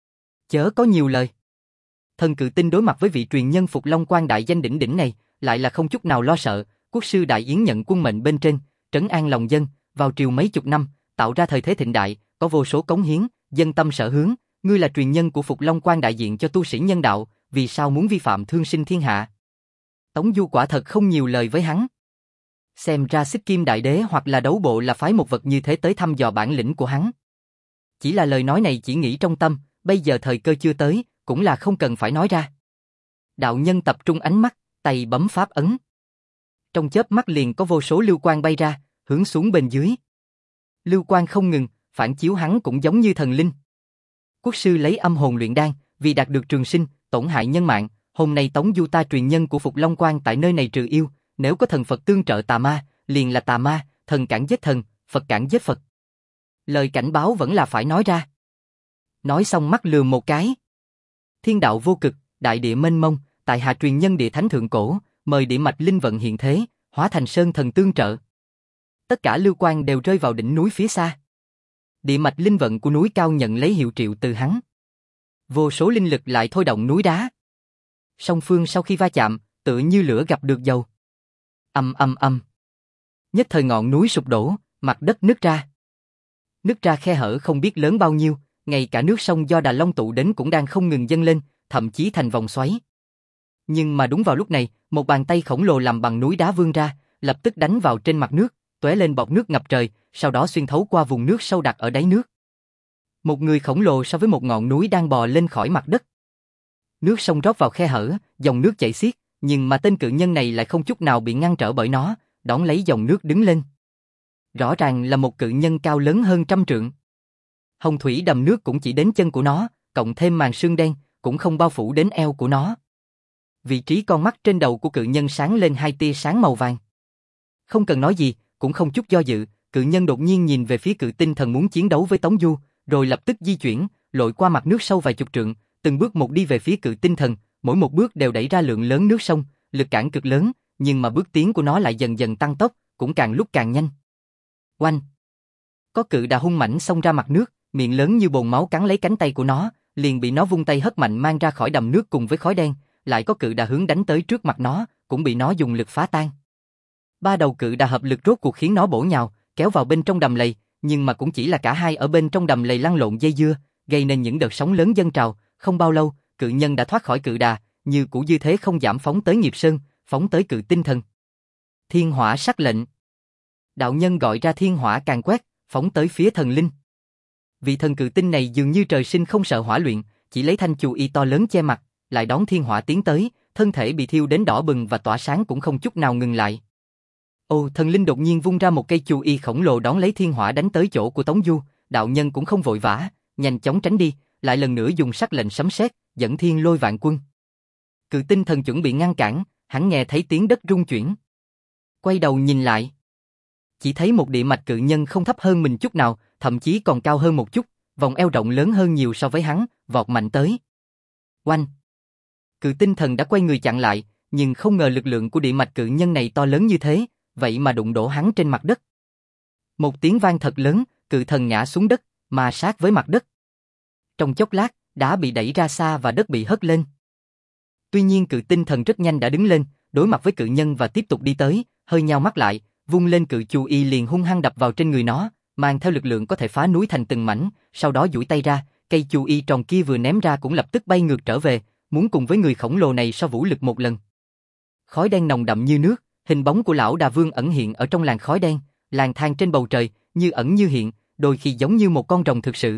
Chớ có nhiều lời. Thần cự tinh đối mặt với vị truyền nhân phục Long Quang đại danh đỉnh đỉnh này, lại là không chút nào lo sợ, quốc sư đại yến nhận quân mệnh bên trên, trấn an lòng dân, vào triều mấy chục năm, tạo ra thời thế thịnh đại, có vô số cống hiến, dân tâm sở hướng, ngươi là truyền nhân của phục Long Quang đại diện cho tu sĩ nhân đạo, vì sao muốn vi phạm thương sinh thiên hạ? Tống Du quả thật không nhiều lời với hắn. Xem ra Xích Kim Đại Đế hoặc là đấu bộ là phái một vật như thế tới thăm dò bản lĩnh của hắn. Chỉ là lời nói này chỉ nghĩ trong tâm, bây giờ thời cơ chưa tới, cũng là không cần phải nói ra. Đạo nhân tập trung ánh mắt, tay bấm pháp ấn. Trong chớp mắt liền có vô số lưu quang bay ra, hướng xuống bên dưới. Lưu quang không ngừng, phản chiếu hắn cũng giống như thần linh. Quốc sư lấy âm hồn luyện đan, vì đạt được trường sinh, tổn hại nhân mạng, hôm nay Tống Du ta truyền nhân của Phục Long Quang tại nơi này trừ yêu, nếu có thần Phật tương trợ tà ma, liền là tà ma, thần cản giết thần, Phật cản giết Phật. Lời cảnh báo vẫn là phải nói ra. Nói xong mắt lườm một cái. Thiên đạo vô cực, đại địa mênh mông, tại hạ truyền nhân địa thánh thượng cổ, mời địa mạch linh vận hiện thế, hóa thành sơn thần tương trợ. Tất cả lưu quang đều rơi vào đỉnh núi phía xa. Địa mạch linh vận của núi cao nhận lấy hiệu triệu từ hắn. Vô số linh lực lại thôi động núi đá. Song phương sau khi va chạm, tựa như lửa gặp được dầu. Ầm ầm ầm. Nhất thời ngọn núi sụp đổ, mặt đất nứt ra. Nứt ra khe hở không biết lớn bao nhiêu, ngay cả nước sông do Đà Long tụ đến cũng đang không ngừng dâng lên, thậm chí thành vòng xoáy. Nhưng mà đúng vào lúc này, một bàn tay khổng lồ làm bằng núi đá vươn ra, lập tức đánh vào trên mặt nước, tóe lên bọt nước ngập trời, sau đó xuyên thấu qua vùng nước sâu đặt ở đáy nước. Một người khổng lồ so với một ngọn núi đang bò lên khỏi mặt đất. Nước sông rót vào khe hở, dòng nước chảy xiết, nhưng mà tên cự nhân này lại không chút nào bị ngăn trở bởi nó, đón lấy dòng nước đứng lên. Rõ ràng là một cự nhân cao lớn hơn trăm trượng. Hồng thủy đầm nước cũng chỉ đến chân của nó, cộng thêm màn sương đen, cũng không bao phủ đến eo của nó. Vị trí con mắt trên đầu của cự nhân sáng lên hai tia sáng màu vàng. Không cần nói gì, cũng không chút do dự, cự nhân đột nhiên nhìn về phía cự tinh thần muốn chiến đấu với Tống Du, rồi lập tức di chuyển, lội qua mặt nước sâu vài chục trượng, từng bước một đi về phía cự tinh thần, mỗi một bước đều đẩy ra lượng lớn nước sông, lực cản cực lớn, nhưng mà bước tiến của nó lại dần dần tăng tốc, cũng càng lúc càng nhanh. Oanh! Có cự đà hung mãnh xông ra mặt nước, miệng lớn như bồn máu cắn lấy cánh tay của nó, liền bị nó vung tay hất mạnh mang ra khỏi đầm nước cùng với khói đen, lại có cự đà hướng đánh tới trước mặt nó, cũng bị nó dùng lực phá tan. Ba đầu cự đà hợp lực rốt cuộc khiến nó bổ nhào, kéo vào bên trong đầm lầy, nhưng mà cũng chỉ là cả hai ở bên trong đầm lầy lăn lộn dây dưa, gây nên những đợt sóng lớn dâng trào, không bao lâu, cự nhân đã thoát khỏi cự đà, như cũ dư thế không giảm phóng tới Nghiệp Sơn, phóng tới cự tinh thần. Thiên hỏa sắc lệnh. Đạo nhân gọi ra thiên hỏa càng quét, phóng tới phía thần linh. Vị thần cự tinh này dường như trời sinh không sợ hỏa luyện, chỉ lấy thanh chù y to lớn che mặt, lại đón thiên hỏa tiến tới, thân thể bị thiêu đến đỏ bừng và tỏa sáng cũng không chút nào ngừng lại. Ô, thần linh đột nhiên vung ra một cây chù y khổng lồ đón lấy thiên hỏa đánh tới chỗ của Tống Du, đạo nhân cũng không vội vã, nhanh chóng tránh đi, lại lần nữa dùng sắc lệnh sấm sét, dẫn thiên lôi vạn quân. Cự tinh thần chuẩn bị ngăn cản, hắn nghe thấy tiếng đất rung chuyển. Quay đầu nhìn lại, chỉ thấy một địa mạch cự nhân không thấp hơn mình chút nào, thậm chí còn cao hơn một chút, vòng eo rộng lớn hơn nhiều so với hắn, vọt mạnh tới. Oanh! Cự tinh thần đã quay người chặn lại, nhưng không ngờ lực lượng của địa mạch cự nhân này to lớn như thế, vậy mà đụng đổ hắn trên mặt đất. Một tiếng vang thật lớn, cự thần ngã xuống đất, ma sát với mặt đất. Trong chốc lát, đá bị đẩy ra xa và đất bị hất lên. Tuy nhiên cự tinh thần rất nhanh đã đứng lên, đối mặt với cự nhân và tiếp tục đi tới, hơi nheo mắt lại, vung lên cự chù y liền hung hăng đập vào trên người nó, mang theo lực lượng có thể phá núi thành từng mảnh, sau đó duỗi tay ra, cây chù y tròn kia vừa ném ra cũng lập tức bay ngược trở về, muốn cùng với người khổng lồ này so vũ lực một lần. Khói đen nồng đậm như nước, hình bóng của lão Đà Vương ẩn hiện ở trong làn khói đen, lang thang trên bầu trời, như ẩn như hiện, đôi khi giống như một con rồng thực sự.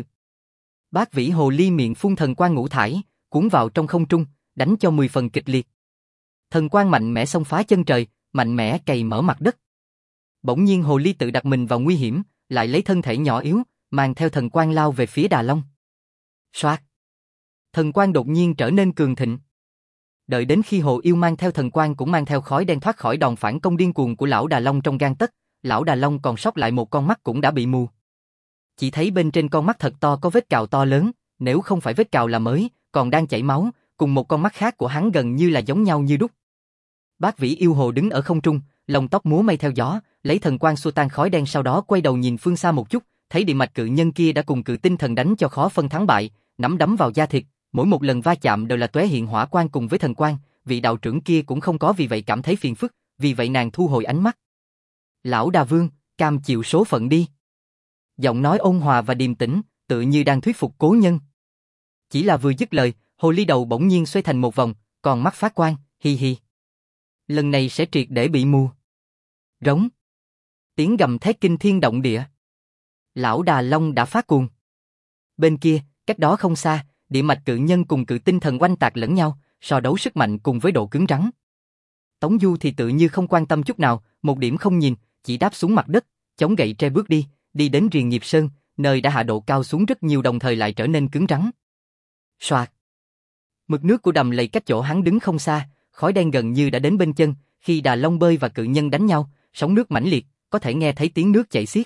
Bát vĩ hồ ly miệng phun thần quang ngũ thải, cuốn vào trong không trung, đánh cho mười phần kịch liệt. Thần quang mạnh mẽ xông phá chân trời, mạnh mẽ cày mở mặt đất. Bỗng nhiên hồ ly tự đặt mình vào nguy hiểm, lại lấy thân thể nhỏ yếu, mang theo thần quang lao về phía Đà Long. Soạt! Thần quang đột nhiên trở nên cường thịnh. Đợi đến khi hồ yêu mang theo thần quang cũng mang theo khói đen thoát khỏi đòn phản công điên cuồng của lão Đà Long trong gang tấc, lão Đà Long còn sót lại một con mắt cũng đã bị mù. Chỉ thấy bên trên con mắt thật to có vết cào to lớn, nếu không phải vết cào là mới, còn đang chảy máu, cùng một con mắt khác của hắn gần như là giống nhau như đúc. Bát vĩ yêu hồ đứng ở không trung, lông tóc múa mây theo gió, lấy thần quang xua tan khói đen, sau đó quay đầu nhìn phương xa một chút, thấy địa mạch cự nhân kia đã cùng cự tinh thần đánh cho khó phân thắng bại, nắm đấm vào da thịt, mỗi một lần va chạm đều là tóe hiện hỏa quang cùng với thần quang, vị đạo trưởng kia cũng không có vì vậy cảm thấy phiền phức, vì vậy nàng thu hồi ánh mắt. Lão Đà Vương, cam chịu số phận đi. Giọng nói ôn hòa và điềm tĩnh, tự như đang thuyết phục cố nhân. Chỉ là vừa dứt lời, hồ ly đầu bỗng nhiên xoay thành một vòng, còn mắt phát quang, hi hi. Lần này sẽ triệt để bị mù. Rống. Tiếng gầm thét kinh thiên động địa. Lão Đà Long đã phát cuồng. Bên kia, cách đó không xa, địa mạch cự nhân cùng cự tinh thần oanh tạc lẫn nhau, so đấu sức mạnh cùng với độ cứng rắn. Tống Du thì tự như không quan tâm chút nào, một điểm không nhìn, chỉ đáp xuống mặt đất, chống gậy tre bước đi, đi đến Riền Nghiệp Sơn, nơi đã hạ độ cao xuống rất nhiều đồng thời lại trở nên cứng rắn. Soạt. Mực nước của đầm lầy cách chỗ hắn đứng không xa, khói đen gần như đã đến bên chân, khi Đà Long bơi và cự nhân đánh nhau, sóng nước mãnh liệt, có thể nghe thấy tiếng nước chảy xiết.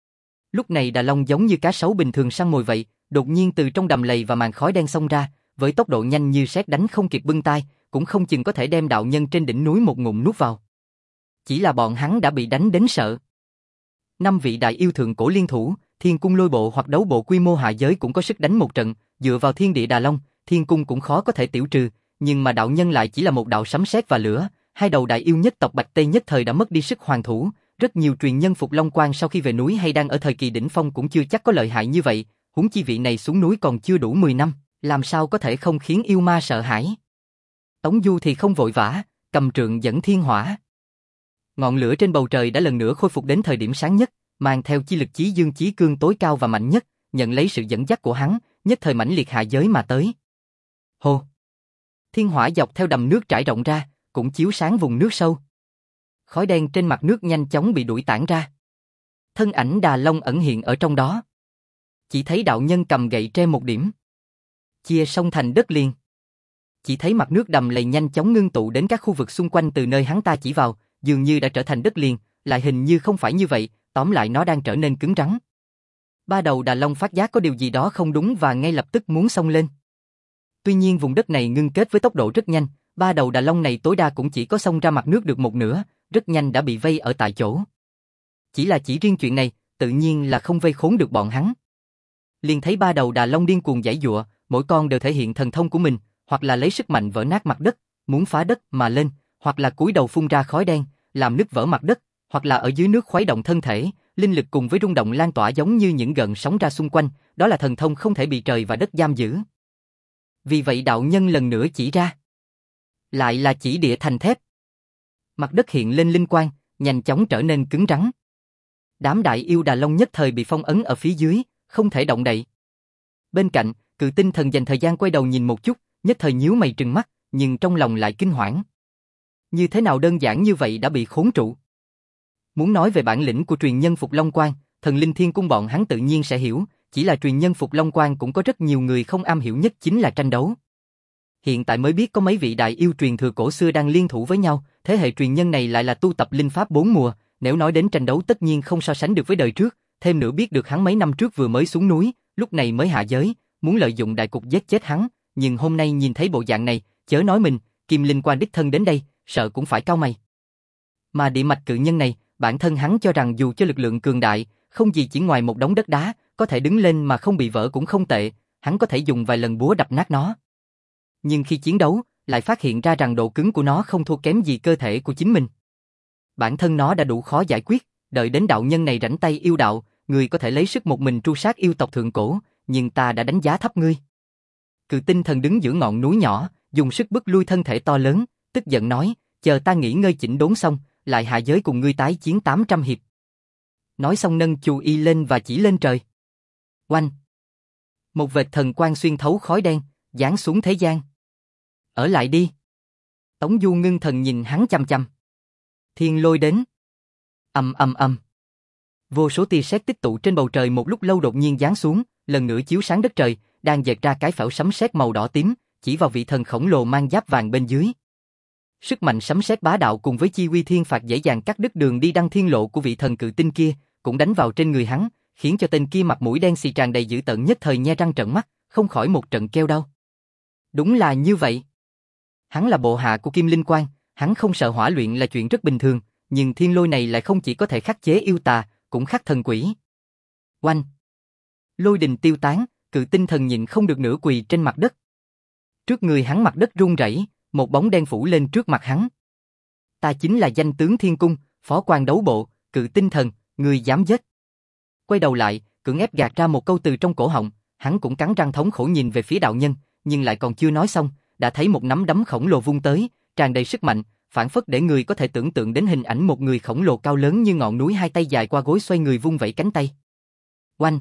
Lúc này Đà Long giống như cá sấu bình thường săn mồi vậy, đột nhiên từ trong đầm lầy và màn khói đen xông ra, với tốc độ nhanh như sét đánh không kịp bưng tay, cũng không chừng có thể đem đạo nhân trên đỉnh núi một ngụm nuốt vào. Chỉ là bọn hắn đã bị đánh đến sợ. Năm vị đại yêu thượng cổ liên thủ, Thiên Cung lôi bộ hoặc đấu bộ quy mô hạ giới cũng có sức đánh một trận, dựa vào thiên địa Đà Long, Thiên Cung cũng khó có thể tiểu trừ, nhưng mà đạo nhân lại chỉ là một đạo sấm sét và lửa, hai đầu đại yêu nhất tộc Bạch Tây nhất thời đã mất đi sức hoàn thủ, rất nhiều truyền nhân phục Long Quang sau khi về núi hay đang ở thời kỳ đỉnh phong cũng chưa chắc có lợi hại như vậy, huống chi vị này xuống núi còn chưa đủ mười năm, làm sao có thể không khiến yêu ma sợ hãi. Tống Du thì không vội vã, cầm trượng dẫn thiên hỏa. Ngọn lửa trên bầu trời đã lần nữa khôi phục đến thời điểm sáng nhất, mang theo chi lực chí dương chí cương tối cao và mạnh nhất, nhận lấy sự dẫn dắt của hắn, nhất thời mãnh liệt hạ giới mà tới. Hô! Thiên hỏa dọc theo đầm nước trải rộng ra, cũng chiếu sáng vùng nước sâu. Khói đen trên mặt nước nhanh chóng bị đuổi tản ra. Thân ảnh Đà Long ẩn hiện ở trong đó. Chỉ thấy đạo nhân cầm gậy tre một điểm, chia sông thành đất liền. Chỉ thấy mặt nước đầm lầy nhanh chóng ngưng tụ đến các khu vực xung quanh từ nơi hắn ta chỉ vào, dường như đã trở thành đất liền, lại hình như không phải như vậy, tóm lại nó đang trở nên cứng rắn. Ba đầu Đà Long phát giác có điều gì đó không đúng và ngay lập tức muốn xông lên. Tuy nhiên vùng đất này ngưng kết với tốc độ rất nhanh, ba đầu Đà Long này tối đa cũng chỉ có xông ra mặt nước được một nửa, rất nhanh đã bị vây ở tại chỗ. Chỉ là chỉ riêng chuyện này, tự nhiên là không vây khốn được bọn hắn. Liền thấy ba đầu Đà Long điên cuồng giãy giụa, mỗi con đều thể hiện thần thông của mình, hoặc là lấy sức mạnh vỡ nát mặt đất, muốn phá đất mà lên, hoặc là cúi đầu phun ra khói đen, làm nứt vỡ mặt đất, hoặc là ở dưới nước khuấy động thân thể, linh lực cùng với rung động lan tỏa giống như những gợn sóng ra xung quanh, đó là thần thông không thể bị trời và đất giam giữ. Vì vậy đạo nhân lần nữa chỉ ra, lại là chỉ địa thành thép. Mặt đất hiện lên linh quang, nhanh chóng trở nên cứng rắn. Đám đại yêu Đà Long nhất thời bị phong ấn ở phía dưới, không thể động đậy. Bên cạnh, Cự Tinh Thần dành thời gian quay đầu nhìn một chút, nhất thời nhíu mày trừng mắt, nhưng trong lòng lại kinh hoảng. Như thế nào đơn giản như vậy đã bị khốn trụ? Muốn nói về bản lĩnh của truyền nhân Phục Long Quan, Thần Linh Thiên Cung bọn hắn tự nhiên sẽ hiểu, chỉ là truyền nhân Phục Long Quan cũng có rất nhiều người không am hiểu nhất chính là tranh đấu. Hiện tại mới biết có mấy vị đại yêu truyền thừa cổ xưa đang liên thủ với nhau, thế hệ truyền nhân này lại là tu tập linh pháp bốn mùa, nếu nói đến tranh đấu tất nhiên không so sánh được với đời trước, thêm nữa biết được hắn mấy năm trước vừa mới xuống núi, lúc này mới hạ giới, muốn lợi dụng đại cục giết chết hắn, nhưng hôm nay nhìn thấy bộ dạng này, chớ nói mình, Kim Linh Quan đích thân đến đây, sợ cũng phải cau mày. Mà địa mạch cự nhân này, bản thân hắn cho rằng dù cho lực lượng cường đại, không gì chỉ ngoài một đống đất đá, có thể đứng lên mà không bị vỡ cũng không tệ, hắn có thể dùng vài lần búa đập nát nó. Nhưng khi chiến đấu, lại phát hiện ra rằng độ cứng của nó không thua kém gì cơ thể của chính mình. Bản thân nó đã đủ khó giải quyết, đợi đến đạo nhân này rảnh tay yêu đạo, người có thể lấy sức một mình tru sát yêu tộc thượng cổ, nhưng ta đã đánh giá thấp ngươi. Cự Tinh Thần đứng giữa ngọn núi nhỏ, dùng sức bức lui thân thể to lớn, tức giận nói, chờ ta nghỉ ngơi chỉnh đốn xong, lại hạ giới cùng ngươi tái chiến tám trăm hiệp. Nói xong nâng chù y lên và chỉ lên trời. Oanh! Một vệt thần quang xuyên thấu khói đen, giáng xuống thế gian. Ở lại đi. Tống Du ngưng thần nhìn hắn chăm chăm. Thiên lôi đến. Ầm ầm ầm. Vô số tia sét tích tụ trên bầu trời một lúc lâu đột nhiên giáng xuống, lần nữa chiếu sáng đất trời, đang dệt ra cái phễu sấm sét màu đỏ tím, chỉ vào vị thần khổng lồ mang giáp vàng bên dưới. Sức mạnh sấm sét bá đạo cùng với chi uy thiên phạt dễ dàng cắt đứt đường đi đăng thiên lộ của vị thần cự tinh kia, cũng đánh vào trên người hắn, khiến cho tên kia mặt mũi đen xì tràn đầy dữ tợn nhất thời nhe răng trợn mắt, không khỏi một trận kêu đau. Đúng là như vậy. Hắn là bộ hạ của Kim Linh Quan, hắn không sợ hỏa luyện là chuyện rất bình thường, nhưng thiên lôi này lại không chỉ có thể khắc chế yêu tà, cũng khắc thần quỷ. Oanh! Lôi đình tiêu tán, Cự Tinh Thần nhịn không được nửa quỳ trên mặt đất. Trước người hắn mặt đất rung rẩy, một bóng đen phủ lên trước mặt hắn. Ta chính là danh tướng Thiên Cung, phó quan đấu bộ, Cự Tinh Thần, ngươi dám giết. Quay đầu lại, cưỡng ép gạt ra một câu từ trong cổ họng, hắn cũng cắn răng thống khổ nhìn về phía đạo nhân, nhưng lại còn chưa nói xong, đã thấy một nắm đấm khổng lồ vung tới, tràn đầy sức mạnh, phản phất để người có thể tưởng tượng đến hình ảnh một người khổng lồ cao lớn như ngọn núi, hai tay dài qua gối xoay người vung vẩy cánh tay. Oanh!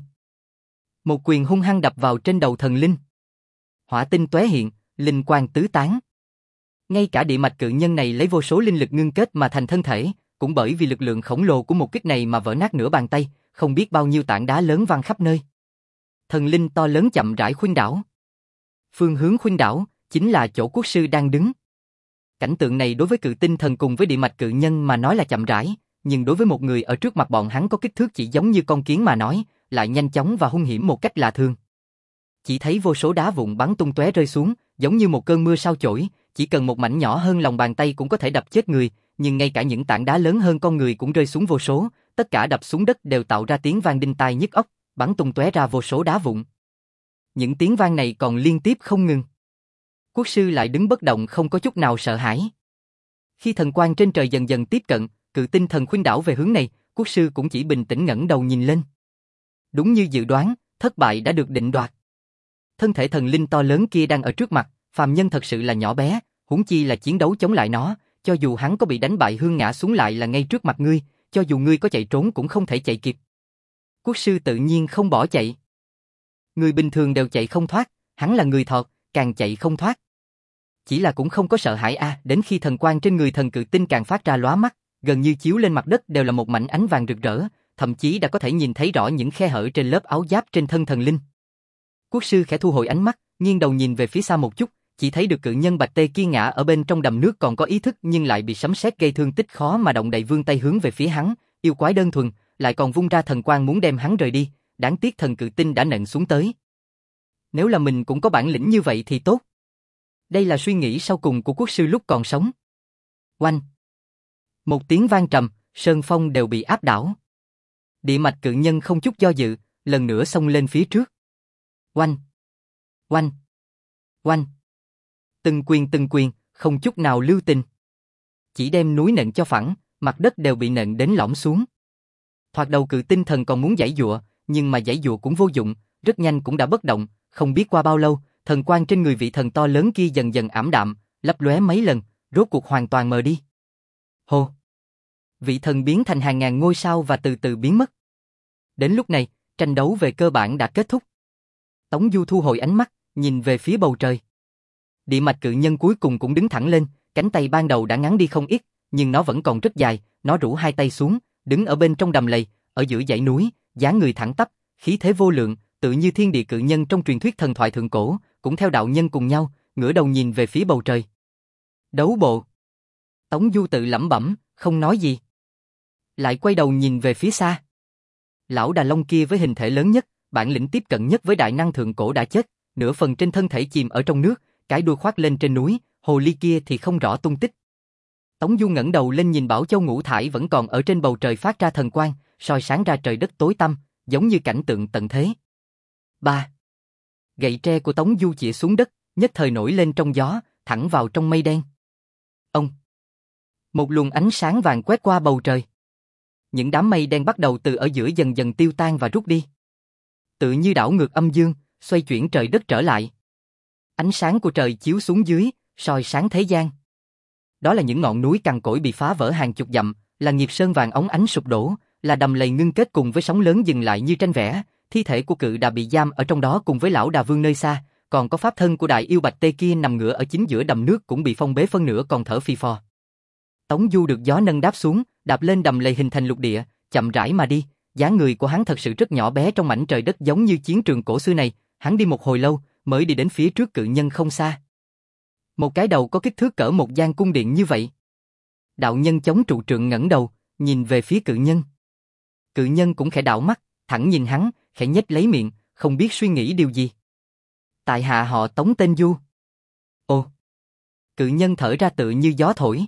Một quyền hung hăng đập vào trên đầu thần linh. Hỏa tinh tóe hiện, linh quang tứ tán. Ngay cả địa mạch cự nhân này lấy vô số linh lực ngưng kết mà thành thân thể, cũng bởi vì lực lượng khổng lồ của một kích này mà vỡ nát nửa bàn tay, không biết bao nhiêu tảng đá lớn văng khắp nơi. Thần linh to lớn chậm rãi khuynh đảo. Phương hướng khuynh đảo chính là chỗ quốc sư đang đứng. Cảnh tượng này đối với Cự Tinh Thần cùng với địa mạch cự nhân mà nói là chậm rãi, nhưng đối với một người ở trước mặt bọn hắn có kích thước chỉ giống như con kiến mà nói, lại nhanh chóng và hung hiểm một cách lạ thường. Chỉ thấy vô số đá vụn bắn tung tóe rơi xuống, giống như một cơn mưa sao chổi, chỉ cần một mảnh nhỏ hơn lòng bàn tay cũng có thể đập chết người, nhưng ngay cả những tảng đá lớn hơn con người cũng rơi xuống vô số, tất cả đập xuống đất đều tạo ra tiếng vang đinh tai nhức óc, bắn tung tóe ra vô số đá vụn. Những tiếng vang này còn liên tiếp không ngừng. Quốc sư lại đứng bất động không có chút nào sợ hãi. Khi thần quang trên trời dần dần tiếp cận, Cự Tinh Thần khuynh đảo về hướng này, quốc sư cũng chỉ bình tĩnh ngẩng đầu nhìn lên. Đúng như dự đoán, thất bại đã được định đoạt. Thân thể thần linh to lớn kia đang ở trước mặt, phàm nhân thật sự là nhỏ bé, huống chi là chiến đấu chống lại nó, cho dù hắn có bị đánh bại hương ngã xuống lại là ngay trước mặt ngươi, cho dù ngươi có chạy trốn cũng không thể chạy kịp. Quốc sư tự nhiên không bỏ chạy. Người bình thường đều chạy không thoát, hắn là người thọt, càng chạy không thoát. Chỉ là cũng không có sợ hãi a, à, đến khi thần quang trên người thần cự tinh càng phát ra lóa mắt, gần như chiếu lên mặt đất đều là một mảnh ánh vàng rực rỡ, thậm chí đã có thể nhìn thấy rõ những khe hở trên lớp áo giáp trên thân thần linh. Quốc sư khẽ thu hồi ánh mắt, nghiêng đầu nhìn về phía xa một chút, chỉ thấy được cự nhân Bạch Tê kia ngã ở bên trong đầm nước còn có ý thức nhưng lại bị sấm sét gây thương tích khó mà động đậy, vươn tay hướng về phía hắn, yêu quái đơn thuần, lại còn vung ra thần quang muốn đem hắn rời đi, đáng tiếc thần cự tinh đã nện xuống tới. Nếu là mình cũng có bản lĩnh như vậy thì tốt. Đây là suy nghĩ sau cùng của quốc sư lúc còn sống. Oanh! Một tiếng vang trầm, sơn phong đều bị áp đảo. Địa mạch cự nhân không chút do dự, lần nữa xông lên phía trước. Oanh! Oanh! Oanh! Từng quyền từng quyền, không chút nào lưu tình. Chỉ đem núi nện cho phẳng, mặt đất đều bị nện đến lõm xuống. Thoạt đầu cự tinh thần còn muốn giãy giụa, nhưng mà giãy giụa cũng vô dụng, rất nhanh cũng đã bất động, không biết qua bao lâu, thần quang trên người vị thần to lớn kia dần dần ảm đạm, lấp lóe mấy lần, rốt cuộc hoàn toàn mờ đi. Hồ! Vị thần biến thành hàng ngàn ngôi sao và từ từ biến mất. Đến lúc này, tranh đấu về cơ bản đã kết thúc. Tống Du thu hồi ánh mắt, nhìn về phía bầu trời. Địa mạch cự nhân cuối cùng cũng đứng thẳng lên, cánh tay ban đầu đã ngắn đi không ít, nhưng nó vẫn còn rất dài, nó rũ hai tay xuống, đứng ở bên trong đầm lầy, ở giữa dãy núi, dáng người thẳng tắp, khí thế vô lượng, tự như thiên địa cự nhân trong truyền thuyết thần thoại thượng cổ, cũng theo đạo nhân cùng nhau, ngửa đầu nhìn về phía bầu trời. Đấu bộ. Tống Du tự lẩm bẩm, không nói gì. Lại quay đầu nhìn về phía xa. Lão Đà Long kia với hình thể lớn nhất, bản lĩnh tiếp cận nhất với đại năng thượng cổ đã chết, nửa phần trên thân thể chìm ở trong nước, cái đuôi khoác lên trên núi, hồ ly kia thì không rõ tung tích. Tống Du ngẩng đầu lên nhìn Bảo Châu ngũ thải vẫn còn ở trên bầu trời phát ra thần quang, soi sáng ra trời đất tối tăm, giống như cảnh tượng tận thế. Ba. Gậy tre của Tống Du chĩa xuống đất, nhất thời nổi lên trong gió, thẳng vào trong mây đen. Ông. Một luồng ánh sáng vàng quét qua bầu trời. Những đám mây đen bắt đầu từ ở giữa dần dần tiêu tan và rút đi. Tự như đảo ngược âm dương, xoay chuyển trời đất trở lại. Ánh sáng của trời chiếu xuống dưới, soi sáng thế gian. Đó là những ngọn núi cằn cỗi bị phá vỡ hàng chục dặm, là nghiệp sơn vàng óng ánh sụp đổ, là đầm lầy ngưng kết cùng với sóng lớn dừng lại như tranh vẽ, thi thể của cự đà bị giam ở trong đó cùng với lão đà vương nơi xa, còn có pháp thân của đại yêu Bạch Tê kia nằm ngửa ở chính giữa đầm nước cũng bị phong bế phân nửa còn thở phì phò. Tống Du được gió nâng đáp xuống, đạp lên đầm lầy hình thành lục địa, chậm rãi mà đi, dáng người của hắn thật sự rất nhỏ bé trong mảnh trời đất giống như chiến trường cổ xưa này, hắn đi một hồi lâu mới đi đến phía trước cự nhân không xa. Một cái đầu có kích thước cỡ một gian cung điện như vậy. Đạo nhân chống trụ trượng ngẩng đầu, nhìn về phía cự nhân. Cự nhân cũng khẽ đảo mắt, thẳng nhìn hắn, khẽ nhếch lấy miệng, không biết suy nghĩ điều gì. Tại hạ họ Tống tên Du. Ồ. Cự nhân thở ra tự như gió thổi.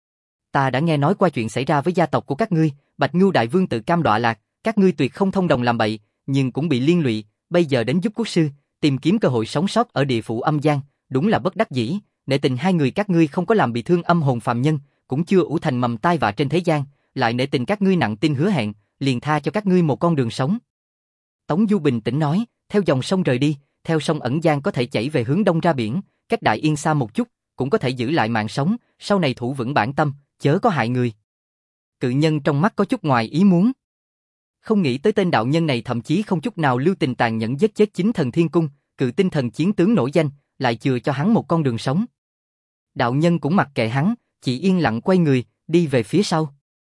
Ta đã nghe nói qua chuyện xảy ra với gia tộc của các ngươi, Bạch Ngưu đại vương tự cam đọa lạc, các ngươi tuyệt không thông đồng làm bậy, nhưng cũng bị liên lụy, bây giờ đến giúp quốc sư, tìm kiếm cơ hội sống sót ở địa phủ âm gian, đúng là bất đắc dĩ, nể tình hai người các ngươi không có làm bị thương âm hồn phàm nhân, cũng chưa ủ thành mầm tai vạ trên thế gian, lại nể tình các ngươi nặng tin hứa hẹn, liền tha cho các ngươi một con đường sống. Tống Du bình tĩnh nói, theo dòng sông rời đi, theo sông ẩn giang có thể chảy về hướng đông ra biển, cách Đại Yên xa một chút, cũng có thể giữ lại mạng sống, sau này thủ vững bản tâm, chớ có hại người. Cự nhân trong mắt có chút ngoài ý muốn. Không nghĩ tới tên đạo nhân này thậm chí không chút nào lưu tình tàn nhẫn giết chết chính thần thiên cung, cự tinh thần chiến tướng nổi danh, lại chừa cho hắn một con đường sống. Đạo nhân cũng mặc kệ hắn, chỉ yên lặng quay người, đi về phía sau.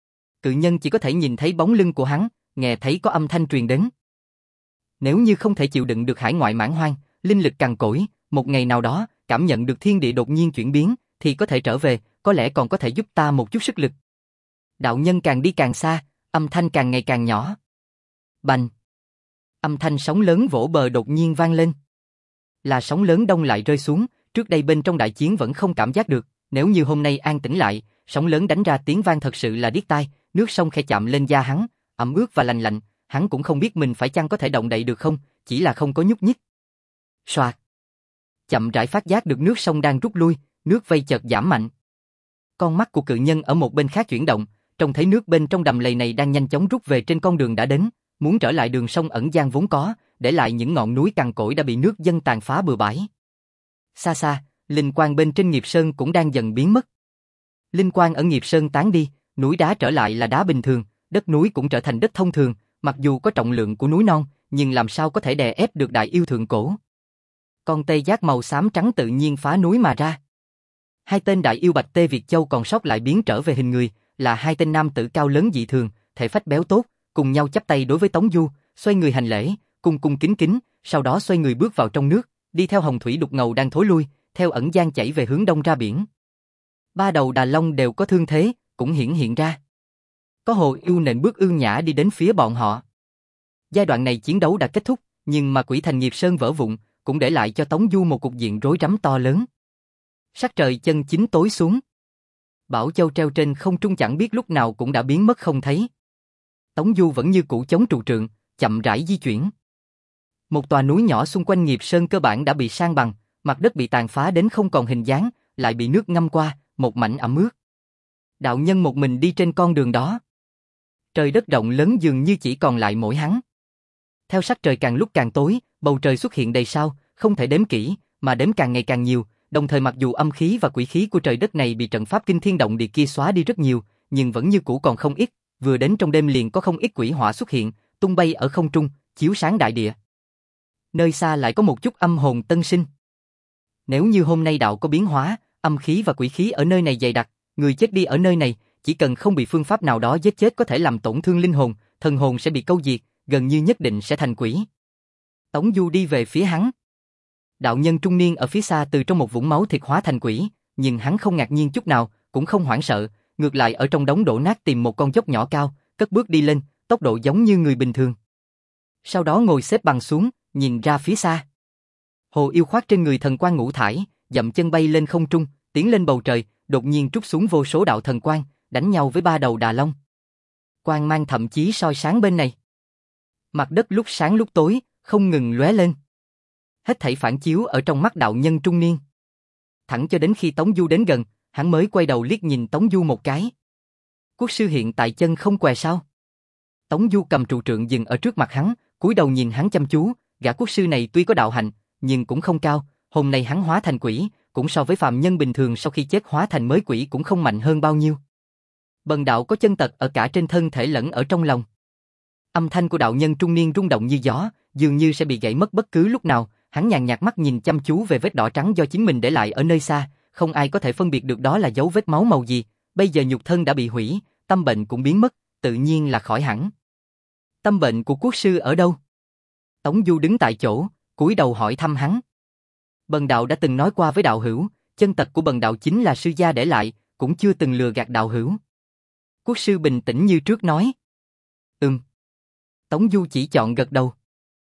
Cự nhân chỉ có thể nhìn thấy bóng lưng của hắn, nghe thấy có âm thanh truyền đến. Nếu như không thể chịu đựng được hải ngoại mãn hoang, linh lực cằn cỗi, một ngày nào đó, cảm nhận được thiên địa đột nhiên chuyển biến, thì có thể trở về, có lẽ còn có thể giúp ta một chút sức lực. Đạo nhân càng đi càng xa, âm thanh càng ngày càng nhỏ. Bành! Âm thanh sóng lớn vỗ bờ đột nhiên vang lên. Là sóng lớn đông lại rơi xuống, trước đây bên trong đại chiến vẫn không cảm giác được, nếu như hôm nay an tĩnh lại, sóng lớn đánh ra tiếng vang thật sự là điếc tai, nước sông khẽ chạm lên da hắn, ẩm ướt và lạnh lạnh, hắn cũng không biết mình phải chăng có thể động đậy được không, chỉ là không có nhúc nhích. Soạt! Chậm rãi phát giác được nước sông đang rút lui, nước vây chợt giảm mạnh. Con mắt của cự nhân ở một bên khác chuyển động, trông thấy nước bên trong đầm lầy này đang nhanh chóng rút về trên con đường đã đến, muốn trở lại đường sông ẩn giang vốn có, để lại những ngọn núi cằn cỗi đã bị nước dâng tàn phá bừa bãi. Xa xa, linh quang bên trên nghiệp sơn cũng đang dần biến mất. Linh quang ở nghiệp sơn tán đi, núi đá trở lại là đá bình thường, đất núi cũng trở thành đất thông thường, mặc dù có trọng lượng của núi non, nhưng làm sao có thể đè ép được đại yêu thượng cổ. Con tê giác màu xám trắng tự nhiên phá núi mà ra. Hai tên đại yêu Bạch Tê Việt Châu còn sót lại biến trở về hình người, là hai tên nam tử cao lớn dị thường, thể phách béo tốt, cùng nhau chắp tay đối với Tống Du, xoay người hành lễ, cung cung kính kính, sau đó xoay người bước vào trong nước, đi theo hồng thủy đục ngầu đang thối lui, theo ẩn giang chảy về hướng đông ra biển. Ba đầu Đà Long đều có thương thế, cũng hiển hiện ra. Có hồ yêu nện bước ương nhã đi đến phía bọn họ. Giai đoạn này chiến đấu đã kết thúc, nhưng mà quỷ thành nghiệp sơn vỡ vụn, cũng để lại cho Tống Du một cục diện rối rắm to lớn. Sắc trời chân chính tối xuống. Bảo Châu treo trên không trung chẳng biết lúc nào cũng đã biến mất không thấy. Tống Du vẫn như cũ chống trụ trượng, chậm rãi di chuyển. Một tòa núi nhỏ xung quanh nghiệp sơn cơ bản đã bị san bằng, mặt đất bị tàn phá đến không còn hình dáng, lại bị nước ngâm qua, một mảnh ẩm ướt. Đạo nhân một mình đi trên con đường đó. Trời đất rộng lớn dường như chỉ còn lại mỗi hắn. Theo sắc trời càng lúc càng tối, bầu trời xuất hiện đầy sao, không thể đếm kỹ, mà đếm càng ngày càng nhiều, đồng thời mặc dù âm khí và quỷ khí của trời đất này bị trận pháp kinh thiên động địa kia xóa đi rất nhiều, nhưng vẫn như cũ còn không ít, vừa đến trong đêm liền có không ít quỷ hỏa xuất hiện, tung bay ở không trung, chiếu sáng đại địa. Nơi xa lại có một chút âm hồn tân sinh. Nếu như hôm nay đạo có biến hóa, âm khí và quỷ khí ở nơi này dày đặc, người chết đi ở nơi này, chỉ cần không bị phương pháp nào đó giết chết có thể làm tổn thương linh hồn, thần hồn sẽ bị câu diệt, gần như nhất định sẽ thành quỷ. Tống Du đi về phía hắn. Đạo nhân trung niên ở phía xa từ trong một vũng máu thịt hóa thành quỷ, nhưng hắn không ngạc nhiên chút nào, cũng không hoảng sợ, ngược lại ở trong đống đổ nát tìm một con dốc nhỏ cao, cất bước đi lên, tốc độ giống như người bình thường. Sau đó ngồi xếp bằng xuống, nhìn ra phía xa. Hồ yêu khoác trên người thần quang ngũ thải, dậm chân bay lên không trung, tiến lên bầu trời, đột nhiên trút xuống vô số đạo thần quang, đánh nhau với ba đầu Đà Long. Quang mang thậm chí soi sáng bên này. Mặt đất lúc sáng lúc tối, không ngừng lóe lên. Hết thảy phản chiếu ở trong mắt đạo nhân trung niên. Thẳng cho đến khi Tống Du đến gần, hắn mới quay đầu liếc nhìn Tống Du một cái. Quốc sư hiện tại chân không què sao? Tống Du cầm trụ trượng dừng ở trước mặt hắn, cúi đầu nhìn hắn chăm chú, gã quốc sư này tuy có đạo hạnh, nhưng cũng không cao, hôm nay hắn hóa thành quỷ, cũng so với phàm nhân bình thường sau khi chết hóa thành mới quỷ cũng không mạnh hơn bao nhiêu. Bần đạo có chân tật ở cả trên thân thể lẫn ở trong lòng. Âm thanh của đạo nhân trung niên rung động như gió, dường như sẽ bị gãy mất bất cứ lúc nào, hắn nhàn nhạt mắt nhìn chăm chú về vết đỏ trắng do chính mình để lại ở nơi xa, không ai có thể phân biệt được đó là dấu vết máu màu gì, bây giờ nhục thân đã bị hủy, tâm bệnh cũng biến mất, tự nhiên là khỏi hẳn. Tâm bệnh của quốc sư ở đâu? Tống Du đứng tại chỗ, cúi đầu hỏi thăm hắn. Bần đạo đã từng nói qua với đạo hữu, chân tật của bần đạo chính là sư gia để lại, cũng chưa từng lừa gạt đạo hữu. Quốc sư bình tĩnh như trước nói. Ừm. Tống Du chỉ chọn gật đầu.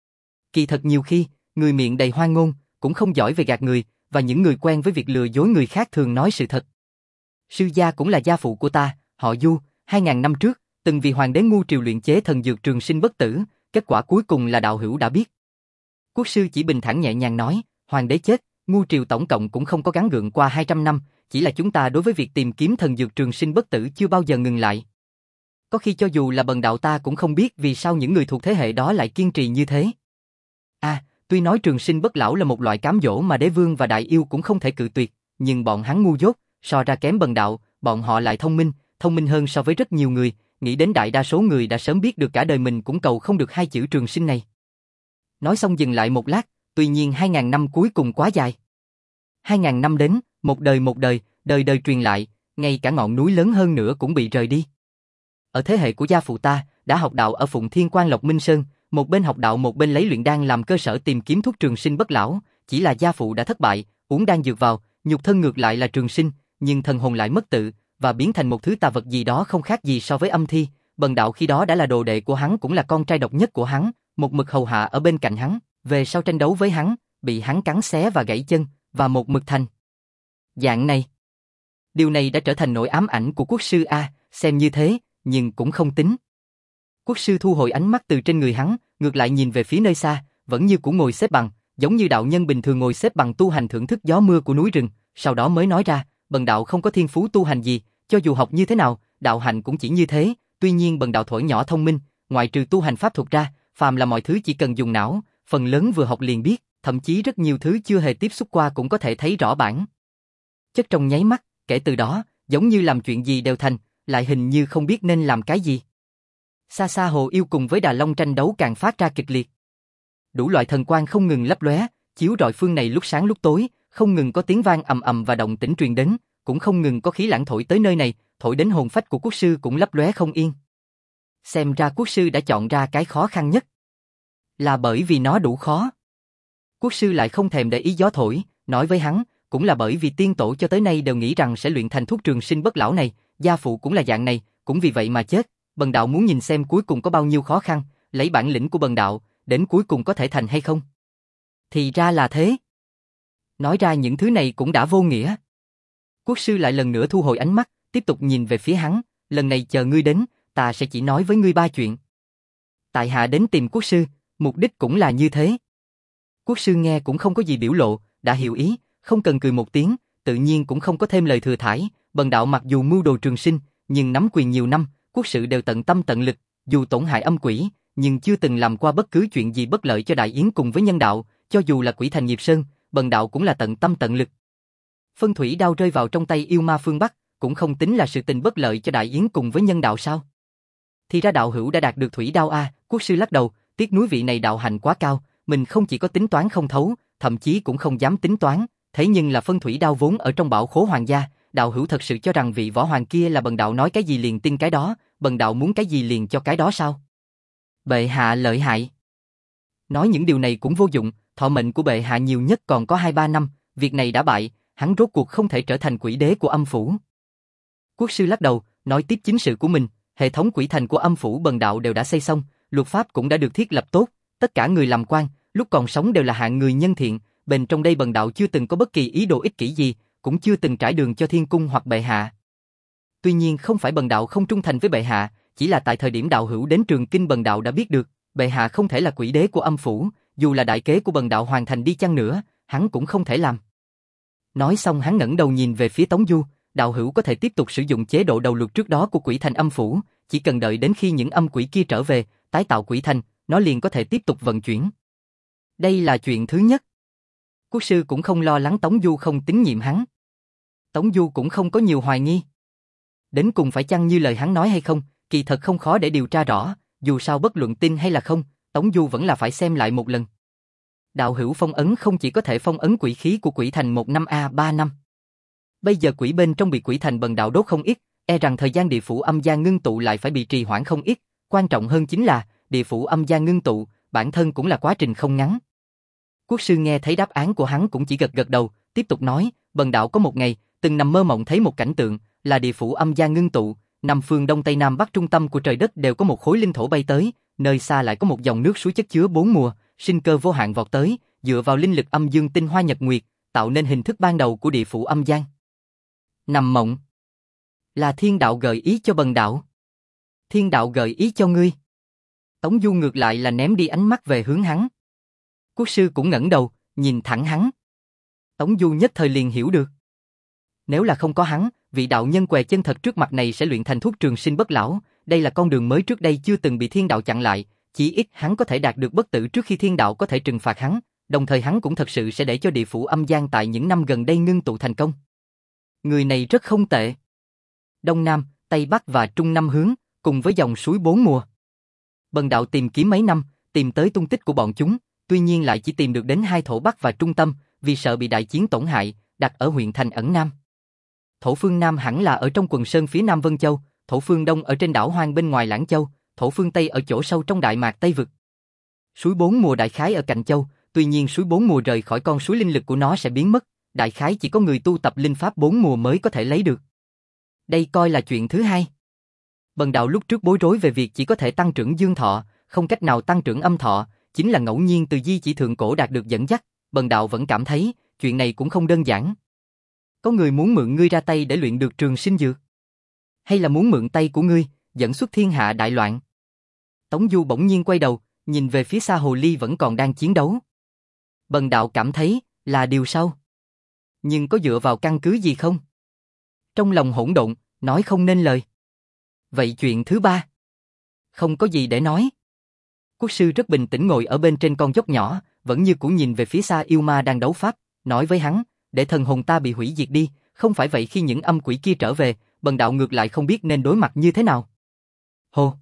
Kỳ thật nhiều khi, người miệng đầy hoang ngôn, cũng không giỏi về gạt người, và những người quen với việc lừa dối người khác thường nói sự thật. Sư gia cũng là gia phụ của ta, họ Du, hai ngàn năm trước, từng vì hoàng đế ngu triều luyện chế thần dược trường sinh bất tử, kết quả cuối cùng là đạo hữu đã biết. Quốc sư chỉ bình thản nhẹ nhàng nói, hoàng đế chết, ngu triều tổng cộng cũng không có gắng gượng qua hai trăm năm, chỉ là chúng ta đối với việc tìm kiếm thần dược trường sinh bất tử chưa bao giờ ngừng lại. Có khi cho dù là bần đạo ta cũng không biết vì sao những người thuộc thế hệ đó lại kiên trì như thế. À, tuy nói trường sinh bất lão là một loại cám dỗ mà đế vương và đại yêu cũng không thể cự tuyệt, nhưng bọn hắn ngu dốt, so ra kém bần đạo, bọn họ lại thông minh, thông minh hơn so với rất nhiều người, nghĩ đến đại đa số người đã sớm biết được cả đời mình cũng cầu không được hai chữ trường sinh này. Nói xong dừng lại một lát, tuy nhiên hai ngàn năm cuối cùng quá dài. Hai ngàn năm đến, một đời một đời, đời đời truyền lại, ngay cả ngọn núi lớn hơn nữa cũng bị rời đi. Ở thế hệ của gia phụ ta, đã học đạo ở Phụng Thiên Quan Lộc Minh Sơn, một bên học đạo một bên lấy luyện đan làm cơ sở tìm kiếm thuốc trường sinh bất lão, chỉ là gia phụ đã thất bại, uống đan dược vào, nhục thân ngược lại là trường sinh, nhưng thần hồn lại mất tự, và biến thành một thứ tà vật gì đó không khác gì so với âm thi, bần đạo khi đó đã là đồ đệ của hắn cũng là con trai độc nhất của hắn, một mực hầu hạ ở bên cạnh hắn, về sau tranh đấu với hắn, bị hắn cắn xé và gãy chân, và một mực thành dạng này. Điều này đã trở thành nỗi ám ảnh của quốc sư a, xem như thế, nhưng cũng không tính. Quốc sư thu hồi ánh mắt từ trên người hắn, ngược lại nhìn về phía nơi xa, vẫn như cũ ngồi xếp bằng, giống như đạo nhân bình thường ngồi xếp bằng tu hành thưởng thức gió mưa của núi rừng, sau đó mới nói ra, bần đạo không có thiên phú tu hành gì, cho dù học như thế nào, đạo hạnh cũng chỉ như thế, tuy nhiên bần đạo thổi nhỏ thông minh, ngoại trừ tu hành pháp thuật ra, phàm là mọi thứ chỉ cần dùng não, phần lớn vừa học liền biết, thậm chí rất nhiều thứ chưa hề tiếp xúc qua cũng có thể thấy rõ bản chất trong nháy mắt, kể từ đó, giống như làm chuyện gì đều thành, lại hình như không biết nên làm cái gì. Xa xa Hồ Yêu cùng với Đà Long tranh đấu càng phát ra kịch liệt. Đủ loại thần quang không ngừng lấp lóe, chiếu rọi phương này lúc sáng lúc tối, không ngừng có tiếng vang ầm ầm và động tĩnh truyền đến, cũng không ngừng có khí lãng thổi tới nơi này, thổi đến hồn phách của quốc sư cũng lấp lóe không yên. Xem ra quốc sư đã chọn ra cái khó khăn nhất. Là bởi vì nó đủ khó. Quốc sư lại không thèm để ý gió thổi, nói với hắn, cũng là bởi vì tiên tổ cho tới nay đều nghĩ rằng sẽ luyện thành thuốc trường sinh bất lão này, gia phụ cũng là dạng này, cũng vì vậy mà chết. Bần đạo muốn nhìn xem cuối cùng có bao nhiêu khó khăn, lấy bản lĩnh của bần đạo, đến cuối cùng có thể thành hay không. Thì ra là thế. Nói ra những thứ này cũng đã vô nghĩa. Quốc sư lại lần nữa thu hồi ánh mắt, tiếp tục nhìn về phía hắn, lần này chờ ngươi đến, ta sẽ chỉ nói với ngươi ba chuyện. Tại hạ đến tìm quốc sư, mục đích cũng là như thế. Quốc sư nghe cũng không có gì biểu lộ, đã hiểu ý, không cần cười một tiếng, tự nhiên cũng không có thêm lời thừa thãi. Bần đạo mặc dù mưu đồ trường sinh, nhưng nắm quyền nhiều năm, quốc sự đều tận tâm tận lực, dù tổn hại âm quỷ, nhưng chưa từng làm qua bất cứ chuyện gì bất lợi cho Đại Yến cùng với nhân đạo, cho dù là quỷ thành Nghiệp Sơn, bần đạo cũng là tận tâm tận lực. Phân thủy đao rơi vào trong tay yêu ma phương Bắc, cũng không tính là sự tình bất lợi cho Đại Yến cùng với nhân đạo sao? Thì ra đạo hữu đã đạt được thủy đao a, quốc sư lắc đầu, tiếc núi vị này đạo hành quá cao, mình không chỉ có tính toán không thấu, thậm chí cũng không dám tính toán, thế nhưng là phân thủy đao vốn ở trong bảo khố hoàng gia, đạo hữu thật sự cho rằng vị võ hoàng kia là bần đạo nói cái gì liền tin cái đó, bần đạo muốn cái gì liền cho cái đó sao? Bệ hạ lợi hại. Nói những điều này cũng vô dụng, thọ mệnh của bệ hạ nhiều nhất còn có hai ba năm, việc này đã bại, hắn rốt cuộc không thể trở thành quỷ đế của âm phủ. Quốc sư lắc đầu, nói tiếp chính sự của mình, hệ thống quỷ thành của âm phủ bần đạo đều đã xây xong, luật pháp cũng đã được thiết lập tốt, tất cả người làm quan, lúc còn sống đều là hạng người nhân thiện, bên trong đây bần đạo chưa từng có bất kỳ ý đồ ích kỷ gì, cũng chưa từng trải đường cho thiên cung hoặc bệ hạ. Tuy nhiên không phải bần đạo không trung thành với bệ hạ, chỉ là tại thời điểm đạo hữu đến Trường Kinh bần đạo đã biết được, bệ hạ không thể là quỷ đế của âm phủ, dù là đại kế của bần đạo hoàn thành đi chăng nữa, hắn cũng không thể làm. Nói xong hắn ngẩng đầu nhìn về phía Tống Du, đạo hữu có thể tiếp tục sử dụng chế độ đầu luật trước đó của quỷ thành âm phủ, chỉ cần đợi đến khi những âm quỷ kia trở về, tái tạo quỷ thành, nó liền có thể tiếp tục vận chuyển. Đây là chuyện thứ nhất. Quốc sư cũng không lo lắng Tống Du không tín nhiệm hắn. Tống Du cũng không có nhiều hoài nghi. Đến cùng phải chăng như lời hắn nói hay không, kỳ thật không khó để điều tra rõ, dù sao bất luận tin hay là không, Tống Du vẫn là phải xem lại một lần. Đạo hữu phong ấn không chỉ có thể phong ấn quỷ khí của quỷ thành một năm a ba năm. Bây giờ quỷ bên trong bị quỷ thành bần đạo đốt không ít, e rằng thời gian địa phủ âm gian ngưng tụ lại phải bị trì hoãn không ít, quan trọng hơn chính là, địa phủ âm gian ngưng tụ, bản thân cũng là quá trình không ngắn. Quốc sư nghe thấy đáp án của hắn cũng chỉ gật gật đầu, tiếp tục nói, bần đạo có một ngày, từng nằm mơ mộng thấy một cảnh tượng, là địa phủ âm gian ngưng tụ, năm phương đông tây nam bắc trung tâm của trời đất đều có một khối linh thổ bay tới, nơi xa lại có một dòng nước suối chất chứa bốn mùa, sinh cơ vô hạn vọt tới, dựa vào linh lực âm dương tinh hoa nhật nguyệt, tạo nên hình thức ban đầu của địa phủ âm gian. Nằm mộng. Là thiên đạo gợi ý cho bần đạo. Thiên đạo gợi ý cho ngươi. Tống Du ngược lại là ném đi ánh mắt về hướng hắn. Quốc sư cũng ngẩng đầu, nhìn thẳng hắn. Tống Du nhất thời liền hiểu được. Nếu là không có hắn, vị đạo nhân què chân thật trước mặt này sẽ luyện thành thuốc trường sinh bất lão, đây là con đường mới trước đây chưa từng bị thiên đạo chặn lại, chỉ ít hắn có thể đạt được bất tử trước khi thiên đạo có thể trừng phạt hắn, đồng thời hắn cũng thật sự sẽ để cho địa phủ âm gian tại những năm gần đây ngưng tụ thành công. Người này rất không tệ. Đông Nam, Tây Bắc và Trung Nam hướng, cùng với dòng suối bốn mùa. Bần đạo tìm kiếm mấy năm, tìm tới tung tích của bọn chúng, tuy nhiên lại chỉ tìm được đến hai thổ Bắc và Trung Tâm, vì sợ bị đại chiến tổn hại, đặt ở huyện thành ẩn Nam. Thổ phương Nam hẳn là ở trong quần sơn phía Nam Vân Châu, thổ phương Đông ở trên đảo hoang bên ngoài Lãng Châu, thổ phương Tây ở chỗ sâu trong Đại Mạc Tây Vực. Suối bốn mùa đại khái ở Cạnh Châu, tuy nhiên suối bốn mùa rời khỏi con suối linh lực của nó sẽ biến mất, đại khái chỉ có người tu tập linh pháp bốn mùa mới có thể lấy được. Đây coi là chuyện thứ hai. Bần đạo lúc trước bối rối về việc chỉ có thể tăng trưởng dương thọ, không cách nào tăng trưởng âm thọ, chính là ngẫu nhiên từ di chỉ thượng cổ đạt được dẫn dắt, bần đạo vẫn cảm thấy, chuyện này cũng không đơn giản. Có người muốn mượn ngươi ra tay để luyện được trường sinh dược? Hay là muốn mượn tay của ngươi, dẫn xuất thiên hạ đại loạn? Tống Du bỗng nhiên quay đầu, nhìn về phía xa hồ ly vẫn còn đang chiến đấu. Bần đạo cảm thấy, là điều sau. Nhưng có dựa vào căn cứ gì không? Trong lòng hỗn độn, nói không nên lời. Vậy chuyện thứ ba? Không có gì để nói. Quốc sư rất bình tĩnh ngồi ở bên trên con dốc nhỏ, vẫn như cũ nhìn về phía xa yêu ma đang đấu pháp, nói với hắn, để thần hồn ta bị hủy diệt đi, Không phải vậy khi những âm quỷ kia trở về, bần đạo ngược lại không biết nên đối mặt như thế nào. Hô!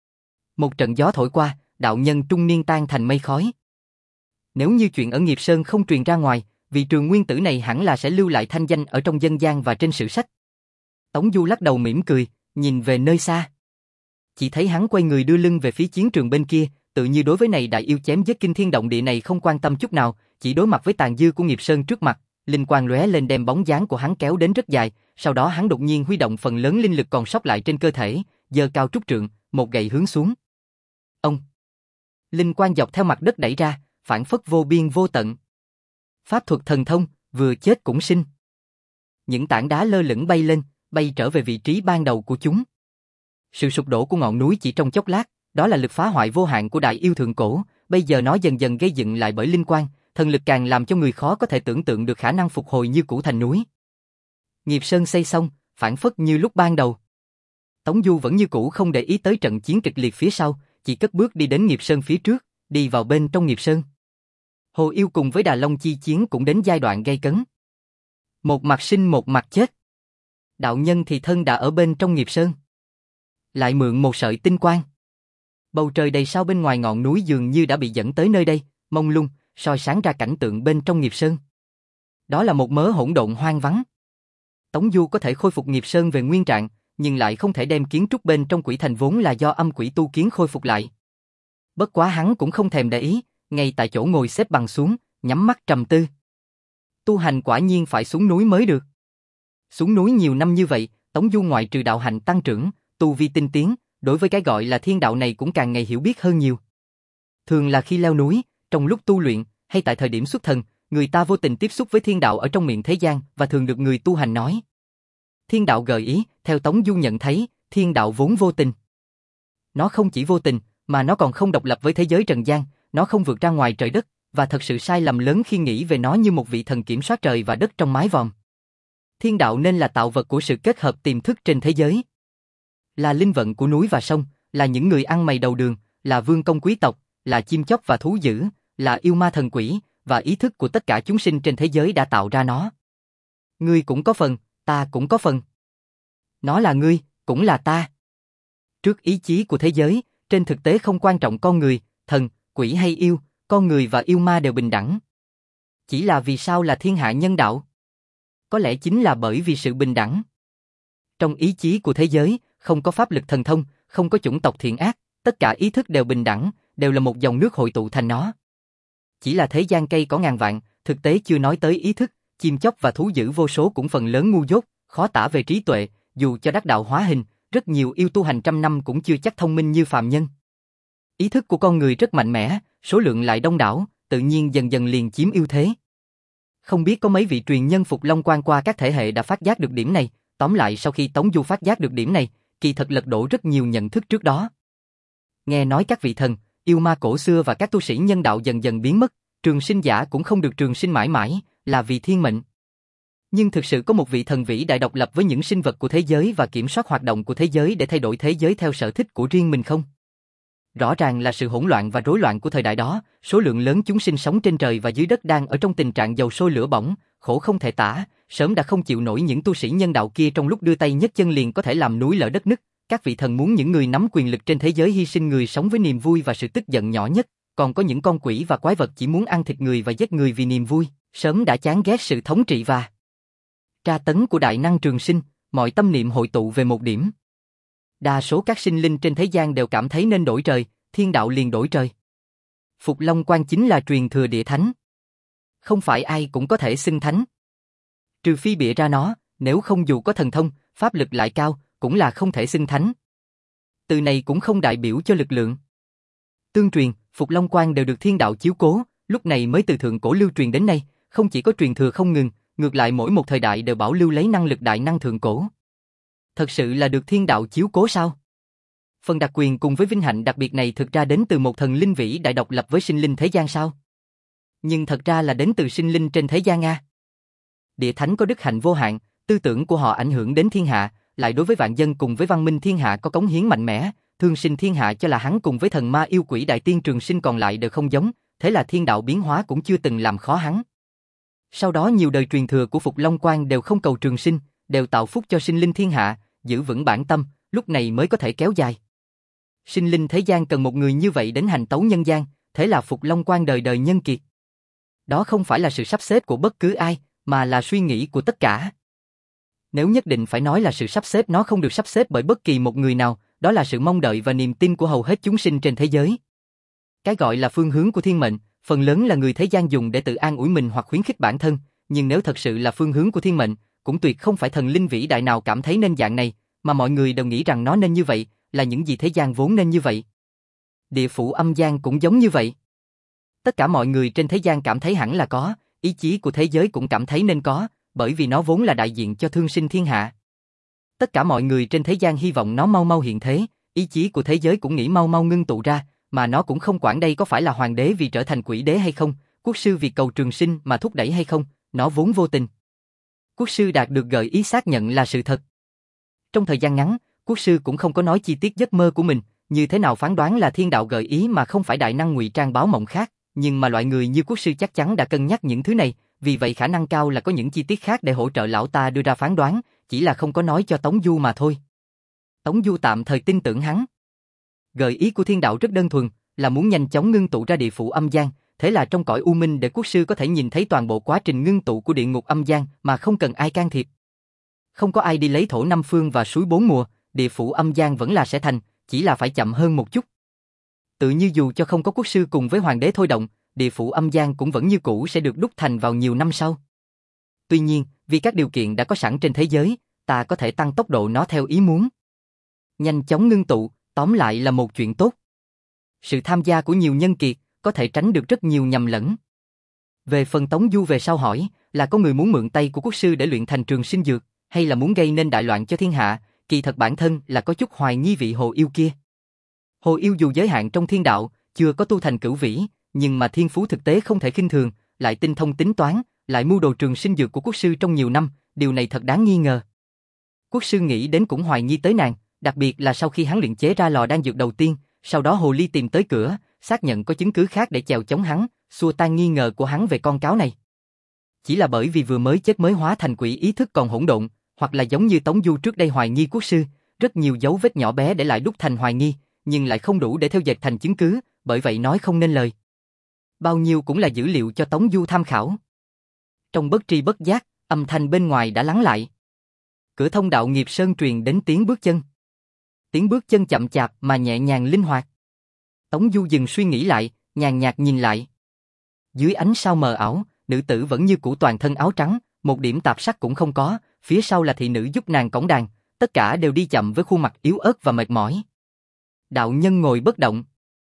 Một trận gió thổi qua, đạo nhân trung niên tan thành mây khói. Nếu như chuyện ở Nghiệp Sơn không truyền ra ngoài, vị Trường Nguyên Tử này hẳn là sẽ lưu lại thanh danh ở trong dân gian và trên sử sách. Tống Du lắc đầu mỉm cười, nhìn về nơi xa. Chỉ thấy hắn quay người đưa lưng về phía chiến trường bên kia, tự như đối với này đại yêu chém giết kinh thiên động địa này không quan tâm chút nào, chỉ đối mặt với tàn dư của Nghiệp Sơn trước mặt, linh quang lóe lên đem bóng dáng của hắn kéo đến rất dài, sau đó hắn đột nhiên huy động phần lớn linh lực còn sót lại trên cơ thể, giơ cao trúc trượng, một gậy hướng xuống. Ông! Linh quang dọc theo mặt đất đẩy ra, phản phất vô biên vô tận. Pháp thuật thần thông, vừa chết cũng sinh. Những tảng đá lơ lửng bay lên, bay trở về vị trí ban đầu của chúng. Sự sụp đổ của ngọn núi chỉ trong chốc lát, đó là lực phá hoại vô hạn của đại yêu thượng cổ, bây giờ nó dần dần gây dựng lại bởi linh quang, thần lực càng làm cho người khó có thể tưởng tượng được khả năng phục hồi như cũ thành núi. Nghiệp Sơn xây xong, phản phất như lúc ban đầu. Tống Du vẫn như cũ không để ý tới trận chiến kịch liệt phía sau, chỉ cất bước đi đến Nghiệp Sơn phía trước, đi vào bên trong Nghiệp Sơn. Hồ Yêu cùng với Đà Long chi chiến cũng đến giai đoạn gay cấn. Một mặt sinh một mặt chết. Đạo nhân thì thân đã ở bên trong Nghiệp Sơn. Lại mượn một sợi tinh quang. Bầu trời đầy sao bên ngoài ngọn núi dường như đã bị dẫn tới nơi đây, mông lung, soi sáng ra cảnh tượng bên trong Nghiệp Sơn. Đó là một mớ hỗn độn hoang vắng. Tống Du có thể khôi phục Nghiệp Sơn về nguyên trạng, nhưng lại không thể đem kiến trúc bên trong quỷ thành vốn là do âm quỷ tu kiến khôi phục lại. Bất quá hắn cũng không thèm để ý, ngay tại chỗ ngồi xếp bằng xuống, nhắm mắt trầm tư. Tu hành quả nhiên phải xuống núi mới được. Xuống núi nhiều năm như vậy, Tống Du ngoại trừ đạo hành tăng trưởng, tu vi tinh tiến, đối với cái gọi là thiên đạo này cũng càng ngày hiểu biết hơn nhiều. Thường là khi leo núi, trong lúc tu luyện, hay tại thời điểm xuất thần, người ta vô tình tiếp xúc với thiên đạo ở trong miệng thế gian và thường được người tu hành nói. Thiên đạo gợi ý, theo Tống Du nhận thấy, thiên đạo vốn vô tình. Nó không chỉ vô tình, mà nó còn không độc lập với thế giới trần gian, nó không vượt ra ngoài trời đất, và thật sự sai lầm lớn khi nghĩ về nó như một vị thần kiểm soát trời và đất trong mái vòm. Thiên đạo nên là tạo vật của sự kết hợp tiềm thức trên thế giới. Là linh vận của núi và sông, là những người ăn mày đầu đường, là vương công quý tộc, là chim chóc và thú dữ, là yêu ma thần quỷ, và ý thức của tất cả chúng sinh trên thế giới đã tạo ra nó. Ngươi cũng có phần, ta cũng có phần. Nó là ngươi, cũng là ta. Trước ý chí của thế giới, trên thực tế không quan trọng con người, thần, quỷ hay yêu, con người và yêu ma đều bình đẳng. Chỉ là vì sao là thiên hạ nhân đạo? Có lẽ chính là bởi vì sự bình đẳng. Trong ý chí của thế giới, không có pháp lực thần thông, không có chủng tộc thiện ác, tất cả ý thức đều bình đẳng, đều là một dòng nước hội tụ thành nó. Chỉ là thế gian cây có ngàn vạn, thực tế chưa nói tới ý thức, chim chóc và thú dữ vô số cũng phần lớn ngu dốt, khó tả về trí tuệ, dù cho đắc đạo hóa hình, rất nhiều yêu tu hành trăm năm cũng chưa chắc thông minh như phàm nhân. Ý thức của con người rất mạnh mẽ, số lượng lại đông đảo, tự nhiên dần dần liền chiếm ưu thế. Không biết có mấy vị truyền nhân Phục Long Quan qua các thể hệ đã phát giác được điểm này, tóm lại sau khi Tống Du phát giác được điểm này, kỳ thật lật đổ rất nhiều nhận thức trước đó. Nghe nói các vị thần, yêu ma cổ xưa và các tu sĩ nhân đạo dần dần biến mất, trường sinh giả cũng không được trường sinh mãi mãi, là vì thiên mệnh. Nhưng thực sự có một vị thần vĩ đại độc lập với những sinh vật của thế giới và kiểm soát hoạt động của thế giới để thay đổi thế giới theo sở thích của riêng mình không? Rõ ràng là sự hỗn loạn và rối loạn của thời đại đó, số lượng lớn chúng sinh sống trên trời và dưới đất đang ở trong tình trạng dầu sôi lửa bỏng, khổ không thể tả, sớm đã không chịu nổi những tu sĩ nhân đạo kia trong lúc đưa tay nhấc chân liền có thể làm núi lở đất nứt. Các vị thần muốn những người nắm quyền lực trên thế giới hy sinh người sống với niềm vui và sự tức giận nhỏ nhất, còn có những con quỷ và quái vật chỉ muốn ăn thịt người và giết người vì niềm vui, sớm đã chán ghét sự thống trị và tra tấn của đại năng trường sinh, mọi tâm niệm hội tụ về một điểm. Đa số các sinh linh trên thế gian đều cảm thấy nên đổi trời, thiên đạo liền đổi trời. Phục Long Quan chính là truyền thừa địa thánh. Không phải ai cũng có thể xưng thánh. Trừ phi bịa ra nó, nếu không dù có thần thông, pháp lực lại cao, cũng là không thể xưng thánh. Từ này cũng không đại biểu cho lực lượng. Tương truyền, Phục Long Quan đều được thiên đạo chiếu cố, lúc này mới từ thượng cổ lưu truyền đến nay, không chỉ có truyền thừa không ngừng, ngược lại mỗi một thời đại đều bảo lưu lấy năng lực đại năng thượng cổ. Thật sự là được thiên đạo chiếu cố sao? Phần đặc quyền cùng với vinh hạnh đặc biệt này thực ra đến từ một thần linh vĩ đại độc lập với sinh linh thế gian sao? Nhưng thật ra là đến từ sinh linh trên thế gian a. Địa thánh có đức hạnh vô hạn, tư tưởng của họ ảnh hưởng đến thiên hạ, lại đối với vạn dân cùng với văn minh thiên hạ có cống hiến mạnh mẽ, thương sinh thiên hạ cho là hắn cùng với thần ma yêu quỷ đại tiên trường sinh còn lại đều không giống, thế là thiên đạo biến hóa cũng chưa từng làm khó hắn. Sau đó nhiều đời truyền thừa của Phục Long Quan đều không cầu trường sinh, đều tạo phúc cho sinh linh thiên hạ, giữ vững bản tâm, lúc này mới có thể kéo dài. Sinh linh thế gian cần một người như vậy đến hành tấu nhân gian, thế là Phục Long Quan đời đời nhân kiệt. Đó không phải là sự sắp xếp của bất cứ ai, mà là suy nghĩ của tất cả. Nếu nhất định phải nói là sự sắp xếp, nó không được sắp xếp bởi bất kỳ một người nào, đó là sự mong đợi và niềm tin của hầu hết chúng sinh trên thế giới. Cái gọi là phương hướng của thiên mệnh, phần lớn là người thế gian dùng để tự an ủi mình hoặc khuyến khích bản thân, nhưng nếu thật sự là phương hướng của thiên mệnh, cũng tuyệt không phải thần linh vĩ đại nào cảm thấy nên dạng này, mà mọi người đều nghĩ rằng nó nên như vậy, là những gì thế gian vốn nên như vậy. Địa phủ âm gian cũng giống như vậy. Tất cả mọi người trên thế gian cảm thấy hẳn là có, ý chí của thế giới cũng cảm thấy nên có, bởi vì nó vốn là đại diện cho thương sinh thiên hạ. Tất cả mọi người trên thế gian hy vọng nó mau mau hiện thế, ý chí của thế giới cũng nghĩ mau mau ngưng tụ ra, mà nó cũng không quản đây có phải là hoàng đế vì trở thành quỷ đế hay không, quốc sư vì cầu trường sinh mà thúc đẩy hay không, nó vốn vô tình. Quốc sư đạt được gợi ý xác nhận là sự thật. Trong thời gian ngắn, quốc sư cũng không có nói chi tiết giấc mơ của mình, như thế nào phán đoán là thiên đạo gợi ý mà không phải đại năng ngụy trang báo mộng khác, nhưng mà loại người như quốc sư chắc chắn đã cân nhắc những thứ này, vì vậy khả năng cao là có những chi tiết khác để hỗ trợ lão ta đưa ra phán đoán, chỉ là không có nói cho Tống Du mà thôi. Tống Du tạm thời tin tưởng hắn. Gợi ý của thiên đạo rất đơn thuần, là muốn nhanh chóng ngưng tụ ra địa phủ âm gian, thế là trong cõi u minh để quốc sư có thể nhìn thấy toàn bộ quá trình ngưng tụ của địa ngục âm gian mà không cần ai can thiệp. Không có ai đi lấy thổ năm phương và suối bốn mùa, địa phủ âm gian vẫn là sẽ thành, chỉ là phải chậm hơn một chút. Tự như dù cho không có quốc sư cùng với hoàng đế thôi động, địa phủ âm gian cũng vẫn như cũ sẽ được đúc thành vào nhiều năm sau. Tuy nhiên, vì các điều kiện đã có sẵn trên thế giới, ta có thể tăng tốc độ nó theo ý muốn. Nhanh chóng ngưng tụ, tóm lại là một chuyện tốt. Sự tham gia của nhiều nhân kiệt có thể tránh được rất nhiều nhầm lẫn. Về phần Tống Du về sau hỏi, là có người muốn mượn tay của quốc sư để luyện thành trường sinh dược, hay là muốn gây nên đại loạn cho thiên hạ, kỳ thật bản thân là có chút hoài nghi vị Hồ Yêu kia. Hồ Yêu dù giới hạn trong thiên đạo, chưa có tu thành cửu vĩ, nhưng mà thiên phú thực tế không thể khinh thường, lại tinh thông tính toán, lại mưu đồ trường sinh dược của quốc sư trong nhiều năm, điều này thật đáng nghi ngờ. Quốc sư nghĩ đến cũng hoài nghi tới nàng, đặc biệt là sau khi hắn luyện chế ra lò đan dược đầu tiên, sau đó Hồ Ly tìm tới cửa, xác nhận có chứng cứ khác để chèo chống hắn, xua tan nghi ngờ của hắn về con cáo này. Chỉ là bởi vì vừa mới chết mới hóa thành quỷ, ý thức còn hỗn độn, hoặc là giống như Tống Du trước đây hoài nghi quốc sư, rất nhiều dấu vết nhỏ bé để lại đúc thành hoài nghi, nhưng lại không đủ để theo dệt thành chứng cứ, bởi vậy nói không nên lời. Bao nhiêu cũng là dữ liệu cho Tống Du tham khảo. Trong bất tri bất giác, âm thanh bên ngoài đã lắng lại. Cửa thông đạo nghiệp sơn truyền đến tiếng bước chân. Tiếng bước chân chậm chạp mà nhẹ nhàng linh hoạt. Tống Du dừng suy nghĩ lại, nhàn nhạt nhìn lại. Dưới ánh sao mờ ảo, nữ tử vẫn như cũ toàn thân áo trắng, một điểm tạp sắc cũng không có, phía sau là thị nữ giúp nàng cõng đàn, tất cả đều đi chậm với khuôn mặt yếu ớt và mệt mỏi. Đạo nhân ngồi bất động.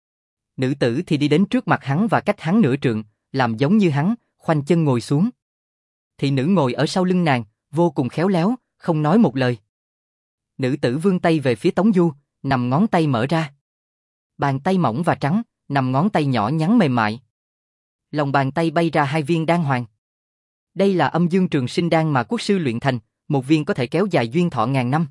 Nữ tử thì đi đến trước mặt hắn và cách hắn nửa trượng, làm giống như hắn, khoanh chân ngồi xuống. Thị nữ ngồi ở sau lưng nàng, vô cùng khéo léo, không nói một lời. Nữ tử vươn tay về phía Tống Du, nằm ngón tay mở ra. Bàn tay mỏng và trắng, nằm ngón tay nhỏ nhắn mềm mại. Lòng bàn tay bay ra hai viên đan hoàng. Đây là âm dương trường sinh đan mà quốc sư luyện thành, một viên có thể kéo dài duyên thọ ngàn năm.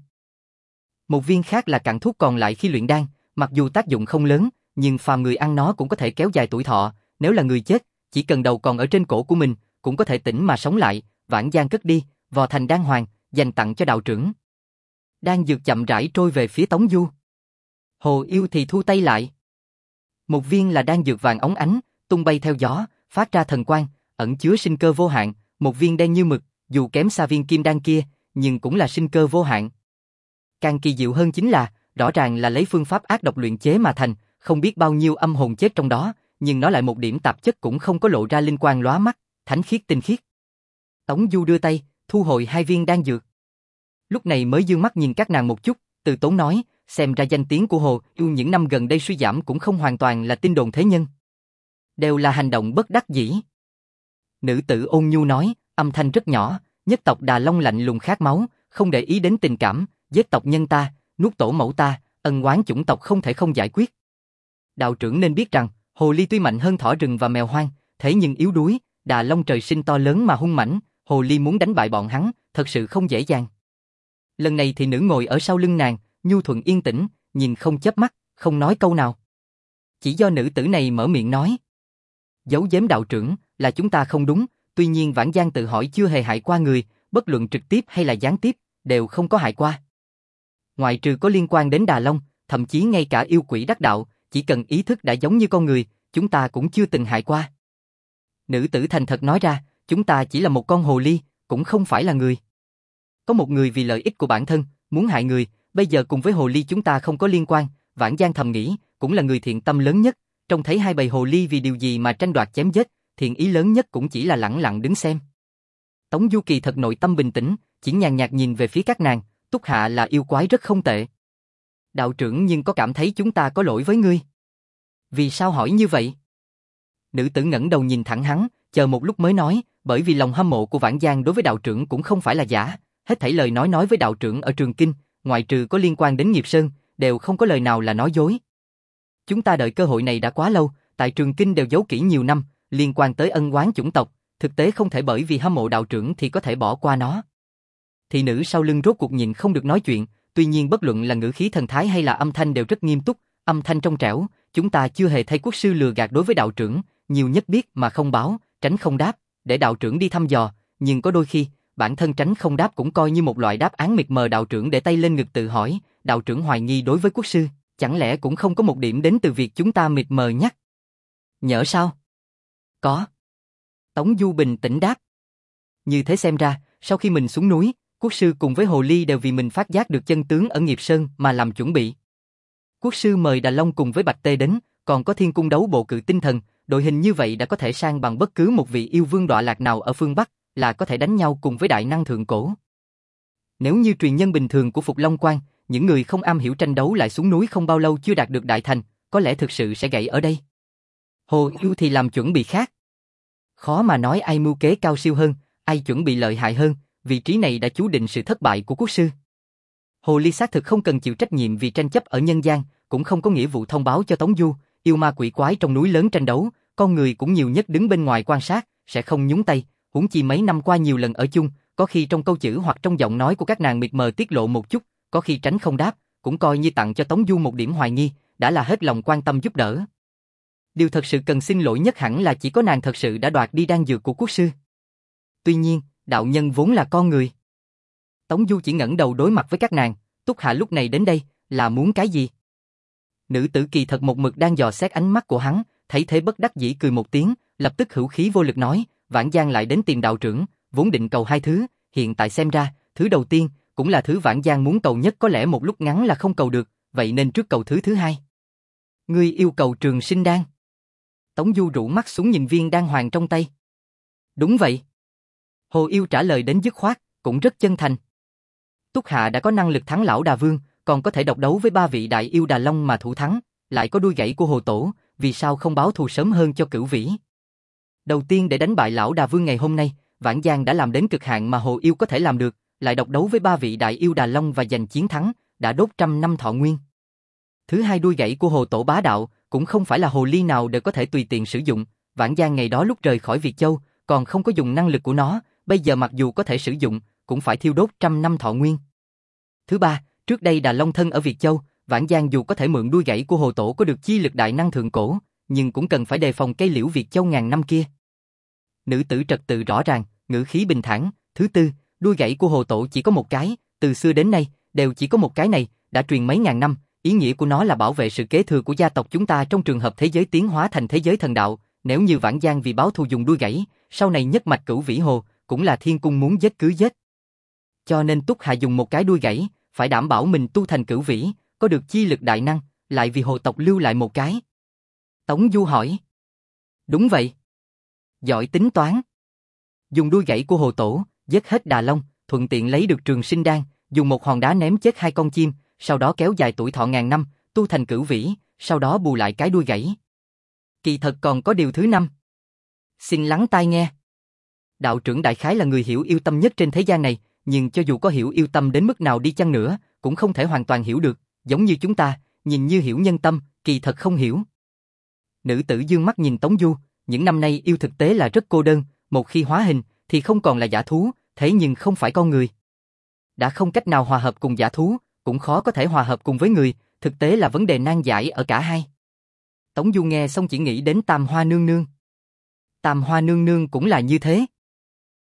Một viên khác là cặn thuốc còn lại khi luyện đan, mặc dù tác dụng không lớn, nhưng phàm người ăn nó cũng có thể kéo dài tuổi thọ, nếu là người chết, chỉ cần đầu còn ở trên cổ của mình, cũng có thể tỉnh mà sống lại, vãn gian cất đi, vò thành đan hoàng, dành tặng cho đạo trưởng. Đan dược chậm rãi trôi về phía Tống Du. Hồ Yêu thì thu tay lại. Một viên là đan dược vàng óng ánh, tung bay theo gió, phát ra thần quang, ẩn chứa sinh cơ vô hạn, một viên đen như mực, dù kém xa viên kim đan kia, nhưng cũng là sinh cơ vô hạn. Càng kỳ diệu hơn chính là, rõ ràng là lấy phương pháp ác độc luyện chế mà thành, không biết bao nhiêu âm hồn chết trong đó, nhưng nó lại một điểm tạp chất cũng không có lộ ra linh quang lóa mắt, thánh khiết tinh khiết. Tống Du đưa tay, thu hồi hai viên đan dược. Lúc này mới dương mắt nhìn các nàng một chút, từ tốn nói, xem ra danh tiếng của Hồ Yêu những năm gần đây suy giảm cũng không hoàn toàn là tin đồn thế nhân. Đều là hành động bất đắc dĩ. Nữ tử ôn nhu nói, âm thanh rất nhỏ, nhất tộc Đà Long lạnh lùng khát máu, không để ý đến tình cảm, giết tộc nhân ta, nuốt tổ mẫu ta, ân oán chủng tộc không thể không giải quyết. Đạo trưởng nên biết rằng, Hồ Ly tuy mạnh hơn thỏ rừng và mèo hoang, thế nhưng yếu đuối, Đà Long trời sinh to lớn mà hung mãnh, Hồ Ly muốn đánh bại bọn hắn, thật sự không dễ dàng. Lần này thì nữ ngồi ở sau lưng nàng, nhu thuận yên tĩnh, nhìn không chớp mắt, không nói câu nào. Chỉ do nữ tử này mở miệng nói. Giấu giếm đạo trưởng, là chúng ta không đúng, tuy nhiên Vãn Giang tự hỏi chưa hề hại qua người, bất luận trực tiếp hay là gián tiếp, đều không có hại qua. Ngoại trừ có liên quan đến Đà Long, thậm chí ngay cả yêu quỷ đắc đạo, chỉ cần ý thức đã giống như con người, chúng ta cũng chưa từng hại qua. Nữ tử thành thật nói ra, chúng ta chỉ là một con hồ ly, cũng không phải là người. Có một người vì lợi ích của bản thân, muốn hại người, bây giờ cùng với hồ ly chúng ta không có liên quan, Vãn Giang thầm nghĩ, cũng là người thiện tâm lớn nhất, trông thấy hai bầy hồ ly vì điều gì mà tranh đoạt chém giết, thiện ý lớn nhất cũng chỉ là lẳng lặng đứng xem. Tống Du kỳ thật nội tâm bình tĩnh, chỉ nhàn nhạt nhìn về phía các nàng, Túc Hạ là yêu quái rất không tệ. Đạo trưởng nhưng có cảm thấy chúng ta có lỗi với ngươi? Vì sao hỏi như vậy? Nữ tử ngẩng đầu nhìn thẳng hắn, chờ một lúc mới nói, bởi vì lòng hâm mộ của Vãn Giang đối với đạo trưởng cũng không phải là giả, hết thảy lời nói nói với đạo trưởng ở Trường Kinh, ngoại trừ có liên quan đến Nghiệp Sơn, đều không có lời nào là nói dối. Chúng ta đợi cơ hội này đã quá lâu, tại Trường Kinh đều giấu kỹ nhiều năm, liên quan tới ân oán chủng tộc, thực tế không thể bởi vì hâm mộ đạo trưởng thì có thể bỏ qua nó. Thị nữ sau lưng rốt cuộc nhịn không được nói chuyện, tuy nhiên bất luận là ngữ khí thần thái hay là âm thanh đều rất nghiêm túc, âm thanh trong trẻo, chúng ta chưa hề thấy quốc sư lừa gạt đối với đạo trưởng, nhiều nhất biết mà không báo, tránh không đáp, để đạo trưởng đi thăm dò, nhưng có đôi khi, bản thân tránh không đáp cũng coi như một loại đáp án mịt mờ. Đạo trưởng để tay lên ngực tự hỏi, đạo trưởng hoài nghi đối với quốc sư, chẳng lẽ cũng không có một điểm đến từ việc chúng ta mịt mờ nhắc nhở sao? Có. Tống Du bình tĩnh đáp. Như thế xem ra, sau khi mình xuống núi, quốc sư cùng với hồ ly đều vì mình phát giác được chân tướng ở Nghiệp Sơn mà làm chuẩn bị. Quốc sư mời Đà Long cùng với Bạch Tê đến, còn có Thiên Cung đấu bộ cự tinh thần, đội hình như vậy đã có thể sang bằng bất cứ một vị yêu vương đọa lạc nào ở phương Bắc, là có thể đánh nhau cùng với đại năng thượng cổ. Nếu như truyền nhân bình thường của Phục Long Quan, những người không am hiểu tranh đấu lại xuống núi không bao lâu chưa đạt được đại thành, có lẽ thực sự sẽ gãy ở đây. Hồ Yêu thì làm chuẩn bị khác. Khó mà nói ai mưu kế cao siêu hơn, ai chuẩn bị lợi hại hơn, vị trí này đã chú định sự thất bại của quốc sư. Hồ ly xác thực không cần chịu trách nhiệm vì tranh chấp ở nhân gian, cũng không có nghĩa vụ thông báo cho Tống Du, yêu ma quỷ quái trong núi lớn tranh đấu, con người cũng nhiều nhất đứng bên ngoài quan sát, sẽ không nhúng tay, huống chi mấy năm qua nhiều lần ở chung, có khi trong câu chữ hoặc trong giọng nói của các nàng mịt mờ tiết lộ một chút, có khi tránh không đáp, cũng coi như tặng cho Tống Du một điểm hoài nghi, đã là hết lòng quan tâm giúp đỡ. Điều thật sự cần xin lỗi nhất hẳn là chỉ có nàng thật sự đã đoạt đi đan dược của quốc sư. Tuy nhiên, đạo nhân vốn là con người. Tống Du chỉ ngẩng đầu đối mặt với các nàng, Túc Hạ lúc này đến đây, là muốn cái gì? Nữ tử kỳ thật một mực đang dò xét ánh mắt của hắn, thấy thế bất đắc dĩ cười một tiếng, lập tức hữu khí vô lực nói, Vãn Giang lại đến tìm đạo trưởng, vốn định cầu hai thứ, hiện tại xem ra, thứ đầu tiên, cũng là thứ Vãn Giang muốn cầu nhất có lẽ một lúc ngắn là không cầu được, vậy nên trước cầu thứ thứ hai. Ngươi yêu cầu trường sinh đan. Tống Du rũ mắt xuống nhìn viên đan hoàng trong tay. Đúng vậy. Hồ Yêu trả lời đến dứt khoát, cũng rất chân thành. Túc Hạ đã có năng lực thắng lão Đà Vương, còn có thể độc đấu với ba vị đại yêu Đà Long mà thủ thắng, lại có đuôi gãy của Hồ Tổ, vì sao không báo thù sớm hơn cho Cửu Vĩ? Đầu tiên để đánh bại lão Đà Vương ngày hôm nay, Vãn Giang đã làm đến cực hạn mà Hồ Yêu có thể làm được, lại độc đấu với ba vị đại yêu Đà Long và giành chiến thắng, đã đốt trăm năm thọ nguyên. Thứ hai, đuôi gãy của Hồ Tổ bá đạo, cũng không phải là hồ ly nào đều có thể tùy tiện sử dụng, Vãn Giang ngày đó lúc rời khỏi Việt Châu, còn không có dùng năng lực của nó, bây giờ mặc dù có thể sử dụng, cũng phải thiêu đốt trăm năm thọ nguyên. Thứ ba, trước đây Đà Long thân ở Việt Châu, Vãn Giang dù có thể mượn đuôi gãy của Hồ Tổ có được chi lực đại năng thượng cổ, nhưng cũng cần phải đề phòng cây liễu Việt Châu ngàn năm kia. Nữ tử trật tự rõ ràng, ngữ khí bình thản. Thứ tư, đuôi gãy của Hồ Tổ chỉ có một cái, từ xưa đến nay, đều chỉ có một cái này, đã truyền mấy ngàn năm, ý nghĩa của nó là bảo vệ sự kế thừa của gia tộc chúng ta trong trường hợp thế giới tiến hóa thành thế giới thần đạo, nếu như Vãn Giang vì báo thù dùng đuôi gãy, sau này nhất mạch Cửu Vĩ Hồ, cũng là Thiên Cung muốn giết cứ giết. Cho nên Túc Hạ dùng một cái đuôi gãy, phải đảm bảo mình tu thành Cửu Vĩ, có được chi lực đại năng, lại vì hồ tộc lưu lại một cái. Tống Du hỏi. Đúng vậy. Giỏi tính toán. Dùng đuôi gãy của Hồ Tổ, giết hết Đà Long, thuận tiện lấy được trường sinh đan, dùng một hòn đá ném chết hai con chim, sau đó kéo dài tuổi thọ ngàn năm, tu thành Cửu Vĩ, sau đó bù lại cái đuôi gãy. Kỳ thật còn có điều thứ năm. Xin lắng tai nghe. Đạo trưởng đại khái là người hiểu yêu tâm nhất trên thế gian này, nhưng cho dù có hiểu yêu tâm đến mức nào đi chăng nữa, cũng không thể hoàn toàn hiểu được, giống như chúng ta, nhìn như hiểu nhân tâm, kỳ thật không hiểu. Nữ tử dương mắt nhìn Tống Du, những năm nay yêu thực tế là rất cô đơn, một khi hóa hình thì không còn là dã thú, thế nhưng không phải con người. Đã không cách nào hòa hợp cùng dã thú, cũng khó có thể hòa hợp cùng với người, thực tế là vấn đề nan giải ở cả hai. Tống Du nghe xong chỉ nghĩ đến Tam Hoa Nương Nương. Tam Hoa Nương Nương cũng là như thế.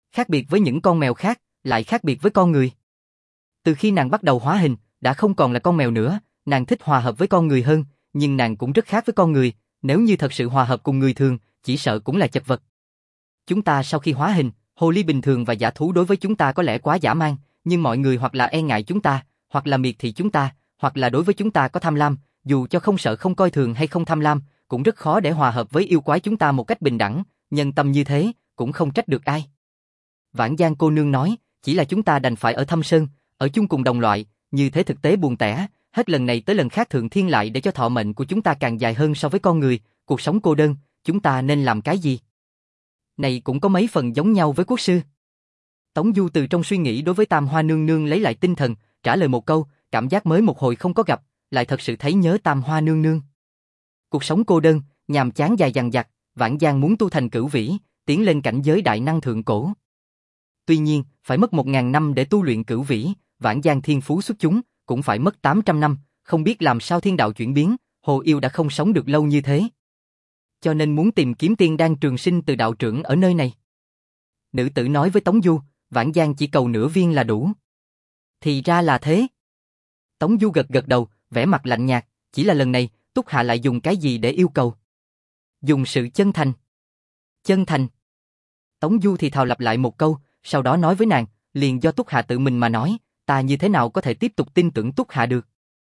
Khác biệt với những con mèo khác, lại khác biệt với con người. Từ khi nàng bắt đầu hóa hình, đã không còn là con mèo nữa, nàng thích hòa hợp với con người hơn, nhưng nàng cũng rất khác với con người, nếu như thật sự hòa hợp cùng người thường, chỉ sợ cũng là chật vật. Chúng ta sau khi hóa hình, hồ ly bình thường và dã thú đối với chúng ta có lẽ quá dã man, nhưng mọi người hoặc là e ngại chúng ta, hoặc là miệt thị chúng ta, hoặc là đối với chúng ta có tham lam, dù cho không sợ không coi thường hay không tham lam, cũng rất khó để hòa hợp với yêu quái chúng ta một cách bình đẳng, nhân tâm như thế, cũng không trách được ai. Vãn Giang cô nương nói, chỉ là chúng ta đành phải ở thâm sơn, ở chung cùng đồng loại, như thế thực tế buồn tẻ, hết lần này tới lần khác thượng thiên lại để cho thọ mệnh của chúng ta càng dài hơn so với con người, cuộc sống cô đơn, chúng ta nên làm cái gì? Này cũng có mấy phần giống nhau với quốc sư. Tống Du từ trong suy nghĩ đối với Tam Hoa nương nương lấy lại tinh thần, trả lời một câu, cảm giác mới một hồi không có gặp, lại thật sự thấy nhớ Tam Hoa nương nương. Cuộc sống cô đơn, nhàm chán dài dằng dặc, Vãn Giang muốn tu thành cửu vĩ, tiến lên cảnh giới đại năng thượng cổ. Tuy nhiên, phải mất một ngàn năm để tu luyện cửu vĩ, Vãn Giang thiên phú xuất chúng, cũng phải mất tám trăm năm, không biết làm sao thiên đạo chuyển biến, Hồ Yêu đã không sống được lâu như thế. Cho nên muốn tìm kiếm tiên đan trường sinh từ đạo trưởng ở nơi này. Nữ tử nói với Tống Du, Vãn Giang chỉ cầu nửa viên là đủ. Thì ra là thế. Tống Du gật gật đầu, vẻ mặt lạnh nhạt, chỉ là lần này, Túc Hạ lại dùng cái gì để yêu cầu? Dùng sự chân thành. Chân thành. Tống Du thì thào lặp lại một câu, sau đó nói với nàng, liền do Túc Hạ tự mình mà nói, ta như thế nào có thể tiếp tục tin tưởng Túc Hạ được.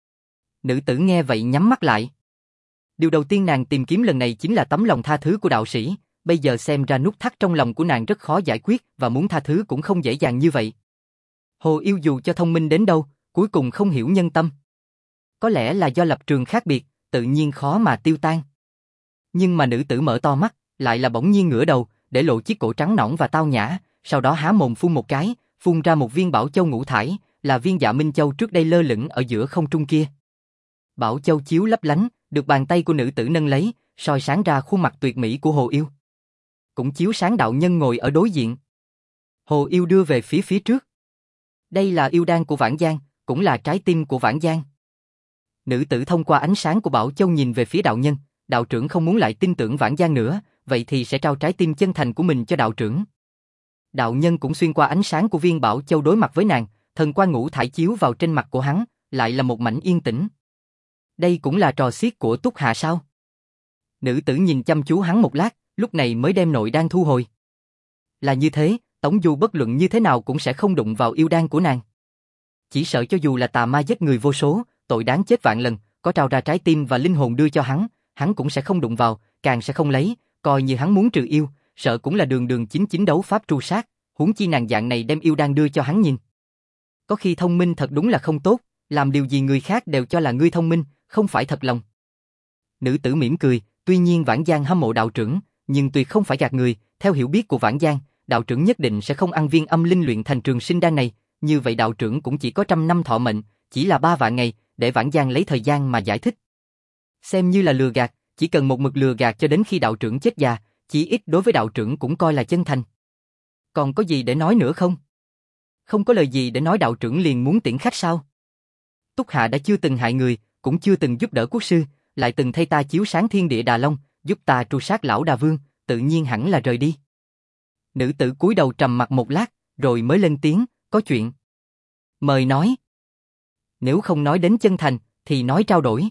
Nữ tử nghe vậy nhắm mắt lại. Điều đầu tiên nàng tìm kiếm lần này chính là tấm lòng tha thứ của đạo sĩ, bây giờ xem ra nút thắt trong lòng của nàng rất khó giải quyết và muốn tha thứ cũng không dễ dàng như vậy. Hồ Yêu dù cho thông minh đến đâu, cuối cùng không hiểu nhân tâm. Có lẽ là do lập trường khác biệt, tự nhiên khó mà tiêu tan. Nhưng mà nữ tử mở to mắt, lại là bỗng nhiên ngửa đầu, để lộ chiếc cổ trắng nõn và tao nhã, sau đó há mồm phun một cái, phun ra một viên bảo châu ngũ thải, là viên Dạ Minh Châu trước đây lơ lửng ở giữa không trung kia. Bảo châu chiếu lấp lánh, được bàn tay của nữ tử nâng lấy, soi sáng ra khuôn mặt tuyệt mỹ của Hồ Yêu. Cũng chiếu sáng đạo nhân ngồi ở đối diện. Hồ Yêu đưa về phía phía trước. Đây là yêu đan của Vãn Giang, cũng là trái tim của Vãn Giang. Nữ tử thông qua ánh sáng của Bảo Châu nhìn về phía đạo nhân, đạo trưởng không muốn lại tin tưởng Vãn Giang nữa, vậy thì sẽ trao trái tim chân thành của mình cho đạo trưởng. Đạo nhân cũng xuyên qua ánh sáng của viên Bảo Châu đối mặt với nàng, thần quang ngũ thải chiếu vào trên mặt của hắn, lại là một mảnh yên tĩnh. Đây cũng là trò xiết của Túc Hạ sao? Nữ tử nhìn chăm chú hắn một lát, lúc này mới đem nội đan thu hồi. Là như thế, Tống Du bất luận như thế nào cũng sẽ không đụng vào yêu đan của nàng. Chỉ sợ cho dù là tà ma giết người vô số, tội đáng chết vạn lần, có trao ra trái tim và linh hồn đưa cho hắn, hắn cũng sẽ không đụng vào, càng sẽ không lấy, coi như hắn muốn trừ yêu, sợ cũng là đường đường chính chính đấu pháp tru sát, huống chi nàng dạng này đem yêu đan đưa cho hắn nhìn. Có khi thông minh thật đúng là không tốt, làm điều gì người khác đều cho là ngươi thông minh, không phải thật lòng. Nữ tử mỉm cười, tuy nhiên Vãn Giang hâm mộ đạo trưởng, nhưng tuyệt không phải gạt người, theo hiểu biết của Vãn Giang, đạo trưởng nhất định sẽ không ăn viên âm linh luyện thành trường sinh đan này, như vậy đạo trưởng cũng chỉ có trăm năm thọ mệnh, chỉ là ba vạn ngày, để Vãn Giang lấy thời gian mà giải thích. Xem như là lừa gạt, chỉ cần một mực lừa gạt cho đến khi đạo trưởng chết già, chỉ ít đối với đạo trưởng cũng coi là chân thành. Còn có gì để nói nữa không? Không có lời gì để nói đạo trưởng liền muốn tiễn khách sao? Túc Hạ đã chưa từng hại người, cũng chưa từng giúp đỡ quốc sư, lại từng thay ta chiếu sáng thiên địa Đà Long, giúp ta tru sát lão Đà Vương, tự nhiên hẳn là rời đi. Nữ tử cúi đầu trầm mặt một lát, rồi mới lên tiếng, có chuyện. Mời nói. Nếu không nói đến chân thành, thì nói trao đổi.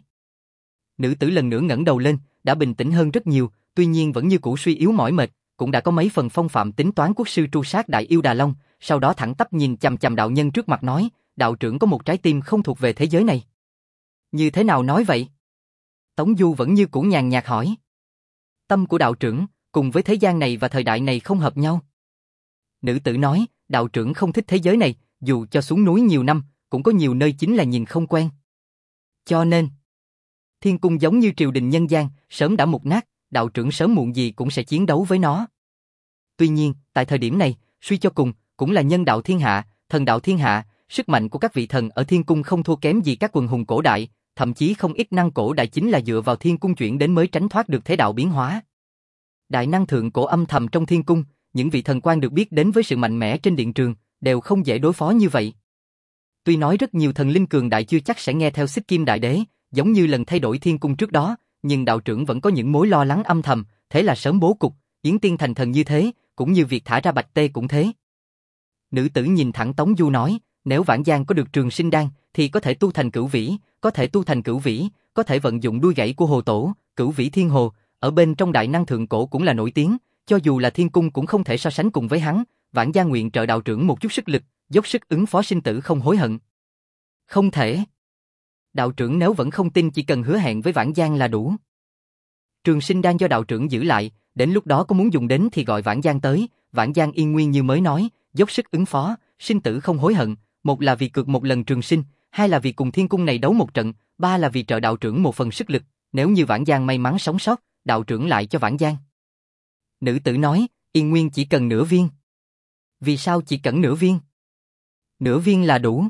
Nữ tử lần nữa ngẩng đầu lên, đã bình tĩnh hơn rất nhiều, tuy nhiên vẫn như cũ suy yếu mỏi mệt, cũng đã có mấy phần phong phạm tính toán quốc sư tru sát đại yêu Đà Long, sau đó thẳng tắp nhìn chằm chằm đạo nhân trước mặt nói, đạo trưởng có một trái tim không thuộc về thế giới này. Như thế nào nói vậy? Tống Du vẫn như cũ nhàn nhạt hỏi. Tâm của đạo trưởng, cùng với thế gian này và thời đại này không hợp nhau. Nữ tử nói, đạo trưởng không thích thế giới này, dù cho xuống núi nhiều năm, cũng có nhiều nơi chính là nhìn không quen. Cho nên, thiên cung giống như triều đình nhân gian, sớm đã mục nát, đạo trưởng sớm muộn gì cũng sẽ chiến đấu với nó. Tuy nhiên, tại thời điểm này, suy cho cùng, cũng là nhân đạo thiên hạ, thần đạo thiên hạ, sức mạnh của các vị thần ở thiên cung không thua kém gì các quần hùng cổ đại, thậm chí không ít năng cổ đại chính là dựa vào thiên cung chuyển đến mới tránh thoát được thế đạo biến hóa. Đại năng thượng cổ âm thầm trong thiên cung, những vị thần quan được biết đến với sự mạnh mẽ trên điện trường, đều không dễ đối phó như vậy. Tuy nói rất nhiều thần linh cường đại chưa chắc sẽ nghe theo Xích Kim Đại Đế, giống như lần thay đổi thiên cung trước đó, nhưng đạo trưởng vẫn có những mối lo lắng âm thầm, thế là sớm bố cục, Yến Tiên thành thần như thế, cũng như việc thả ra bạch tê cũng thế. Nữ tử nhìn thẳng Tống Du nói, nếu Vãn Giang có được trường sinh đan, thì có thể tu thành cửu vĩ, có thể tu thành cửu vĩ, có thể vận dụng đuôi gãy của hồ tổ, cửu vĩ thiên hồ, ở bên trong đại năng thượng cổ cũng là nổi tiếng, cho dù là thiên cung cũng không thể so sánh cùng với hắn. Vãn Giang nguyện trợ đạo trưởng một chút sức lực, dốc sức ứng phó sinh tử không hối hận. Không thể. Đạo trưởng nếu vẫn không tin chỉ cần hứa hẹn với Vãn Giang là đủ. Trường sinh đan do đạo trưởng giữ lại, đến lúc đó có muốn dùng đến thì gọi Vãn Giang tới. Vãn Giang yên nguyên như mới nói, dốc sức ứng phó, sinh tử không hối hận, một là vì cược một lần trường sinh, hai là vì cùng thiên cung này đấu một trận, ba là vì trợ đạo trưởng một phần sức lực, nếu như Vãn Giang may mắn sống sót, đạo trưởng lại cho Vãn Giang. Nữ tử nói, yên nguyên chỉ cần nửa viên. Vì sao chỉ cần nửa viên? Nửa viên là đủ.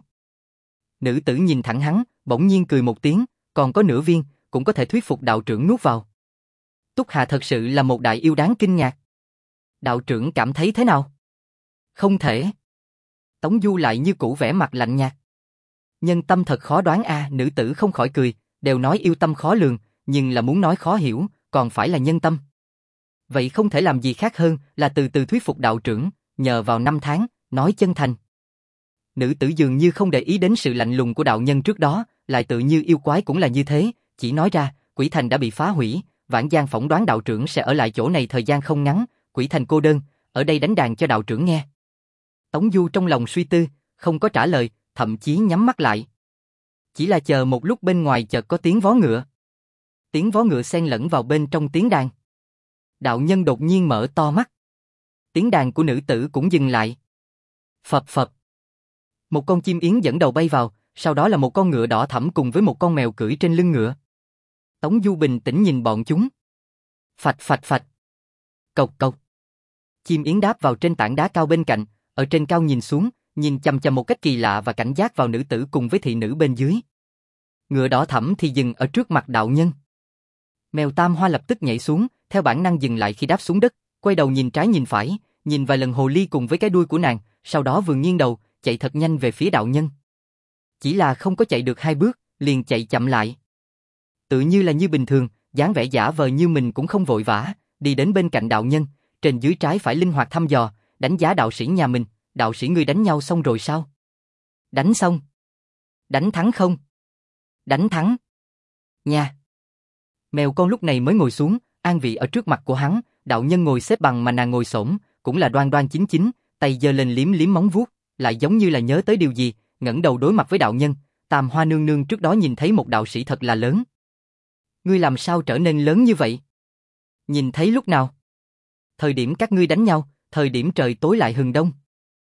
Nữ tử nhìn thẳng hắn, bỗng nhiên cười một tiếng, còn có nửa viên, cũng có thể thuyết phục đạo trưởng nuốt vào. Túc Hà thật sự là một đại yêu đáng kinh ngạc. Đạo trưởng cảm thấy thế nào? Không thể. Tống Du lại như cũ vẻ mặt lạnh nhạt. Nhân tâm thật khó đoán a, à, nữ tử không khỏi cười, đều nói yêu tâm khó lường, nhưng là muốn nói khó hiểu, còn phải là nhân tâm. Vậy không thể làm gì khác hơn là từ từ thuyết phục đạo trưởng, nhờ vào năm tháng, nói chân thành. Nữ tử dường như không để ý đến sự lạnh lùng của đạo nhân trước đó, lại tự như yêu quái cũng là như thế, chỉ nói ra, Quỷ Thành đã bị phá hủy, Vãn Giang phỏng đoán đạo trưởng sẽ ở lại chỗ này thời gian không ngắn, Quỷ Thành cô đơn, ở đây đánh đàn cho đạo trưởng nghe. Tống Du trong lòng suy tư, không có trả lời, thậm chí nhắm mắt lại. Chỉ là chờ một lúc bên ngoài chợt có tiếng vó ngựa. Tiếng vó ngựa xen lẫn vào bên trong tiếng đàn. Đạo nhân đột nhiên mở to mắt. Tiếng đàn của nữ tử cũng dừng lại. Phập phập. Một con chim yến dẫn đầu bay vào, sau đó là một con ngựa đỏ thẫm cùng với một con mèo cưỡi trên lưng ngựa. Tống Du bình tĩnh nhìn bọn chúng. Phạch phạch phạch. Cộc cộc. Chim yến đáp vào trên tảng đá cao bên cạnh, ở trên cao nhìn xuống, nhìn chằm chằm một cách kỳ lạ và cảnh giác vào nữ tử cùng với thị nữ bên dưới. Ngựa đỏ thẫm thì dừng ở trước mặt đạo nhân. Mèo Tam Hoa lập tức nhảy xuống, theo bản năng dừng lại khi đáp xuống đất, quay đầu nhìn trái nhìn phải, nhìn vài lần hồ ly cùng với cái đuôi của nàng, sau đó vừa nghiêng đầu, chạy thật nhanh về phía đạo nhân. Chỉ là không có chạy được hai bước, liền chạy chậm lại. Tự như là như bình thường, dáng vẻ giả vờ như mình cũng không vội vã, đi đến bên cạnh đạo nhân, trên dưới trái phải linh hoạt thăm dò, đánh giá đạo sĩ nhà mình. Đạo sĩ ngươi đánh nhau xong rồi sao? Đánh xong. Đánh thắng không? Đánh thắng. Nha. Mèo con lúc này mới ngồi xuống, an vị ở trước mặt của hắn, đạo nhân ngồi xếp bằng mà nàng ngồi xổm, cũng là đoan đoan chính chính, tay giơ lên liếm liếm móng vuốt, lại giống như là nhớ tới điều gì, ngẩng đầu đối mặt với đạo nhân. Tam Hoa nương nương trước đó nhìn thấy một đạo sĩ thật là lớn. Ngươi làm sao trở nên lớn như vậy? Nhìn thấy lúc nào? Thời điểm các ngươi đánh nhau, thời điểm trời tối lại hừng đông.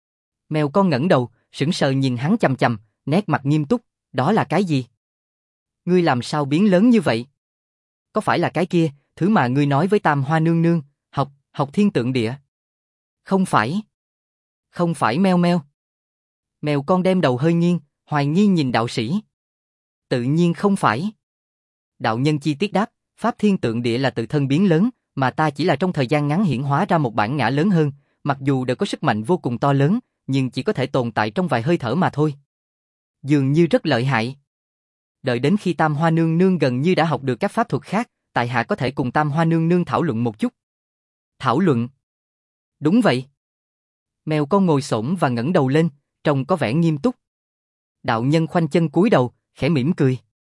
Mèo con ngẩng đầu, sững sờ nhìn hắn chằm chằm, nét mặt nghiêm túc, đó là cái gì? Ngươi làm sao biến lớn như vậy? Có phải là cái kia, thứ mà ngươi nói với Tam Hoa nương nương, học, học thiên tượng địa? Không phải. Không phải meo meo. Mèo con đem đầu hơi nghiêng, hoài nghi nhìn đạo sĩ. Tự nhiên không phải. Đạo nhân chi tiết đáp, pháp thiên tượng địa là tự thân biến lớn, mà ta chỉ là trong thời gian ngắn hiển hóa ra một bản ngã lớn hơn, mặc dù đều có sức mạnh vô cùng to lớn, nhưng chỉ có thể tồn tại trong vài hơi thở mà thôi. Dường như rất lợi hại. Đợi đến khi Tam Hoa nương nương gần như đã học được các pháp thuật khác, tại hạ có thể cùng Tam Hoa nương nương thảo luận một chút. Thảo luận? Đúng vậy. Mèo con ngồi xổm và ngẩng đầu lên, trông có vẻ nghiêm túc. Đạo nhân khoanh chân cúi đầu, khẽ mỉm cười.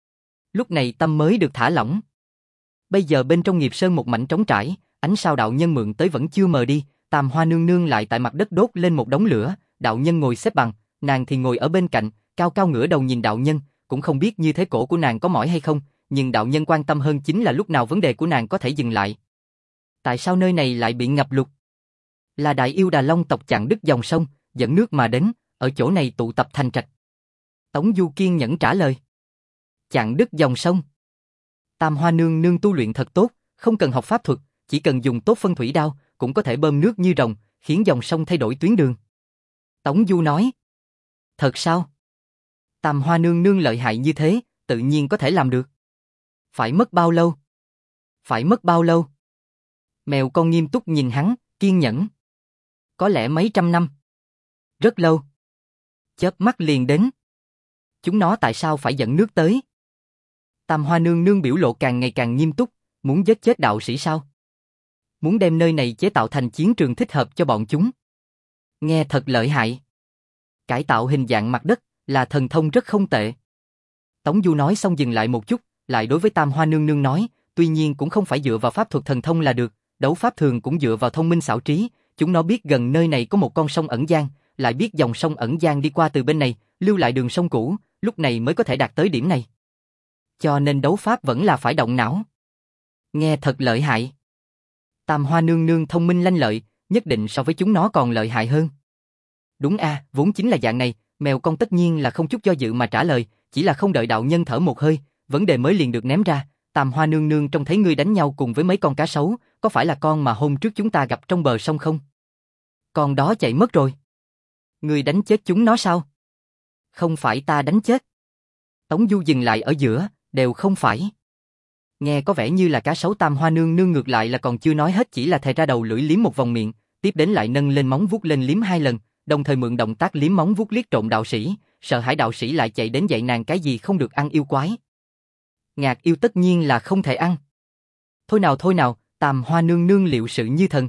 Lúc này tâm mới được thả lỏng. Bây giờ bên trong nghiệp sơn một mảnh trống trải, ánh sao đạo nhân mượn tới vẫn chưa mờ đi, Tam Hoa nương nương lại tại mặt đất đốt lên một đống lửa, đạo nhân ngồi xếp bằng, nàng thì ngồi ở bên cạnh, cao cao ngửa đầu nhìn đạo nhân, cũng không biết như thế cổ của nàng có mỏi hay không, nhưng đạo nhân quan tâm hơn chính là lúc nào vấn đề của nàng có thể dừng lại. Tại sao nơi này lại bị ngập lụt? Là đại yêu Đà Long tộc chặn đứt dòng sông, dẫn nước mà đến, ở chỗ này tụ tập thành trạch. Tống Du kiên nhẫn trả lời. Chặn đứt dòng sông. Tam Hoa nương nương tu luyện thật tốt, không cần học pháp thuật, chỉ cần dùng tốt phân thủy đao, cũng có thể bơm nước như rồng, khiến dòng sông thay đổi tuyến đường. Tống Du nói. Thật sao? Tam Hoa nương nương lợi hại như thế, tự nhiên có thể làm được. Phải mất bao lâu? Phải mất bao lâu? Mèo con nghiêm túc nhìn hắn, kiên nhẫn. Có lẽ mấy trăm năm. Rất lâu. Chớp mắt liền đến. Chúng nó tại sao phải dẫn nước tới? Tam Hoa nương nương biểu lộ càng ngày càng nghiêm túc, muốn giết chết đạo sĩ sao? Muốn đem nơi này chế tạo thành chiến trường thích hợp cho bọn chúng. Nghe thật lợi hại. Cải tạo hình dạng mặt đất là thần thông rất không tệ. Tống Du nói xong dừng lại một chút, lại đối với Tam Hoa Nương Nương nói, tuy nhiên cũng không phải dựa vào pháp thuật thần thông là được, đấu pháp thường cũng dựa vào thông minh xảo trí, chúng nó biết gần nơi này có một con sông ẩn giang, lại biết dòng sông ẩn giang đi qua từ bên này, lưu lại đường sông cũ, lúc này mới có thể đạt tới điểm này. Cho nên đấu pháp vẫn là phải động não. Nghe thật lợi hại. Tam Hoa Nương Nương thông minh lanh lợi, nhất định so với chúng nó còn lợi hại hơn. Đúng a, vốn chính là dạng này, mèo con tất nhiên là không chút do dự mà trả lời, chỉ là không đợi đạo nhân thở một hơi, vấn đề mới liền được ném ra. Tam Hoa Nương Nương trông thấy ngươi đánh nhau cùng với mấy con cá sấu, có phải là con mà hôm trước chúng ta gặp trong bờ sông không? Con đó chạy mất rồi. Ngươi đánh chết chúng nó sao? Không phải ta đánh chết. Tống Du dừng lại ở giữa, đều không phải. Nghe có vẻ như là cá sấu. Tam Hoa Nương Nương ngược lại là còn chưa nói hết, chỉ là thè ra đầu lưỡi liếm một vòng miệng, tiếp đến lại nâng lên móng vuốt lên liếm hai lần, đồng thời mượn động tác liếm móng vuốt liếc trộm đạo sĩ, sợ hãi đạo sĩ lại chạy đến dạy nàng cái gì không được ăn yêu quái. Ngạc yêu tất nhiên là không thể ăn. Thôi nào thôi nào, Tam Hoa Nương Nương liệu sự như thần.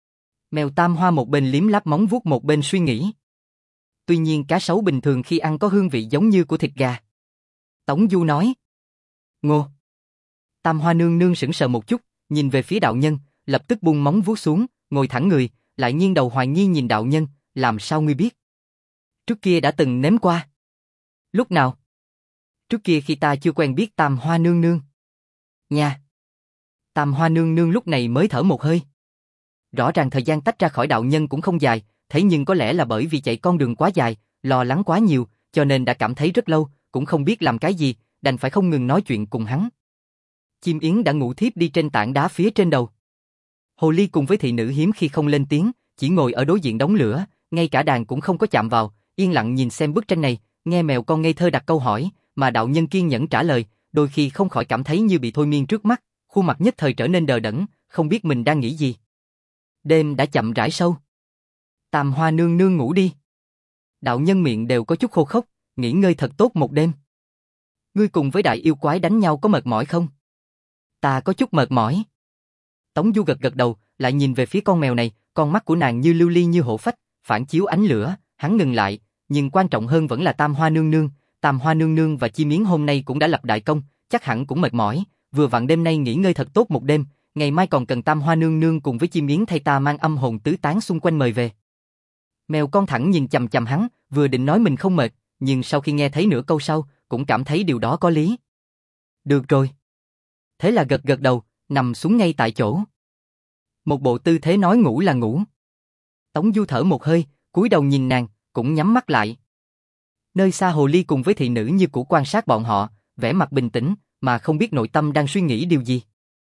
Mèo Tam Hoa một bên liếm láp móng vuốt một bên suy nghĩ. Tuy nhiên cá sấu bình thường khi ăn có hương vị giống như của thịt gà. Tống Du nói. Ngô. Tam Hoa Nương Nương sững sờ một chút, nhìn về phía đạo nhân, lập tức buông móng vuốt xuống, ngồi thẳng người, lại nghiêng đầu hoài nghi nhìn đạo nhân, làm sao ngươi biết? Trước kia đã từng nếm qua. Lúc nào? Trước kia khi ta chưa quen biết Tam Hoa Nương Nương. Nha. Tam Hoa Nương Nương lúc này mới thở một hơi. Rõ ràng thời gian tách ra khỏi đạo nhân cũng không dài, thế nhưng có lẽ là bởi vì chạy con đường quá dài, lo lắng quá nhiều, cho nên đã cảm thấy rất lâu, cũng không biết làm cái gì, đành phải không ngừng nói chuyện cùng hắn. Chim yến đã ngủ thiếp đi trên tảng đá phía trên đầu. Hồ ly cùng với thị nữ hiếm khi không lên tiếng, chỉ ngồi ở đối diện đống lửa, ngay cả đàn cũng không có chạm vào, yên lặng nhìn xem bức tranh này, nghe mèo con ngây thơ đặt câu hỏi, mà đạo nhân kiên nhẫn trả lời, đôi khi không khỏi cảm thấy như bị thôi miên trước mắt, khuôn mặt nhất thời trở nên đờ đẫn, không biết mình đang nghĩ gì. Đêm đã chậm rãi sâu. Tam Hoa Nương Nương ngủ đi. Đạo nhân miệng đều có chút khô khốc, nghỉ ngơi thật tốt một đêm. Ngươi cùng với đại yêu quái đánh nhau có mệt mỏi không? Ta có chút mệt mỏi. Tống Du gật gật đầu, lại nhìn về phía con mèo này, con mắt của nàng như lưu ly như hổ phách, phản chiếu ánh lửa, hắn ngừng lại, nhưng quan trọng hơn vẫn là Tam Hoa Nương Nương. Tam Hoa Nương Nương và chim yến hôm nay cũng đã lập đại công, chắc hẳn cũng mệt mỏi, vừa vặn đêm nay nghỉ ngơi thật tốt một đêm, ngày mai còn cần Tam Hoa Nương Nương cùng với chim yến thay ta mang âm hồn tứ tán xung quanh mời về. Mèo con thẳng nhìn chằm chằm hắn, vừa định nói mình không mệt, nhưng sau khi nghe thấy nửa câu sau, cũng cảm thấy điều đó có lý. Được rồi. Thế là gật gật đầu, nằm xuống ngay tại chỗ. Một bộ tư thế nói ngủ là ngủ. Tống Du thở một hơi, cúi đầu nhìn nàng, cũng nhắm mắt lại. Nơi xa hồ ly cùng với thị nữ như cũ quan sát bọn họ, vẻ mặt bình tĩnh, mà không biết nội tâm đang suy nghĩ điều gì.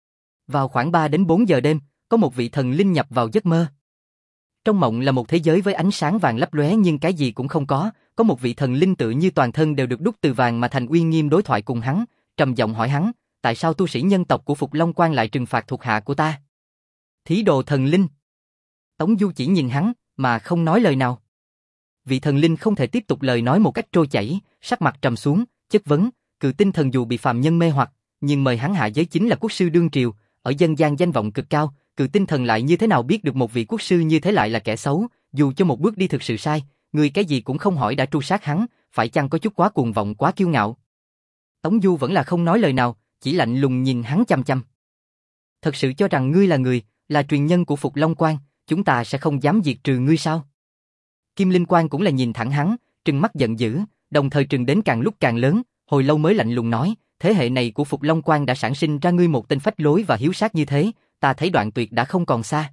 Vào khoảng ba đến bốn giờ đêm, có một vị thần linh nhập vào giấc mơ. Trong mộng là một thế giới với ánh sáng vàng lấp lóe nhưng cái gì cũng không có, có một vị thần linh tự như toàn thân đều được đúc từ vàng mà thành uy nghiêm đối thoại cùng hắn, trầm giọng hỏi hắn, tại sao tu sĩ nhân tộc của Phục Long Quan lại trừng phạt thuộc hạ của ta? Thí đồ thần linh. Tống Du chỉ nhìn hắn, mà không nói lời nào. Vị thần linh không thể tiếp tục lời nói một cách trôi chảy, sắc mặt trầm xuống, chất vấn, Cự Tinh Thần dù bị phàm nhân mê hoặc, nhưng mời hắn hạ giới chính là quốc sư đương triều, ở dân gian danh vọng cực cao, Cự Tinh Thần lại như thế nào biết được một vị quốc sư như thế lại là kẻ xấu, dù cho một bước đi thực sự sai, người cái gì cũng không hỏi đã tru sát hắn, phải chăng có chút quá cuồng vọng quá kiêu ngạo? Tống Du vẫn là không nói lời nào, chỉ lạnh lùng nhìn hắn chăm chăm. Thật sự cho rằng ngươi là người, là truyền nhân của Phục Long Quan, chúng ta sẽ không dám diệt trừ ngươi sao? Kim Linh Quan cũng là nhìn thẳng hắn, trừng mắt giận dữ, đồng thời trừng đến càng lúc càng lớn, hồi lâu mới lạnh lùng nói, thế hệ này của Phục Long Quan đã sản sinh ra ngươi một tên phách lối và hiếu sát như thế, ta thấy đoạn tuyệt đã không còn xa.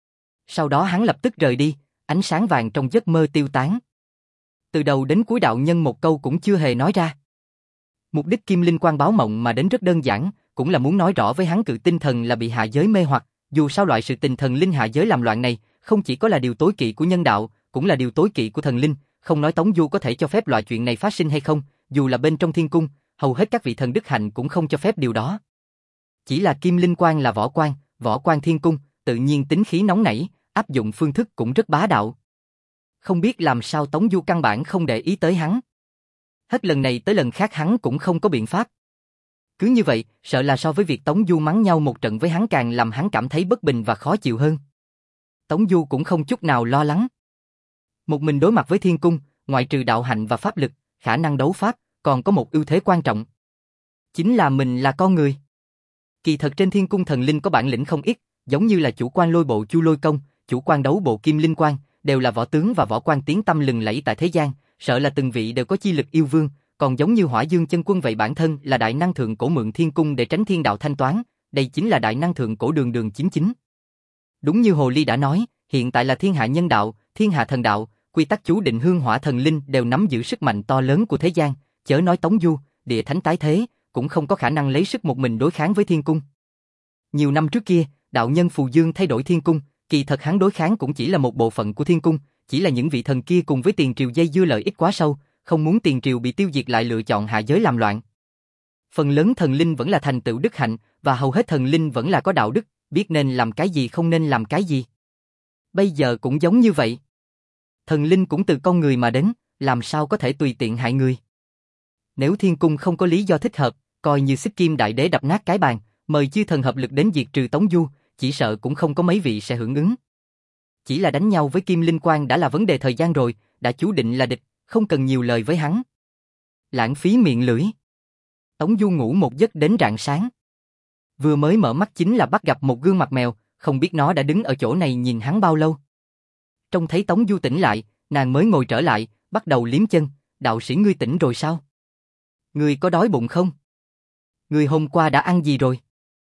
Sau đó hắn lập tức rời đi, ánh sáng vàng trong giấc mơ tiêu tán. Từ đầu đến cuối đạo nhân một câu cũng chưa hề nói ra. Mục đích Kim Linh Quan báo mộng mà đến rất đơn giản, cũng là muốn nói rõ với hắn Cự Tinh Thần là bị hạ giới mê hoặc, dù sao loại sự tình thần linh hạ giới làm loạn này, không chỉ có là điều tối kỵ của nhân đạo, cũng là điều tối kỵ của thần linh, không nói Tống Du có thể cho phép loại chuyện này phát sinh hay không, dù là bên trong thiên cung, hầu hết các vị thần đức hạnh cũng không cho phép điều đó. Chỉ là Kim Linh Quan là võ quan, võ quan thiên cung, tự nhiên tính khí nóng nảy, áp dụng phương thức cũng rất bá đạo. Không biết làm sao Tống Du căn bản không để ý tới hắn. Hết lần này tới lần khác hắn cũng không có biện pháp. Cứ như vậy, sợ là so với việc Tống Du mắng nhau một trận với hắn càng làm hắn cảm thấy bất bình và khó chịu hơn. Tống Du cũng không chút nào lo lắng. Một mình đối mặt với thiên cung, ngoại trừ đạo hạnh và pháp lực, khả năng đấu pháp, còn có một ưu thế quan trọng. Chính là mình là con người. Kỳ thật trên thiên cung thần linh có bản lĩnh không ít, giống như là chủ quan lôi bộ Chu Lôi Công, chủ quan đấu bộ Kim Linh Quang, đều là võ tướng và võ quan tiếng tăm lừng lẫy tại thế gian, sợ là từng vị đều có chi lực yêu vương, còn giống như Hỏa Dương Chân Quân vậy bản thân là đại năng thượng cổ mượn thiên cung để tránh thiên đạo thanh toán, đây chính là đại năng thượng cổ đường đường chính chính. Đúng như Hồ Ly đã nói, hiện tại là thiên hạ nhân đạo, thiên hạ thần đạo, quy tắc chú định hương hỏa thần linh đều nắm giữ sức mạnh to lớn của thế gian, chớ nói Tống Du, địa thánh tái thế, cũng không có khả năng lấy sức một mình đối kháng với thiên cung. Nhiều năm trước kia, đạo nhân Phù Dương thay đổi thiên cung, kỳ thật hắn đối kháng cũng chỉ là một bộ phận của thiên cung, chỉ là những vị thần kia cùng với tiền triều dây dưa lợi ích quá sâu, không muốn tiền triều bị tiêu diệt lại lựa chọn hạ giới làm loạn. Phần lớn thần linh vẫn là thành tựu đức hạnh, và hầu hết thần linh vẫn là có đạo đức, biết nên làm cái gì không nên làm cái gì. Bây giờ cũng giống như vậy. Thần linh cũng từ con người mà đến, làm sao có thể tùy tiện hại người. Nếu thiên cung không có lý do thích hợp, coi như Xích Kim Đại Đế đập nát cái bàn, mời chư thần hợp lực đến diệt trừ Tống Du, chỉ sợ cũng không có mấy vị sẽ hưởng ứng. Chỉ là đánh nhau với Kim Linh Quang đã là vấn đề thời gian rồi, đã chú định là địch, không cần nhiều lời với hắn. Lãng phí miệng lưỡi. Tống Du ngủ một giấc đến rạng sáng. Vừa mới mở mắt chính là bắt gặp một gương mặt mèo, không biết nó đã đứng ở chỗ này nhìn hắn bao lâu. Trông thấy Tống Du tỉnh lại, nàng mới ngồi trở lại, bắt đầu liếm chân. Đạo sĩ ngươi tỉnh rồi sao? Ngươi có đói bụng không? Ngươi hôm qua đã ăn gì rồi?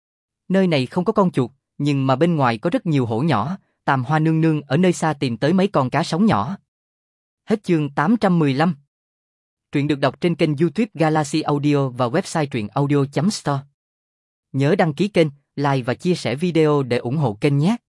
Nơi này không có con chuột, nhưng mà bên ngoài có rất nhiều hổ nhỏ, Tam Hoa nương nương ở nơi xa tìm tới mấy con cá sống nhỏ. Hết chương tám trăm mười lăm. Truyện được đọc trên kênh YouTube Galaxy Audio và website truyện audio chấm store. Nhớ đăng ký kênh, like và chia sẻ video để ủng hộ kênh nhé.